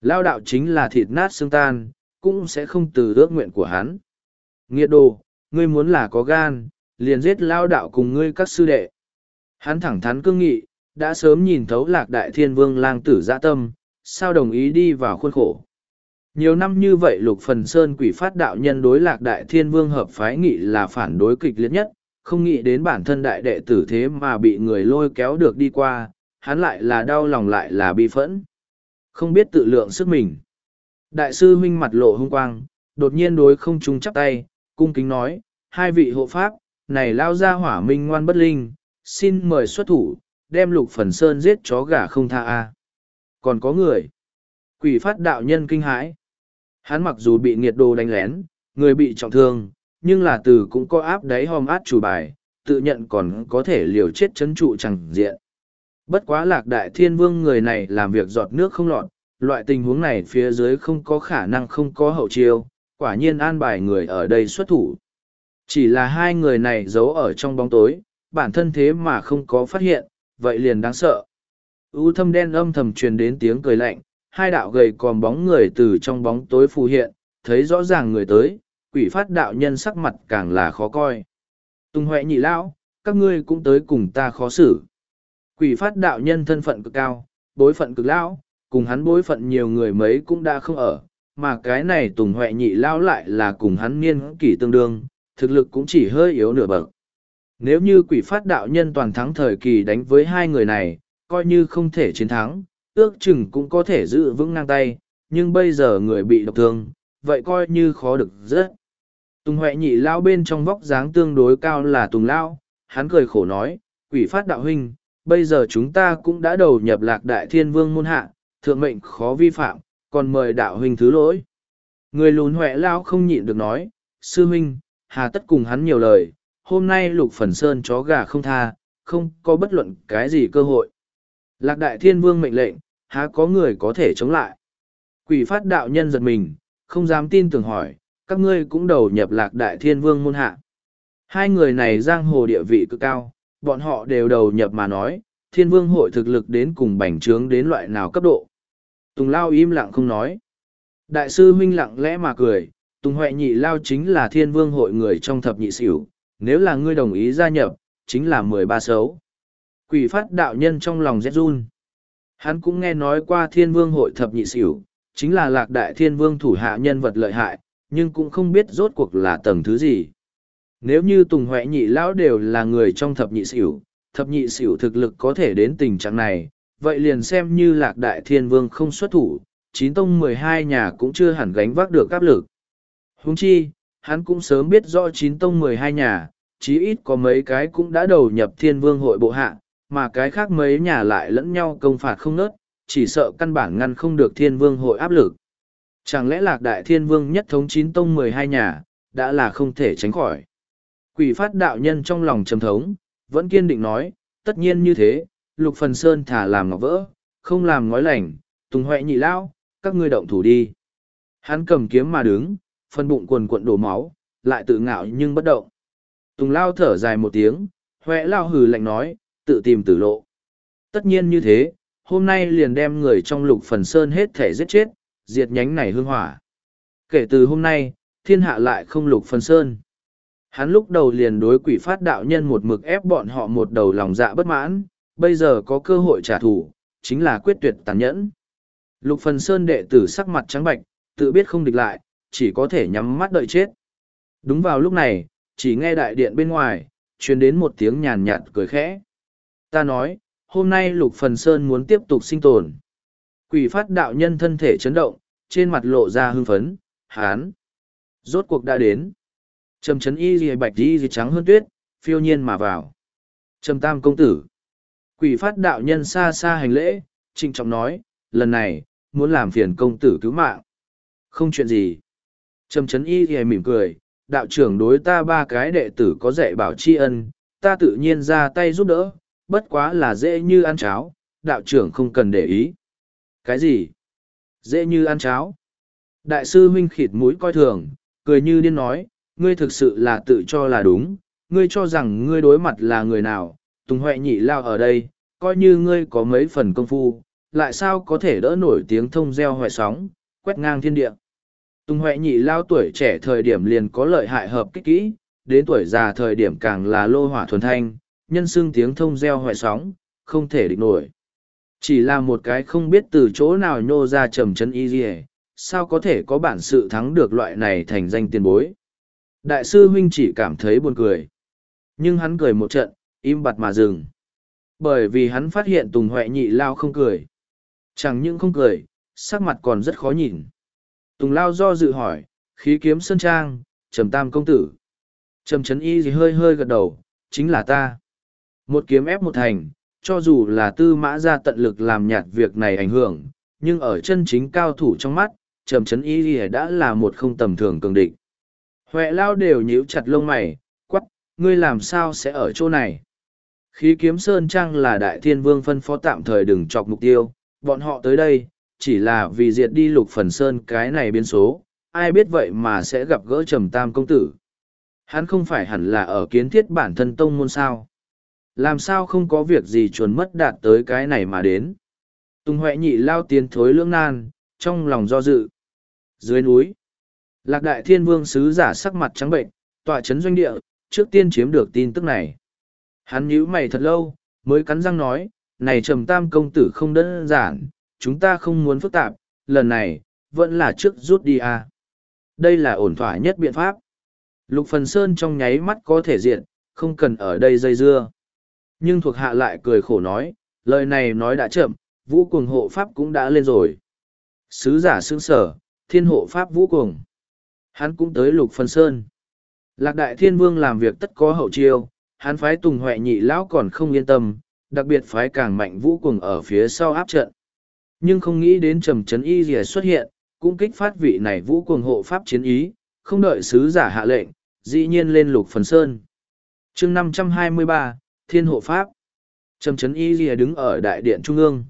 Lao đạo chính là thịt nát xương tan, cũng sẽ không từ ước nguyện của hắn. Nghiệt đồ, ngươi muốn là có gan, liền giết Lao đạo cùng ngươi các sư đệ. Hắn thẳng thắn cương nghị, đã sớm nhìn thấu Lạc Đại Thiên Vương lang tử dã tâm, sao đồng ý đi vào khuôn khổ. Nhiều năm như vậy Lục Phần Sơn Quỷ Phát đạo nhân đối Lạc Đại Thiên Vương hợp phái nghị là phản đối kịch liệt nhất, không nghĩ đến bản thân đại đệ tử thế mà bị người lôi kéo được đi qua, hắn lại là đau lòng lại là bi phẫn. Không biết tự lượng sức mình. Đại sư huynh mặt lộ hung quang, đột nhiên đối không trung chắp tay, cung kính nói, hai vị hộ pháp, này lao ra hỏa minh ngoan bất linh, xin mời xuất thủ, đem Lục Phần Sơn giết chó gà không tha a. Còn có người. Quỷ Phát đạo nhân kinh hãi. Hắn mặc dù bị nghiệt đồ đánh lén, người bị trọng thương, nhưng là từ cũng có áp đáy hòm át chủ bài, tự nhận còn có thể liều chết chấn trụ chẳng diện. Bất quá Lạc Đại Thiên Vương người này làm việc giọt nước không lọt, loại tình huống này phía dưới không có khả năng không có hậu chiêu, quả nhiên an bài người ở đây xuất thủ. Chỉ là hai người này giấu ở trong bóng tối, bản thân thế mà không có phát hiện, vậy liền đáng sợ. U thâm đen âm thầm truyền đến tiếng cười lạnh, hai đạo gầy còm bóng người từ trong bóng tối phù hiện, thấy rõ ràng người tới, Quỷ Phát đạo nhân sắc mặt càng là khó coi. Tùng Huệ nhị lão, các ngươi cũng tới cùng ta khó xử. Quỷ Phát đạo nhân thân phận cực cao, bối phận cực lão, cùng hắn bối phận nhiều người mấy cũng đã không ở, mà cái này Tùng Huệ nhị lão lại là cùng hắn niên kỷ tương đương, thực lực cũng chỉ hơi yếu nửa bậc. Nếu như Quỷ Phát đạo nhân toàn thắng thời kỳ đánh với hai người này, coi như không thể chiến thắng, ước chừng cũng có thể giữ vững ngang tay, nhưng bây giờ người bị độc thương, vậy coi như khó được rất. Tùng Huệ nhị lão bên trong vóc dáng tương đối cao là Tùng lão, hắn cười khổ nói, Quỷ Phát đạo huynh, bây giờ chúng ta cũng đã đầu nhập Lạc Đại Thiên Vương môn hạ, thượng mệnh khó vi phạm, còn mời đạo huynh thứ lỗi. Người lùn Huệ lão không nhịn được nói, sư huynh, hà tất cùng hắn nhiều lời, hôm nay Lục Phần Sơn chó gà không tha, không có bất luận cái gì cơ hội. Lạc Đại Thiên Vương mệnh lệnh, há có người có thể chống lại. Quỷ Phát đạo nhân giật mình, không dám tin tưởng hỏi, các ngươi cũng đầu nhập Lạc Đại Thiên Vương môn hạ. Hai người này giang hồ địa vị cực cao, bọn họ đều đầu nhập mà nói, Thiên Vương hội thực lực đến cùng bành trướng đến loại nào cấp độ. Tùng Lao im lặng không nói. Đại sư huynh lặng lẽ mà cười, Tùng Huệ nhị Lao chính là Thiên Vương hội người trong thập nhị xỉu, nếu là ngươi đồng ý gia nhập, chính là 13 xấu. Quỷ Phát đạo nhân trong lòng rét run. Hắn cũng nghe nói qua Thiên Vương hội thập nhị xỉu, chính là Lạc Đại Thiên Vương thủ hạ nhân vật lợi hại, nhưng cũng không biết rốt cuộc là tầng thứ gì. Nếu như Tùng Huệ nhị lão đều là người trong thập nhị xỉu thực lực có thể đến tình trạng này, vậy liền xem như Lạc Đại Thiên Vương không xuất thủ, 9 tông 12 nhà cũng chưa hẳn gánh vác được áp lực. Huống chi, hắn cũng sớm biết rõ 9 tông 12 nhà, chí ít có mấy cái cũng đã đầu nhập Thiên Vương hội bộ hạ, mà cái khác mấy nhà lại lẫn nhau công phạt không nớt, chỉ sợ căn bản ngăn không được Thiên Vương hội áp lực. Chẳng lẽ Lạc Đại Thiên Vương nhất thống 9 tông 12 nhà, đã là không thể tránh khỏi. Quỷ Phát đạo nhân trong lòng trầm thống, vẫn kiên định nói, tất nhiên như thế, Lục Phần Sơn thả làm ngọc vỡ, không làm ngói lành, Tùng Huệ nhị lão, các ngươi động thủ đi. Hắn cầm kiếm mà đứng, phân bụng quần cuộn đổ máu, lại tự ngạo nhưng bất động. Tùng Lao thở dài một tiếng, Huệ Lao hừ lạnh nói, tự tìm tử lộ. Tất nhiên như thế, hôm nay liền đem người trong Lục Phần Sơn hết thể giết chết, diệt nhánh này hương hỏa. Kể từ hôm nay, thiên hạ lại không Lục Phần Sơn. Hắn lúc đầu liền đối Quỷ Phát đạo nhân một mực ép bọn họ một đầu lòng dạ bất mãn, bây giờ có cơ hội trả thù, chính là quyết tuyệt tàn nhẫn. Lục Phần Sơn đệ tử sắc mặt trắng bạch, tự biết không địch lại, chỉ có thể nhắm mắt đợi chết. Đúng vào lúc này, chỉ nghe đại điện bên ngoài, truyền đến một tiếng nhàn nhạt cười khẽ. Ta nói, hôm nay Lục Phần Sơn muốn tiếp tục sinh tồn. Quỷ Phát đạo nhân thân thể chấn động, trên mặt lộ ra hưng phấn, hán. Rốt cuộc đã đến. Trầm chấn y gì bạch y gì trắng hơn tuyết, phiêu nhiên mà vào. Trầm tam công tử. Quỷ Phát đạo nhân xa xa hành lễ, trịnh trọng nói, lần này, muốn làm phiền công tử cứu mạng. Không chuyện gì. Trầm chấn y gì mỉm cười, đạo trưởng đối ta ba cái đệ tử có dạy bảo tri ân, ta tự nhiên ra tay giúp đỡ, bất quá là dễ như ăn cháo, đạo trưởng không cần để ý. Cái gì? Dễ như ăn cháo. Đại sư huynh khịt mũi coi thường, cười như điên nói, ngươi thực sự là tự cho là đúng, ngươi cho rằng ngươi đối mặt là người nào, Tùng Huệ nhị lao ở đây, coi như ngươi có mấy phần công phu, lại sao có thể đỡ nổi tiếng thông reo hoại sóng, quét ngang thiên địa. Tùng Huệ Nhị Lao tuổi trẻ thời điểm liền có lợi hại hợp kích kỹ, đến tuổi già thời điểm càng là lô hỏa thuần thanh, nhân xương tiếng thông reo hoại sóng, không thể địch nổi. Chỉ là một cái không biết từ chỗ nào nhô ra trầm chân y gì, sao có thể có bản sự thắng được loại này thành danh tiền bối. Đại sư huynh chỉ cảm thấy buồn cười. Nhưng hắn cười một trận, im bặt mà dừng. Bởi vì hắn phát hiện Tùng Huệ Nhị Lao không cười. Chẳng những không cười, sắc mặt còn rất khó nhìn. Tùng Lao do dự hỏi, khí kiếm sơn trang, Trầm Tam công tử. Trầm Chấn Y gì hơi hơi gật đầu, chính là ta. Một kiếm ép một thành, cho dù là Tư Mã Gia tận lực làm nhạt việc này ảnh hưởng, nhưng ở chân chính cao thủ trong mắt, Trầm Chấn Y gì đã là một không tầm thường cường địch. Huệ Lao đều nhíu chặt lông mày, quắc, ngươi làm sao sẽ ở chỗ này? Khí kiếm sơn trang là Đại Thiên Vương phân phó tạm thời đừng chọc mục tiêu, bọn họ tới đây, chỉ là vì diệt đi Lục Phần Sơn cái này biến số, ai biết vậy mà sẽ gặp gỡ Trầm Tam công tử. Hắn không phải hẳn là ở kiến thiết bản thân tông môn sao. Làm sao không có việc gì chuồn mất đạt tới cái này mà đến. Tùng Huệ Nhị Lao tiến thối lưỡng nan, trong lòng do dự. Dưới núi, Lạc Đại Thiên Vương sứ giả sắc mặt trắng bệnh, tọa chấn doanh địa, trước tiên chiếm được tin tức này. Hắn nhíu mày thật lâu, mới cắn răng nói, này Trầm Tam công tử không đơn giản, chúng ta không muốn phức tạp, lần này, vẫn là trước rút đi à. Đây là ổn thỏa nhất biện pháp. Lục Phần Sơn trong nháy mắt có thể diện, không cần ở đây dây dưa. Nhưng thuộc hạ lại cười khổ nói, lời này nói đã chậm, vũ cuồng hộ pháp cũng đã lên rồi. Sứ giả sững sở, thiên hộ pháp vũ cuồng. Hắn cũng tới Lục Phần Sơn. Lạc Đại Thiên Vương làm việc tất có hậu chiêu, hắn phái Tùng Huệ Nhị Lão còn không yên tâm, đặc biệt phái càng mạnh vũ cuồng ở phía sau áp trận. Nhưng không nghĩ đến Trầm Chấn Y Lìa xuất hiện, cũng kích phát vị này vũ cuồng hộ pháp chiến ý, không đợi sứ giả hạ lệnh, dĩ nhiên lên Lục Phần Sơn. Chương 523, Thiên hộ pháp. Trầm Chấn Y Lìa đứng ở đại điện trung ương.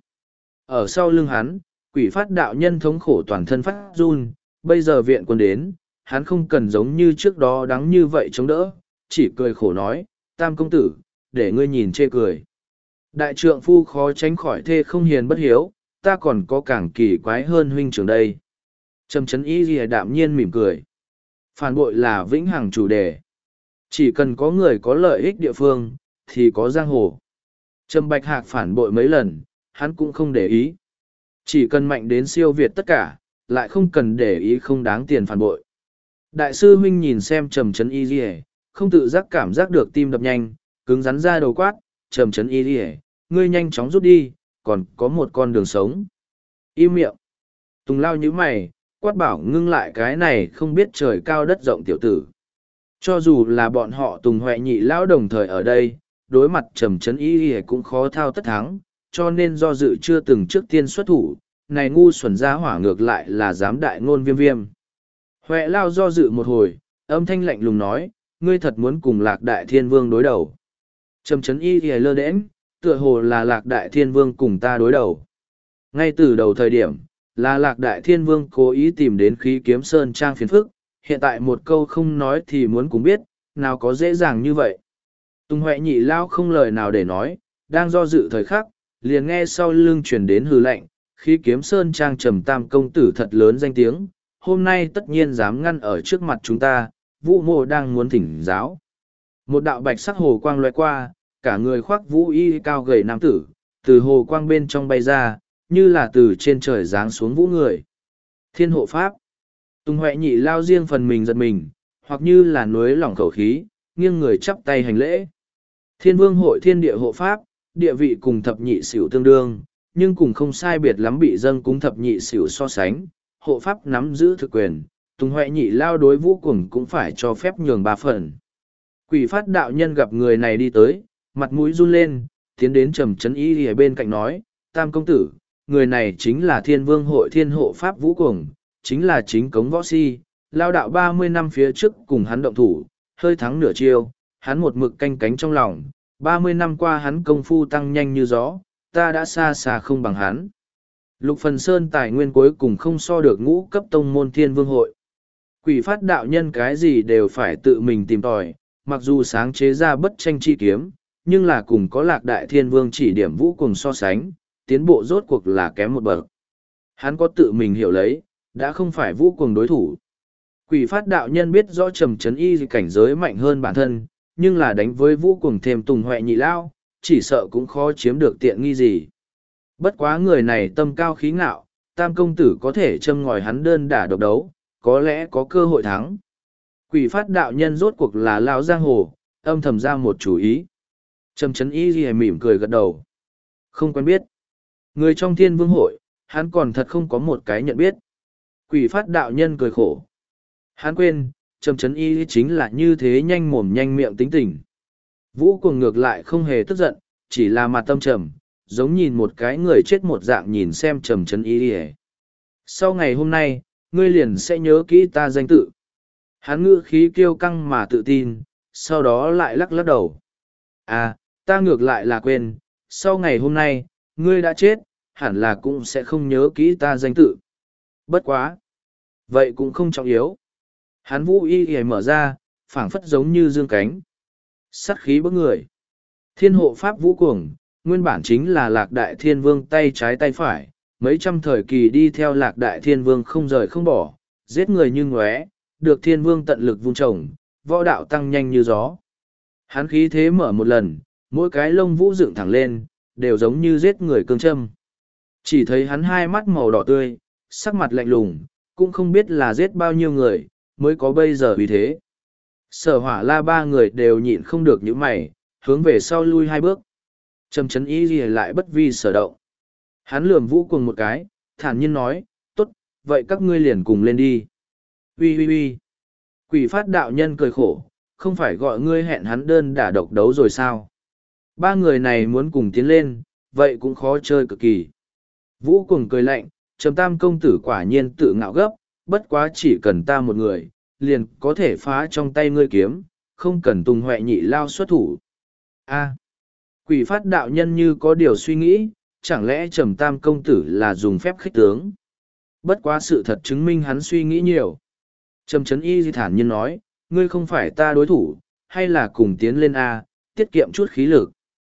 Ở sau lưng hắn, Quỷ Phát đạo nhân thống khổ toàn thân phát run, bây giờ viện quân đến, hắn không cần giống như trước đó đắng như vậy chống đỡ, chỉ cười khổ nói, Tam công tử, để ngươi nhìn chê cười. Đại trượng phu khó tránh khỏi thê không hiền bất hiếu, ta còn có càng kỳ quái hơn huynh trưởng đây. Trầm Chấn Y Lìa đạm nhiên mỉm cười. Phản bội là vĩnh hằng chủ đề. Chỉ cần có người có lợi ích địa phương, thì có giang hồ. Trầm Bạch Hạc phản bội mấy lần, hắn cũng không để ý. Chỉ cần mạnh đến siêu việt tất cả, lại không cần để ý không đáng tiền phản bội. Đại sư huynh nhìn xem Trầm Chấn Y Lìa, không tự giác cảm giác được tim đập nhanh, cứng rắn ra đầu quát, Trầm Chấn Y Lìa, ngươi nhanh chóng rút đi, còn có một con đường sống. Im miệng. Tùng Lao nhíu mày, quát bảo ngưng lại cái này không biết trời cao đất rộng tiểu tử. Cho dù là bọn họ Tùng Huệ Nhị Lão đồng thời ở đây, đối mặt Trầm Chấn Y Lìa cũng khó thao tất thắng, cho nên do dự chưa từng trước tiên xuất thủ, này ngu xuẩn ra hỏa ngược lại là dám đại ngôn Viêm Viêm. Huệ Lao do dự một hồi, âm thanh lạnh lùng nói, ngươi thật muốn cùng Lạc Đại Thiên Vương đối đầu. Trầm Chấn Y Lìa lơ đễnh, tựa hồ là Lạc Đại Thiên Vương cùng ta đối đầu. Ngay từ đầu thời điểm, là Lạc Đại Thiên Vương cố ý tìm đến khí kiếm sơn trang phiền phức, hiện tại một câu không nói thì muốn cũng biết, nào có dễ dàng như vậy. Tùng Huệ Nhị Lao không lời nào để nói, đang do dự thời khắc, liền nghe sau lưng truyền đến hừ lạnh, khí kiếm sơn trang Trầm Tam công tử thật lớn danh tiếng, hôm nay tất nhiên dám ngăn ở trước mặt chúng ta, Vũ Mộ đang muốn thỉnh giáo. Một đạo bạch sắc hồ quang loại qua, cả người khoác vũ y cao gầy nam tử, từ hồ quang bên trong bay ra, như là từ trên trời giáng xuống vũ người. Thiên hộ pháp. Tùng Huệ Nhị Lao riêng phần mình giật mình, hoặc như là núi lỏng khẩu khí, nghiêng người chắp tay hành lễ. Thiên Vương hội thiên địa hộ pháp, địa vị cùng thập nhị xỉu tương đương, nhưng cùng không sai biệt lắm bị dâng cúng thập nhị xỉu so sánh, hộ pháp nắm giữ thực quyền, Tùng Huệ Nhị Lao đối vũ cuồng cũng phải cho phép nhường 3 phần. Quỷ Phát đạo nhân gặp người này đi tới, mặt mũi run lên, tiến đến Trầm Chấn Y Lìa bên cạnh nói, Tam công tử, người này chính là Thiên Vương hội thiên hộ pháp vũ cuồng, chính là chính cống võ si, lao đạo 30 năm phía trước cùng hắn động thủ, hơi thắng nửa chiêu, hắn một mực canh cánh trong lòng, 30 năm qua hắn công phu tăng nhanh như gió, ta đã xa xa không bằng hắn. Lục Phần Sơn tài nguyên cuối cùng không so được ngũ cấp tông môn Thiên Vương hội. Quỷ Phát đạo nhân cái gì đều phải tự mình tìm tòi, mặc dù sáng chế ra bất tranh chi kiếm, nhưng là cùng có Lạc Đại Thiên Vương chỉ điểm vũ cùng so sánh, tiến bộ rốt cuộc là kém một bậc. Hắn có tự mình hiểu lấy, đã không phải Vũ Cuồng đối thủ. Quỷ phát đạo nhân biết rõ Trầm Trấn Y cảnh giới mạnh hơn bản thân, nhưng là đánh với Vũ Cuồng thêm Tùng Huệ Nhị Lao, chỉ sợ cũng khó chiếm được tiện nghi gì. Bất quá người này tâm cao khí ngạo, Tam công tử có thể châm ngòi hắn đơn đả độc đấu, có lẽ có cơ hội thắng. Quỷ phát đạo nhân rốt cuộc là lao giang hồ, âm thầm ra một chủ ý. Trầm Trấn Y ghi mỉm cười gật đầu. Không quen biết. Người trong Thiên Vương hội, hắn còn thật không có một cái nhận biết. Quỷ phát đạo nhân cười khổ. Hắn quên, Trầm Trấn Y chính là như thế nhanh mồm nhanh miệng tính tình. Vũ Cuồng ngược lại không hề tức giận, chỉ là mặt tâm trầm, giống nhìn một cái người chết một dạng nhìn xem Trầm Trấn Y. Sau ngày hôm nay, ngươi liền sẽ nhớ kỹ ta danh tự. Hắn ngữ khí kiêu căng mà tự tin, sau đó lại lắc lắc đầu. À, ta ngược lại là quên, sau ngày hôm nay, ngươi đã chết, hẳn là cũng sẽ không nhớ kỹ ta danh tự. Bất quá. Vậy cũng không trọng yếu. Hắn vũ y mở ra, phảng phất giống như dương cánh. Sắt khí bức người. Thiên hộ pháp Vũ Cuồng, nguyên bản chính là Lạc Đại Thiên Vương tay trái tay phải, mấy trăm thời kỳ đi theo Lạc Đại Thiên Vương không rời không bỏ, giết người như ngóe, được Thiên Vương tận lực vun trồng, võ đạo tăng nhanh như gió. Hắn khí thế mở một lần, mỗi cái lông vũ dựng thẳng lên, đều giống như giết người cương châm. Chỉ thấy hắn hai mắt màu đỏ tươi, sắc mặt lạnh lùng, cũng không biết là giết bao nhiêu người, mới có bây giờ vì thế. Sở Hỏa La ba người đều nhịn không được những mày, hướng về sau lui hai bước. Trầm Trấn Y gì lại bất vi sở động. Hắn lườm Vũ Cuồng một cái, thản nhiên nói, tốt, vậy các ngươi liền cùng lên đi. Ui ui ui. Quỷ phát đạo nhân cười khổ, không phải gọi ngươi hẹn hắn đơn đả độc đấu rồi sao? Ba người này muốn cùng tiến lên, vậy cũng khó chơi cực kỳ. Vũ Cuồng cười lạnh, Trầm Tam công tử quả nhiên tự ngạo gấp, bất quá chỉ cần ta một người, liền có thể phá trong tay ngươi kiếm, không cần Tùng Huệ Nhị Lao xuất thủ. A. Quỷ phát đạo nhân như có điều suy nghĩ, chẳng lẽ Trầm Tam công tử là dùng phép khích tướng? Bất quá sự thật chứng minh hắn suy nghĩ nhiều. Trầm Trấn Y thản nhiên nói, ngươi không phải ta đối thủ, hay là cùng tiến lên A, tiết kiệm chút khí lực.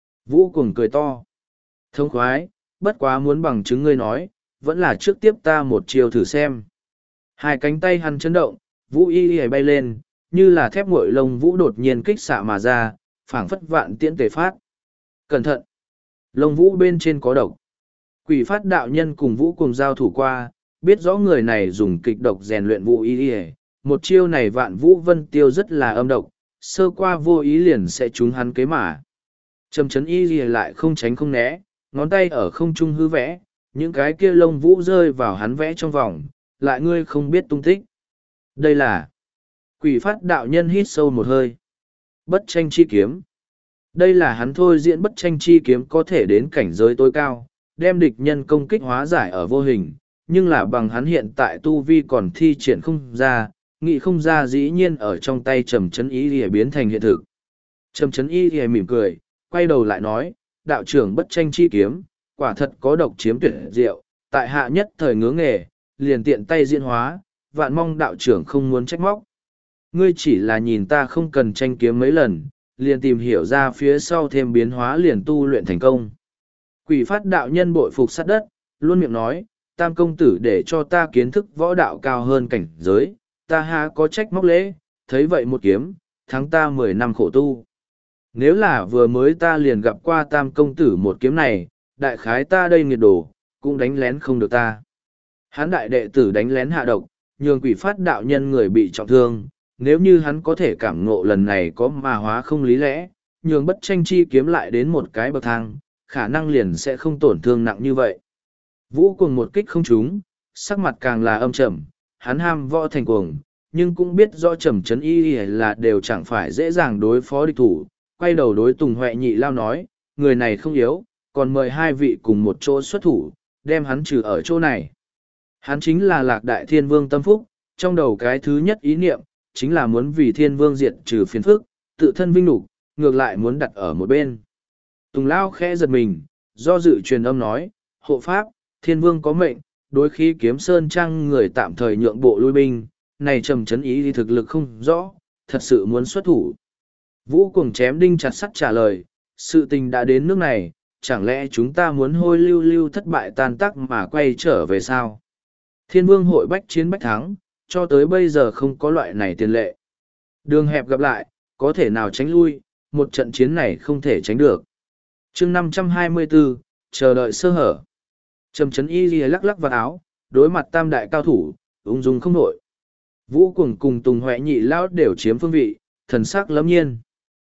Vũ Cuồng cười to. Thông khoái, bất quá muốn bằng chứng ngươi nói, vẫn là trước tiếp ta một chiều thử xem. Hai cánh tay hắn chấn động, Vũ Y bay lên, như là thép nguội lông Vũ đột nhiên kích xạ mà ra, phảng phất vạn tiễn tề phát. Cẩn thận! Lông Vũ bên trên có độc. Quỷ phát đạo nhân cùng Vũ cùng giao thủ qua, biết rõ người này dùng kịch độc rèn luyện Vũ Y. Một chiêu này Vạn Vũ Vân Tiêu rất là âm độc, sơ qua vô ý liền sẽ trúng hắn kế mà. Trầm Trấn Y lại không tránh không né, ngón tay ở không trung hư vẽ, những cái kia lông vũ rơi vào hắn vẽ trong vòng, lại ngươi không biết tung tích. Đây là quỷ phát đạo nhân hít sâu một hơi. Bất tranh chi kiếm. Đây là hắn thôi diễn bất tranh chi kiếm có thể đến cảnh giới tối cao, đem địch nhân công kích hóa giải ở vô hình, nhưng là bằng hắn hiện tại tu vi còn thi triển không ra, nghĩ không ra dĩ nhiên ở trong tay Trầm Trấn Y lìa biến thành hiện thực. Trầm Trấn Y lìa mỉm cười, quay đầu lại nói, đạo trưởng bất tranh chi kiếm, quả thật có độc chiếm tuyệt diệu, tại hạ nhất thời ngứa nghề, liền tiện tay diễn hóa, vạn mong đạo trưởng không muốn trách móc. Ngươi chỉ là nhìn ta không cần tranh kiếm mấy lần, liền tìm hiểu ra phía sau thêm biến hóa liền tu luyện thành công. Quỷ phát đạo nhân bội phục sát đất, luôn miệng nói, Tam công tử để cho ta kiến thức võ đạo cao hơn cảnh giới, ta ha có trách móc lễ, thấy vậy một kiếm, thắng ta 10 năm khổ tu. Nếu là vừa mới ta liền gặp qua Tam công tử một kiếm này, đại khái ta đây nghiệt đồ, cũng đánh lén không được ta. Hắn đại đệ tử đánh lén hạ độc, nhường quỷ phát đạo nhân người bị trọng thương, nếu như hắn có thể cảm ngộ lần này có mà hóa không lý lẽ, nhường bất tranh chi kiếm lại đến một cái bậc thang, khả năng liền sẽ không tổn thương nặng như vậy. Vũ Cuồng một kích không trúng, sắc mặt càng là âm trầm, hắn ham võ thành cuồng, nhưng cũng biết rõ Trầm Trấn Y là đều chẳng phải dễ dàng đối phó địch thủ, quay đầu đối Tùng Huệ Nhị Lao nói, người này không yếu, còn mời hai vị cùng một chỗ xuất thủ, đem hắn trừ ở chỗ này. Hắn chính là Lạc Đại Thiên Vương tâm phúc, trong đầu cái thứ nhất ý niệm, chính là muốn vì Thiên Vương diệt trừ phiền phức, tự thân vinh nhục, ngược lại muốn đặt ở một bên. Tùng Lao khẽ giật mình, do dự truyền âm nói, hộ pháp, Thiên Vương có mệnh, đối khí kiếm sơn trang người tạm thời nhượng bộ lui binh, này Trầm Trấn Y thì thực lực không rõ, thật sự muốn xuất thủ. Vũ Cuồng chém đinh chặt sắt trả lời, sự tình đã đến nước này, chẳng lẽ chúng ta muốn hôi lưu lưu thất bại tan tác mà quay trở về sao? Thiên Vương hội bách chiến bách thắng, cho tới bây giờ không có loại này tiền lệ. Đường hẹp gặp lại, có thể nào tránh lui, một trận chiến này không thể tránh được. chương 524, chờ đợi sơ hở. Trầm Trấn Y lìa lắc lắc vào áo, đối mặt tam đại cao thủ, ung dung không nổi. Vũ Cuồng cùng Tùng Huệ nhị lão đều chiếm phương vị, thần sắc lẫm nhiên.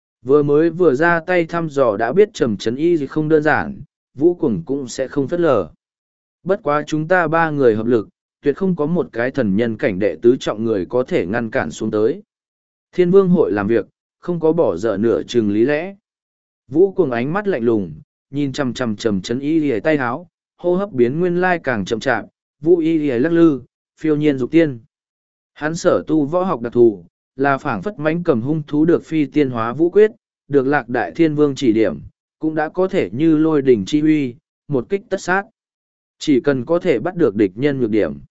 Vừa ra tay thăm dò đã biết Trầm Trấn Y gì không đơn giản, Vũ Cuồng cũng sẽ không phớt lờ. Bất quá chúng ta ba người hợp lực, tuyệt không có một cái thần nhân cảnh đệ tứ trọng người có thể ngăn cản xuống tới. Thiên Vương hội làm việc, không có bỏ dở nửa chừng lý lẽ. Vũ Cuồng ánh mắt lạnh lùng, nhìn chằm chằm Trầm Trấn Y lìa tay háo, hô hấp biến nguyên lai càng chậm chạp, Vũ Y lìa lắc lư, phiêu nhiên dục tiên. Hắn sở tu võ học đặc thù, là phảng phất mãnh cầm hung thú được phi tiên hóa vũ quyết, được Lạc Đại Thiên Vương chỉ điểm, cũng đã có thể như lôi đỉnh chi uy, một kích tất sát. Chỉ cần có thể bắt được địch nhân nhược điểm.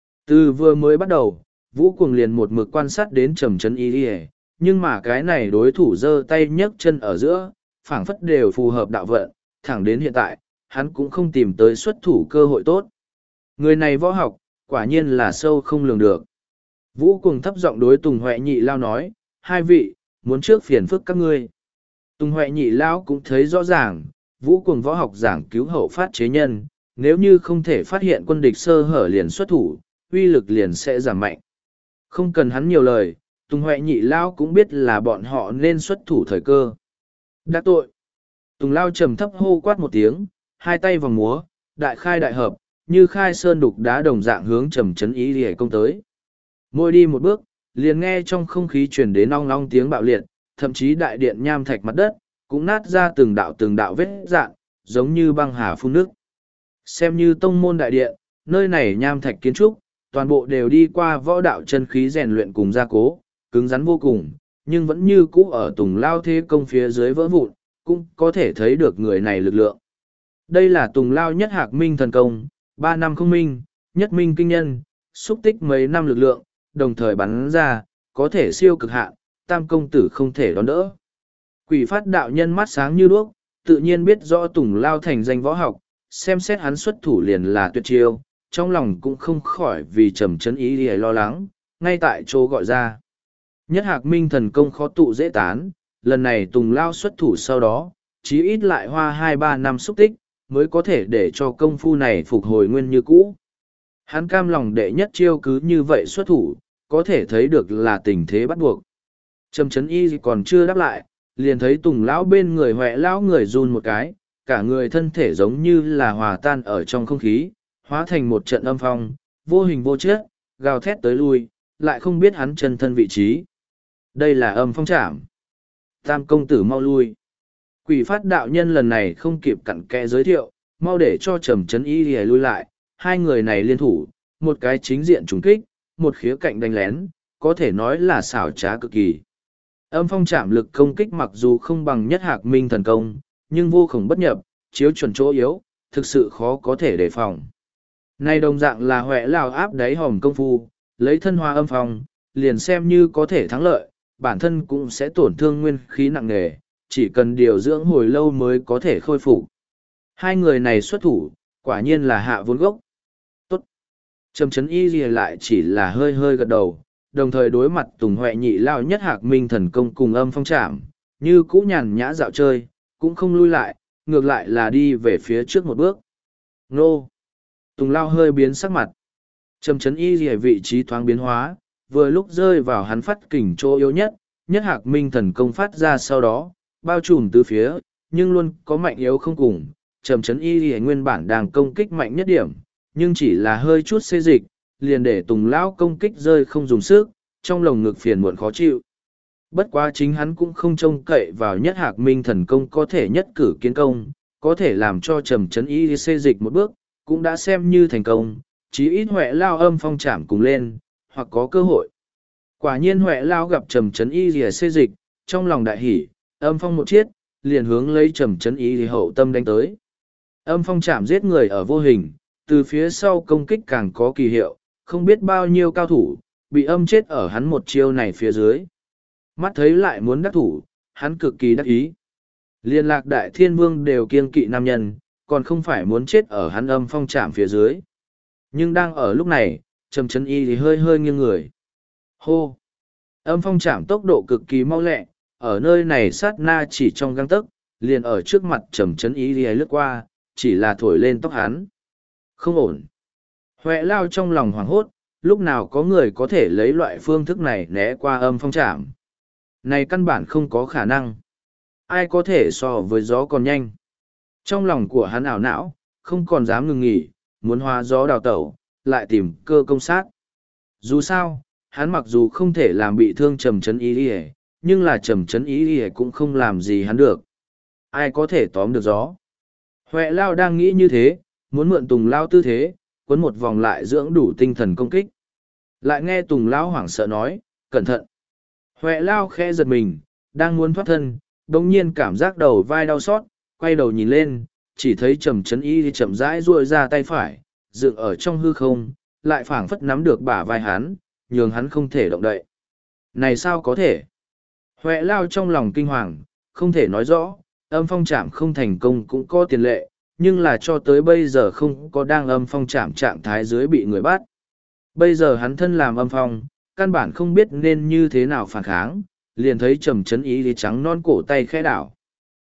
Từ vừa mới bắt đầu, Vũ Cuồng liền một mực quan sát đến Trầm Trấn Y lìa, nhưng mà cái này đối thủ giơ tay nhấc chân ở giữa, phảng phất đều phù hợp đạo vận, thẳng đến hiện tại, hắn cũng không tìm tới xuất thủ cơ hội tốt. Người này võ học, quả nhiên là sâu không lường được. Vũ Cuồng thấp giọng đối Tùng Huệ nhị lao nói, hai vị, muốn trước phiền phức các ngươi. Tùng Huệ nhị lao cũng thấy rõ ràng, Vũ Cuồng võ học giảng cứu hậu phát chế nhân, nếu như không thể phát hiện quân địch sơ hở liền xuất thủ, uy lực liền sẽ giảm mạnh. Không cần hắn nhiều lời, Tùng Huệ nhị lao cũng biết là bọn họ nên xuất thủ thời cơ. Đã tội. Tùng lao trầm thấp hô quát một tiếng, hai tay vòng múa, đại khai đại hợp, như khai sơn đục đá đồng dạng hướng Trầm Trấn Y lìa công tới. Mỗi đi một bước, liền nghe trong không khí truyền đến ong ong tiếng bạo liệt, thậm chí đại điện nham thạch mặt đất, cũng nát ra từng đạo vết dạn, giống như băng hà phun nước. Xem như tông môn đại điện, nơi này nham thạch kiến trúc, toàn bộ đều đi qua võ đạo chân khí rèn luyện cùng gia cố, cứng rắn vô cùng, nhưng vẫn như cũ ở Tùng lao thế công phía dưới vỡ vụn, cũng có thể thấy được người này lực lượng. Đây là Tùng lao nhất hạc minh thần công, 3 năm không minh, nhất minh kinh nhân, xúc tích mấy năm lực lượng, đồng thời bắn ra, có thể siêu cực hạn, tam công tử không thể đón đỡ. Quỷ phát đạo nhân mắt sáng như đuốc, tự nhiên biết rõ Tùng lao thành danh võ học, xem xét hắn xuất thủ liền là tuyệt chiêu, trong lòng cũng không khỏi vì Trầm Trấn Y lìa lo lắng, ngay tại chỗ gọi ra. Nhất hạc minh thần công khó tụ dễ tán, lần này Tùng lao xuất thủ sau đó, chí ít lại hoa 2-3 năm xúc tích, mới có thể để cho công phu này phục hồi nguyên như cũ. Hắn cam lòng đệ nhất chiêu cứ như vậy xuất thủ, có thể thấy được là tình thế bắt buộc. Trầm Trấn Y còn chưa đáp lại, liền thấy Tùng lão bên người Huệ lão người run một cái, cả người thân thể giống như là hòa tan ở trong không khí, hóa thành một trận âm phong, vô hình vô chất, gào thét tới lui, lại không biết hắn chân thân vị trí. Đây là âm phong trảm. Tam công tử mau lui. Quỷ phát đạo nhân lần này không kịp cặn kẽ giới thiệu, mau để cho Trầm Trấn Y lìa lui lại, hai người này liên thủ, một cái chính diện trùng kích, một khía cạnh đánh lén, có thể nói là xảo trá cực kỳ. Âm phong chạm lực công kích mặc dù không bằng nhất hạc minh thần công, nhưng vô khổng bất nhập, chiếu chuẩn chỗ yếu, thực sự khó có thể đề phòng. Này đồng dạng là Huệ lão áp đáy hòm công phu, lấy thân hoa âm phong, liền xem như có thể thắng lợi, bản thân cũng sẽ tổn thương nguyên khí nặng nề, chỉ cần điều dưỡng hồi lâu mới có thể khôi phục. Hai người này xuất thủ, quả nhiên là hạ vốn gốc. Tốt. Trầm Trấn Y lìa lại chỉ là hơi hơi gật đầu, đồng thời đối mặt Tùng Huệ nhị lao nhất hạc minh thần công cùng âm phong trảm, như cũ nhàn nhã dạo chơi, cũng không lui lại, ngược lại là đi về phía trước một bước. Nô! Tùng lao hơi biến sắc mặt. Trầm Trấn Y lìa vị trí thoáng biến hóa, vừa lúc rơi vào hắn phát kình chỗ yếu nhất, nhất hạc minh thần công phát ra sau đó, bao trùm từ phía, nhưng luôn có mạnh yếu không cùng. Trầm Trấn Y lìa nguyên bản đang công kích mạnh nhất điểm, nhưng chỉ là hơi chút xê dịch, liền để Tùng lão công kích rơi không dùng sức, trong lồng ngực phiền muộn khó chịu. Bất quá chính hắn cũng không trông cậy vào nhất hạc minh thần công có thể nhất cử kiến công, có thể làm cho Trầm Trấn Y xê dịch một bước, cũng đã xem như thành công, chí ít Huệ lao âm phong chạm cùng lên, hoặc có cơ hội. Quả nhiên Huệ lao gặp Trầm Trấn Y lìa xê dịch, trong lòng đại hỉ, âm phong một chiết, liền hướng lấy Trầm Trấn Y lìa hậu tâm đánh tới. Âm phong chạm giết người ở vô hình, từ phía sau công kích càng có kỳ hiệu, không biết bao nhiêu cao thủ, bị âm chết ở hắn một chiêu này phía dưới. Mắt thấy lại muốn đắc thủ, hắn cực kỳ đắc ý. Liên lạc đại thiên vương đều kiêng kỵ nam nhân, còn không phải muốn chết ở hắn âm phong trảm phía dưới. Nhưng đang ở lúc này, Trầm Chấn Y thì hơi hơi nghiêng người. Hô! Âm phong trảm tốc độ cực kỳ mau lẹ, ở nơi này sát na chỉ trong găng tấc, liền ở trước mặt Trầm Chấn Y thì lướt qua, chỉ là thổi lên tóc hắn. Không ổn. Huệ Lao trong lòng hoảng hốt, lúc nào có người có thể lấy loại phương thức này né qua âm phong trảm. Này căn bản không có khả năng. Ai có thể so với gió còn nhanh. Trong lòng của hắn ảo não, không còn dám ngừng nghỉ, muốn hóa gió đào tẩu, lại tìm cơ công sát. Dù sao, hắn mặc dù không thể làm bị thương Trầm Chấn Y Y, nhưng là Trầm Chấn Y Y cũng không làm gì hắn được. Ai có thể tóm được gió? Huệ Lao đang nghĩ như thế, muốn mượn Tùng Lao tư thế, quấn một vòng lại dưỡng đủ tinh thần công kích. Lại nghe Tùng Lao hoảng sợ nói, cẩn thận. Huệ Lao khẽ giật mình, đang muốn thoát thân, đồng nhiên cảm giác đầu vai đau xót, quay đầu nhìn lên, chỉ thấy Trầm Chấn Y thì chậm rãi duỗi ra tay phải, dựng ở trong hư không, lại phảng phất nắm được bả vai hắn, nhường hắn không thể động đậy. Này sao có thể? Huệ Lao trong lòng kinh hoàng, không thể nói rõ, âm phong trảm không thành công cũng có tiền lệ, nhưng là cho tới bây giờ không có đang âm phong trảm trạng thái dưới bị người bắt. Bây giờ hắn thân làm âm phong, căn bản không biết nên như thế nào phản kháng, liền thấy Trầm Chấn Y thì trắng non cổ tay khẽ đảo.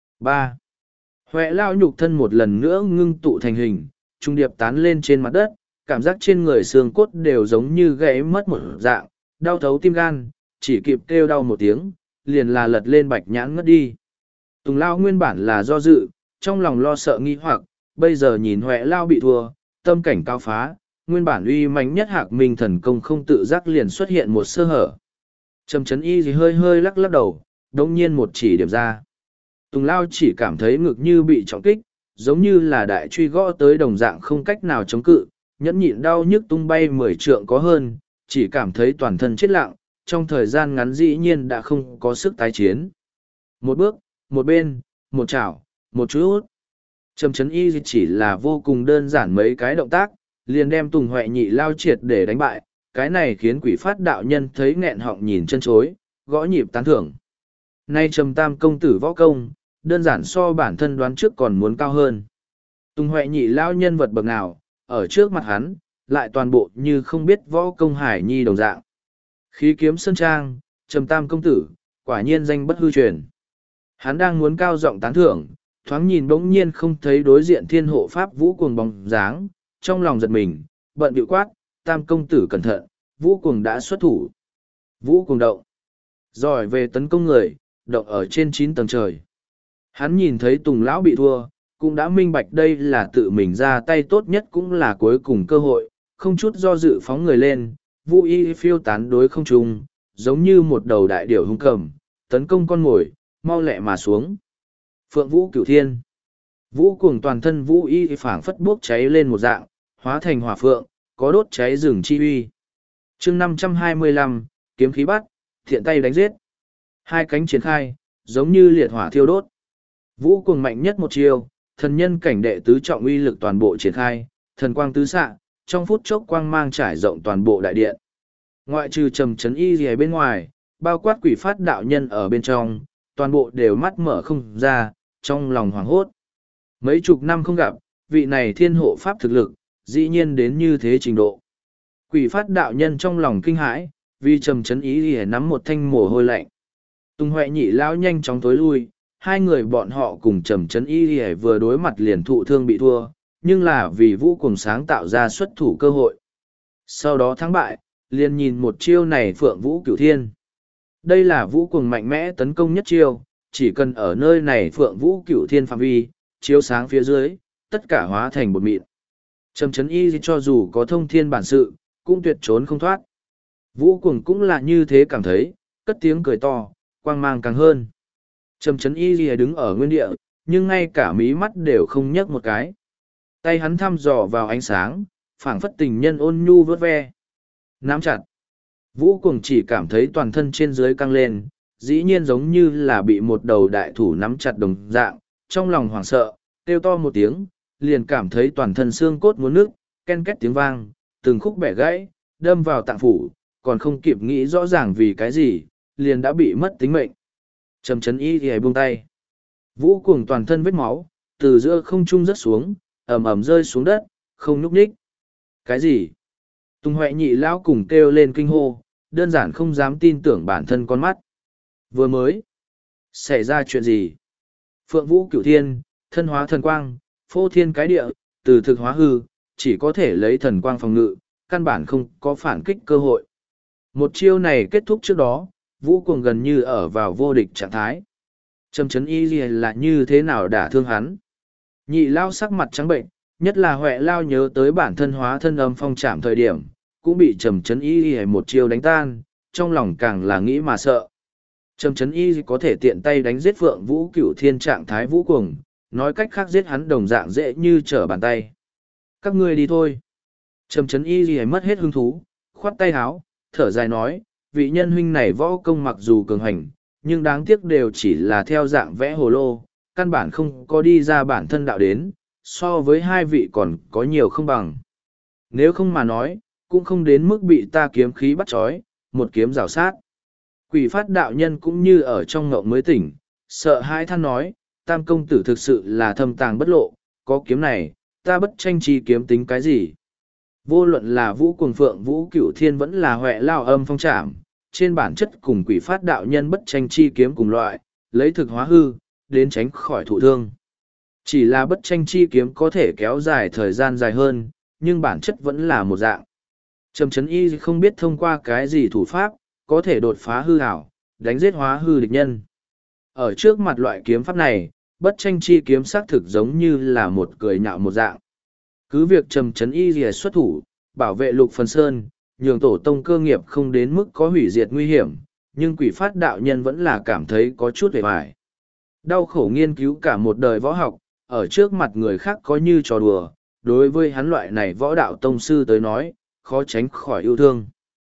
3. Huệ Lao nhục thân một lần nữa ngưng tụ thành hình, trung điệp tán lên trên mặt đất, cảm giác trên người xương cốt đều giống như gãy mất một dạng, đau thấu tim gan, chỉ kịp kêu đau một tiếng, liền là lật lên bạch nhãn ngất đi. Tùng Lao nguyên bản là do dự, trong lòng lo sợ nghi hoặc, bây giờ nhìn Huệ Lao bị thua, tâm cảnh cao phá, nguyên bản uy mãnh nhất Hạc Minh thần công không tự giác liền xuất hiện một sơ hở. Trầm Chấn Y thì hơi hơi lắc lắc đầu, đống nhiên một chỉ điểm ra. Tùng Lao chỉ cảm thấy ngực như bị trọng kích, giống như là đại truy gõ tới đồng dạng không cách nào chống cự, nhẫn nhịn đau nhức tung bay 10 trượng có hơn, chỉ cảm thấy toàn thân chết lặng, trong thời gian ngắn dĩ nhiên đã không có sức tái chiến. Một bước, một bên, một chảo, một chút. Trầm Chấn Y chỉ là vô cùng đơn giản mấy cái động tác, liền đem Tùng Huệ Nhị Lao triệt để đánh bại, cái này khiến Quỷ Phát đạo nhân thấy nghẹn họng nhìn chân chối, gõ nhịp tán thưởng. Nay Trầm Tam công tử võ công, đơn giản so bản thân đoán trước còn muốn cao hơn. Tùng Huệ Nhị Lao nhân vật bậc nào, ở trước mặt hắn, lại toàn bộ như không biết võ công hải nhi đồng dạng. Khí kiếm sơn trang, Trầm Tam công tử, quả nhiên danh bất hư truyền. Hắn đang muốn cao giọng tán thưởng, thoáng nhìn bỗng nhiên không thấy đối diện thiên hộ pháp Vũ Cuồng bóng dáng, trong lòng giật mình, bận bịu quát, Tam công tử cẩn thận, Vũ Cuồng đã xuất thủ. Vũ Cuồng động, giỏi về tấn công người, động ở trên 9 tầng trời. Hắn nhìn thấy Tùng Lão bị thua, cũng đã minh bạch đây là tự mình ra tay tốt nhất cũng là cuối cùng cơ hội, không chút do dự phóng người lên, Vũ Y phiêu tán đối không trung, giống như một đầu đại điểu hung cầm, tấn công con mồi, mau lẹ mà xuống. Phượng Vũ Cửu Thiên. Vũ Cuồng toàn thân Vũ Y phảng phất bốc cháy lên một dạng, hóa thành hỏa phượng, có đốt cháy rừng chi uy. Chương 525, kiếm khí bắt, thiện tay đánh giết. Hai cánh triển khai, giống như liệt hỏa thiêu đốt. Vũ Cuồng mạnh nhất một chiêu, thần nhân cảnh đệ tứ trọng uy lực toàn bộ triển khai, thần quang tứ xạ, trong phút chốc quang mang trải rộng toàn bộ đại điện. Ngoại trừ Trầm Chấn Y gì bên ngoài, bao quát Quỷ Phát đạo nhân ở bên trong, toàn bộ đều mắt mở không ra, trong lòng hoảng hốt. Mấy chục năm không gặp, vị này thiên hộ pháp thực lực, dĩ nhiên đến như thế trình độ. Quỷ Phát đạo nhân trong lòng kinh hãi, vì Trầm Chấn Y gì nắm một thanh mồ hôi lạnh. Tùng Huệ Nhị Lão nhanh chóng tối lui, hai người bọn họ cùng Trầm Chấn Y gì vừa đối mặt liền thụ thương bị thua, nhưng là vì Vũ Cuồng sáng tạo ra xuất thủ cơ hội. Sau đó thắng bại, liền nhìn một chiêu này Phượng Vũ Cửu Thiên. Đây là Vũ Cuồng mạnh mẽ tấn công nhất chiêu, chỉ cần ở nơi này Phượng Vũ Cửu Thiên phạm vi, chiếu sáng phía dưới, tất cả hóa thành bột mịn. Trầm Chấn Y cho dù có thông thiên bản sự, cũng tuyệt trốn không thoát. Vũ Cuồng cũng là như thế cảm thấy, cất tiếng cười to, quang mang càng hơn. Trầm Chấn Y đứng ở nguyên địa, nhưng ngay cả mí mắt đều không nhấc một cái. Tay hắn thăm dò vào ánh sáng, phảng phất tình nhân ôn nhu vớt ve. Nắm chặt. Vũ Cuồng chỉ cảm thấy toàn thân trên dưới căng lên, dĩ nhiên giống như là bị một đầu đại thủ nắm chặt đồng dạng, trong lòng hoảng sợ, kêu to một tiếng, liền cảm thấy toàn thân xương cốt muốn nứt, ken két tiếng vang, từng khúc bẻ gãy, đâm vào tạng phủ, còn không kịp nghĩ rõ ràng vì cái gì, liền đã bị mất tính mệnh. Trầm Chấn Y thì buông tay. Vũ cuồng toàn thân vết máu, từ giữa không trung rớt xuống, ầm ầm rơi xuống đất, không nhúc nhích. Cái gì? Tùng Huệ nhị lão cùng kêu lên kinh hô, đơn giản không dám tin tưởng bản thân con mắt. Vừa mới xảy ra chuyện gì? Phượng Vũ Cửu Thiên, thân hóa thần quang, phô thiên cái địa, từ thực hóa hư, chỉ có thể lấy thần quang phòng ngự, căn bản không có phản kích cơ hội. Một chiêu này kết thúc trước đó, Vũ Cuồng gần như ở vào vô địch trạng thái. Trầm Chấn Y là như thế nào đả thương hắn? Nhị lao sắc mặt trắng bệnh, nhất là Huệ lao nhớ tới bản thân hóa thân âm phong trảm thời điểm, cũng bị Trầm Chấn Y một chiêu đánh tan, trong lòng càng là nghĩ mà sợ. Trầm Chấn Y có thể tiện tay đánh giết Phượng Vũ Cửu Thiên trạng thái Vũ Cuồng, nói cách khác giết hắn đồng dạng dễ như trở bàn tay. Các ngươi đi thôi. Trầm Chấn Y mất hết hứng thú, khoát tay háo, thở dài nói, vị nhân huynh này võ công mặc dù cường hành, nhưng đáng tiếc đều chỉ là theo dạng vẽ hồ lô, căn bản không có đi ra bản thân đạo đến, so với hai vị còn có nhiều không bằng. Nếu không mà nói, cũng không đến mức bị ta kiếm khí bắt trói, một kiếm rào sát. Quỷ phát đạo nhân cũng như ở trong ngộng mới tỉnh, sợ hãi than nói, tam công tử thực sự là thâm tàng bất lộ, có kiếm này, ta bất tranh chi kiếm tính cái gì. Vô luận là Vũ Cuồng Phượng Vũ Cửu Thiên vẫn là Huệ lao âm phong trảm, trên bản chất cùng quỷ phát đạo nhân bất tranh chi kiếm cùng loại, lấy thực hóa hư, đến tránh khỏi thụ thương. Chỉ là bất tranh chi kiếm có thể kéo dài thời gian dài hơn, nhưng bản chất vẫn là một dạng. Trầm Chấn Y không biết thông qua cái gì thủ pháp, có thể đột phá hư ảo, đánh giết hóa hư địch nhân. Ở trước mặt loại kiếm pháp này, bất tranh chi kiếm xác thực giống như là một cười nhạo một dạng. Cứ việc Trầm Chấn Y rìa xuất thủ, bảo vệ Lục Phần Sơn, nhường tổ tông cơ nghiệp không đến mức có hủy diệt nguy hiểm, nhưng quỷ phát đạo nhân vẫn là cảm thấy có chút hề vải. Đau khổ nghiên cứu cả một đời võ học, ở trước mặt người khác có như trò đùa, đối với hắn loại này võ đạo tông sư tới nói, khó tránh khỏi yêu thương.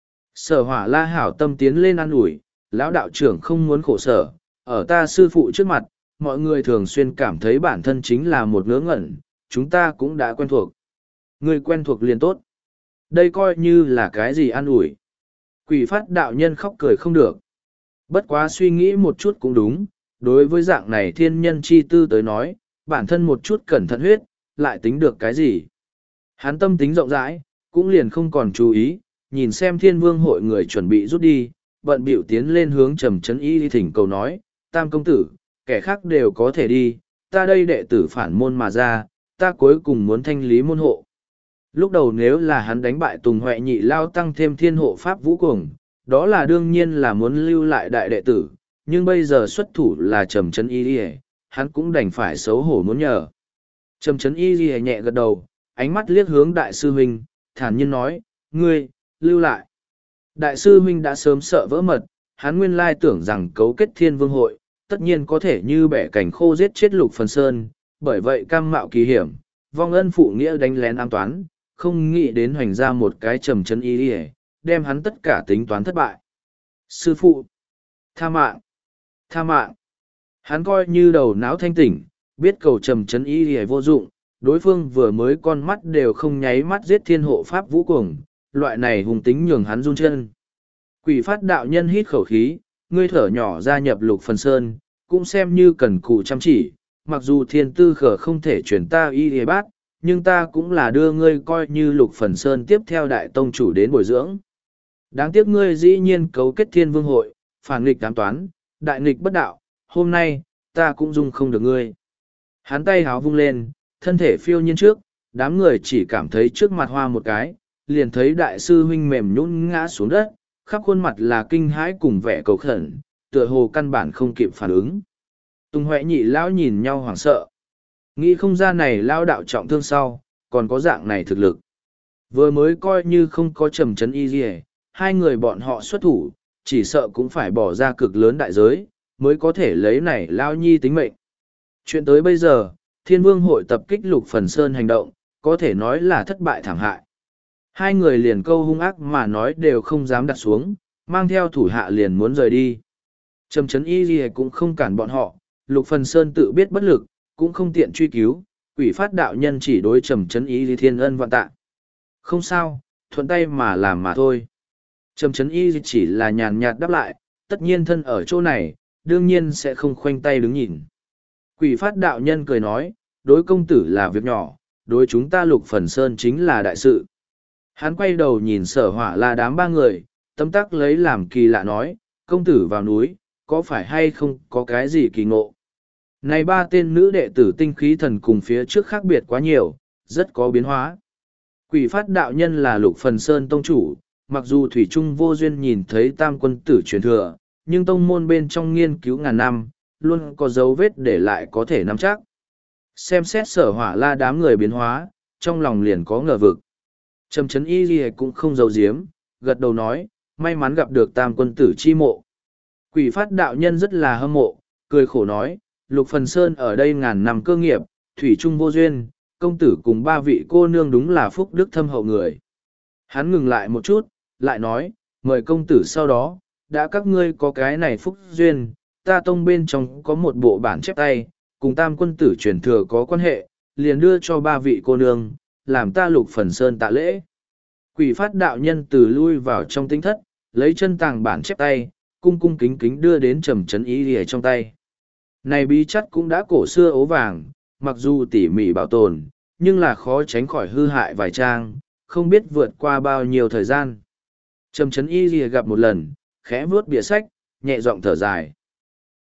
Sở Hỏa La hảo tâm tiến lên an ủi, lão đạo trưởng không muốn khổ sở, ở ta sư phụ trước mặt, mọi người thường xuyên cảm thấy bản thân chính là một ngớ ngẩn, chúng ta cũng đã quen thuộc. Người quen thuộc liền tốt. Đây coi như là cái gì an ủi. Quỷ phát đạo nhân khóc cười không được. Bất quá suy nghĩ một chút cũng đúng, đối với dạng này thiên nhân chi tư tới nói, bản thân một chút cẩn thận huyết, lại tính được cái gì. Hắn tâm tính rộng rãi, cũng liền không còn chú ý, nhìn xem thiên vương hội người chuẩn bị rút đi, bận biểu tiến lên hướng Trầm Chấn Y thỉnh cầu nói, tam công tử, kẻ khác đều có thể đi, ta đây đệ tử phản môn mà ra, ta cuối cùng muốn thanh lý môn hộ. Lúc đầu nếu là hắn đánh bại Tùng Huệ nhị lao tăng thêm thiên hộ pháp Vũ Cuồng, đó là đương nhiên là muốn lưu lại đại đệ tử, nhưng bây giờ xuất thủ là Trầm Chấn Y, hắn cũng đành phải xấu hổ muốn nhờ. Trầm Chấn Y nhẹ gật đầu, ánh mắt liếc hướng đại sư huynh, thản nhiên nói, ngươi, lưu lại. Đại sư huynh đã sớm sợ vỡ mật, hắn nguyên lai tưởng rằng cấu kết thiên vương hội, tất nhiên có thể như bẻ cảnh khô giết chết Lục Phần Sơn, bởi vậy cam mạo kỳ hiểm, vong ân phụ nghĩa đánh lén ám toán, không nghĩ đến hoành ra một cái Trầm Chấn Y, đem hắn tất cả tính toán thất bại. Sư phụ, tha mạng, tha mạng. Hắn coi như đầu não thanh tỉnh, biết cầu Trầm Chấn Y vô dụng, đối phương vừa mới con mắt đều không nháy mắt giết thiên hộ pháp Vũ Cuồng, loại này hùng tính nhường hắn run chân. Quỷ phát đạo nhân hít khẩu khí, ngươi thở nhỏ gia nhập Lục Phần Sơn, cũng xem như cần cù chăm chỉ, mặc dù thiên tư khở không thể chuyển ta y bát, nhưng ta cũng là đưa ngươi coi như Lục Phần Sơn tiếp theo đại tông chủ đến bồi dưỡng. Đáng tiếc ngươi dĩ nhiên cấu kết thiên vương hội, phản nghịch ám toán, đại nghịch bất đạo, hôm nay, ta cũng dung không được ngươi. Hắn tay háo vung lên, thân thể phiêu nhiên trước, đám người chỉ cảm thấy trước mặt hoa một cái, liền thấy đại sư huynh mềm nhũn ngã xuống đất, khắp khuôn mặt là kinh hãi cùng vẻ cầu khẩn, tựa hồ căn bản không kịp phản ứng. Tùng Huệ nhị lão nhìn nhau hoảng sợ. Nghĩ không ra này lao đạo trọng thương sau, còn có dạng này thực lực. Vừa mới coi như không có Trầm Chấn Y gì, hai người bọn họ xuất thủ, chỉ sợ cũng phải bỏ ra cực lớn đại giới, mới có thể lấy này lao nhi tính mệnh. Chuyện tới bây giờ, Thiên Vương hội tập kích Lục Phần Sơn hành động, có thể nói là thất bại thảm hại. Hai người liền câu hung ác mà nói đều không dám đặt xuống, mang theo thủ hạ liền muốn rời đi. Trầm Chấn Y gì cũng không cản bọn họ, Lục Phần Sơn tự biết bất lực, cũng không tiện truy cứu, quỷ phát đạo nhân chỉ đối Trầm Chấn Y thiên ân vạn tạ. Không sao, thuận tay mà làm mà thôi. Trầm Chấn Y chỉ là nhàn nhạt đáp lại, tất nhiên thân ở chỗ này, đương nhiên sẽ không khoanh tay đứng nhìn. Quỷ phát đạo nhân cười nói, đối công tử là việc nhỏ, đối chúng ta Lục Phần Sơn chính là đại sự. Hắn quay đầu nhìn Sở Hỏa La đám ba người, tấm tắc lấy làm kỳ lạ nói, công tử vào núi, có phải hay không có cái gì kỳ ngộ? Này ba tên nữ đệ tử tinh khí thần cùng phía trước khác biệt quá nhiều, rất có biến hóa. Quỷ phát đạo nhân là Lục Phần Sơn tông chủ, mặc dù Thủy Trung vô duyên nhìn thấy tam quân tử truyền thừa, nhưng tông môn bên trong nghiên cứu ngàn năm, luôn có dấu vết để lại có thể nắm chắc. Xem xét Sở Hỏa La đám người biến hóa, trong lòng liền có ngờ vực. Trầm Trấn Y Ghi cũng không giấu giếm, gật đầu nói, may mắn gặp được tam quân tử chi mộ. Quỷ phát đạo nhân rất là hâm mộ, cười khổ nói, Lục Phần Sơn ở đây ngàn năm cơ nghiệp, Thủy Trung vô duyên, công tử cùng ba vị cô nương đúng là phúc đức thâm hậu người. Hắn ngừng lại một chút, lại nói, mời công tử sau đó, đã các ngươi có cái này phúc duyên, ta tông bên trong có một bộ bản chép tay, cùng tam quân tử truyền thừa có quan hệ, liền đưa cho ba vị cô nương, làm ta Lục Phần Sơn tạ lễ. Quỷ phát đạo nhân từ lui vào trong tinh thất, lấy chân tàng bản chép tay, cung cung kính kính đưa đến Trầm Trấn Y Lìa trong tay. Này bí chất cũng đã cổ xưa ố vàng, mặc dù tỉ mỉ bảo tồn, nhưng là khó tránh khỏi hư hại vài trang, không biết vượt qua bao nhiêu thời gian. Trầm Trấn Y Lìa gặp một lần, khẽ vuốt bìa sách, nhẹ giọng thở dài.